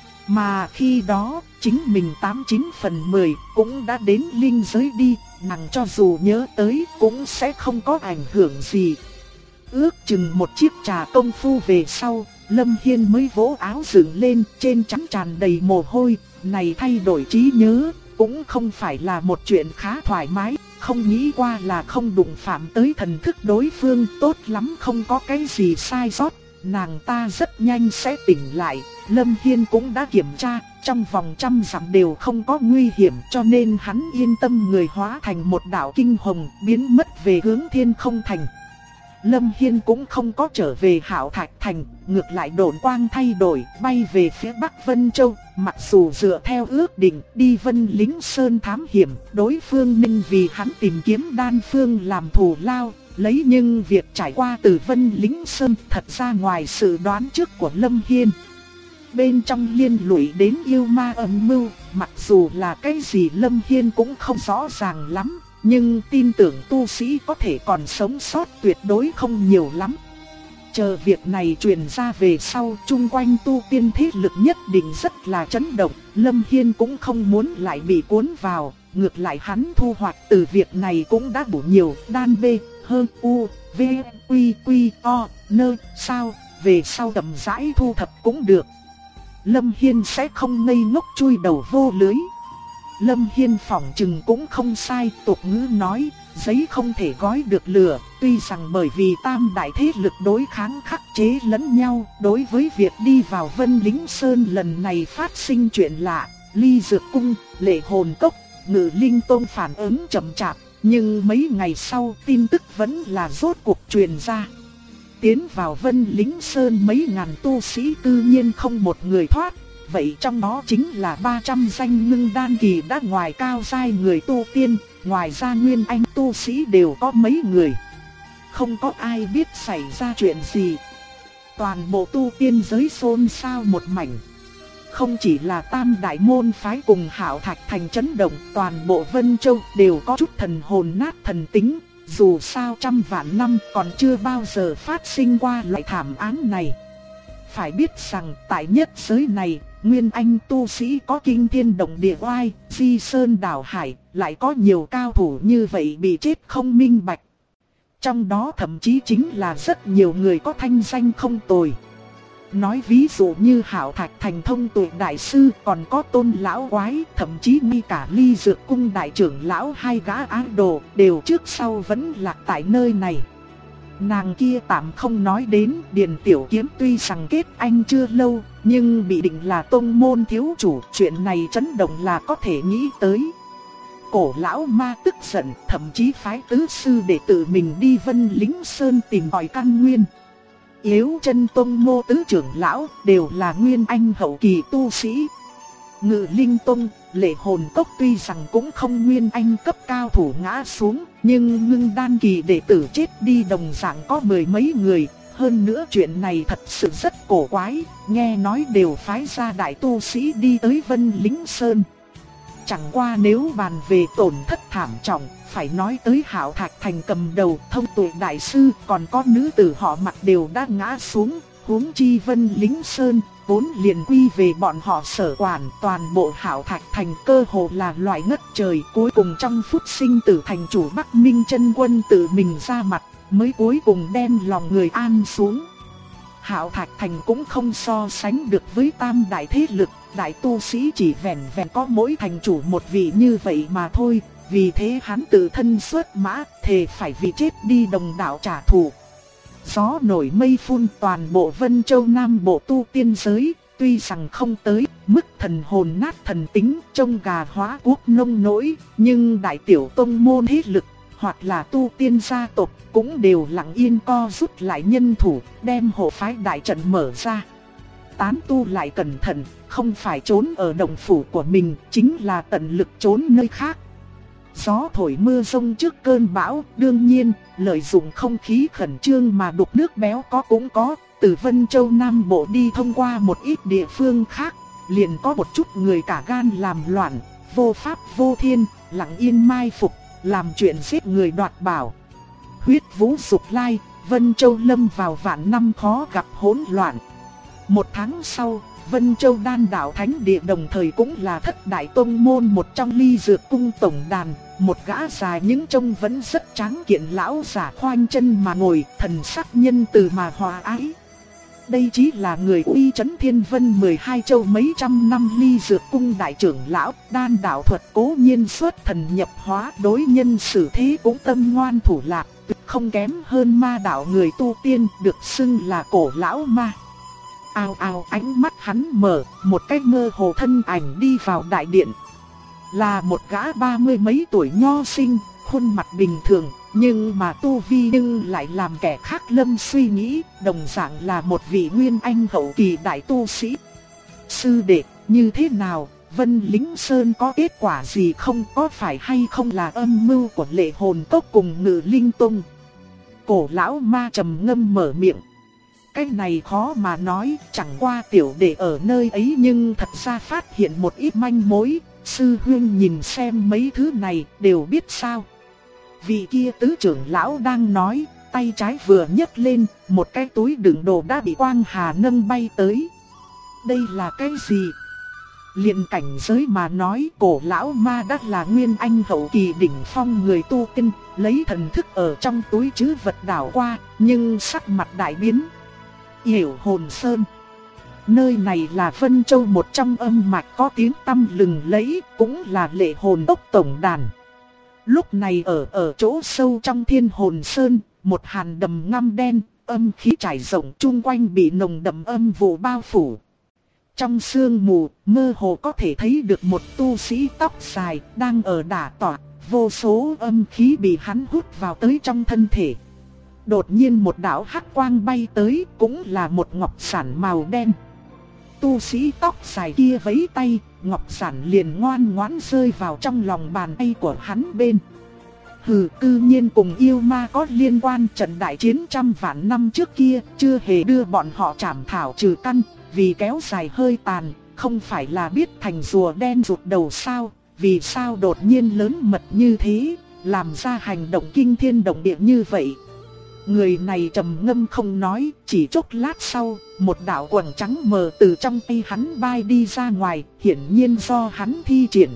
Mà khi đó, chính mình 89 phần 10 cũng đã đến linh giới đi, nàng cho dù nhớ tới cũng sẽ không có ảnh hưởng gì. Ước chừng một chiếc trà công phu về sau, Lâm Hiên mới vỗ áo dựng lên, trên trán tràn đầy mồ hôi. Này thay đổi trí nhớ, cũng không phải là một chuyện khá thoải mái, không nghĩ qua là không đụng phạm tới thần thức đối phương, tốt lắm không có cái gì sai sót, nàng ta rất nhanh sẽ tỉnh lại. Lâm Hiên cũng đã kiểm tra, trong vòng 100 dặm đều không có nguy hiểm, cho nên hắn yên tâm người hóa thành một đạo kinh hồng, biến mất về hướng Thiên Không Thành. Lâm Hiên cũng không có trở về Hạo Thạch Thành, ngược lại độn quang thay đổi, bay về phía Bắc Vân Châu. Mặc dù dựa theo ước định đi Vân Lính Sơn thám hiểm, đối phương nên vì hắn tìm kiếm đan phương làm thù lao, lấy nhưng việc trải qua từ Vân Lính Sơn thật ra ngoài sự đoán trước của Lâm Hiên. Bên trong liên lụy đến yêu ma âm mưu, mặc dù là cái gì Lâm Hiên cũng không rõ ràng lắm, nhưng tin tưởng tu sĩ có thể còn sống sót tuyệt đối không nhiều lắm. Chờ việc này truyền ra về sau, chung quanh tu tiên thế lực nhất định rất là chấn động. Lâm Hiên cũng không muốn lại bị cuốn vào, ngược lại hắn thu hoạch từ việc này cũng đã đủ nhiều. Đan B, Hơ, U, V, Quy, Quy, O, Nơ, sao, về sau chậm rãi thu thập cũng được. Lâm Hiên sẽ không ngây ngốc chui đầu vô lưới. Lâm Hiên phỏng chừng cũng không sai, tục ngữ nói, giấy không thể gói được lửa, tuy rằng bởi vì tam đại thế lực đối kháng khắc chế lẫn nhau, đối với việc đi vào Vân Lính Sơn lần này phát sinh chuyện lạ, Ly Dược Cung, Lệ Hồn Cốc, Ngự Linh Tông phản ứng chậm chạp, nhưng mấy ngày sau tin tức vẫn là rốt cuộc truyền ra. Tiến vào Vân Lính Sơn mấy ngàn tu sĩ tự nhiên không một người thoát. Vậy trong đó chính là 300 danh ngưng đan kỳ đã ngoài cao giai người tu tiên, ngoài ra nguyên anh tu sĩ đều có mấy người. Không có ai biết xảy ra chuyện gì. Toàn bộ tu tiên giới xôn xao một mảnh. Không chỉ là Tam Đại môn phái cùng Hạo Thạch thành chấn động, toàn bộ Vân Châu đều có chút thần hồn nát thần tính. Dù sao trăm vạn năm còn chưa bao giờ phát sinh qua loại thảm án này. Phải biết rằng tại nhất giới này, nguyên anh tu sĩ có kinh thiên động địa oai, di sơn đảo hải, lại có nhiều cao thủ như vậy bị chết không minh bạch. Trong đó thậm chí chính là rất nhiều người có thanh danh không tồi. Nói ví dụ như Hạo Thạch thành thông tuệ đại sư, còn có Tôn lão quái, thậm chí ngay cả Ly Dược Cung đại trưởng lão hai gã ác đồ đều trước sau vẫn lạc tại nơi này. Nàng kia tạm không nói đến, Điền Tiểu Kiếm tuy rằng kết anh chưa lâu, nhưng bị định là tông môn thiếu chủ, chuyện này chấn động là có thể nghĩ tới. Cổ lão ma tức giận, thậm chí phái tứ sư để tự mình đi Vân Lính Sơn tìm tòi căn nguyên. Yếu chân tông mô tứ trưởng lão đều là nguyên anh hậu kỳ tu sĩ. Ngự Linh Tông, Lệ Hồn Cốc tuy rằng cũng không nguyên anh cấp cao thủ ngã xuống, nhưng ngưng đan kỳ đệ tử chết đi đồng dạng có mười mấy người. Hơn nữa chuyện này thật sự rất cổ quái, nghe nói đều phái ra đại tu sĩ đi tới Vân Lính Sơn. Chẳng qua nếu bàn về tổn thất thảm trọng, phải nói tới Hạo Thạch thành cầm đầu thông tuệ đại sư, còn có nữ tử họ Mặc đều đã ngã xuống, huống chi Vân Lính Sơn vốn liền quy về bọn họ sở quản. Toàn bộ Hạo Thạch thành cơ hồ là loại ngất trời, cuối cùng trong phút sinh tử thành chủ Bắc Minh Chân Quân tự mình ra mặt, mới cuối cùng đem lòng người an xuống. Hạo Thạch thành cũng không so sánh được với tam đại thế lực, đại tu sĩ chỉ vẻn vẹn có mỗi thành chủ một vị như vậy mà thôi. Vì thế hắn tự thân xuất mã, thề phải vì chết đi đồng đạo trả thù. Gió nổi mây phun, toàn bộ Vân Châu Nam bộ tu tiên giới, tuy rằng không tới mức thần hồn nát thần tính, trông gà hóa quốc nông nỗi, nhưng đại tiểu tông môn thế lực, hoặc là tu tiên gia tộc, cũng đều lặng yên co rút lại nhân thủ, đem hộ phái đại trận mở ra. Tán tu lại cẩn thận, không phải trốn ở động phủ của mình, chính là tận lực trốn nơi khác. Gió thổi mưa rông trước cơn bão, đương nhiên, lợi dụng không khí khẩn trương mà đục nước béo có cũng có. Từ Vân Châu Nam Bộ đi thông qua một ít địa phương khác, liền có một chút người cả gan làm loạn, vô pháp vô thiên, lặng yên mai phục, làm chuyện giết người đoạt bảo. Huyết vũ dục lai, Vân Châu lâm vào vạn năm khó gặp hỗn loạn. Một tháng sau, Vân Châu Đan Đạo Thánh Địa đồng thời cũng là thất đại tông môn một trong Ly Dược Cung tổng đàn, một gã dài những trông vẫn rất tráng kiện lão giả khoanh chân mà ngồi, thần sắc nhân từ mà hòa ái. Đây chỉ là người uy chấn thiên vân 12 châu mấy trăm năm Ly Dược Cung đại trưởng lão, đan đạo thuật cố nhiên xuất thần nhập hóa, đối nhân xử thế cũng tâm ngoan thủ lạc, không kém hơn ma đạo người tu tiên, được xưng là cổ lão ma. Ao ao, ánh mắt hắn mở, một cái mơ hồ thân ảnh đi vào đại điện. Là một gã 30 mấy tuổi nho sinh, khuôn mặt bình thường, nhưng mà tu vi lại làm kẻ khác lâm suy nghĩ, đồng dạng là một vị nguyên anh hậu kỳ đại tu sĩ. Sư đệ, như thế nào, Vân Lính Sơn có kết quả gì không, có phải hay không là âm mưu của Lệ Hồn Cốc cùng Ngự Linh Tông? Cổ lão ma trầm ngâm mở miệng. Cái này khó mà nói, chẳng qua tiểu đệ ở nơi ấy nhưng thật ra phát hiện một ít manh mối. Sư huynh nhìn xem mấy thứ này đều biết sao. Vị kia tứ trưởng lão đang nói, tay trái vừa nhấc lên, một cái túi đựng đồ đã bị quang hà nâng bay tới. Đây là cái gì? Liền cảnh giới mà nói, cổ lão ma đã là nguyên anh hậu kỳ đỉnh phong người tu tiên, lấy thần thức ở trong túi trữ vật đảo qua, nhưng sắc mặt đại biến. Yểu Hồn Sơn. nơi này là Vân Châu, một trong âm mạch có tiếng tăm lừng lẫy, cũng là lệ hồn tốc tổng đàn. Lúc này ở chỗ sâu trong Thiên Hồn Sơn, một hàn đầm ngăm đen, âm khí trải rộng chung quanh bị nồng đậm âm vụ bao phủ. Trong sương mù, mơ hồ có thể thấy được một tu sĩ tóc dài đang ở đả tọa, vô số âm khí bị hắn hút vào tới trong thân thể. Đột nhiên một đạo hắc quang bay tới, cũng là một ngọc sản màu đen. Tu sĩ tóc dài kia vẫy tay, ngọc sản liền ngoan ngoãn rơi vào trong lòng bàn tay của hắn bên. Hừ, cư nhiên cùng yêu ma có liên quan, trận đại chiến trăm vạn năm trước kia chưa hề đưa bọn họ trảm thảo trừ căn, vì kéo dài hơi tàn, không phải là biết thành rùa đen rụt đầu sao, vì sao đột nhiên lớn mật như thế, làm ra hành động kinh thiên động địa như vậy. Người này trầm ngâm không nói, chỉ chốc lát sau, một đạo quầng trắng mờ từ trong tay hắn bay đi ra ngoài, hiển nhiên do hắn thi triển.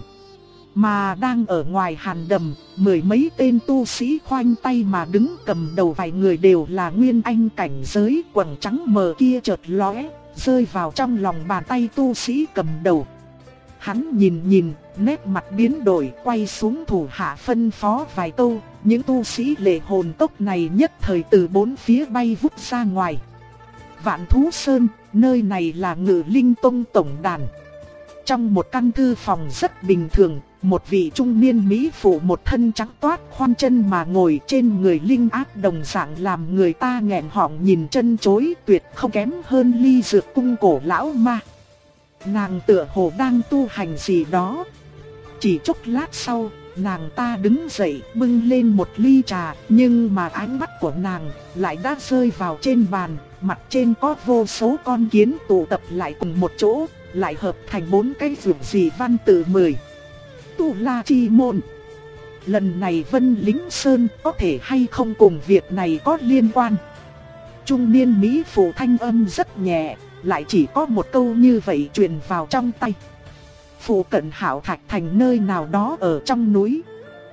Mà đang ở ngoài hàn đầm, mười mấy tên tu sĩ khoanh tay mà đứng, cầm đầu vài người đều là nguyên anh cảnh giới. Quầng trắng mờ kia chợt lóe, rơi vào trong lòng bàn tay tu sĩ cầm đầu. Hắn nhìn, nét mặt biến đổi, quay xuống thủ hạ phân phó vài câu. Những tu sĩ lệ hồn tốc này nhất thời từ bốn phía bay vút ra ngoài. Vạn Thú Sơn, nơi này là Ngự Linh Tông tổng đàn. Trong một căn thư phòng rất bình thường, một vị trung niên mỹ phụ một thân trắng toát khoanh chân mà ngồi, trên người linh áp đồng dạng làm người ta nghẹn họng nhìn chân chối, tuyệt không kém hơn Ly Dược Cung cổ lão ma. Nàng tựa hồ đang tu hành gì đó. Chỉ chốc lát sau, nàng ta đứng dậy bưng lên một ly trà, nhưng mà ánh mắt của nàng lại đã rơi vào trên bàn, mặt trên có vô số con kiến tụ tập lại cùng một chỗ, lại hợp thành 4 cái vượt gì văn tự 10. Tu La Chi Môn. Lần này Vân Lính Sơn có thể hay không cùng việc này có liên quan? Trung niên mỹ phụ thanh âm rất nhẹ, lại chỉ có một câu như vậy truyền vào trong tay. Phụ cận Hảo Thạch Thành nơi nào đó ở trong núi.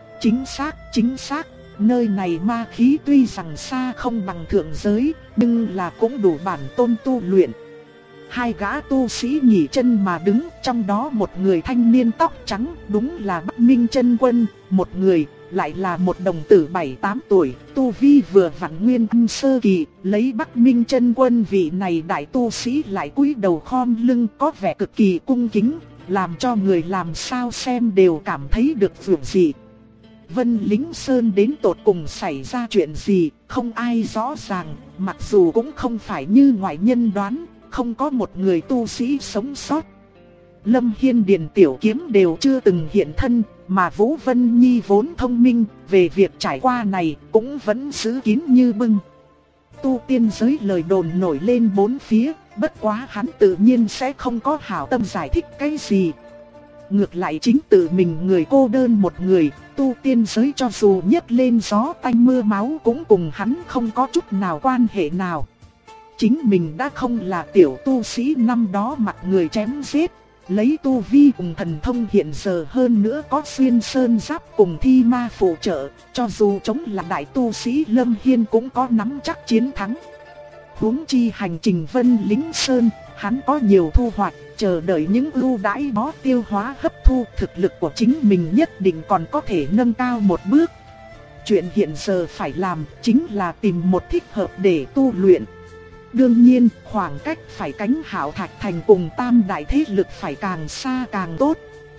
Chính xác, nơi này ma khí tuy rằng xa không bằng thượng giới, nhưng là cũng đủ bản tôn tu luyện. Hai gã tu sĩ nhỉ chân mà đứng, trong đó một người thanh niên tóc trắng đúng là Bắc Minh Chân Quân, một người lại là một đồng tử 7-8 tuổi, tu vi vừa vặn nguyên âm sơ kỳ. Lấy Bắc Minh Chân Quân vị này đại tu sĩ lại cúi đầu khom lưng, có vẻ cực kỳ cung kính, làm cho người làm sao xem đều cảm thấy được vượng dị. Vân Lính Sơn đến tột cùng xảy ra chuyện gì, không ai rõ ràng, mặc dù cũng không phải như ngoại nhân đoán, không có một người tu sĩ sống sót. Lâm Hiên Điền Tiểu Kiếm đều chưa từng hiện thân, mà Vũ Vân Nhi vốn thông minh, về việc trải qua này cũng vẫn giữ kín như bưng. Tu tiên giới lời đồn nổi lên bốn phía, bất quá hắn tự nhiên sẽ không có hảo tâm giải thích cái gì. Ngược lại chính tự mình người cô đơn một người, tu tiên giới cho dù nhấc lên gió tanh mưa máu cũng cùng hắn không có chút nào quan hệ nào. Chính mình đã không là tiểu tu sĩ năm đó mặc người chém giết, lấy tu vi cùng thần thông hiện giờ hơn nữa có xuyên sơn giáp cùng thi ma phụ trợ, cho dù chống là đại tu sĩ Lâm Hiên cũng có nắm chắc chiến thắng. Huống chi hành trình Vân Lính Sơn, hắn có nhiều thu hoạch, chờ đợi những ưu đãi đó tiêu hóa hấp thu, thực lực của chính mình nhất định còn có thể nâng cao một bước. Chuyện hiện giờ phải làm chính là tìm một thích hợp để tu luyện. Đương nhiên, khoảng cách phải cánh Hảo Thạch Thành cùng tam đại thế lực phải càng xa càng tốt.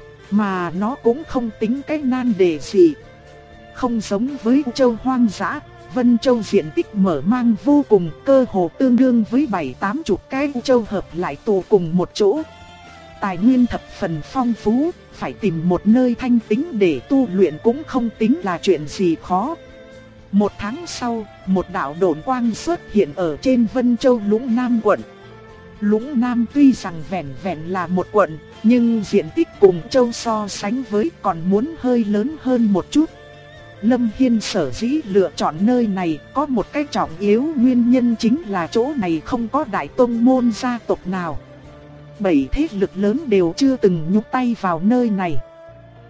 Mà nó cũng không tính cái nan đề gì. Không giống với châu hoang dã, Vân Châu diện tích mở mang vô cùng, cơ hồ tương đương với 7-80 cái châu hợp lại tụ cùng một chỗ. Tài nguyên thập phần phong phú, phải tìm một nơi thanh tĩnh để tu luyện cũng không tính là chuyện gì khó. Một tháng sau, một đạo độn quang xuất hiện ở trên Vân Châu Lũng Nam quận. Lũng Nam tuy rằng vẹn vẹn là một quận, nhưng diện tích cùng châu so sánh với còn muốn hơi lớn hơn một chút. Lâm Hiên sở dĩ lựa chọn nơi này có một cái trọng yếu nguyên nhân chính là chỗ này không có đại tông môn gia tộc nào. 7 thế lực lớn đều chưa từng nhúc tay vào nơi này.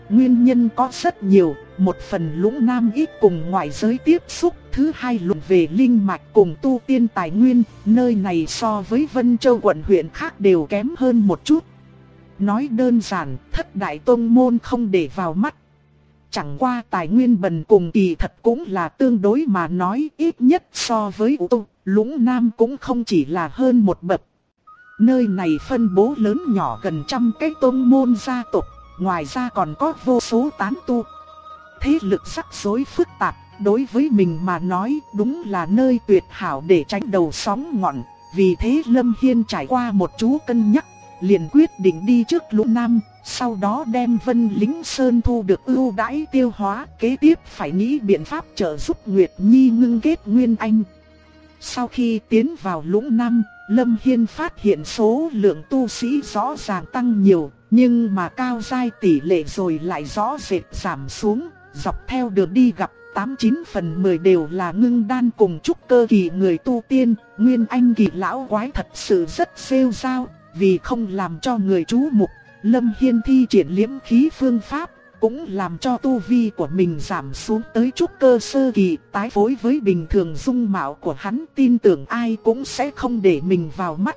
nguyên nhân có rất nhiều. Một phần Lũng Nam ít cùng ngoại giới tiếp xúc, thứ hai luận về linh mạch cùng tu tiên tài nguyên, nơi này so với Vân Châu quận huyện khác đều kém hơn một chút. Nói đơn giản, thất đại tông môn không để vào mắt. Chẳng qua tài nguyên bần cùng kỳ thật cũng là tương đối mà nói, ít nhất so với U, Lũng Nam cũng không chỉ là hơn một bậc. Nơi này phân bố lớn nhỏ gần 100 cái tông môn gia tộc, ngoài ra còn có vô số tán tu. Thế lực rắc rối phức tạp, đối với mình mà nói đúng là nơi tuyệt hảo để tránh đầu sóng ngọn. Vì thế Lâm Hiên trải qua một chú cân nhắc, liền quyết định đi trước Lũng Nam, sau đó đem Vân Lính Sơn thu được ưu đãi tiêu hóa, kế tiếp phải nghĩ biện pháp trợ giúp Nguyệt Nhi ngưng kết Nguyên Anh. Sau khi tiến vào Lũng Nam, Lâm Hiên phát hiện số lượng tu sĩ rõ ràng tăng nhiều, nhưng mà cao giai tỷ lệ rồi lại rõ rệt giảm xuống. Dọc theo đường đi gặp 89 phần 10 đều là ngưng đan cùng trúc cơ kỳ người tu tiên, Nguyên Anh kỳ lão quái thật sự rất rêu rao. Vì không làm cho người chú mục, Lâm Hiên thi triển liễm khí phương pháp, cũng làm cho tu vi của mình giảm xuống tới trúc cơ sơ kỳ. Tái phối với bình thường dung mạo của hắn, tin tưởng ai cũng sẽ không để mình vào mắt.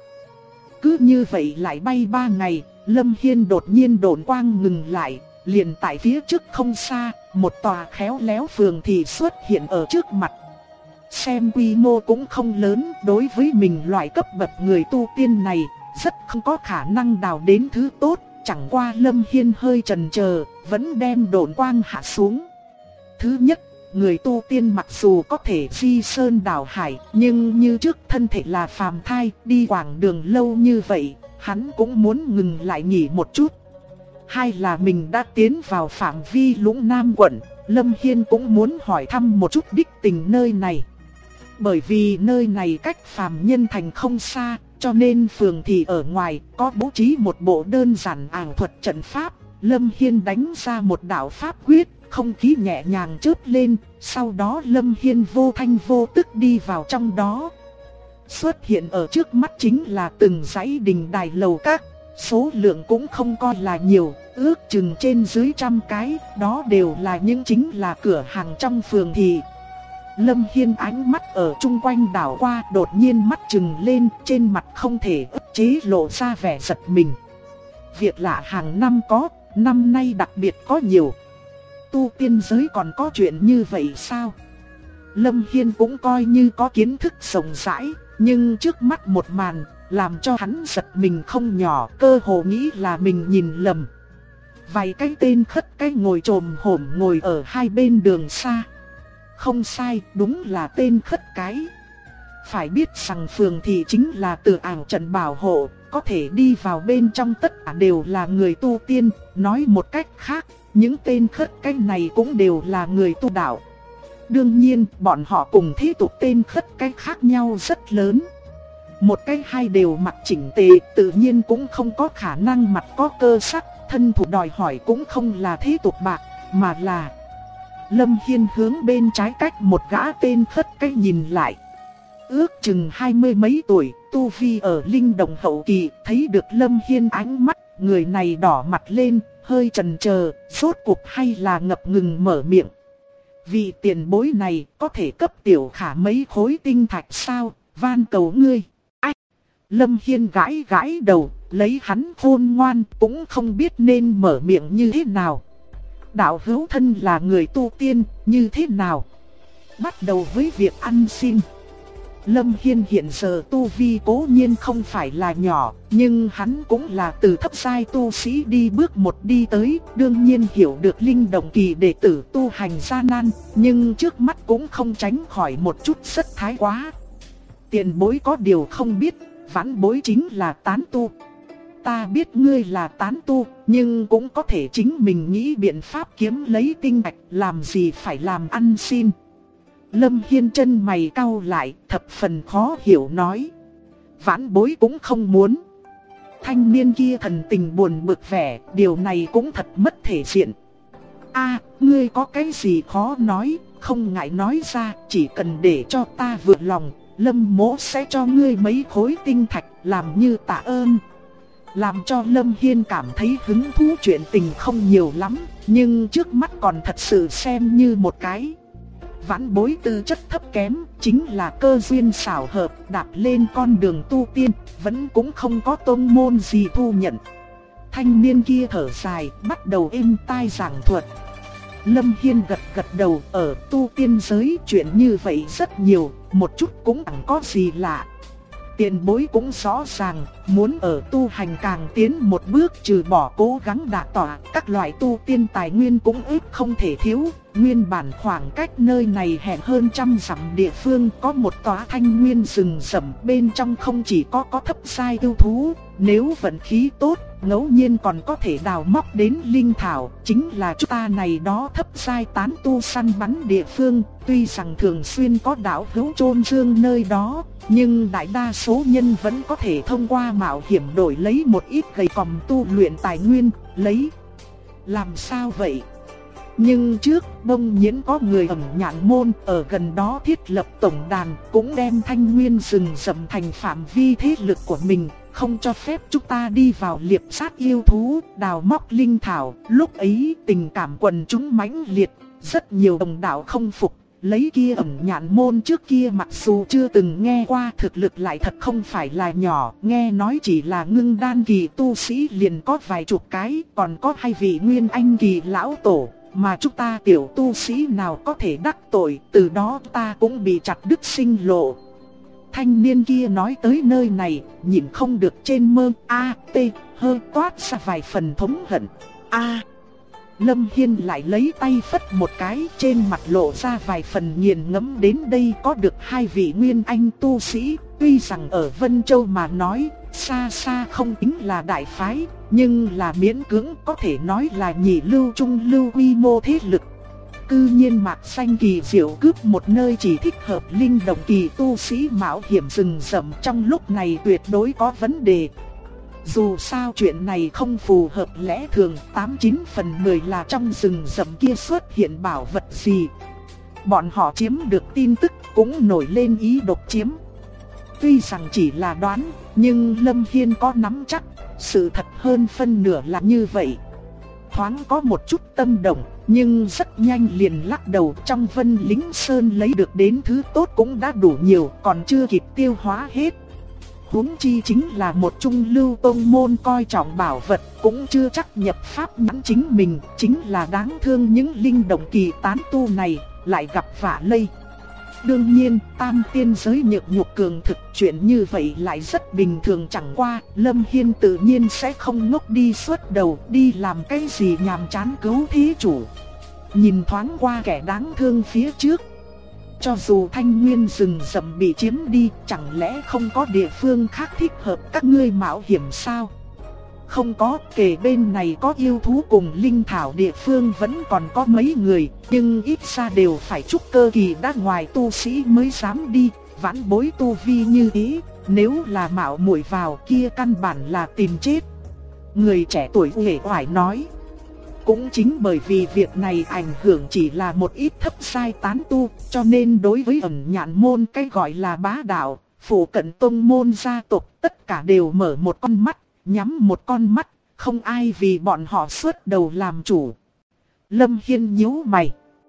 Cứ như vậy lại bay 3 ngày, Lâm Hiên đột nhiên độn quang ngừng lại. Liền tại phía trước không xa, một tòa khéo léo phường thị xuất hiện ở trước mặt. Xem quy mô cũng không lớn, đối với mình loại cấp bậc người tu tiên này, rất không có khả năng đào đến thứ tốt. Chẳng qua Lâm Hiên hơi chần chờ, vẫn đem độn quang hạ xuống. Thứ nhất, người tu tiên mặc dù có thể phi sơn đảo hải, nhưng như trước thân thể là phàm thai, đi quãng đường lâu như vậy, hắn cũng muốn ngừng lại nghỉ một chút. Hai là mình đã tiến vào phạm vi Lũng Nam quận, Lâm Hiên cũng muốn hỏi thăm một chút đích tình nơi này. Bởi vì nơi này cách phàm nhân thành không xa, cho nên phường thị ở ngoài có bố trí một bộ đơn giản ảo thuật trận pháp. Lâm Hiên đánh ra một đạo pháp quyết, không khí nhẹ nhàng chớp lên, sau đó Lâm Hiên vô thanh vô tức đi vào trong đó. Xuất hiện ở trước mắt chính là từng dãy đình đài lầu các, số lượng cũng không coi là nhiều, ước chừng trên dưới 100 cái, đó đều là những chính là cửa hàng trong phường thị. Lâm Hiên ánh mắt ở chung quanh đảo qua, đột nhiên mắt trừng lên, trên mặt không thể ức chế lộ ra vẻ giật mình. Việc lạ hàng năm có, năm nay đặc biệt có nhiều. Tu tiên giới còn có chuyện như vậy sao? Lâm Hiên cũng coi như có kiến thức rộng rãi, nhưng trước mắt một màn làm cho hắn giật mình không nhỏ, cơ hồ nghĩ là mình nhìn lầm. Vài cái tên khất cái ngồi chồm hổm ngồi ở hai bên đường xa. Không sai, đúng là tên khất cái. Phải biết rằng phường thị chính là từ ảo trận bảo hộ, có thể đi vào bên trong tất cả đều là người tu tiên. Nói một cách khác, những tên khất cái này cũng đều là người tu đạo. Đương nhiên, bọn họ cùng thế tục tên khất cái khác nhau rất lớn. Một cái hai đều mặc chỉnh tề, tự nhiên cũng không có khả năng mặt có cơ sắc, thân thủ đòi hỏi cũng không là thế tục bạc, mà là... Lâm Hiên hướng bên trái cách một gã tên khất cái nhìn lại. Ước chừng 20 mấy tuổi, tu vi ở linh động hậu kỳ, thấy được Lâm Hiên ánh mắt, người này đỏ mặt lên, hơi chần chờ, rốt cuộc hay là ngập ngừng mở miệng. Vị tiền bối này có thể cấp tiểu khả mấy khối tinh thạch sao, van cầu ngươi. Ách! Lâm Hiên gãi gãi đầu, lấy hắn khôn ngoan, cũng không biết nên mở miệng như thế nào. Đạo hữu thân là người tu tiên, như thế nào? Bắt đầu với việc ăn xin. Lâm Hiên hiện giờ tu vi cố nhiên không phải là nhỏ, nhưng hắn cũng là từ thấp giai tu sĩ đi bước một đi tới, đương nhiên hiểu được linh động kỳ đệ tử tu hành gian nan, nhưng trước mắt cũng không tránh khỏi một chút rất thái quá. Tiền bối có điều không biết, vãn bối chính là tán tu. Ta biết ngươi là tán tu, nhưng cũng có thể chính mình nghĩ biện pháp kiếm lấy tinh thạch, làm gì phải làm ăn xin. Lâm Hiên chân mày cau lại, thập phần khó hiểu nói. Vãn bối cũng không muốn. Thanh niên kia thần tình buồn bực vẻ, điều này cũng thật mất thể diện. A, ngươi có cái gì khó nói, không ngại nói ra, chỉ cần để cho ta vừa lòng, Lâm mỗ sẽ cho ngươi mấy khối tinh thạch làm như tạ ơn. làm cho Lâm Hiên cảm thấy hứng thú. Chuyện tình không nhiều lắm, nhưng trước mắt còn thật sự xem như một cái vãn bối tư chất thấp kém, chính là cơ duyên xảo hợp đạp lên con đường tu tiên, vẫn cũng không có tông môn gì thu nhận. Thanh niên kia thở dài, bắt đầu êm tai giảng thuật. Lâm Hiên gật gật đầu, ở tu tiên giới chuyện như vậy rất nhiều, một chút cũng chẳng có gì lạ. Tiền bối cũng rõ ràng, muốn ở tu hành càng tiến một bước, trừ bỏ cố gắng đả tọa, các loại tu tiên tài nguyên cũng ít không thể thiếu. Nguyên bản khoảng cách nơi này hẹn hơn 100 dặm địa phương có một tòa thanh nguyên rừng rậm, bên trong không chỉ có thấp giai yêu thú, nếu vận khí tốt, ngẫu nhiên còn có thể đào móc đến linh thảo, chính là chúng ta này đó thấp giai tán tu săn bắn địa phương. Tuy rằng thường xuyên có đạo hữu chôn dương nơi đó, nhưng đại đa số nhân vẫn có thể thông qua mạo hiểm đổi lấy một ít gầy còm tu luyện tài nguyên, lấy. Làm sao vậy? Nhưng trước bỗng nhiên có người ẩn nhạn môn ở gần đó thiết lập tổng đàn, cũng đem thanh nguyên rừng rậm thành phạm vi thế lực của mình, không cho phép chúng ta đi vào liệp sát yêu thú, đào móc linh thảo. Lúc ấy tình cảm quần chúng mãnh liệt, rất nhiều đồng đạo không phục. Lấy kia ẩn nhạn môn trước kia mặc dù chưa từng nghe qua, thực lực lại thật không phải là nhỏ, nghe nói chỉ là ngưng đan kỳ tu sĩ liền có vài chục cái, còn có 2 vị nguyên anh kỳ lão tổ, mà chúng ta tiểu tu sĩ nào có thể đắc tội, từ đó ta cũng bị chặt đứt sinh lộ. Thanh niên kia nói tới nơi này, nhìn không được trên mơ A.T. hơi toát ra vài phần thống hận. Lâm Hiên lại lấy tay phất một cái, trên mặt lộ ra vài phần nghiền ngẫm. Đến đây có được 2 vị nguyên anh tu sĩ, tuy rằng ở Vân Châu mà nói, xa xa không tính là đại phái, nhưng là miễn cưỡng có thể nói là nhị lưu trung lưu quy mô thế lực. Cư nhiên mạc xanh kỳ diệu cướp một nơi chỉ thích hợp linh động kỳ tu sĩ mạo hiểm rừng rậm, trong lúc này tuyệt đối có vấn đề. Dù sao chuyện này không phù hợp lẽ thường, 89 phần 10 là trong rừng rậm kia xuất hiện bảo vật gì. Bọn họ chiếm được tin tức cũng nổi lên ý độc chiếm. Tuy rằng chỉ là đoán, nhưng Lâm Hiên có nắm chắc, sự thật hơn phân nửa là như vậy. Thoáng có một chút tâm động, nhưng rất nhanh liền lắc đầu. Trong Vân Lính Sơn lấy được đến thứ tốt cũng đã đủ nhiều, còn chưa kịp tiêu hóa hết. Huống chi chính là một trung lưu tông môn coi trọng bảo vật, cũng chưa chắc nhập pháp nhãn chính mình. Chính là đáng thương những linh động kỳ tán tu này lại gặp vạ lây. Đương nhiên, tam tiên giới nhược nhục cường thực, chuyện như vậy lại rất bình thường. Chẳng qua, Lâm Hiên tự nhiên sẽ không ngốc đi xuất đầu, đi làm cái gì nhàm chán cứu thí chủ. Nhìn thoáng qua kẻ đáng thương phía trước, cho dù thanh nguyên rừng rậm bị chiếm đi, chẳng lẽ không có địa phương khác thích hợp các ngươi mạo hiểm sao? Không có, kể bên này có yêu thú cùng linh thảo, địa phương vẫn còn có mấy người, nhưng ít ra đều phải trúc cơ kỳ đã ngoài tu sĩ mới dám đi. Vãn bối tu vi như thế, nếu là mạo muội vào kia căn bản là tìm chết. Người trẻ tuổi uể oải nói. Cũng chính bởi vì việc này ảnh hưởng chỉ là một ít thấp sai tán tu, cho nên đối với ẩn nhạn môn cái gọi là bá đạo, phủ cận tông môn gia tộc tất cả đều mở một con mắt, nhắm một con mắt, không ai vì bọn họ xuất đầu làm chủ. Lâm Hiên nhíu mày.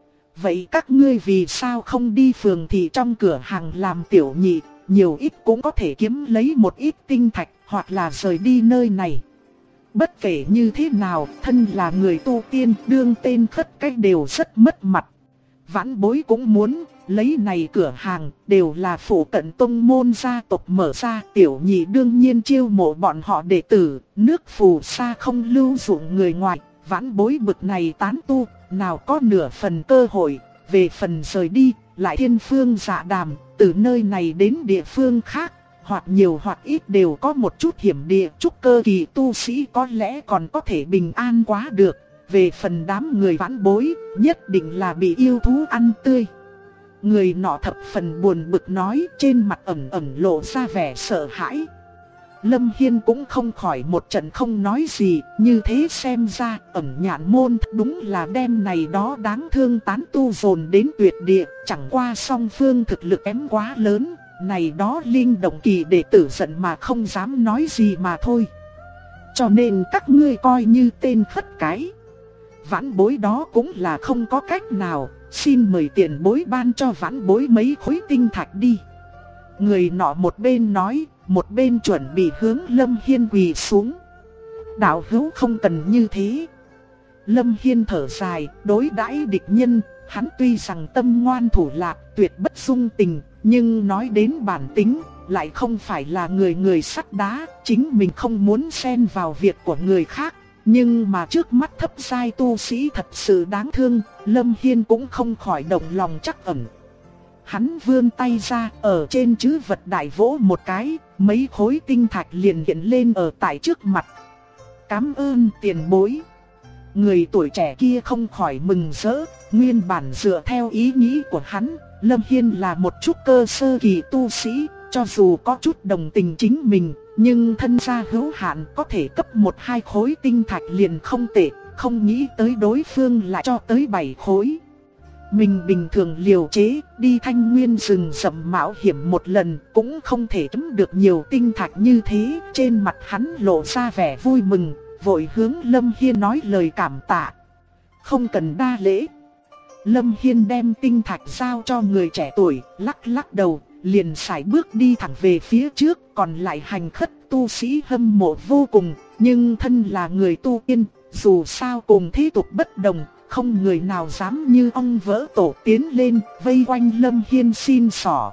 Vậy các ngươi vì sao không đi phường thị trong cửa hàng làm tiểu nhị, nhiều ít cũng có thể kiếm lấy một ít tinh thạch, hoặc là rời đi nơi này. Bất kể như thế nào, thân là người tu tiên, đương tên khất cái đều rất mất mặt. Vãn bối cũng muốn, lấy này cửa hàng, đều là phủ cận tông môn gia tộc mở ra, tiểu nhị đương nhiên chiêu mộ bọn họ đệ tử, nước phù sa không lưu dụng người ngoài. Vãn bối bực này tán tu, nào có nửa phần cơ hội. Về phần rời đi, lại thiên phương dạ đàm, từ nơi này đến địa phương khác, hoặc nhiều hoặc ít đều có một chút hiểm địa. Trúc cơ kỳ tu sĩ có lẽ còn có thể bình an quá được. Về phần đám người vãn bối, nhất định là bị yêu thú ăn tươi. Người nọ thập phần buồn bực nói, trên mặt ẩn ẩn lộ ra vẻ sợ hãi. Lâm Hiên cũng không khỏi một trận không nói gì, như thế xem ra ẩn nhạn môn đúng là đem này đó đáng thương tán tu dồn đến tuyệt địa. Chẳng qua song phương thực lực kém quá lớn, này đó linh động kỳ đệ tử giận mà không dám nói gì mà thôi. Cho nên các ngươi coi như tên khất cái. Vãn bối đó cũng là không có cách nào, xin mời tiền bối ban cho vãn bối mấy khối tinh thạch đi. Người nọ một bên nói, một bên chuẩn bị hướng Lâm Hiên quỳ xuống. Đạo hữu không cần như thế. Lâm Hiên thở dài, đối đãi địch nhân, hắn tuy rằng tâm ngoan thủ lạc, tuyệt bất dung tình, nhưng nói đến bản tính, lại không phải là người sắt đá, chính mình không muốn xen vào việc của người khác. Nhưng mà trước mắt thấp giai tu sĩ thật sự đáng thương, Lâm Hiên cũng không khỏi động lòng trắc ẩn. Hắn vươn tay ra, ở trên chữ vật đại vỗ một cái, mấy khối tinh thạch liền hiện lên ở tại trước mặt. Cảm ơn tiền bối. Người tuổi trẻ kia không khỏi mừng rỡ, nguyên bản dựa theo ý nghĩ của hắn, Lâm Hiên là một trúc cơ sơ kỳ tu sĩ, cho dù có chút đồng tình chính mình, nhưng thân gia hữu hạn có thể cấp 1-2 khối tinh thạch liền không tệ, không nghĩ tới đối phương lại cho tới 7 khối. Mình bình thường liều chế, đi Thanh Nguyên rừng rậm mạo hiểm một lần cũng không thể kiếm được nhiều tinh thạch như thế, trên mặt hắn lộ ra vẻ vui mừng, vội hướng Lâm Hiên nói lời cảm tạ. Không cần đa lễ. Lâm Hiên đem tinh thạch giao cho người trẻ tuổi, lắc lắc đầu, liền sải bước đi thẳng về phía trước, còn lại hành khất tu sĩ hâm mộ vô cùng, nhưng thân là người tu tiên, dù sao cùng thế tục bất đồng, không người nào dám như ong vỡ tổ tiến lên, vây quanh Lâm Hiên xin xỏ.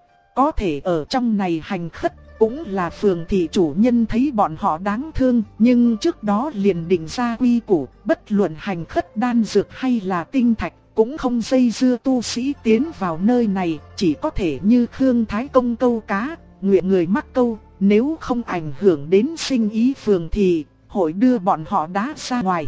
Có thể ở trong này hành khất, cũng là phường thị chủ nhân thấy bọn họ đáng thương, nhưng trước đó liền định ra quy củ, bất luận hành khất đan dược hay là tinh thạch, cũng không dây dưa tu sĩ tiến vào nơi này, chỉ có thể như Khương Thái Công câu cá, nguyện người mắc câu, nếu không ảnh hưởng đến sinh ý phường thị, hội đưa bọn họ đá ra ngoài.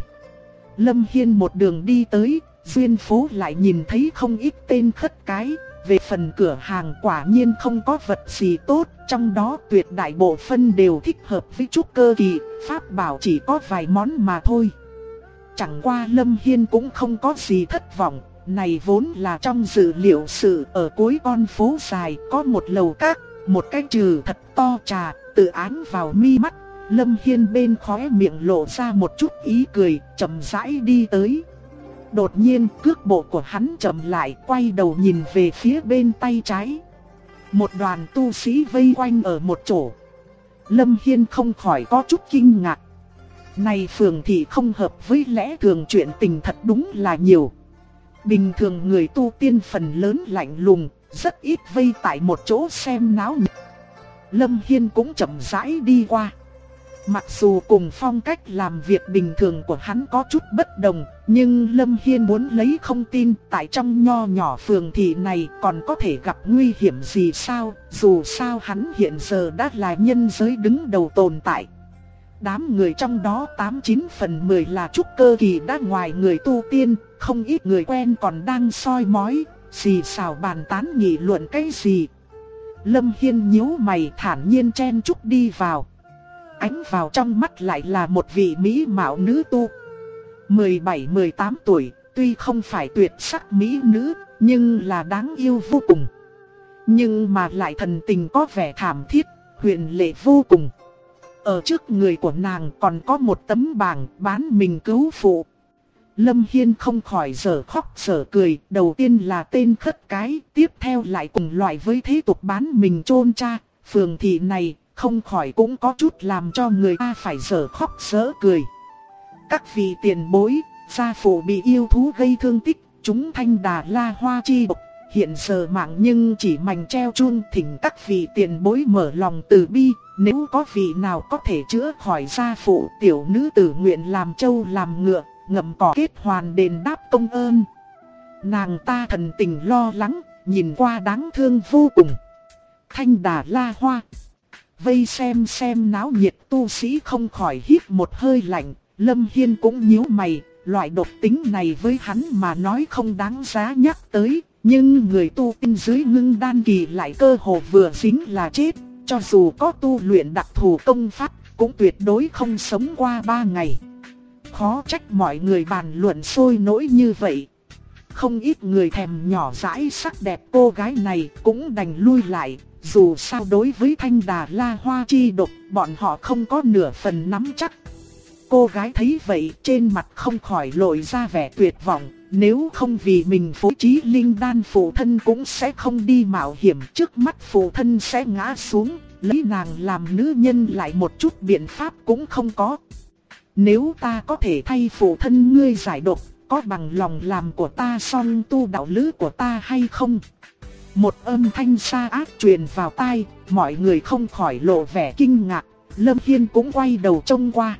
Lâm Hiên một đường đi tới, duyên phố lại nhìn thấy không ít tên khất cái, về phần cửa hàng quả nhiên không có vật gì tốt, trong đó tuyệt đại bộ phân đều thích hợp với trúc cơ kỳ, pháp bảo chỉ có vài món mà thôi. Chẳng qua Lâm Hiên cũng không có gì thất vọng, này vốn là trong dự liệu sự. Ở cuối con phố dài có một lầu các, một cái trừ thật to trà, tự án vào mi mắt. Lâm Hiên bên khóe miệng lộ ra một chút ý cười, chậm rãi đi tới. Đột nhiên cước bộ của hắn chậm lại, quay đầu nhìn về phía bên tay trái. Một đoàn tu sĩ vây quanh ở một chỗ. Lâm Hiên không khỏi có chút kinh ngạc. Này phường thị không hợp với lẽ thường, chuyện tình thật đúng là nhiều. Bình thường người tu tiên phần lớn lạnh lùng, rất ít vây tại một chỗ xem náo nhiệt. Lâm Hiên cũng chậm rãi đi qua. Mặc dù cùng phong cách làm việc bình thường của hắn có chút bất đồng, nhưng Lâm Hiên muốn lấy không tin tại trong nho nhỏ phường thị này còn có thể gặp nguy hiểm gì sao, dù sao hắn hiện giờ đã là nhân giới đứng đầu tồn tại. Đám người trong đó 89 phần 10 là trúc cơ kỳ đã ngoài người tu tiên, không ít người quen còn đang soi mói, xì xào bàn tán nghị luận cái gì. Lâm Hiên nhíu mày thản nhiên chen chúc đi vào. Ánh vào trong mắt lại là một vị mỹ mạo nữ tu 17-18 tuổi, tuy không phải tuyệt sắc mỹ nữ, nhưng là đáng yêu vô cùng. Nhưng mà lại thần tình có vẻ thảm thiết, huyền lệ vô cùng. Ở trước người của nàng còn có một tấm bảng bán mình cứu phụ. Lâm Hiên không khỏi dở khóc dở cười, đầu tiên là tên khất cái, tiếp theo lại cùng loại với thế tục bán mình chôn cha. Phường thị này không khỏi cũng có chút làm cho người ta phải dở khóc dở cười. Các vị tiền bối, gia phụ bị yêu thú gây thương tích, chúng Thanh Đà La Hoa chi độc, hiện giờ mạng nhưng chỉ mảnh treo chuông, thỉnh các vị tiền bối mở lòng từ bi, nếu có vị nào có thể chữa khỏi gia phụ, tiểu nữ tử nguyện làm trâu làm ngựa, ngậm cỏ kết hoàn đền đáp công ơn. Nàng ta thần tình lo lắng, nhìn qua đáng thương vô cùng. Thanh Đà La Hoa. Vây xem náo nhiệt tu sĩ không khỏi hít một hơi lạnh. Lâm Hiên cũng nhíu mày, loại độc tính này với hắn mà nói không đáng giá nhắc tới. Nhưng người tu tiên dưới ngưng đan kỳ lại cơ hồ vừa dính là chết. Cho dù có tu luyện đặc thù công pháp, cũng tuyệt đối không sống qua 3 ngày. Khó trách mọi người bàn luận sôi nổi như vậy. Không ít người thèm nhỏ dãi sắc đẹp cô gái này cũng đành lui lại. Dù sao đối với Thanh Đà La Hoa chi độc, bọn họ không có nửa phần nắm chắc. Cô gái thấy vậy trên mặt không khỏi lộ ra vẻ tuyệt vọng. Nếu không vì mình phối trí linh đan, phụ thân cũng sẽ không đi mạo hiểm. Trước mắt phụ thân sẽ ngã xuống, lấy nàng làm nữ nhân lại một chút biện pháp cũng không có. Nếu ta có thể thay phụ thân ngươi giải độc, có bằng lòng làm của ta song tu đạo lữ của ta hay không? Một âm thanh xa ác truyền vào tai, mọi người không khỏi lộ vẻ kinh ngạc. Lâm Hiên cũng quay đầu trông qua.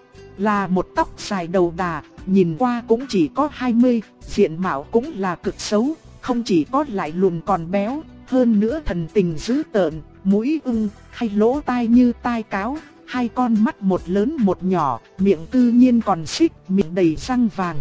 Là một tóc dài đầu đà, nhìn qua cũng chỉ có 20, diện mạo cũng là cực xấu, không chỉ có lại lùn còn béo, hơn nữa thần tình dữ tợn, mũi ưng, hay lỗ tai như tai cáo, hai con mắt một lớn một nhỏ, miệng tự nhiên còn xích, miệng đầy răng vàng.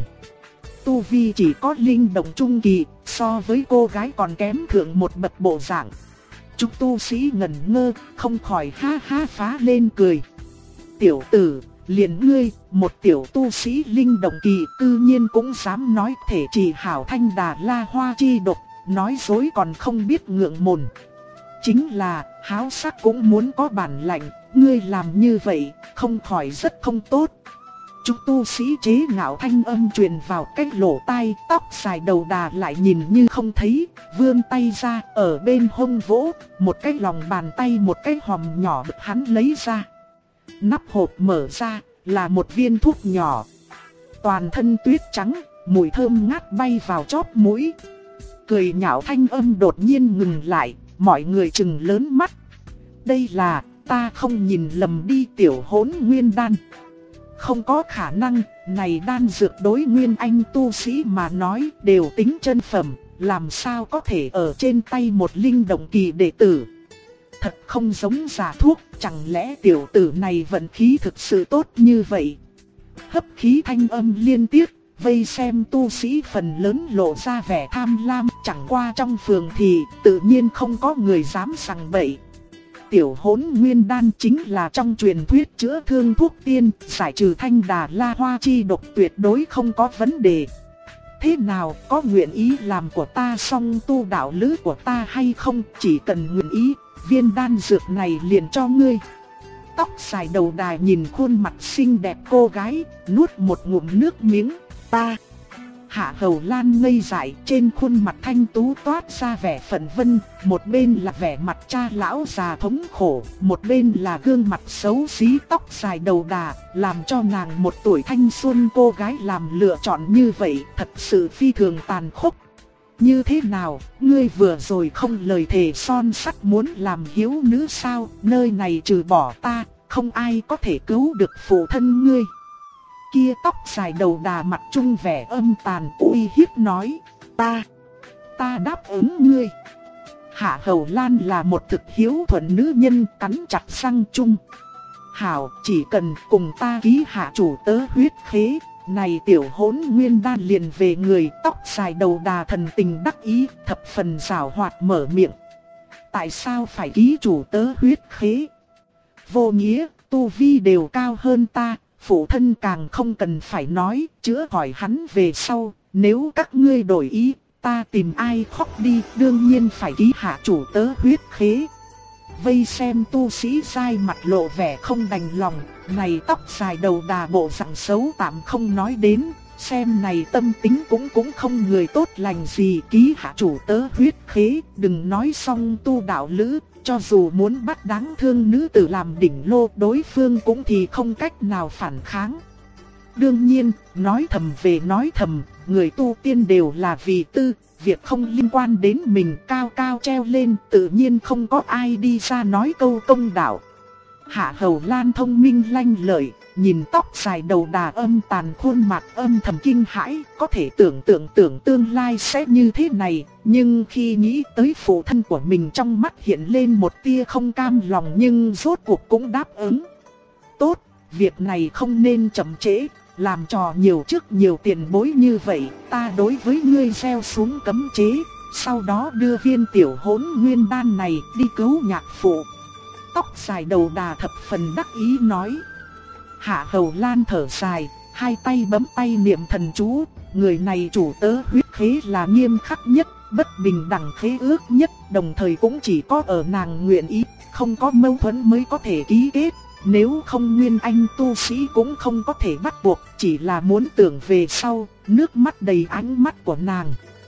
Tu vi chỉ có linh động trung kỳ, so với cô gái còn kém thượng một bậc bộ dạng. Chúng tu sĩ ngẩn ngơ, không khỏi ha ha phá lên cười. Tiểu tử, liền ngươi, một tiểu tu sĩ linh động kỳ tự nhiên cũng dám nói thể chỉ hảo thanh đà la hoa chi độc, nói dối còn không biết ngượng mồn. Chính là, háo sắc cũng muốn có bản lãnh, ngươi làm như vậy, không khỏi rất không tốt. Chúng tu sĩ chế ngạo thanh âm truyền vào cái lỗ tai, tóc dài đầu đà lại nhìn như không thấy, vươn tay ra, ở bên hông vỗ, một cái lòng bàn tay một cái hòm nhỏ được hắn lấy ra. Nắp hộp mở ra, là một viên thuốc nhỏ. Toàn thân tuyết trắng, mùi thơm ngát bay vào chóp mũi. Cười nhạo thanh âm đột nhiên ngừng lại, mọi người trừng lớn mắt. Đây là, ta không nhìn lầm đi, tiểu hỗn nguyên đan. Không có khả năng, này đan dược đối nguyên anh tu sĩ mà nói đều tính chân phẩm, làm sao có thể ở trên tay một linh động kỳ đệ tử. Thật không giống giả thuốc, chẳng lẽ tiểu tử này vận khí thực sự tốt như vậy. Hấp khí thanh âm liên tiếp, vây xem tu sĩ phần lớn lộ ra vẻ tham lam, chẳng qua trong phường thì tự nhiên không có người dám sằng bậy. Tiểu hỗn nguyên đan chính là trong truyền thuyết chữa thương thuốc tiên, giải trừ thanh đà la hoa chi độc tuyệt đối không có vấn đề. Thế nào, có nguyện ý làm của ta song tu đạo lữ của ta hay không? Chỉ cần nguyện ý, viên đan dược này liền cho ngươi. Tóc dài đầu đài nhìn khuôn mặt xinh đẹp cô gái, nuốt một ngụm nước miếng. Ta. Hạ Hầu Lan ngây dại, trên khuôn mặt thanh tú toát ra vẻ phẫn vân, một bên là vẻ mặt cha lão già thống khổ, một bên là gương mặt xấu xí tóc dài đầu đà, làm cho nàng một tuổi thanh xuân cô gái làm lựa chọn như vậy, thật sự phi thường tàn khốc. Như thế nào, ngươi vừa rồi không lời thề son sắt muốn làm hiếu nữ sao, nơi này trừ bỏ ta, không ai có thể cứu được phụ thân ngươi. Kia tóc dài đầu đà mặt trung vẻ âm tàn uy hiếp nói, ta đáp ứng ngươi. Hạ Hầu Lan là một thực hiếu thuận nữ nhân, cắn chặt răng chung. Hảo, chỉ cần cùng ta ký hạ chủ tớ huyết khế, này tiểu hỗn nguyên đan liền về người. Tóc dài đầu đà thần tình đắc ý, thập phần giảo hoạt mở miệng. Tại sao phải ký chủ tớ huyết khế? Vô nghĩa, tu vi đều cao hơn ta. Phụ thân càng không cần phải nói, chữa khỏi hắn về sau, nếu các ngươi đổi ý, ta tìm ai khóc đi, đương nhiên phải ký hạ chủ tớ huyết khế. Vây xem tu sĩ dai mặt lộ vẻ không đành lòng, này tóc dài đầu đà bộ dạng xấu tạm không nói đến, xem này tâm tính cũng không người tốt lành gì, ký hạ chủ tớ huyết khế, đừng nói xong tu đạo lữ. Cho dù muốn bắt đáng thương nữ tử làm đỉnh lô, đối phương cũng thì không cách nào phản kháng. Đương nhiên, nói thầm về nói thầm, người tu tiên đều là vì tư, việc không liên quan đến mình cao cao treo lên, tự nhiên không có ai đi ra nói câu công đạo. Hạ Hầu Lan thông minh lanh lợi, nhìn tóc dài đầu đà âm tàn khuôn mặt âm thầm kinh hãi, có thể tưởng tượng tương lai sẽ như thế này, nhưng khi nghĩ tới phụ thân của mình trong mắt hiện lên một tia không cam lòng, nhưng rốt cuộc cũng đáp ứng. Tốt, việc này không nên chậm trễ, làm trò nhiều trước nhiều tiền bối như vậy, ta đối với ngươi gieo xuống cấm chế, sau đó đưa viên tiểu hỗn nguyên đan này đi cứu nhạc phụ. Tóc dài đầu đà thập phần đắc ý nói. Hạ Hầu Lan thở dài, hai tay bấm tay niệm thần chú, người này chủ tớ huyết khế là nghiêm khắc nhất, bất bình đẳng khế ước nhất, đồng thời cũng chỉ có ở nàng nguyện ý, không có mâu thuẫn mới có thể ký kết, nếu không Nguyên Anh tu sĩ cũng không có thể bắt buộc, chỉ là muốn tưởng về sau, nước mắt đầy ánh mắt của nàng.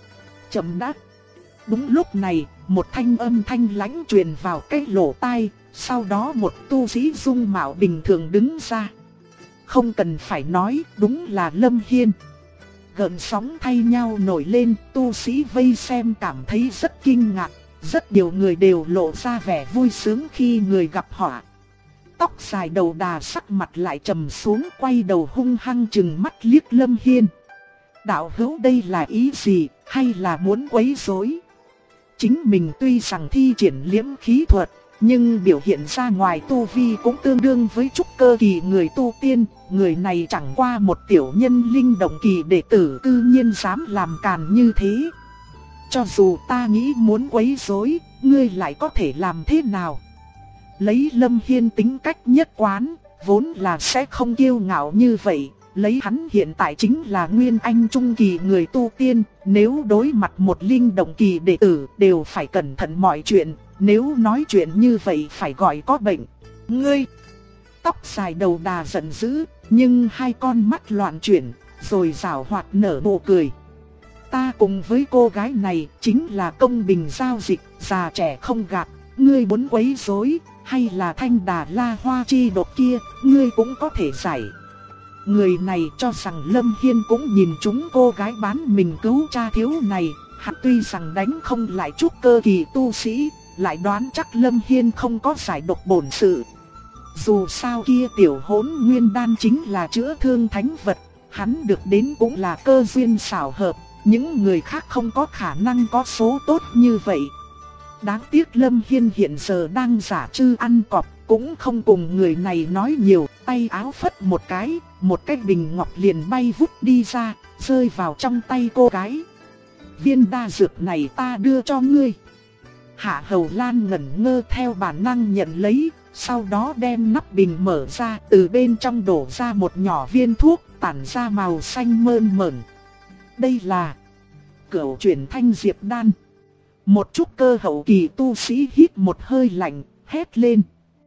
Chậm đã. Đúng lúc này, một thanh âm thanh lãnh truyền vào cái lỗ tai, sau đó một tu sĩ dung mạo bình thường đứng ra. Không cần phải nói, đúng là Lâm Hiên. Gợn sóng thay nhau nổi lên, tu sĩ vây xem cảm thấy rất kinh ngạc, rất nhiều người đều lộ ra vẻ vui sướng khi người gặp họ. Tóc dài đầu đà sắc mặt lại trầm xuống, quay đầu hung hăng trừng mắt liếc Lâm Hiên. Đạo hữu đây là ý gì, hay là muốn quấy rối? Chính mình tuy rằng thi triển liễm khí thuật, nhưng biểu hiện ra ngoài tu vi cũng tương đương với trúc cơ kỳ người tu tiên. Người này chẳng qua một tiểu nhân linh động kỳ đệ tử, tự nhiên dám làm càn như thế. Cho dù ta nghĩ muốn quấy rối, ngươi lại có thể làm thế nào? Lấy Lâm Hiên tính cách nhất quán, vốn là sẽ không kiêu ngạo như vậy. Lấy hắn hiện tại chính là Nguyên Anh trung kỳ người tu tiên, nếu đối mặt một linh động kỳ đệ tử đều phải cẩn thận mọi chuyện, nếu nói chuyện như vậy phải gọi có bệnh. Ngươi! Tóc dài đầu đà giận dữ, nhưng hai con mắt loạn chuyển, rồi giảo hoạt nở nụ cười. Ta cùng với cô gái này chính là công bình giao dịch, già trẻ không gạt, ngươi muốn quấy rối, hay là Thanh Đà La Hoa chi độc kia, ngươi cũng có thể giải. Người này cho rằng Lâm Hiên cũng nhìn trúng cô gái bán mình cứu cha thiếu này, hắn tuy rằng đánh không lại trúc cơ kỳ tu sĩ, lại đoán chắc Lâm Hiên không có giải độc bổn sự. Dù sao kia tiểu hỗn nguyên đan chính là chữa thương thánh vật, hắn được đến cũng là cơ duyên xảo hợp, những người khác không có khả năng có số tốt như vậy. Đáng tiếc Lâm Hiên hiện giờ đang giả trư ăn cọp, cũng không cùng người này nói nhiều, tay áo phất một cái bình ngọc liền bay vút đi ra, rơi vào trong tay cô gái. Viên đa dược này ta đưa cho ngươi. Hạ Hầu Lan ngẩn ngơ theo bản năng nhận lấy, sau đó đem nắp bình mở ra, từ bên trong đổ ra một nhỏ viên thuốc, tản ra màu xanh mơn mởn. Đây là Cửu Chuyển Thanh Diệp Đan. Một chút cơ hậu kỳ tu sĩ hít một hơi lạnh, hét lên.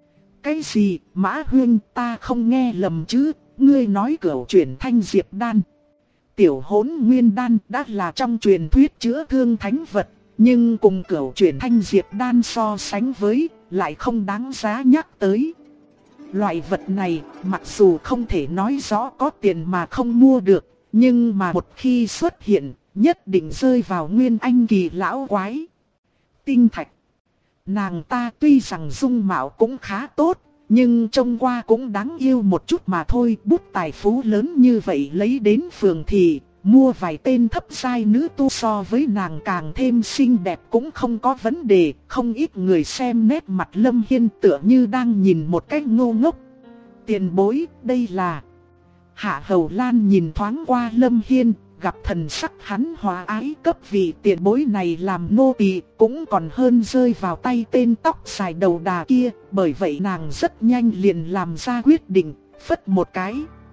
Cái gì, Mã Huynh, ta không nghe lầm chứ, ngươi nói Cửu Chuyển Thanh Diệp Đan. Tiểu hỗn nguyên đan đã là trong truyền thuyết chữa thương thánh vật, nhưng cùng Cửu Chuyển Thanh Diệp Đan so sánh với, lại không đáng giá nhắc tới. Loại vật này, mặc dù không thể nói rõ có tiền mà không mua được, nhưng mà một khi xuất hiện, nhất định rơi vào Nguyên Anh kỳ lão quái. Tinh Thạch. Nàng ta tuy rằng dung mạo cũng khá tốt, nhưng trông qua cũng đáng yêu một chút mà thôi. Bút tài phú lớn như vậy lấy đến phường thì mua vài tên thấp giai nữ tu so với nàng càng thêm xinh đẹp cũng không có vấn đề. Không ít người xem nét mặt Lâm Hiên tựa như đang nhìn một cái ngô ngốc. Tiền bối, đây là... Hạ Hầu Lan nhìn thoáng qua Lâm Hiên, gặp thần sắc hắn hòa ái, cấp vị tiền bối này làm nô tỳ cũng còn hơn rơi vào tay tên tóc dài đầu đà kia. Bởi vậy nàng rất nhanh liền làm ra quyết định, phất một cái.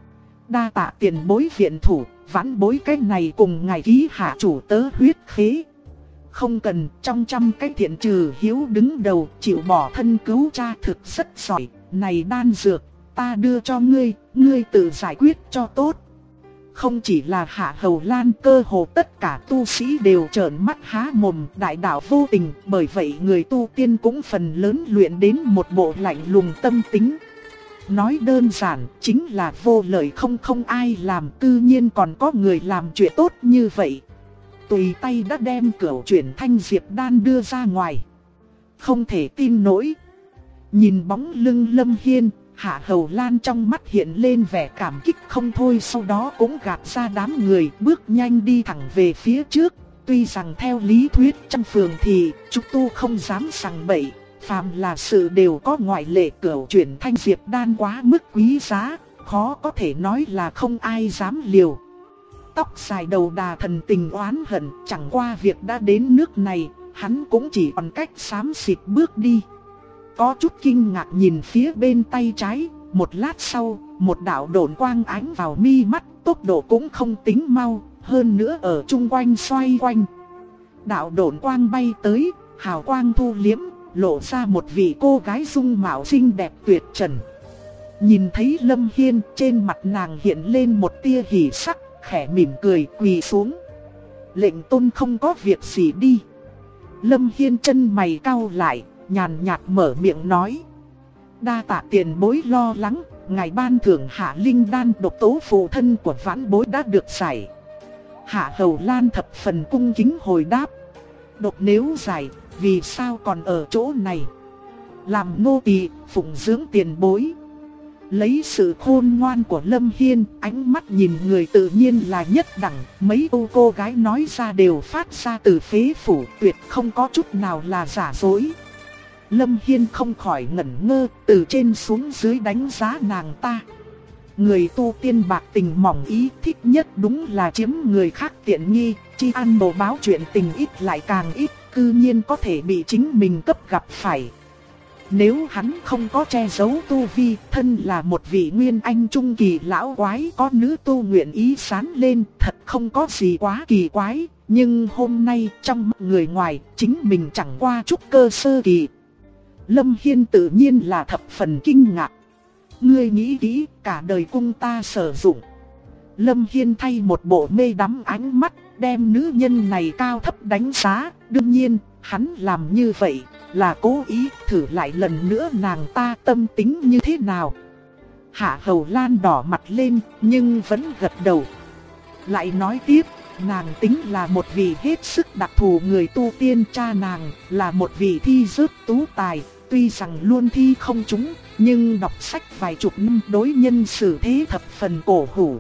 Đa tạ tiền bối viện thủ, vãn bối cái này cùng ngài ký hạ chủ tớ huyết khế. Không cần, trong trăm cái thiện trừ hiếu đứng đầu, chịu bỏ thân cứu cha thực rất giỏi. Này đan dược, ta đưa cho ngươi, ngươi tự giải quyết cho tốt. Không chỉ là Hạ Hầu Lan, cơ hồ tất cả tu sĩ đều trợn mắt há mồm, đại đạo vô tình. Bởi vậy người tu tiên cũng phần lớn luyện đến một bộ lạnh lùng tâm tính. Nói đơn giản, chính là vô lợi không ai làm, tự nhiên còn có người làm chuyện tốt như vậy. Tùy tay đã đem Cửu Chuyển Thanh Diệp Đan đưa ra ngoài. Không thể tin nổi. Nhìn bóng lưng Lâm Hiên, Hạ Hầu Lan trong mắt hiện lên vẻ cảm kích không thôi, sau đó cũng gạt ra đám người, bước nhanh đi thẳng về phía trước. Tuy rằng theo lý thuyết trong phường thì chúng tu không dám sằng bậy, phàm là sự đều có ngoại lệ. Cửu Chuyển Thanh Diệp Đan quá mức quý giá, khó có thể nói là không ai dám liều. Tóc dài đầu đà thần tình oán hận, chẳng qua việc đã đến nước này, hắn cũng chỉ còn cách xám xịt bước đi. Có chút kinh ngạc nhìn phía bên tay trái, một lát sau, một đạo độn quang ánh vào mi mắt, tốc độ cũng không tính mau, hơn nữa ở chung quanh xoay quanh. Đạo độn quang bay tới, hào quang thu liếm, lộ ra một vị cô gái dung mạo xinh đẹp tuyệt trần. Nhìn thấy Lâm Hiên, trên mặt nàng hiện lên một tia hỉ sắc, khẽ mỉm cười quỳ xuống. Lệnh tôn không có việc gì đi. Lâm Hiên chân mày cau lại, nhàn nhạt mở miệng nói. Đa tạ tiền bối lo lắng, ngài ban thưởng Hạ Linh đan độc tố phụ thân của vãn bối đã được giải. Hạ Hầu Lan thập phần cung kính hồi đáp. Độc nếu giải, vì sao còn ở chỗ này? Làm nô tỳ phụng dưỡng tiền bối. Lấy sự khôn ngoan của Lâm Hiên, ánh mắt nhìn người tự nhiên là nhất đẳng. Mấy cô gái nói ra đều phát ra từ phế phủ, tuyệt không có chút nào là giả dối. Lâm Hiên không khỏi ngẩn ngơ, từ trên xuống dưới đánh giá nàng ta. Người tu tiên bạc tình mỏng ý, thích nhất đúng là chiếm người khác tiện nghi, chi ăn bồ báo chuyện tình ít lại càng ít, cư nhiên có thể bị chính mình cấp gặp phải. Nếu hắn không có che giấu tu vi, thân là một vị nguyên anh trung kỳ lão quái, có nữ tu nguyện ý sán lên, thật không có gì quá kỳ quái. Nhưng hôm nay trong mắt người ngoài, chính mình chẳng qua chút cơ sơ kỳ. Lâm Hiên tự nhiên là thập phần kinh ngạc. Ngươi nghĩ kỹ, cả đời cung ta sử dụng. Lâm Hiên thay một bộ mê đắm ánh mắt, đem nữ nhân này cao thấp đánh giá. Đương nhiên, hắn làm như vậy là cố ý thử lại lần nữa nàng ta tâm tính như thế nào. Hạ Hầu Lan đỏ mặt lên nhưng vẫn gật đầu. Lại nói tiếp, nàng tính là một vị hết sức đặc thù người tu tiên, cha nàng là một vị thi rớt tú tài. Tuy rằng luôn thi không trúng, nhưng đọc sách vài chục năm đối nhân xử thế thập phần cổ hủ.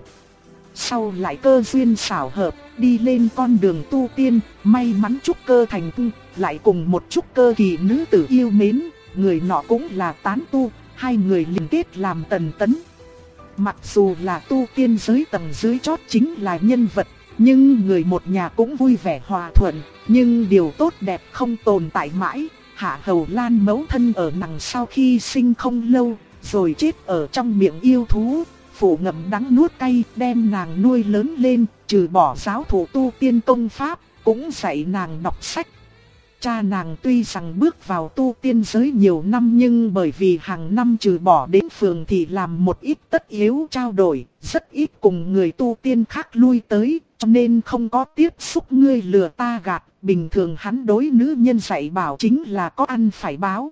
Sau lại cơ duyên xảo hợp, đi lên con đường tu tiên, may mắn trúc cơ thành công, lại cùng một trúc cơ kỳ nữ tử yêu mến, người nọ cũng là tán tu, hai người liên kết làm tần tấn. Mặc dù là tu tiên giới tầng dưới chót chính là nhân vật, nhưng người một nhà cũng vui vẻ hòa thuận, nhưng điều tốt đẹp không tồn tại mãi. Hạ Hầu Lan mẫu thân ở nàng sau khi sinh không lâu, rồi chết ở trong miệng yêu thú, phụ ngậm đắng nuốt cay đem nàng nuôi lớn lên, trừ bỏ giáo thụ tu tiên công pháp, cũng dạy nàng đọc sách. Cha nàng tuy rằng bước vào tu tiên giới nhiều năm nhưng bởi vì hàng năm trừ bỏ đến phường thì làm một ít tất yếu trao đổi, rất ít cùng người tu tiên khác lui tới, cho nên không có tiếp xúc ngươi lừa ta gạt. Bình thường hắn đối nữ nhân dạy bảo chính là có ăn phải báo.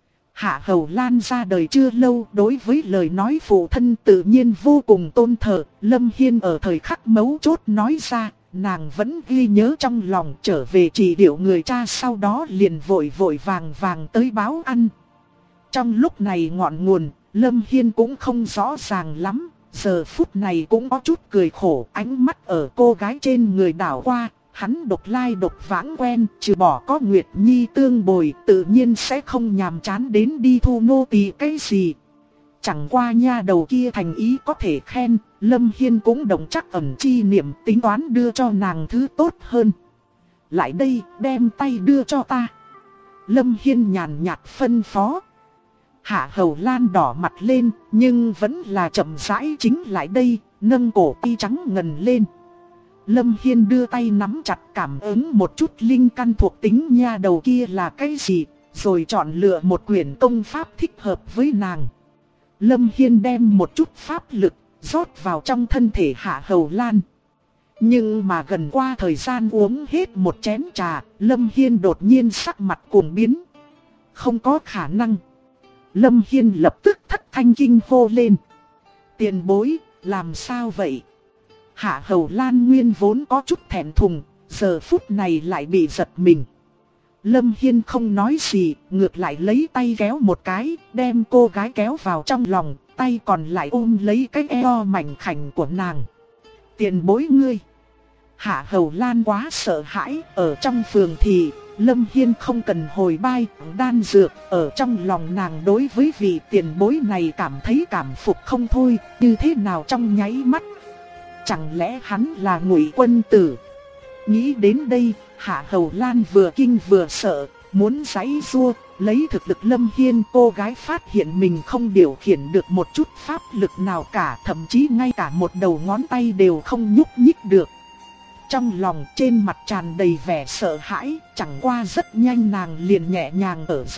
Hạ Hầu Lan ra đời chưa lâu, đối với lời nói phụ thân tự nhiên vô cùng tôn thờ. Lâm Hiên ở thời khắc mấu chốt nói ra, nàng vẫn ghi nhớ trong lòng, trở về trị liệu người cha, sau đó liền vội vàng tới báo ăn. Trong lúc này ngọn nguồn, Lâm Hiên cũng không rõ ràng lắm, giờ phút này cũng có chút cười khổ, ánh mắt ở cô gái trên người đảo qua. Hắn độc lai độc vãng quen, trừ bỏ có Nguyệt Nhi tương bồi, tự nhiên sẽ không nhàm chán đến đi thu nô tỳ cái gì. Chẳng qua nha đầu kia thành ý có thể khen, Lâm Hiên cũng đồng chắc ẩn chi niệm, tính toán đưa cho nàng thứ tốt hơn. Lại đây, đem tay đưa cho ta. Lâm Hiên nhàn nhạt phân phó. Hạ Hầu Lan đỏ mặt lên, nhưng vẫn là chậm rãi chính lại đây, nâng cổ ti trắng ngần lên. Lâm Hiên đưa tay nắm chặt, cảm ứng một chút linh căn thuộc tính nha đầu kia là cái gì, rồi chọn lựa một quyển công pháp thích hợp với nàng. Lâm Hiên đem một chút pháp lực rót vào trong thân thể Hạ Hầu Lan. Nhưng mà gần qua thời gian uống hết một chén trà, Lâm Hiên đột nhiên sắc mặt cuồng biến. Không có khả năng. Lâm Hiên lập tức thất thanh kinh hô lên. Tiền bối, làm sao vậy? Hạ Hầu Lan nguyên vốn có chút thẹn thùng, giờ phút này lại bị giật mình. Lâm Hiên không nói gì, ngược lại lấy tay kéo một cái, đem cô gái kéo vào trong lòng, tay còn lại ôm lấy cái eo mảnh khảnh của nàng. Tiền bối ngươi. Hạ Hầu Lan quá sợ hãi, ở trong phường thì Lâm Hiên không cần hồi bai đan dược, ở trong lòng nàng đối với vị tiền bối này cảm thấy cảm phục không thôi, như thế nào trong nháy mắt. Chẳng lẽ hắn là Ngụy Quân Tử? Nghĩ đến đây, Hạ Hầu Lan vừa kinh vừa sợ, muốn giãy giụa, lấy thực lực Lâm Hiên, cô gái phát hiện mình không điều khiển được một chút pháp lực nào cả, thậm chí ngay cả một đầu ngón tay đều không nhúc nhích được. Trong lòng trên mặt tràn đầy vẻ sợ hãi, chẳng qua rất nhanh nàng liền nhẹ nhàng thở ra,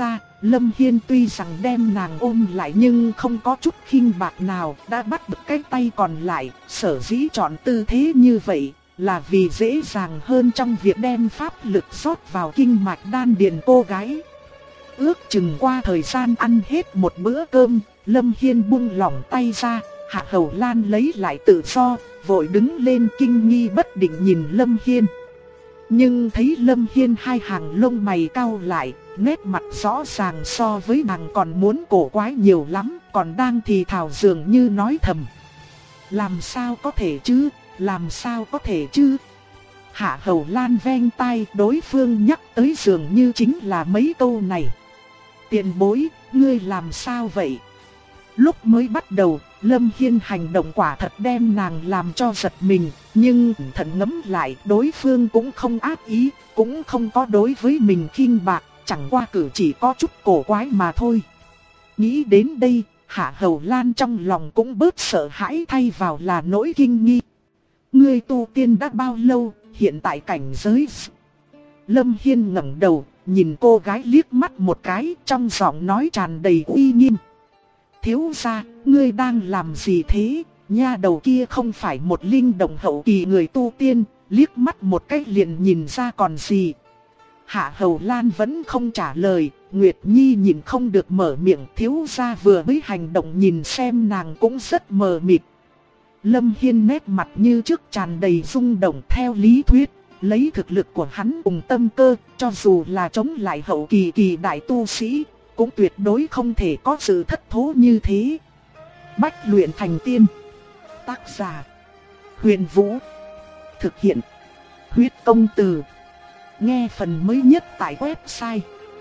Lâm Hiên tuy rằng đem nàng ôm lại nhưng không có chút khinh bạc nào, đã bắt được cái tay còn lại, sở dĩ chọn tư thế như vậy là vì dễ dàng hơn trong việc đem pháp lực rót vào kinh mạch đan điền cô gái. Ước chừng qua thời gian ăn hết một bữa cơm, Lâm Hiên buông lỏng tay ra, Hạ Hầu Lan lấy lại tự do, vội đứng lên kinh nghi bất định nhìn Lâm Hiên. Nhưng thấy Lâm Hiên hai hàng lông mày cau lại, nét mặt rõ ràng so với nàng còn muốn cổ quái nhiều lắm, còn đang thì thào dường như nói thầm. Làm sao có thể chứ, làm sao có thể chứ? Hạ Hầu Lan veng tai, đối phương nhắc tới dường như chính là mấy câu này. Tiền bối, ngươi làm sao vậy? Lúc mới bắt đầu, Lâm Hiên hành động quả thật đem nàng làm cho giật mình, nhưng thận ngẫm lại, đối phương cũng không ác ý, cũng không có đối với mình khinh bạc, chẳng qua cử chỉ có chút cổ quái mà thôi. Nghĩ đến đây, Hạ Hầu Lan trong lòng cũng bớt sợ hãi thay vào là nỗi kinh nghi. Ngươi tu tiên đã bao lâu, hiện tại cảnh giới? Lâm Hiên ngẩng đầu, nhìn cô gái liếc mắt một cái, trong giọng nói tràn đầy uy nghiêm. Thiếu gia, ngươi đang làm gì thế? Nha đầu kia không phải một linh động hậu kỳ người tu tiên, liếc mắt một cái liền nhìn ra còn gì. Hạ Hầu Lan vẫn không trả lời, Nguyệt Nhi nhìn không được mở miệng, thiếu gia vừa mới hành động nhìn xem nàng cũng rất mờ mịt. Lâm Hiên nét mặt như trước tràn đầy rung động. Theo lý thuyết, lấy thực lực của hắn cùng tâm cơ, cho dù là chống lại hậu kỳ kỳ đại tu sĩ, cũng tuyệt đối không thể có sự thất thố như thế. Bách luyện thành tiên. Tác giả: Huyền Vũ. Thực hiện: Huyết Công Từ. Nghe phần mới nhất tại website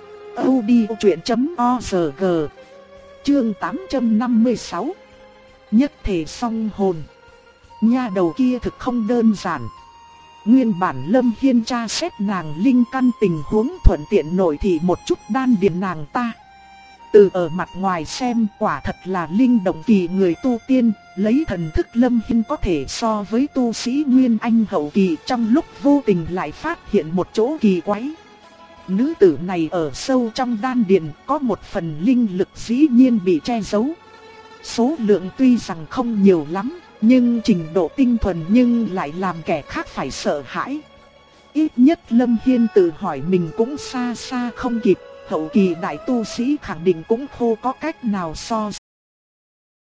audiochuyện.org. Chương 856. Nhất thể song hồn. Nha đầu kia thực không đơn giản. Nguyên bản Lâm Hiên tra xét nàng linh căn tình huống, thuận tiện nội thị một chút đan điền nàng ta. Từ ở mặt ngoài xem quả thật là linh động kỳ người tu tiên, lấy thần thức Lâm Hiên có thể so với tu sĩ Nguyên Anh hậu kỳ, trong lúc vô tình lại phát hiện một chỗ kỳ quái. Nữ tử này ở sâu trong đan điền có một phần linh lực dĩ nhiên bị che giấu. Số lượng tuy rằng không nhiều lắm, nhưng trình độ tinh thuần nhưng lại làm kẻ khác phải sợ hãi. Ít nhất Lâm Hiên tự hỏi mình cũng xa xa không kịp, hậu kỳ đại tu sĩ khẳng định cũng không có cách nào so